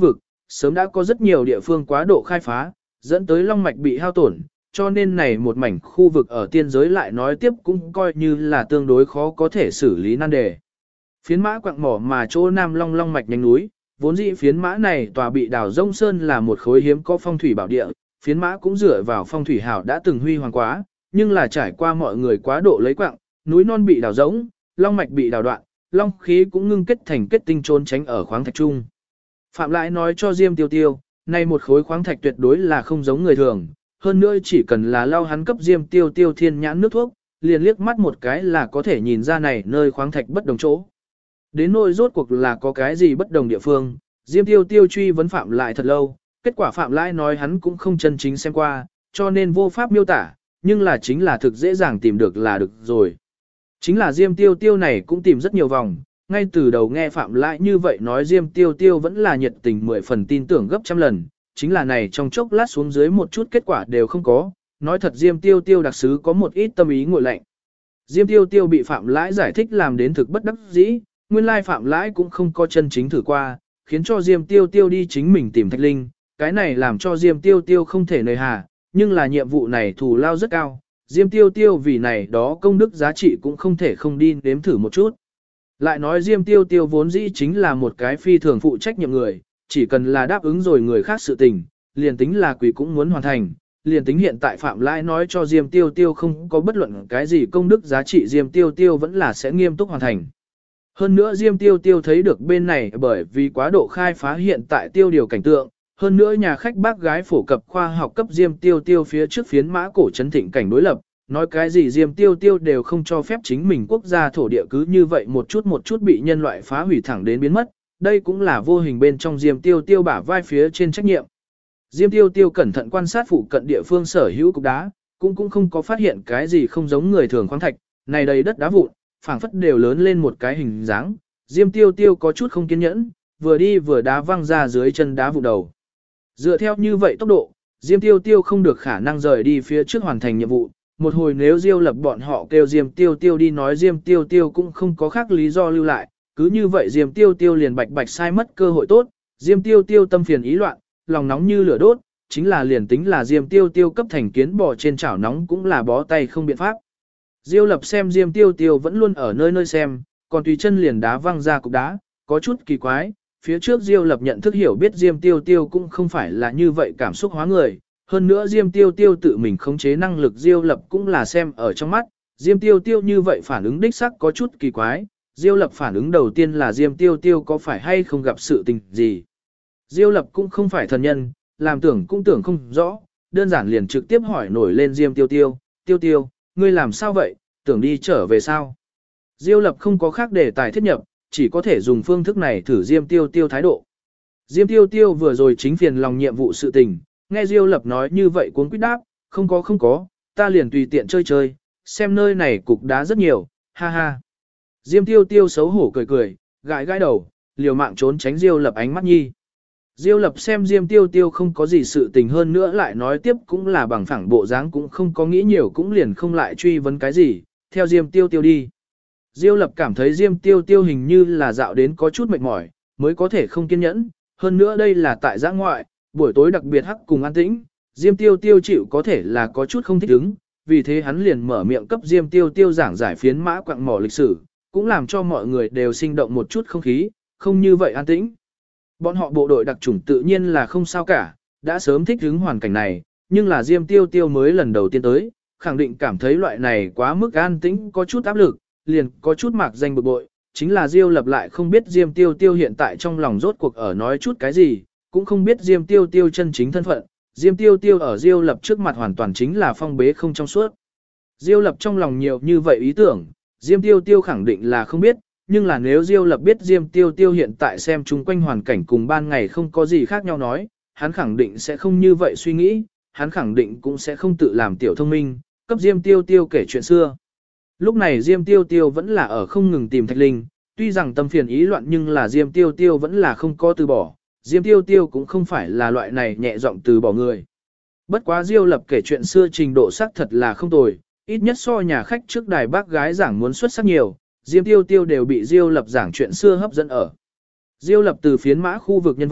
Sớm đã có rất nhiều địa phương quá độ khai phá, dẫn tới long mạch bị hao tổn, cho nên này một mảnh khu vực ở tiên giới lại nói tiếp cũng coi như là tương đối khó có thể xử lý nan đề. Phiến mã quặng mỏ mà chỗ Nam Long long mạch nhánh núi, vốn dĩ phiến mã này tòa bị đào rông sơn là một khối hiếm có phong thủy bảo địa, phiến mã cũng dựa vào phong thủy hảo đã từng huy hoàng quá, nhưng là trải qua mọi người quá độ lấy quặng, núi non bị đào rỗng, long mạch bị đào đoạn, long khí cũng ngưng kết thành kết tinh trốn tránh ở khoáng thạch trung. Phạm Lãi nói cho Diêm Tiêu Tiêu, này một khối khoáng thạch tuyệt đối là không giống người thường, hơn nữa chỉ cần là lau hắn cấp Diêm Tiêu Tiêu thiên nhãn nước thuốc, liền liếc mắt một cái là có thể nhìn ra này nơi khoáng thạch bất đồng chỗ. Đến nỗi rốt cuộc là có cái gì bất đồng địa phương, Diêm Tiêu Tiêu truy vấn Phạm Lãi thật lâu, kết quả Phạm Lãi nói hắn cũng không chân chính xem qua, cho nên vô pháp miêu tả, nhưng là chính là thực dễ dàng tìm được là được rồi. Chính là Diêm Tiêu Tiêu này cũng tìm rất nhiều vòng, ngay từ đầu nghe Phạm Lãi như vậy nói Diêm Tiêu Tiêu vẫn là nhiệt tình 10 phần tin tưởng gấp trăm lần, chính là này trong chốc lát xuống dưới một chút kết quả đều không có, nói thật Diêm Tiêu Tiêu đặc sứ có một ít tâm ý nguội lạnh. Diêm Tiêu Tiêu bị Phạm Lãi giải thích làm đến thực bất đắc dĩ, nguyên lai Phạm Lãi cũng không có chân chính thử qua, khiến cho Diêm Tiêu Tiêu đi chính mình tìm Thạch Linh, cái này làm cho Diêm Tiêu Tiêu không thể nời hà, nhưng là nhiệm vụ này thù lao rất cao, Diêm Tiêu Tiêu vì này đó công đức giá trị cũng không thể không đi nếm thử một chút. Lại nói Diêm Tiêu Tiêu vốn dĩ chính là một cái phi thường phụ trách nhiệm người, chỉ cần là đáp ứng rồi người khác sự tình, liền tính là quỷ cũng muốn hoàn thành, liền tính hiện tại Phạm Lãi nói cho Diêm Tiêu Tiêu không có bất luận cái gì công đức giá trị Diêm Tiêu Tiêu vẫn là sẽ nghiêm túc hoàn thành. Hơn nữa Diêm Tiêu Tiêu thấy được bên này bởi vì quá độ khai phá hiện tại tiêu điều cảnh tượng, hơn nữa nhà khách bác gái phổ cập khoa học cấp Diêm Tiêu Tiêu phía trước phiến mã cổ trấn thịnh cảnh đối lập, nói cái gì Diêm Tiêu Tiêu đều không cho phép chính mình quốc gia thổ địa cứ như vậy một chút bị nhân loại phá hủy thẳng đến biến mất, đây cũng là vô hình bên trong Diêm Tiêu Tiêu bả vai phía trên trách nhiệm. Diêm Tiêu Tiêu cẩn thận quan sát phụ cận địa phương sở hữu cục đá, cũng không có phát hiện cái gì không giống người thường khoáng thạch, này đầy đất đá vụn, phảng phất đều lớn lên một cái hình dáng. Diêm Tiêu Tiêu có chút không kiên nhẫn, vừa đi vừa đá văng ra dưới chân đá vụn đầu. Dựa theo như vậy tốc độ, Diêm Tiêu Tiêu không được khả năng rời đi phía trước hoàn thành nhiệm vụ. Một hồi nếu Diêu Lập bọn họ kêu Diêm Tiêu Tiêu đi nói Diêm Tiêu Tiêu cũng không có khác lý do lưu lại, cứ như vậy Diêm Tiêu Tiêu liền bạch sai mất cơ hội tốt. Diêm Tiêu Tiêu tâm phiền ý loạn, lòng nóng như lửa đốt, chính là liền tính là Diêm Tiêu Tiêu cấp thành kiến bò trên chảo nóng cũng là bó tay không biện pháp. Diêu Lập xem Diêm Tiêu Tiêu vẫn luôn ở nơi nơi xem, còn tùy chân liền đá văng ra cục đá, có chút kỳ quái. Phía trước Diêu Lập nhận thức hiểu biết Diêm Tiêu Tiêu cũng không phải là như vậy cảm xúc hóa người, hơn nữa Diêm Tiêu Tiêu tự mình khống chế năng lực Diêu Lập cũng là xem ở trong mắt, Diêm Tiêu Tiêu như vậy phản ứng đích sắc có chút kỳ quái, Diêu Lập phản ứng đầu tiên là Diêm Tiêu Tiêu có phải hay không gặp sự tình gì. Diêu Lập cũng không phải thần nhân, làm tưởng cũng tưởng không rõ, đơn giản liền trực tiếp hỏi nổi lên Diêm Tiêu Tiêu, Tiêu Tiêu, ngươi làm sao vậy, tưởng đi trở về sao? Diêu Lập không có khác đề tài thiết nhập, chỉ có thể dùng phương thức này thử Diêm Tiêu Tiêu thái độ. Diêm Tiêu Tiêu vừa rồi chính phiền lòng nhiệm vụ sự tình, nghe Diêu Lập nói như vậy cuốn quyết đáp, không có, ta liền tùy tiện chơi, xem nơi này cục đá rất nhiều, ha ha. Diêm Tiêu Tiêu xấu hổ cười, gãi đầu, liều mạng trốn tránh Diêu Lập ánh mắt nhi. Diêu Lập xem Diêm Tiêu Tiêu không có gì sự tình hơn nữa lại nói tiếp cũng là bằng phẳng bộ dáng cũng không có nghĩ nhiều cũng liền không lại truy vấn cái gì, theo Diêm Tiêu Tiêu đi. Diêu Lập cảm thấy Diêm Tiêu Tiêu hình như là dạo đến có chút mệt mỏi, mới có thể không kiên nhẫn, hơn nữa đây là tại giã ngoại, buổi tối đặc biệt hắc cùng an tĩnh, Diêm Tiêu Tiêu chịu có thể là có chút không thích ứng, vì thế hắn liền mở miệng cấp Diêm Tiêu Tiêu giảng giải phiến mã quặng mỏ lịch sử, cũng làm cho mọi người đều sinh động một chút không khí, không như vậy an tĩnh. Bọn họ bộ đội đặc chủng tự nhiên là không sao cả, đã sớm thích ứng hoàn cảnh này, nhưng là Diêm Tiêu Tiêu mới lần đầu tiên tới, khẳng định cảm thấy loại này quá mức an tĩnh có chút áp lực, liền có chút mạc danh bực bội, chính là Diêu Lập lại không biết Diêm Tiêu Tiêu hiện tại trong lòng rốt cuộc ở nói chút cái gì, cũng không biết Diêm Tiêu Tiêu chân chính thân phận, Diêm Tiêu Tiêu ở Diêu Lập trước mặt hoàn toàn chính là phong bế không trong suốt. Diêu Lập trong lòng nhiều như vậy ý tưởng, Diêm Tiêu Tiêu khẳng định là không biết, nhưng là nếu Diêu Lập biết Diêm Tiêu Tiêu hiện tại xem chung quanh hoàn cảnh cùng ban ngày không có gì khác nhau nói, hắn khẳng định sẽ không như vậy suy nghĩ, hắn khẳng định cũng sẽ không tự làm tiểu thông minh, cấp Diêm Tiêu Tiêu kể chuyện xưa. Lúc này Diêm Tiêu Tiêu vẫn là ở không ngừng tìm Thạch Linh, tuy rằng tâm phiền ý loạn nhưng là Diêm Tiêu Tiêu vẫn là không có từ bỏ, Diêm Tiêu Tiêu cũng không phải là loại này nhẹ giọng từ bỏ người. Bất quá Diêu Lập kể chuyện xưa trình độ sắc thật là không tồi, ít nhất so nhà khách trước đài bác gái giảng muốn xuất sắc nhiều, Diêm Tiêu Tiêu đều bị Diêu Lập giảng chuyện xưa hấp dẫn ở. Diêu Lập từ phiến mã khu vực nhân văn,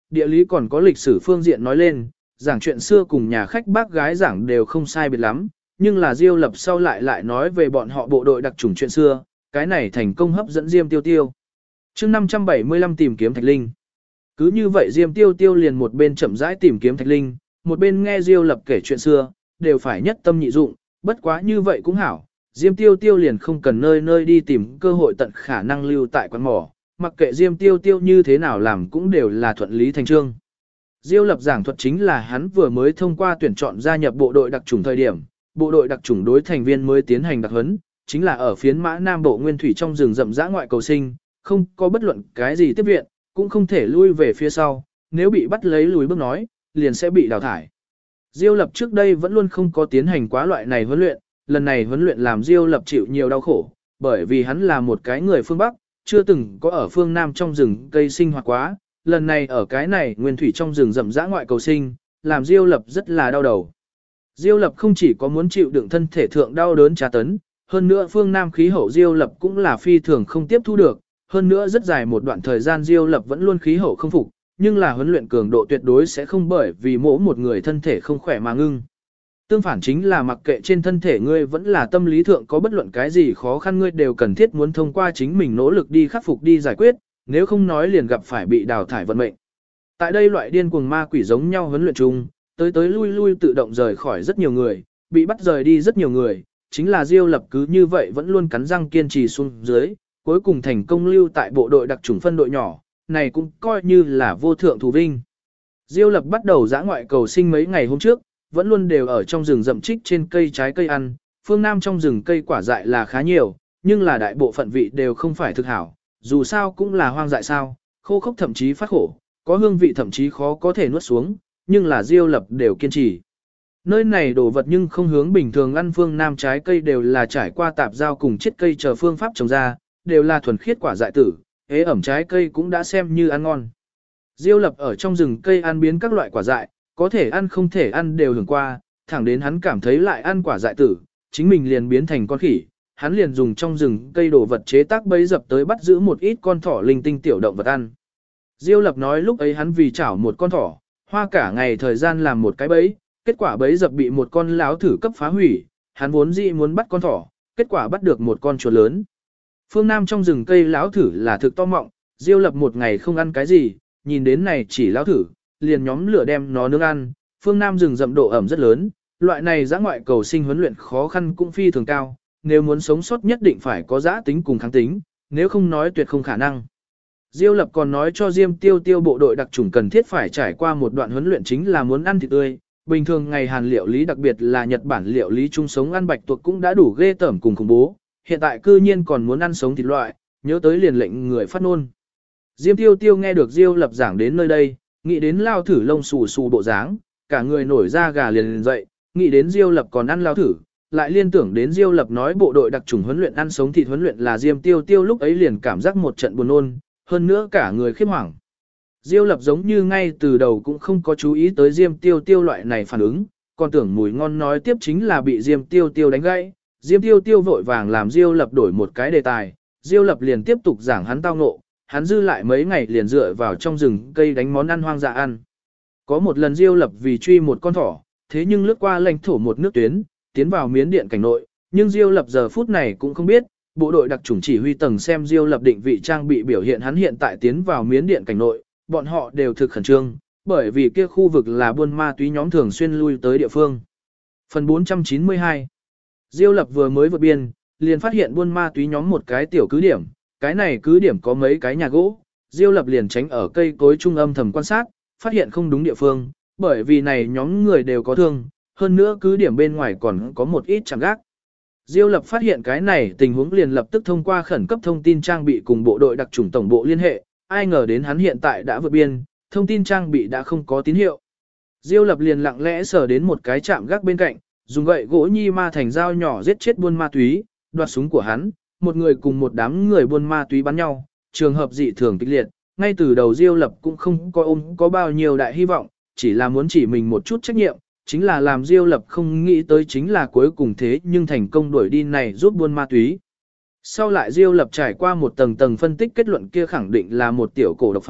địa lý còn có lịch sử phương diện nói lên, giảng chuyện xưa cùng nhà khách bác gái giảng đều không sai biệt lắm, nhưng là Diêu Lập sau lại nói về bọn họ bộ đội đặc chủng chuyện xưa, cái này thành công hấp dẫn Diêm Tiêu Tiêu. Chương 575 tìm kiếm Thạch Linh. Cứ như vậy Diêm Tiêu Tiêu liền một bên chậm rãi tìm kiếm Thạch Linh, một bên nghe Diêu Lập kể chuyện xưa, đều phải nhất tâm nhị dụng, bất quá như vậy cũng hảo. Diêm Tiêu Tiêu liền không cần nơi nơi đi tìm cơ hội tận khả năng lưu tại quán mỏ, mặc kệ Diêm Tiêu Tiêu như thế nào làm cũng đều là thuận lý thành trương. Diêu Lập giảng thuật chính là hắn vừa mới thông qua tuyển chọn gia nhập bộ đội đặc chủng thời điểm, bộ đội đặc chủng đối thành viên mới tiến hành đặc huấn, chính là ở phiến Mã Nam Bộ Nguyên Thủy trong rừng rậm rã ngoại cầu sinh, không có bất luận cái gì tiếp viện, cũng không thể lui về phía sau, nếu bị bắt lấy lùi bước nói, liền sẽ bị đào thải. Diêu Lập trước đây vẫn luôn không có tiến hành quá loại này huấn luyện, lần này huấn luyện làm Diêu Lập chịu nhiều đau khổ, bởi vì hắn là một cái người phương Bắc, chưa từng có ở phương Nam trong rừng cây sinh hoạt quá, lần này ở cái này nguyên thủy trong rừng rậm rã ngoại cầu sinh, làm Diêu Lập rất là đau đầu. Diêu Lập không chỉ có muốn chịu đựng thân thể thượng đau đớn tra tấn, hơn nữa phương Nam khí hậu Diêu Lập cũng là phi thường không tiếp thu được, hơn nữa rất dài một đoạn thời gian Diêu Lập vẫn luôn khí hậu không phục, nhưng là huấn luyện cường độ tuyệt đối sẽ không bởi vì mỗi một người thân thể không khỏe mà ngưng. Tương phản chính là mặc kệ trên thân thể ngươi vẫn là tâm lý thượng có bất luận cái gì khó khăn ngươi đều cần thiết muốn thông qua chính mình nỗ lực đi khắc phục đi giải quyết, nếu không nói liền gặp phải bị đào thải vận mệnh. Tại đây loại điên cuồng ma quỷ giống nhau huấn luyện chung, tới lui lui tự động rời khỏi rất nhiều người, bị bắt rời đi rất nhiều người, chính là Diêu Lập cứ như vậy vẫn luôn cắn răng kiên trì xuống dưới, cuối cùng thành công lưu tại bộ đội đặc chủng phân đội nhỏ, này cũng coi như là vô thượng thù vinh. Diêu Lập bắt đầu dã ngoại cầu sinh mấy ngày hôm trước, vẫn luôn đều ở trong rừng rậm trích trên cây trái cây ăn, phương Nam trong rừng cây quả dại là khá nhiều, nhưng là đại bộ phận vị đều không phải thực hảo, dù sao cũng là hoang dại sao, khô khốc thậm chí phát khổ, có hương vị thậm chí khó có thể nuốt xuống, nhưng là Diêu Lập đều kiên trì. Nơi này đồ vật nhưng không hướng bình thường ăn phương Nam trái cây đều là trải qua tạp giao cùng chiết cây chờ phương pháp trồng ra, đều là thuần khiết quả dại tử, ế ẩm trái cây cũng đã xem như ăn ngon. Diêu Lập ở trong rừng cây ăn biến các loại quả dại, có thể ăn không thể ăn đều hưởng qua, thẳng đến hắn cảm thấy lại ăn quả dại tử, chính mình liền biến thành con khỉ, hắn liền dùng trong rừng cây đồ vật chế tác bẫy dập tới bắt giữ một ít con thỏ linh tinh tiểu động vật ăn. Diêu Lập nói lúc ấy hắn vì chảo một con thỏ, hoa cả ngày thời gian làm một cái bẫy, kết quả bẫy dập bị một con láo thử cấp phá hủy, hắn vốn dĩ muốn bắt con thỏ, kết quả bắt được một con chuột lớn. Phương Nam trong rừng cây láo thử là thực to mọng, Diêu Lập một ngày không ăn cái gì, nhìn đến này chỉ láo thử, liền nhóm lửa đem nó nướng ăn, phương Nam rừng rậm độ ẩm rất lớn, loại này dã ngoại cầu sinh huấn luyện khó khăn cũng phi thường cao, nếu muốn sống sót nhất định phải có dã tính cùng kháng tính, nếu không nói tuyệt không khả năng. Diêu Lập còn nói cho Diêm Tiêu Tiêu bộ đội đặc chủng cần thiết phải trải qua một đoạn huấn luyện chính là muốn ăn thịt tươi, bình thường ngày Hàn liệu lý đặc biệt là Nhật Bản liệu lý chung sống ăn bạch tuộc cũng đã đủ ghê tởm cùng khủng bố, hiện tại cư nhiên còn muốn ăn sống thịt loại, nhớ tới liền lệnh người phát nôn. Diêm Tiêu Tiêu nghe được Diêu Lập giảng đến nơi đây, nghĩ đến lao thử lông xù xù bộ dáng, cả người nổi da gà liền dậy, nghĩ đến Diêu Lập còn ăn lao thử, lại liên tưởng đến Diêu Lập nói bộ đội đặc chủng huấn luyện ăn sống thịt huấn luyện là Diêm Tiêu Tiêu lúc ấy liền cảm giác một trận buồn nôn, hơn nữa cả người khiếp hoảng. Diêu Lập giống như ngay từ đầu cũng không có chú ý tới Diêm Tiêu Tiêu loại này phản ứng, còn tưởng mùi ngon nói tiếp chính là bị Diêm Tiêu Tiêu đánh gãy. Diêm Tiêu Tiêu vội vàng làm Diêu Lập đổi một cái đề tài, Diêu Lập liền tiếp tục giảng hắn tao ngộ, hắn dư lại mấy ngày liền dựa vào trong rừng cây đánh món ăn hoang dã ăn. Có một lần Diêu Lập vì truy một con thỏ, thế nhưng lướt qua lãnh thổ một nước tuyến, tiến vào Miến Điện cảnh nội, nhưng Diêu Lập giờ phút này cũng không biết, bộ đội đặc chủng chỉ huy tầng xem Diêu Lập định vị trang bị biểu hiện hắn hiện tại tiến vào Miến Điện cảnh nội, bọn họ đều thực khẩn trương, bởi vì kia khu vực là buôn ma túy nhóm thường xuyên lui tới địa phương. Phần 492 Diêu Lập vừa mới vượt biên, liền phát hiện buôn ma túy nhóm một cái tiểu cứ điểm, cái này cứ điểm có mấy cái nhà gỗ, Diêu Lập liền tránh ở cây cối trung âm thầm quan sát, phát hiện không đúng địa phương, bởi vì này nhóm người đều có thương, hơn nữa cứ điểm bên ngoài còn có một ít chạm gác. Diêu Lập phát hiện cái này tình huống liền lập tức thông qua khẩn cấp thông tin trang bị cùng bộ đội đặc chủng tổng bộ liên hệ, ai ngờ đến hắn hiện tại đã vượt biên, thông tin trang bị đã không có tín hiệu. Diêu Lập liền lặng lẽ sờ đến một cái chạm gác bên cạnh, dùng gậy gỗ nhi ma thành dao nhỏ giết chết buôn ma túy, đoạt súng của hắn, một người cùng một đám người buôn ma túy bắn nhau, trường hợp dị thường kịch liệt, ngay từ đầu Diêu Lập cũng không có bao nhiêu đại hy vọng, chỉ là muốn chỉ mình một chút trách nhiệm, chính là làm Diêu Lập không nghĩ tới chính là cuối cùng thế nhưng thành công đuổi đi này giúp buôn ma túy. Sau lại Diêu Lập trải qua một tầng tầng phân tích kết luận kia khẳng định là một tiểu cổ độc phạm,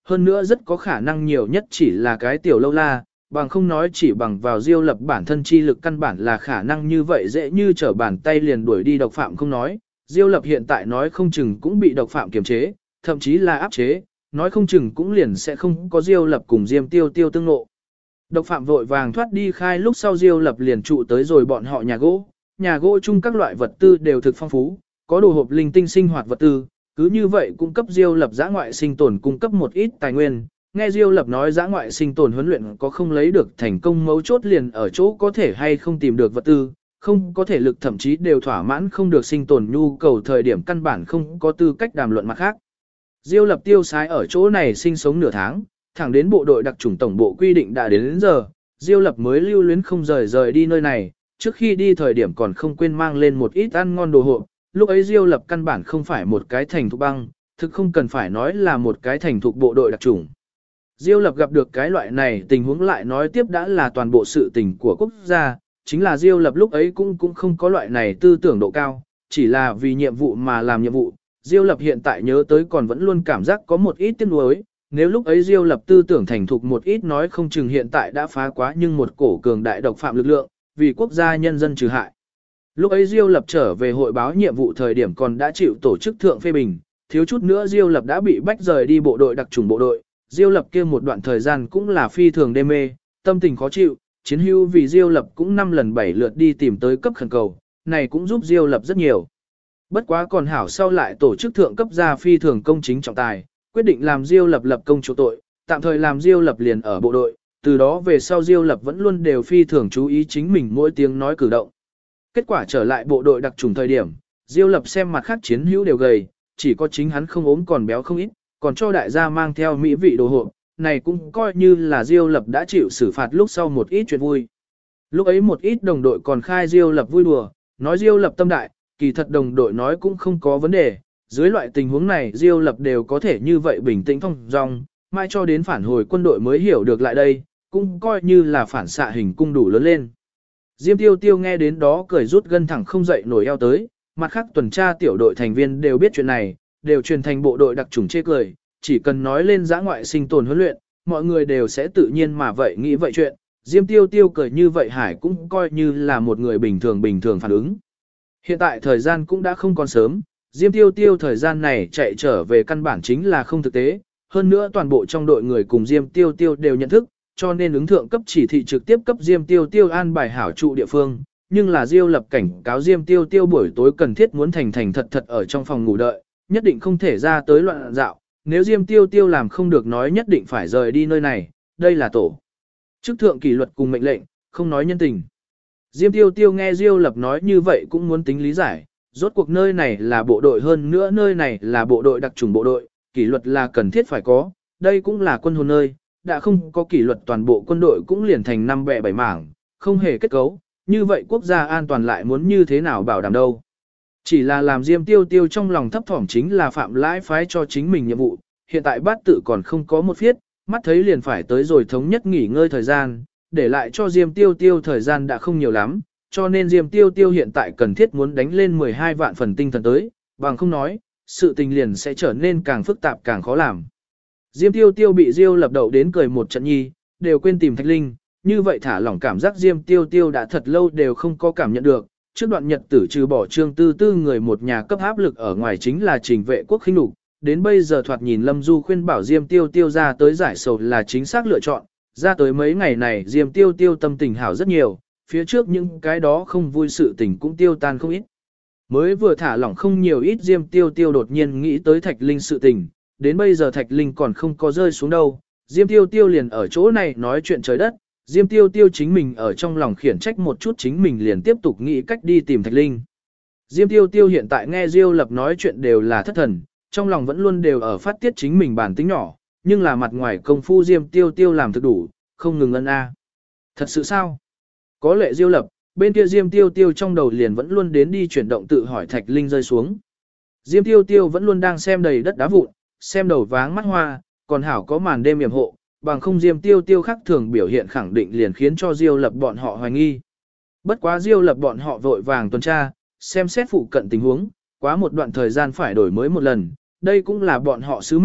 hơn nữa rất có khả năng nhiều nhất chỉ là cái tiểu lâu la, bằng không nói chỉ bằng vào Diêu Lập bản thân chi lực căn bản là khả năng như vậy dễ như trở bàn tay liền đuổi đi độc phạm không nói. Diêu Lập hiện tại nói không chừng cũng bị độc phạm kiềm chế, thậm chí là áp chế, nói không chừng cũng liền sẽ không có Diêu Lập cùng Diêm Tiêu Tiêu tương ngộ. Độc phạm vội vàng thoát đi khai lúc sau Diêu Lập liền trụ tới rồi bọn họ nhà gỗ chung các loại vật tư đều thực phong phú, có đồ hộp linh tinh sinh hoạt vật tư, cứ như vậy cung cấp Diêu Lập dã ngoại sinh tồn cung cấp một ít tài nguyên. Nghe Diêu Lập nói dã ngoại sinh tồn huấn luyện có không lấy được thành công mấu chốt liền ở chỗ có thể hay không tìm được vật tư, không có thể lực thậm chí đều thỏa mãn không được sinh tồn nhu cầu thời điểm căn bản không có tư cách đàm luận mặt khác. Diêu Lập tiêu sái ở chỗ này sinh sống nửa tháng, thẳng đến bộ đội đặc chủng tổng bộ quy định đã đến giờ, Diêu Lập mới lưu luyến không rời đi nơi này, trước khi đi thời điểm còn không quên mang lên một ít ăn ngon đồ hộp, lúc ấy Diêu Lập căn bản không phải một cái thành thục băng, thực không cần phải nói là một cái thành thục bộ đội đặc chủng. Diêu Lập gặp được cái loại này tình huống lại nói tiếp đã là toàn bộ sự tình của quốc gia, chính là Diêu Lập lúc ấy cũng không có loại này tư tưởng độ cao, chỉ là vì nhiệm vụ mà làm nhiệm vụ. Diêu Lập hiện tại nhớ tới còn vẫn luôn cảm giác có một ít tiếc nuối, nếu lúc ấy Diêu Lập tư tưởng thành thục một ít nói không chừng hiện tại đã phá quá nhưng một cổ cường đại độc phạm lực lượng, vì quốc gia nhân dân trừ hại. Lúc ấy Diêu Lập trở về hội báo nhiệm vụ thời điểm còn đã chịu tổ chức thượng phê bình, thiếu chút nữa Diêu Lập đã bị bách rời đi bộ đội đặc chủng bộ đội. Diêu Lập kia một đoạn thời gian cũng là phi thường đê mê, tâm tình khó chịu, chiến hữu vì Diêu Lập cũng 5 lần 7 lượt đi tìm tới cấp khẩn cầu, này cũng giúp Diêu Lập rất nhiều. Bất quá còn hảo sau lại tổ chức thượng cấp ra phi thường công chính trọng tài, quyết định làm Diêu Lập lập công chỗ tội, tạm thời làm Diêu Lập liền ở bộ đội, từ đó về sau Diêu Lập vẫn luôn đều phi thường chú ý chính mình mỗi tiếng nói cử động. Kết quả trở lại bộ đội đặc trùng thời điểm, Diêu Lập xem mặt khác chiến hữu đều gầy, chỉ có chính hắn không ốm còn béo không ít, còn cho đại gia mang theo mỹ vị đồ hộp, này cũng coi như là Diêu Lập đã chịu xử phạt lúc sau một ít chuyện vui. Lúc ấy một ít đồng đội còn khai Diêu Lập vui đùa, nói Diêu Lập tâm đại, kỳ thật đồng đội nói cũng không có vấn đề, dưới loại tình huống này Diêu Lập đều có thể như vậy bình tĩnh phong dong, mai cho đến phản hồi quân đội mới hiểu được lại đây, cũng coi như là phản xạ hình cung đủ lớn lên. Diêm Tiêu Tiêu nghe đến đó cười rút gân thẳng không dậy nổi eo tới, mặt khác tuần tra tiểu đội thành viên đều biết chuyện này, đều truyền thành bộ đội đặc chủng chê cười, chỉ cần nói lên giã ngoại sinh tồn huấn luyện, mọi người đều sẽ tự nhiên mà vậy nghĩ vậy chuyện. Diêm Tiêu Tiêu cười như vậy Hải cũng coi như là một người bình thường phản ứng. Hiện tại thời gian cũng đã không còn sớm, Diêm Tiêu Tiêu thời gian này chạy trở về căn bản chính là không thực tế, hơn nữa toàn bộ trong đội người cùng Diêm Tiêu Tiêu đều nhận thức, cho nên ứng thượng cấp chỉ thị trực tiếp cấp Diêm Tiêu Tiêu an bài hảo trụ địa phương, nhưng là Diêu Lập cảnh cáo Diêm Tiêu Tiêu buổi tối cần thiết muốn thành thật ở trong phòng ngủ đợi, nhất định không thể ra tới loạn dạo, nếu Diêm Tiêu Tiêu làm không được nói nhất định phải rời đi nơi này, đây là tổ chức thượng kỷ luật cùng mệnh lệnh, không nói nhân tình. Diêm Tiêu Tiêu nghe Diêu Lập nói như vậy cũng muốn tính lý giải, rốt cuộc nơi này là bộ đội hơn nữa nơi này là bộ đội đặc chủng bộ đội, kỷ luật là cần thiết phải có, đây cũng là quân hồn nơi, đã không có kỷ luật toàn bộ quân đội cũng liền thành 5 bè 7 mảng, không hề kết cấu, như vậy quốc gia an toàn lại muốn như thế nào bảo đảm đâu. Chỉ là làm Diêm Tiêu Tiêu trong lòng thấp thỏm chính là phạm lãi phái cho chính mình nhiệm vụ, hiện tại bát tự còn không có một phiết, mắt thấy liền phải tới rồi thống nhất nghỉ ngơi thời gian, để lại cho Diêm Tiêu Tiêu thời gian đã không nhiều lắm, cho nên Diêm Tiêu Tiêu hiện tại cần thiết muốn đánh lên 12 vạn phần tinh thần tới, bằng không nói, sự tình liền sẽ trở nên càng phức tạp càng khó làm. Diêm Tiêu Tiêu bị Diêu Lập đậu đến cười một trận nhi, đều quên tìm Thạch Linh, như vậy thả lỏng cảm giác Diêm Tiêu Tiêu đã thật lâu đều không có cảm nhận được, trước đoạn nhật tử trừ bỏ Trương Tư Tư người một nhà cấp áp lực ở ngoài chính là Trình Vệ Quốc khinh nhục, đến bây giờ thoạt nhìn Lâm Du khuyên bảo Diêm Tiêu Tiêu ra tới giải sầu là chính xác lựa chọn, ra tới mấy ngày này Diêm Tiêu Tiêu tâm tình hảo rất nhiều, phía trước những cái đó không vui sự tình cũng tiêu tan không ít. Mới vừa thả lỏng không nhiều ít Diêm Tiêu Tiêu đột nhiên nghĩ tới Thạch Linh sự tình, đến bây giờ Thạch Linh còn không có rơi xuống đâu, Diêm Tiêu Tiêu liền ở chỗ này nói chuyện trời đất, Diêm Tiêu Tiêu chính mình ở trong lòng khiển trách một chút chính mình liền tiếp tục nghĩ cách đi tìm Thạch Linh. Diêm Tiêu Tiêu hiện tại nghe Diêu Lập nói chuyện đều là thất thần, trong lòng vẫn luôn đều ở phát tiết chính mình bản tính nhỏ, nhưng là mặt ngoài công phu Diêm Tiêu Tiêu làm thực đủ, không ngừng ân a. Thật sự sao? Có lệ Diêu Lập, bên kia Diêm Tiêu Tiêu trong đầu liền vẫn luôn đến đi chuyển động tự hỏi Thạch Linh rơi xuống. Diêm Tiêu Tiêu vẫn luôn đang xem đầy đất đá vụn, xem đầu váng mắt hoa, còn hảo có màn đêm yểm hộ, bằng không Diêm Tiêu Tiêu khác thường biểu hiện khẳng định liền khiến cho Diêu Lập bọn họ hoài nghi. Bất quá Diêu Lập bọn họ vội vàng tuần tra, xem xét phụ cận tình huống, quá một đoạn thời gian phải đổi mới một lần, đây cũng là bọn họ sứ mệnh,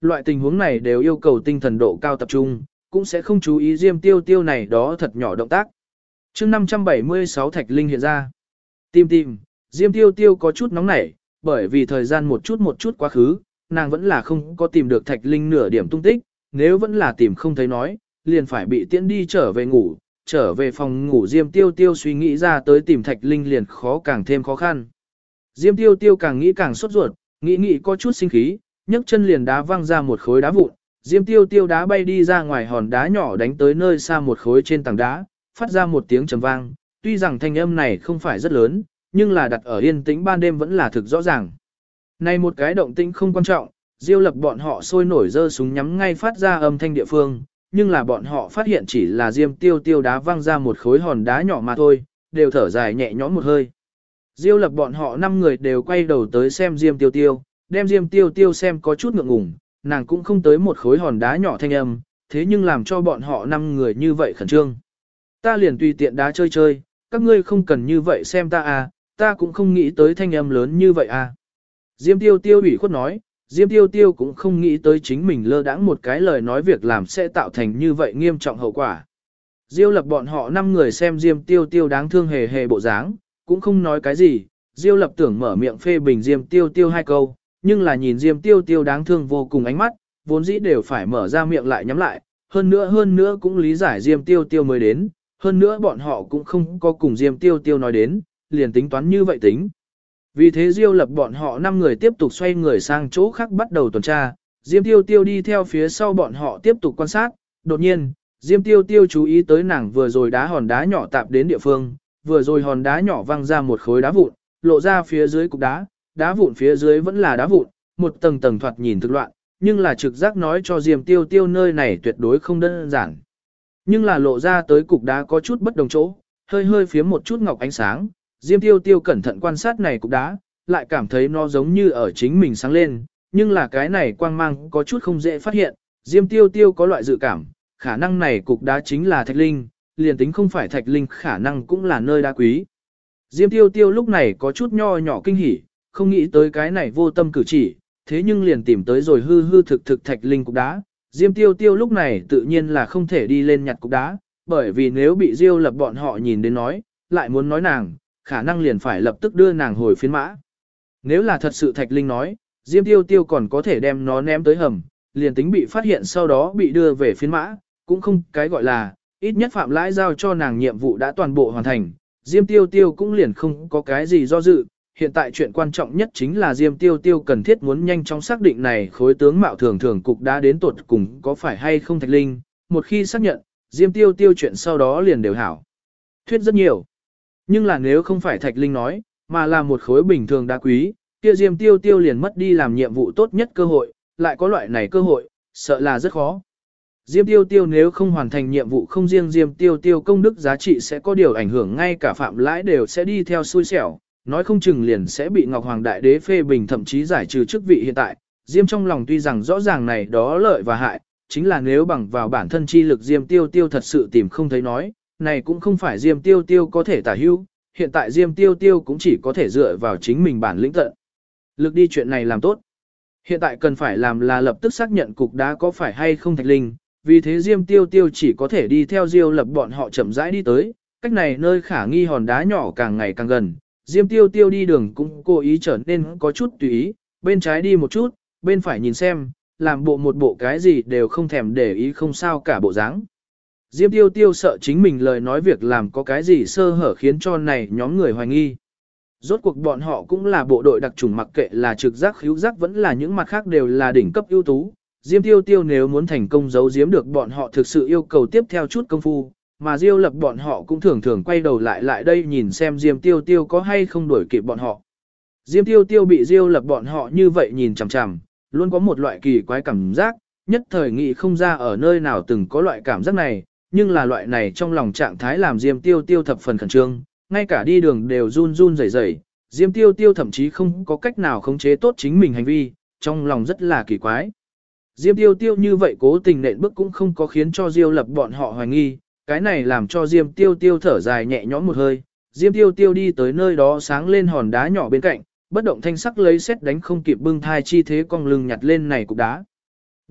Loại tình huống này đều yêu cầu tinh thần độ cao tập trung, cũng sẽ không chú ý Diêm Tiêu Tiêu này đó thật nhỏ động tác. Chương 576 Thạch Linh hiện ra. Tìm, Diêm Tiêu Tiêu có chút nóng nảy, bởi vì thời gian một chút quá khứ, nàng vẫn là không có tìm được Thạch Linh nửa điểm tung tích, nếu vẫn là tìm không thấy nói, liền phải bị tiễn đi trở về ngủ, trở về phòng ngủ Diêm Tiêu Tiêu suy nghĩ ra tới tìm Thạch Linh liền càng thêm khó khăn. Diêm Tiêu Tiêu càng nghĩ càng sốt ruột, nghĩ có chút sinh khí, nhấc chân liền đá văng ra một khối đá vụn, Diêm Tiêu Tiêu đá bay đi ra ngoài hòn đá nhỏ đánh tới nơi xa một khối trên tảng đá, phát ra một tiếng trầm vang, tuy rằng thanh âm này không phải rất lớn, nhưng là đặt ở yên tĩnh ban đêm vẫn là thực rõ ràng. Này một cái động tĩnh không quan trọng, Diêu Lập bọn họ sôi nổi giơ súng nhắm ngay phát ra âm thanh địa phương, nhưng là bọn họ phát hiện chỉ là Diêm Tiêu Tiêu đá văng ra một khối hòn đá nhỏ mà thôi, đều thở dài nhẹ nhõm một hơi. Diêu Lập bọn họ 5 người đều quay đầu tới xem Diêm Tiêu Tiêu, đem Diêm Tiêu Tiêu xem có chút ngượng ngùng, nàng cũng không tới một khối hòn đá nhỏ thanh âm, thế nhưng làm cho bọn họ 5 người như vậy khẩn trương. Ta liền tùy tiện đá chơi, các ngươi không cần như vậy xem ta à, ta cũng không nghĩ tới thanh âm lớn như vậy à. Diêm Tiêu Tiêu ủy khuất nói, Diêm Tiêu Tiêu cũng không nghĩ tới chính mình lơ đãng một cái lời nói việc làm sẽ tạo thành như vậy nghiêm trọng hậu quả. Diêu Lập bọn họ 5 người xem Diêm Tiêu Tiêu đáng thương hề hề bộ dáng, cũng không nói cái gì, Diêu Lập tưởng mở miệng phê bình Diêm Tiêu Tiêu 2 câu, nhưng là nhìn Diêm Tiêu Tiêu đáng thương vô cùng ánh mắt, vốn dĩ đều phải mở ra miệng lại nhắm lại, hơn nữa cũng lý giải Diêm Tiêu Tiêu mới đến, hơn nữa bọn họ cũng không có cùng Diêm Tiêu Tiêu nói đến, liền tính toán như vậy tính. Vì thế Diêu Lập bọn họ 5 người tiếp tục xoay người sang chỗ khác bắt đầu tuần tra, Diêm Tiêu Tiêu đi theo phía sau bọn họ tiếp tục quan sát, đột nhiên, Diêm Tiêu Tiêu chú ý tới nàng vừa rồi đá hòn đá nhỏ tạp đến địa phương, vừa rồi hòn đá nhỏ văng ra một khối đá vụn, lộ ra phía dưới cục đá, đá vụn phía dưới vẫn là đá vụn, một tầng tầng thoạt nhìn thực loạn, nhưng là trực giác nói cho Diêm Tiêu Tiêu nơi này tuyệt đối không đơn giản. Nhưng là lộ ra tới cục đá có chút bất đồng chỗ, hơi phía một chút ngọc ánh sáng, Diêm Tiêu Tiêu cẩn thận quan sát này cục đá, lại cảm thấy nó giống như ở chính mình sáng lên, nhưng là cái này quang mang có chút không dễ phát hiện, Diêm Tiêu Tiêu có loại dự cảm, khả năng này cục đá chính là thạch linh, liền tính không phải thạch linh khả năng cũng là nơi đá quý. Diêm Tiêu Tiêu lúc này có chút nho nhỏ kinh hỉ, không nghĩ tới cái này vô tâm cử chỉ, thế nhưng liền tìm tới rồi hư thực thạch linh cục đá. Diêm Tiêu Tiêu lúc này tự nhiên là không thể đi lên nhặt cục đá, bởi vì nếu bị Diêu Lập bọn họ nhìn đến nói, lại muốn nói nàng, khả năng liền phải lập tức đưa nàng hồi phiến mã. Nếu là thật sự thạch linh nói, Diêm Tiêu Tiêu còn có thể đem nó ném tới hầm, liền tính bị phát hiện sau đó bị đưa về phiến mã, cũng không cái gọi là, ít nhất Phạm Lãi giao cho nàng nhiệm vụ đã toàn bộ hoàn thành, Diêm Tiêu Tiêu cũng liền không có cái gì do dự. Hiện tại chuyện quan trọng nhất chính là Diêm Tiêu Tiêu cần thiết muốn nhanh chóng xác định này khối tướng mạo thường cục đá đến tuột cùng có phải hay không thạch linh, một khi xác nhận, Diêm Tiêu Tiêu chuyện sau đó liền đều hảo. Thuyết rất nhiều. Nhưng là nếu không phải thạch linh nói, mà là một khối bình thường đá quý, kia Diêm Tiêu Tiêu liền mất đi làm nhiệm vụ tốt nhất cơ hội, lại có loại này cơ hội, sợ là rất khó. Diêm Tiêu Tiêu nếu không hoàn thành nhiệm vụ không riêng Diêm Tiêu Tiêu công đức giá trị sẽ có điều ảnh hưởng ngay cả Phạm Lãi đều sẽ đi theo xui xẻo, nói không chừng liền sẽ bị Ngọc Hoàng Đại Đế phê bình thậm chí giải trừ chức vị hiện tại. Diêm trong lòng tuy rằng rõ ràng này đó lợi và hại, chính là nếu bằng vào bản thân chi lực Diêm Tiêu Tiêu thật sự tìm không thấy nói, này cũng không phải Diêm Tiêu Tiêu có thể tả hữu, hiện tại Diêm Tiêu Tiêu cũng chỉ có thể dựa vào chính mình bản lĩnh tận. Lực đi chuyện này làm tốt. Hiện tại cần phải làm là lập tức xác nhận cục đá có phải hay không thạch linh, vì thế Diêm Tiêu Tiêu chỉ có thể đi theo Diêu Lập bọn họ chậm rãi đi tới, cách này nơi khả nghi hòn đá nhỏ càng ngày càng gần. Diêm Tiêu Tiêu đi đường cũng cố ý trở nên có chút tùy ý, bên trái đi một chút, bên phải nhìn xem, làm một bộ cái gì đều không thèm để ý không sao cả bộ dáng. Diêm Tiêu Tiêu sợ chính mình lời nói việc làm có cái gì sơ hở khiến cho này nhóm người hoài nghi. Rốt cuộc bọn họ cũng là bộ đội đặc chủng mặc kệ là trực giác khứu giác vẫn là những mặt khác đều là đỉnh cấp ưu tú. Diêm Tiêu Tiêu nếu muốn thành công giấu giếm được bọn họ thực sự yêu cầu tiếp theo chút công phu, mà Diêu Lập bọn họ cũng thường quay đầu lại đây nhìn xem Diêm Tiêu Tiêu có hay không đuổi kịp bọn họ. Diêm Tiêu Tiêu bị Diêu Lập bọn họ như vậy nhìn chằm chằm, luôn có một loại kỳ quái cảm giác, nhất thời nghĩ không ra ở nơi nào từng có loại cảm giác này, nhưng là loại này trong lòng trạng thái làm Diêm Tiêu Tiêu thập phần khẩn trương, ngay cả đi đường đều run rẩy rẩy. Diêm Tiêu Tiêu thậm chí không có cách nào khống chế tốt chính mình hành vi, trong lòng rất là kỳ quái. Diêm Tiêu Tiêu như vậy cố tình nện bước cũng không có khiến cho Diêu Lập bọn họ hoài nghi, cái này làm cho Diêm Tiêu Tiêu thở dài nhẹ nhõm một hơi. Diêm Tiêu Tiêu đi tới nơi đó sáng lên hòn đá nhỏ bên cạnh, bất động thanh sắc lấy xét đánh không kịp bưng thai chi thế cong lưng nhặt lên này cục đá.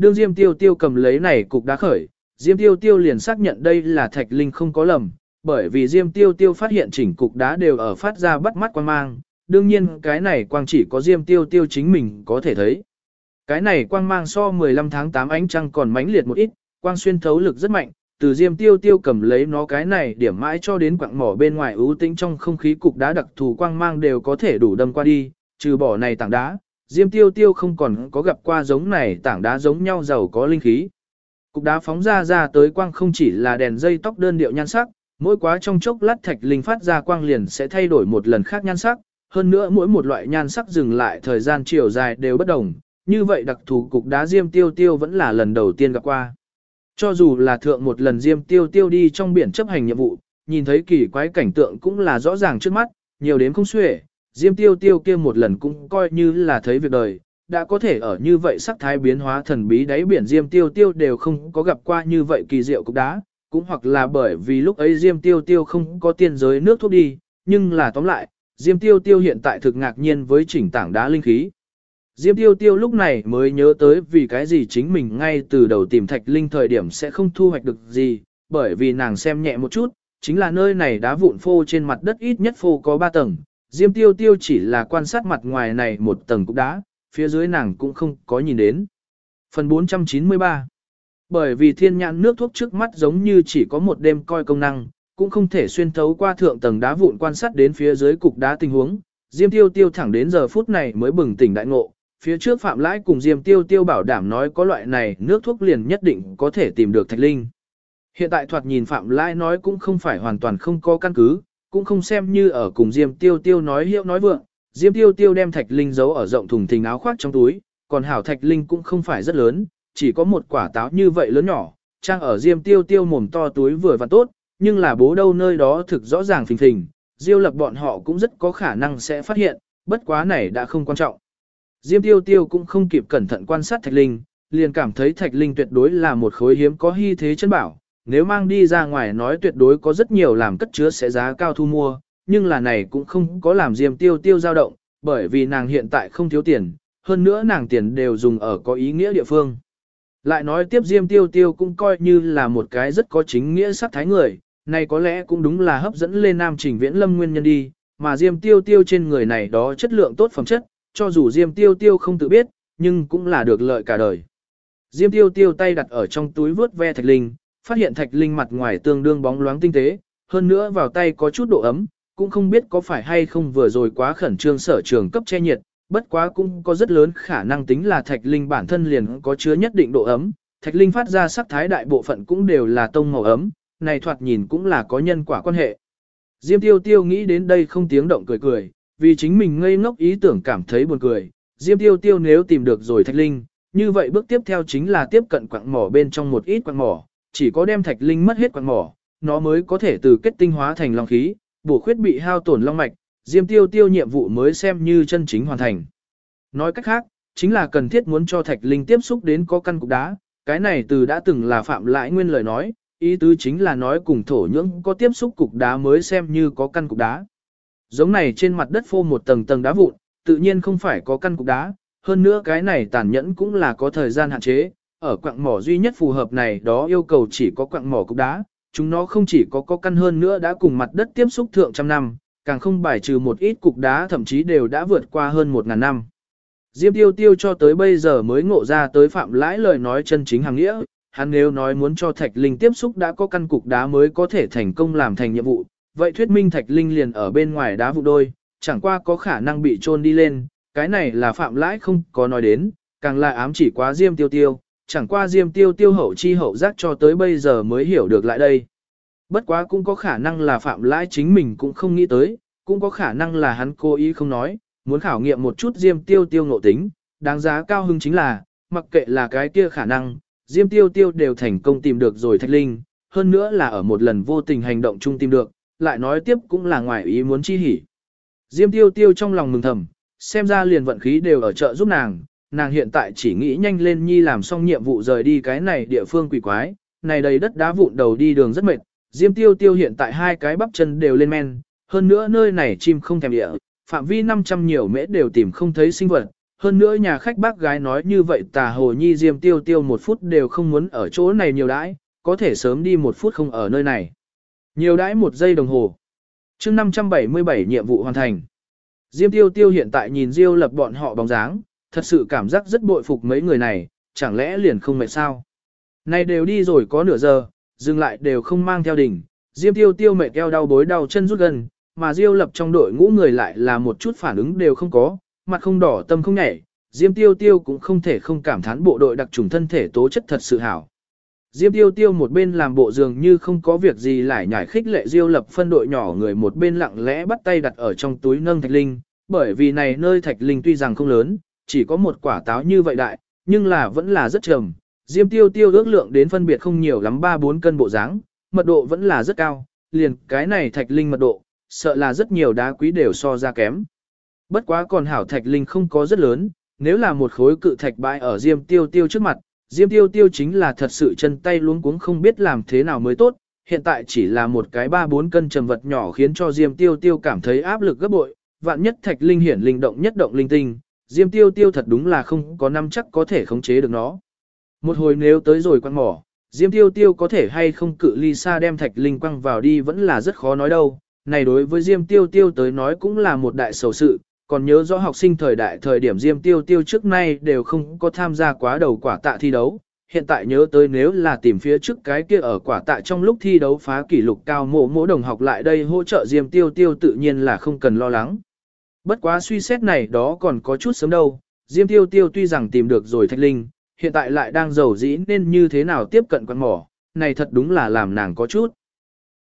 Đương Diêm Tiêu Tiêu cầm lấy này cục đá khởi, Diêm Tiêu Tiêu liền xác nhận đây là thạch linh không có lầm, bởi vì Diêm Tiêu Tiêu phát hiện chỉnh cục đá đều ở phát ra bắt mắt quang mang, đương nhiên cái này quang chỉ có Diêm Tiêu Tiêu chính mình có thể thấy. Cái này quang mang so 15 tháng 8 ánh trăng còn mãnh liệt một ít, quang xuyên thấu lực rất mạnh, từ Diêm Tiêu Tiêu cầm lấy nó cái này điểm mãi cho đến quặng mỏ bên ngoài ưu tĩnh trong không khí cục đá đặc thù quang mang đều có thể đủ đâm qua đi, trừ bỏ này tảng đá, Diêm Tiêu Tiêu không còn có gặp qua giống này tảng đá giống nhau giàu có linh khí. Cục đá phóng ra tới quang không chỉ là đèn dây tóc đơn điệu nhan sắc, mỗi quá trong chốc lát thạch linh phát ra quang liền sẽ thay đổi một lần khác nhan sắc, hơn nữa mỗi một loại nhan sắc dừng lại thời gian chiều dài đều bất đồng, như vậy đặc thù cục đá Diêm Tiêu Tiêu vẫn là lần đầu tiên gặp qua. Cho dù là thượng một lần Diêm Tiêu Tiêu đi trong biển chấp hành nhiệm vụ, nhìn thấy kỳ quái cảnh tượng cũng là rõ ràng trước mắt, nhiều đến không xuể, Diêm Tiêu Tiêu kia một lần cũng coi như là thấy việc đời, đã có thể ở như vậy sắc thái biến hóa thần bí đáy biển Diêm Tiêu Tiêu đều không có gặp qua như vậy kỳ diệu cục đá, cũng hoặc là bởi vì lúc ấy Diêm Tiêu Tiêu không có tiên giới nước thuốc đi, nhưng là tóm lại, Diêm Tiêu Tiêu hiện tại thực ngạc nhiên với chỉnh tảng đá linh khí. Diêm Tiêu Tiêu lúc này mới nhớ tới vì cái gì chính mình ngay từ đầu tìm thạch linh thời điểm sẽ không thu hoạch được gì, bởi vì nàng xem nhẹ một chút, chính là nơi này đá vụn phô trên mặt đất ít nhất phô có 3 tầng, Diêm Tiêu Tiêu chỉ là quan sát mặt ngoài này một tầng cục đá, phía dưới nàng cũng không có nhìn đến. Phần 493. Bởi vì thiên nhãn nước thuốc trước mắt giống như chỉ có một đêm coi công năng, cũng không thể xuyên thấu qua thượng tầng đá vụn quan sát đến phía dưới cục đá tình huống, Diêm Tiêu Tiêu thẳng đến giờ phút này mới bừng tỉnh đại ngộ. Phía trước Phạm Lãi cùng Diêm Tiêu Tiêu bảo đảm nói có loại này nước thuốc liền nhất định có thể tìm được thạch linh. Hiện tại thoạt nhìn Phạm Lãi nói cũng không phải hoàn toàn không có căn cứ, cũng không xem như ở cùng Diêm Tiêu Tiêu nói hiệu nói vượng. Diêm Tiêu Tiêu đem thạch linh giấu ở rộng thùng thình áo khoác trong túi, còn hảo thạch linh cũng không phải rất lớn, chỉ có một quả táo như vậy lớn nhỏ, trang ở Diêm Tiêu Tiêu mồm to túi vừa và tốt, nhưng là bố đâu nơi đó thực rõ ràng phình phình, Diêu Lập bọn họ cũng rất có khả năng sẽ phát hiện, bất quá này đã không quan trọng. Diêm Tiêu Tiêu cũng không kịp cẩn thận quan sát thạch linh, liền cảm thấy thạch linh tuyệt đối là một khối hiếm có hy thế chân bảo, nếu mang đi ra ngoài nói tuyệt đối có rất nhiều làm cất chứa sẽ giá cao thu mua, nhưng là này cũng không có làm Diêm Tiêu Tiêu dao động, bởi vì nàng hiện tại không thiếu tiền, hơn nữa nàng tiền đều dùng ở có ý nghĩa địa phương. Lại nói tiếp Diêm Tiêu Tiêu cũng coi như là một cái rất có chính nghĩa sắc thái người, này có lẽ cũng đúng là hấp dẫn lên Nam Trình Viễn Lâm nguyên nhân đi, mà Diêm Tiêu Tiêu trên người này đó chất lượng tốt phẩm chất, cho dù Diêm Tiêu Tiêu không tự biết, nhưng cũng là được lợi cả đời. Diêm Tiêu Tiêu tay đặt ở trong túi vớt ve thạch linh, phát hiện thạch linh mặt ngoài tương đương bóng loáng tinh tế, hơn nữa vào tay có chút độ ấm, cũng không biết có phải hay không vừa rồi quá khẩn trương sở trường cấp che nhiệt, bất quá cũng có rất lớn khả năng tính là thạch linh bản thân liền có chứa nhất định độ ấm, thạch linh phát ra sắc thái đại bộ phận cũng đều là tông màu ấm, này thoạt nhìn cũng là có nhân quả quan hệ. Diêm Tiêu Tiêu nghĩ đến đây không tiếng động cười cười, vì chính mình ngây ngốc ý tưởng cảm thấy buồn cười. Diêm Tiêu Tiêu nếu tìm được rồi thạch linh, như vậy bước tiếp theo chính là tiếp cận quặng mỏ bên trong một ít quặng mỏ, chỉ có đem thạch linh mất hết quặng mỏ, nó mới có thể từ kết tinh hóa thành long khí, bổ khuyết bị hao tổn long mạch, Diêm Tiêu Tiêu nhiệm vụ mới xem như chân chính hoàn thành. Nói cách khác, chính là cần thiết muốn cho thạch linh tiếp xúc đến có căn cục đá, cái này từ đã từng là Phạm Lãi nguyên lời nói, ý tứ chính là nói cùng thổ nhưỡng có tiếp xúc cục đá mới xem như có căn cục đá. Giống này trên mặt đất phô một tầng tầng đá vụn, tự nhiên không phải có căn cục đá, hơn nữa cái này tàn nhẫn cũng là có thời gian hạn chế, ở quặng mỏ duy nhất phù hợp này đó yêu cầu chỉ có quặng mỏ cục đá, chúng nó không chỉ có căn hơn nữa đã cùng mặt đất tiếp xúc thượng trăm năm, càng không bài trừ một ít cục đá thậm chí đều đã vượt qua hơn 1.000 năm. Diêm Tiêu Tiêu cho tới bây giờ mới ngộ ra tới Phạm Lãi lời nói chân chính hàng nghĩa, hắn nếu nói muốn cho thạch linh tiếp xúc đã có căn cục đá mới có thể thành công làm thành nhiệm vụ, vậy thuyết minh thạch linh liền ở bên ngoài đá vụ đôi, chẳng qua có khả năng bị trôn đi lên, cái này là Phạm Lãi không có nói đến, càng là ám chỉ quá Diêm Tiêu Tiêu, chẳng qua Diêm Tiêu Tiêu hậu chi hậu giác cho tới bây giờ mới hiểu được lại đây. Bất quá cũng có khả năng là Phạm Lãi chính mình cũng không nghĩ tới, cũng có khả năng là hắn cố ý không nói, muốn khảo nghiệm một chút Diêm Tiêu Tiêu ngộ tính, đáng giá cao hứng chính là, mặc kệ là cái kia khả năng, Diêm Tiêu Tiêu đều thành công tìm được rồi thạch linh, hơn nữa là ở một lần vô tình hành động chung tìm được, lại nói tiếp cũng là ngoài ý muốn chi hỉ. Diêm Tiêu Tiêu trong lòng mừng thầm, xem ra liền vận khí đều ở chợ giúp nàng, nàng hiện tại chỉ nghĩ nhanh lên nhi làm xong nhiệm vụ rời đi cái này địa phương quỷ quái, này đầy đất đá vụn đầu đi đường rất mệt, Diêm Tiêu Tiêu hiện tại hai cái bắp chân đều lên men, hơn nữa nơi này chim không thèm địa, phạm vi 500 nhiều mễ đều tìm không thấy sinh vật, Hơn nữa nhà khách bác gái nói như vậy tà hồ nhi Diêm Tiêu Tiêu một phút đều không muốn ở chỗ này nhiều đãi, có thể sớm đi một phút không ở nơi này. Nhiều đãi một giây đồng hồ. chương 577 nhiệm vụ hoàn thành. Diêm Tiêu Tiêu hiện tại nhìn Diêu Lập bọn họ bóng dáng, thật sự cảm giác rất bội phục mấy người này, chẳng lẽ liền không mệt sao? Này đều đi rồi có nửa giờ, dừng lại đều không mang theo đỉnh, Diêm Tiêu Tiêu mệt eo đau bối đau chân rút gần, mà Diêu Lập trong đội ngũ người lại là một chút phản ứng đều không có, mặt không đỏ tâm không nhảy, Diêm Tiêu Tiêu cũng không thể không cảm thán bộ đội đặc trùng thân thể tố chất thật sự hảo. Diêm Tiêu Tiêu một bên làm bộ dường như không có việc gì lại nhảy khích lệ Diêu Lập phân đội nhỏ người một bên lặng lẽ bắt tay đặt ở trong túi nâng thạch linh, bởi vì này nơi thạch linh tuy rằng không lớn, chỉ có một quả táo như vậy đại, nhưng là vẫn là rất trầm. Diêm Tiêu Tiêu ước lượng đến phân biệt không nhiều lắm 3-4 cân bộ dáng, mật độ vẫn là rất cao, liền cái này thạch linh mật độ, sợ là rất nhiều đá quý đều so ra kém. Bất quá còn hảo thạch linh không có rất lớn, nếu là một khối cự thạch bãi ở Diêm Tiêu Tiêu trước mặt, Diêm Tiêu Tiêu chính là thật sự chân tay luống cuống không biết làm thế nào mới tốt, hiện tại chỉ là một cái 3-4 cân trầm vật nhỏ khiến cho Diêm Tiêu Tiêu cảm thấy áp lực gấp bội, vạn nhất thạch linh hiển linh động nhất động linh tinh, Diêm Tiêu Tiêu thật đúng là không có năm chắc có thể khống chế được nó. Một hồi nếu tới rồi quăng mỏ, Diêm Tiêu Tiêu có thể hay không cự ly xa đem thạch linh quăng vào đi vẫn là rất khó nói đâu, này đối với Diêm Tiêu Tiêu tới nói cũng là một đại sầu sự. Còn nhớ rõ học sinh thời điểm Diêm Tiêu Tiêu trước nay đều không có tham gia quá đầu quả tạ thi đấu, hiện tại nhớ tới nếu là tìm phía trước cái kia ở quả tạ trong lúc thi đấu phá kỷ lục cao mỗi đồng học lại đây hỗ trợ Diêm Tiêu Tiêu tự nhiên là không cần lo lắng. Bất quá suy xét này đó còn có chút sớm đâu, Diêm Tiêu Tiêu tuy rằng tìm được rồi thạch linh, hiện tại lại đang giàu dĩ nên như thế nào tiếp cận quan mỏ, này thật đúng là làm nàng có chút.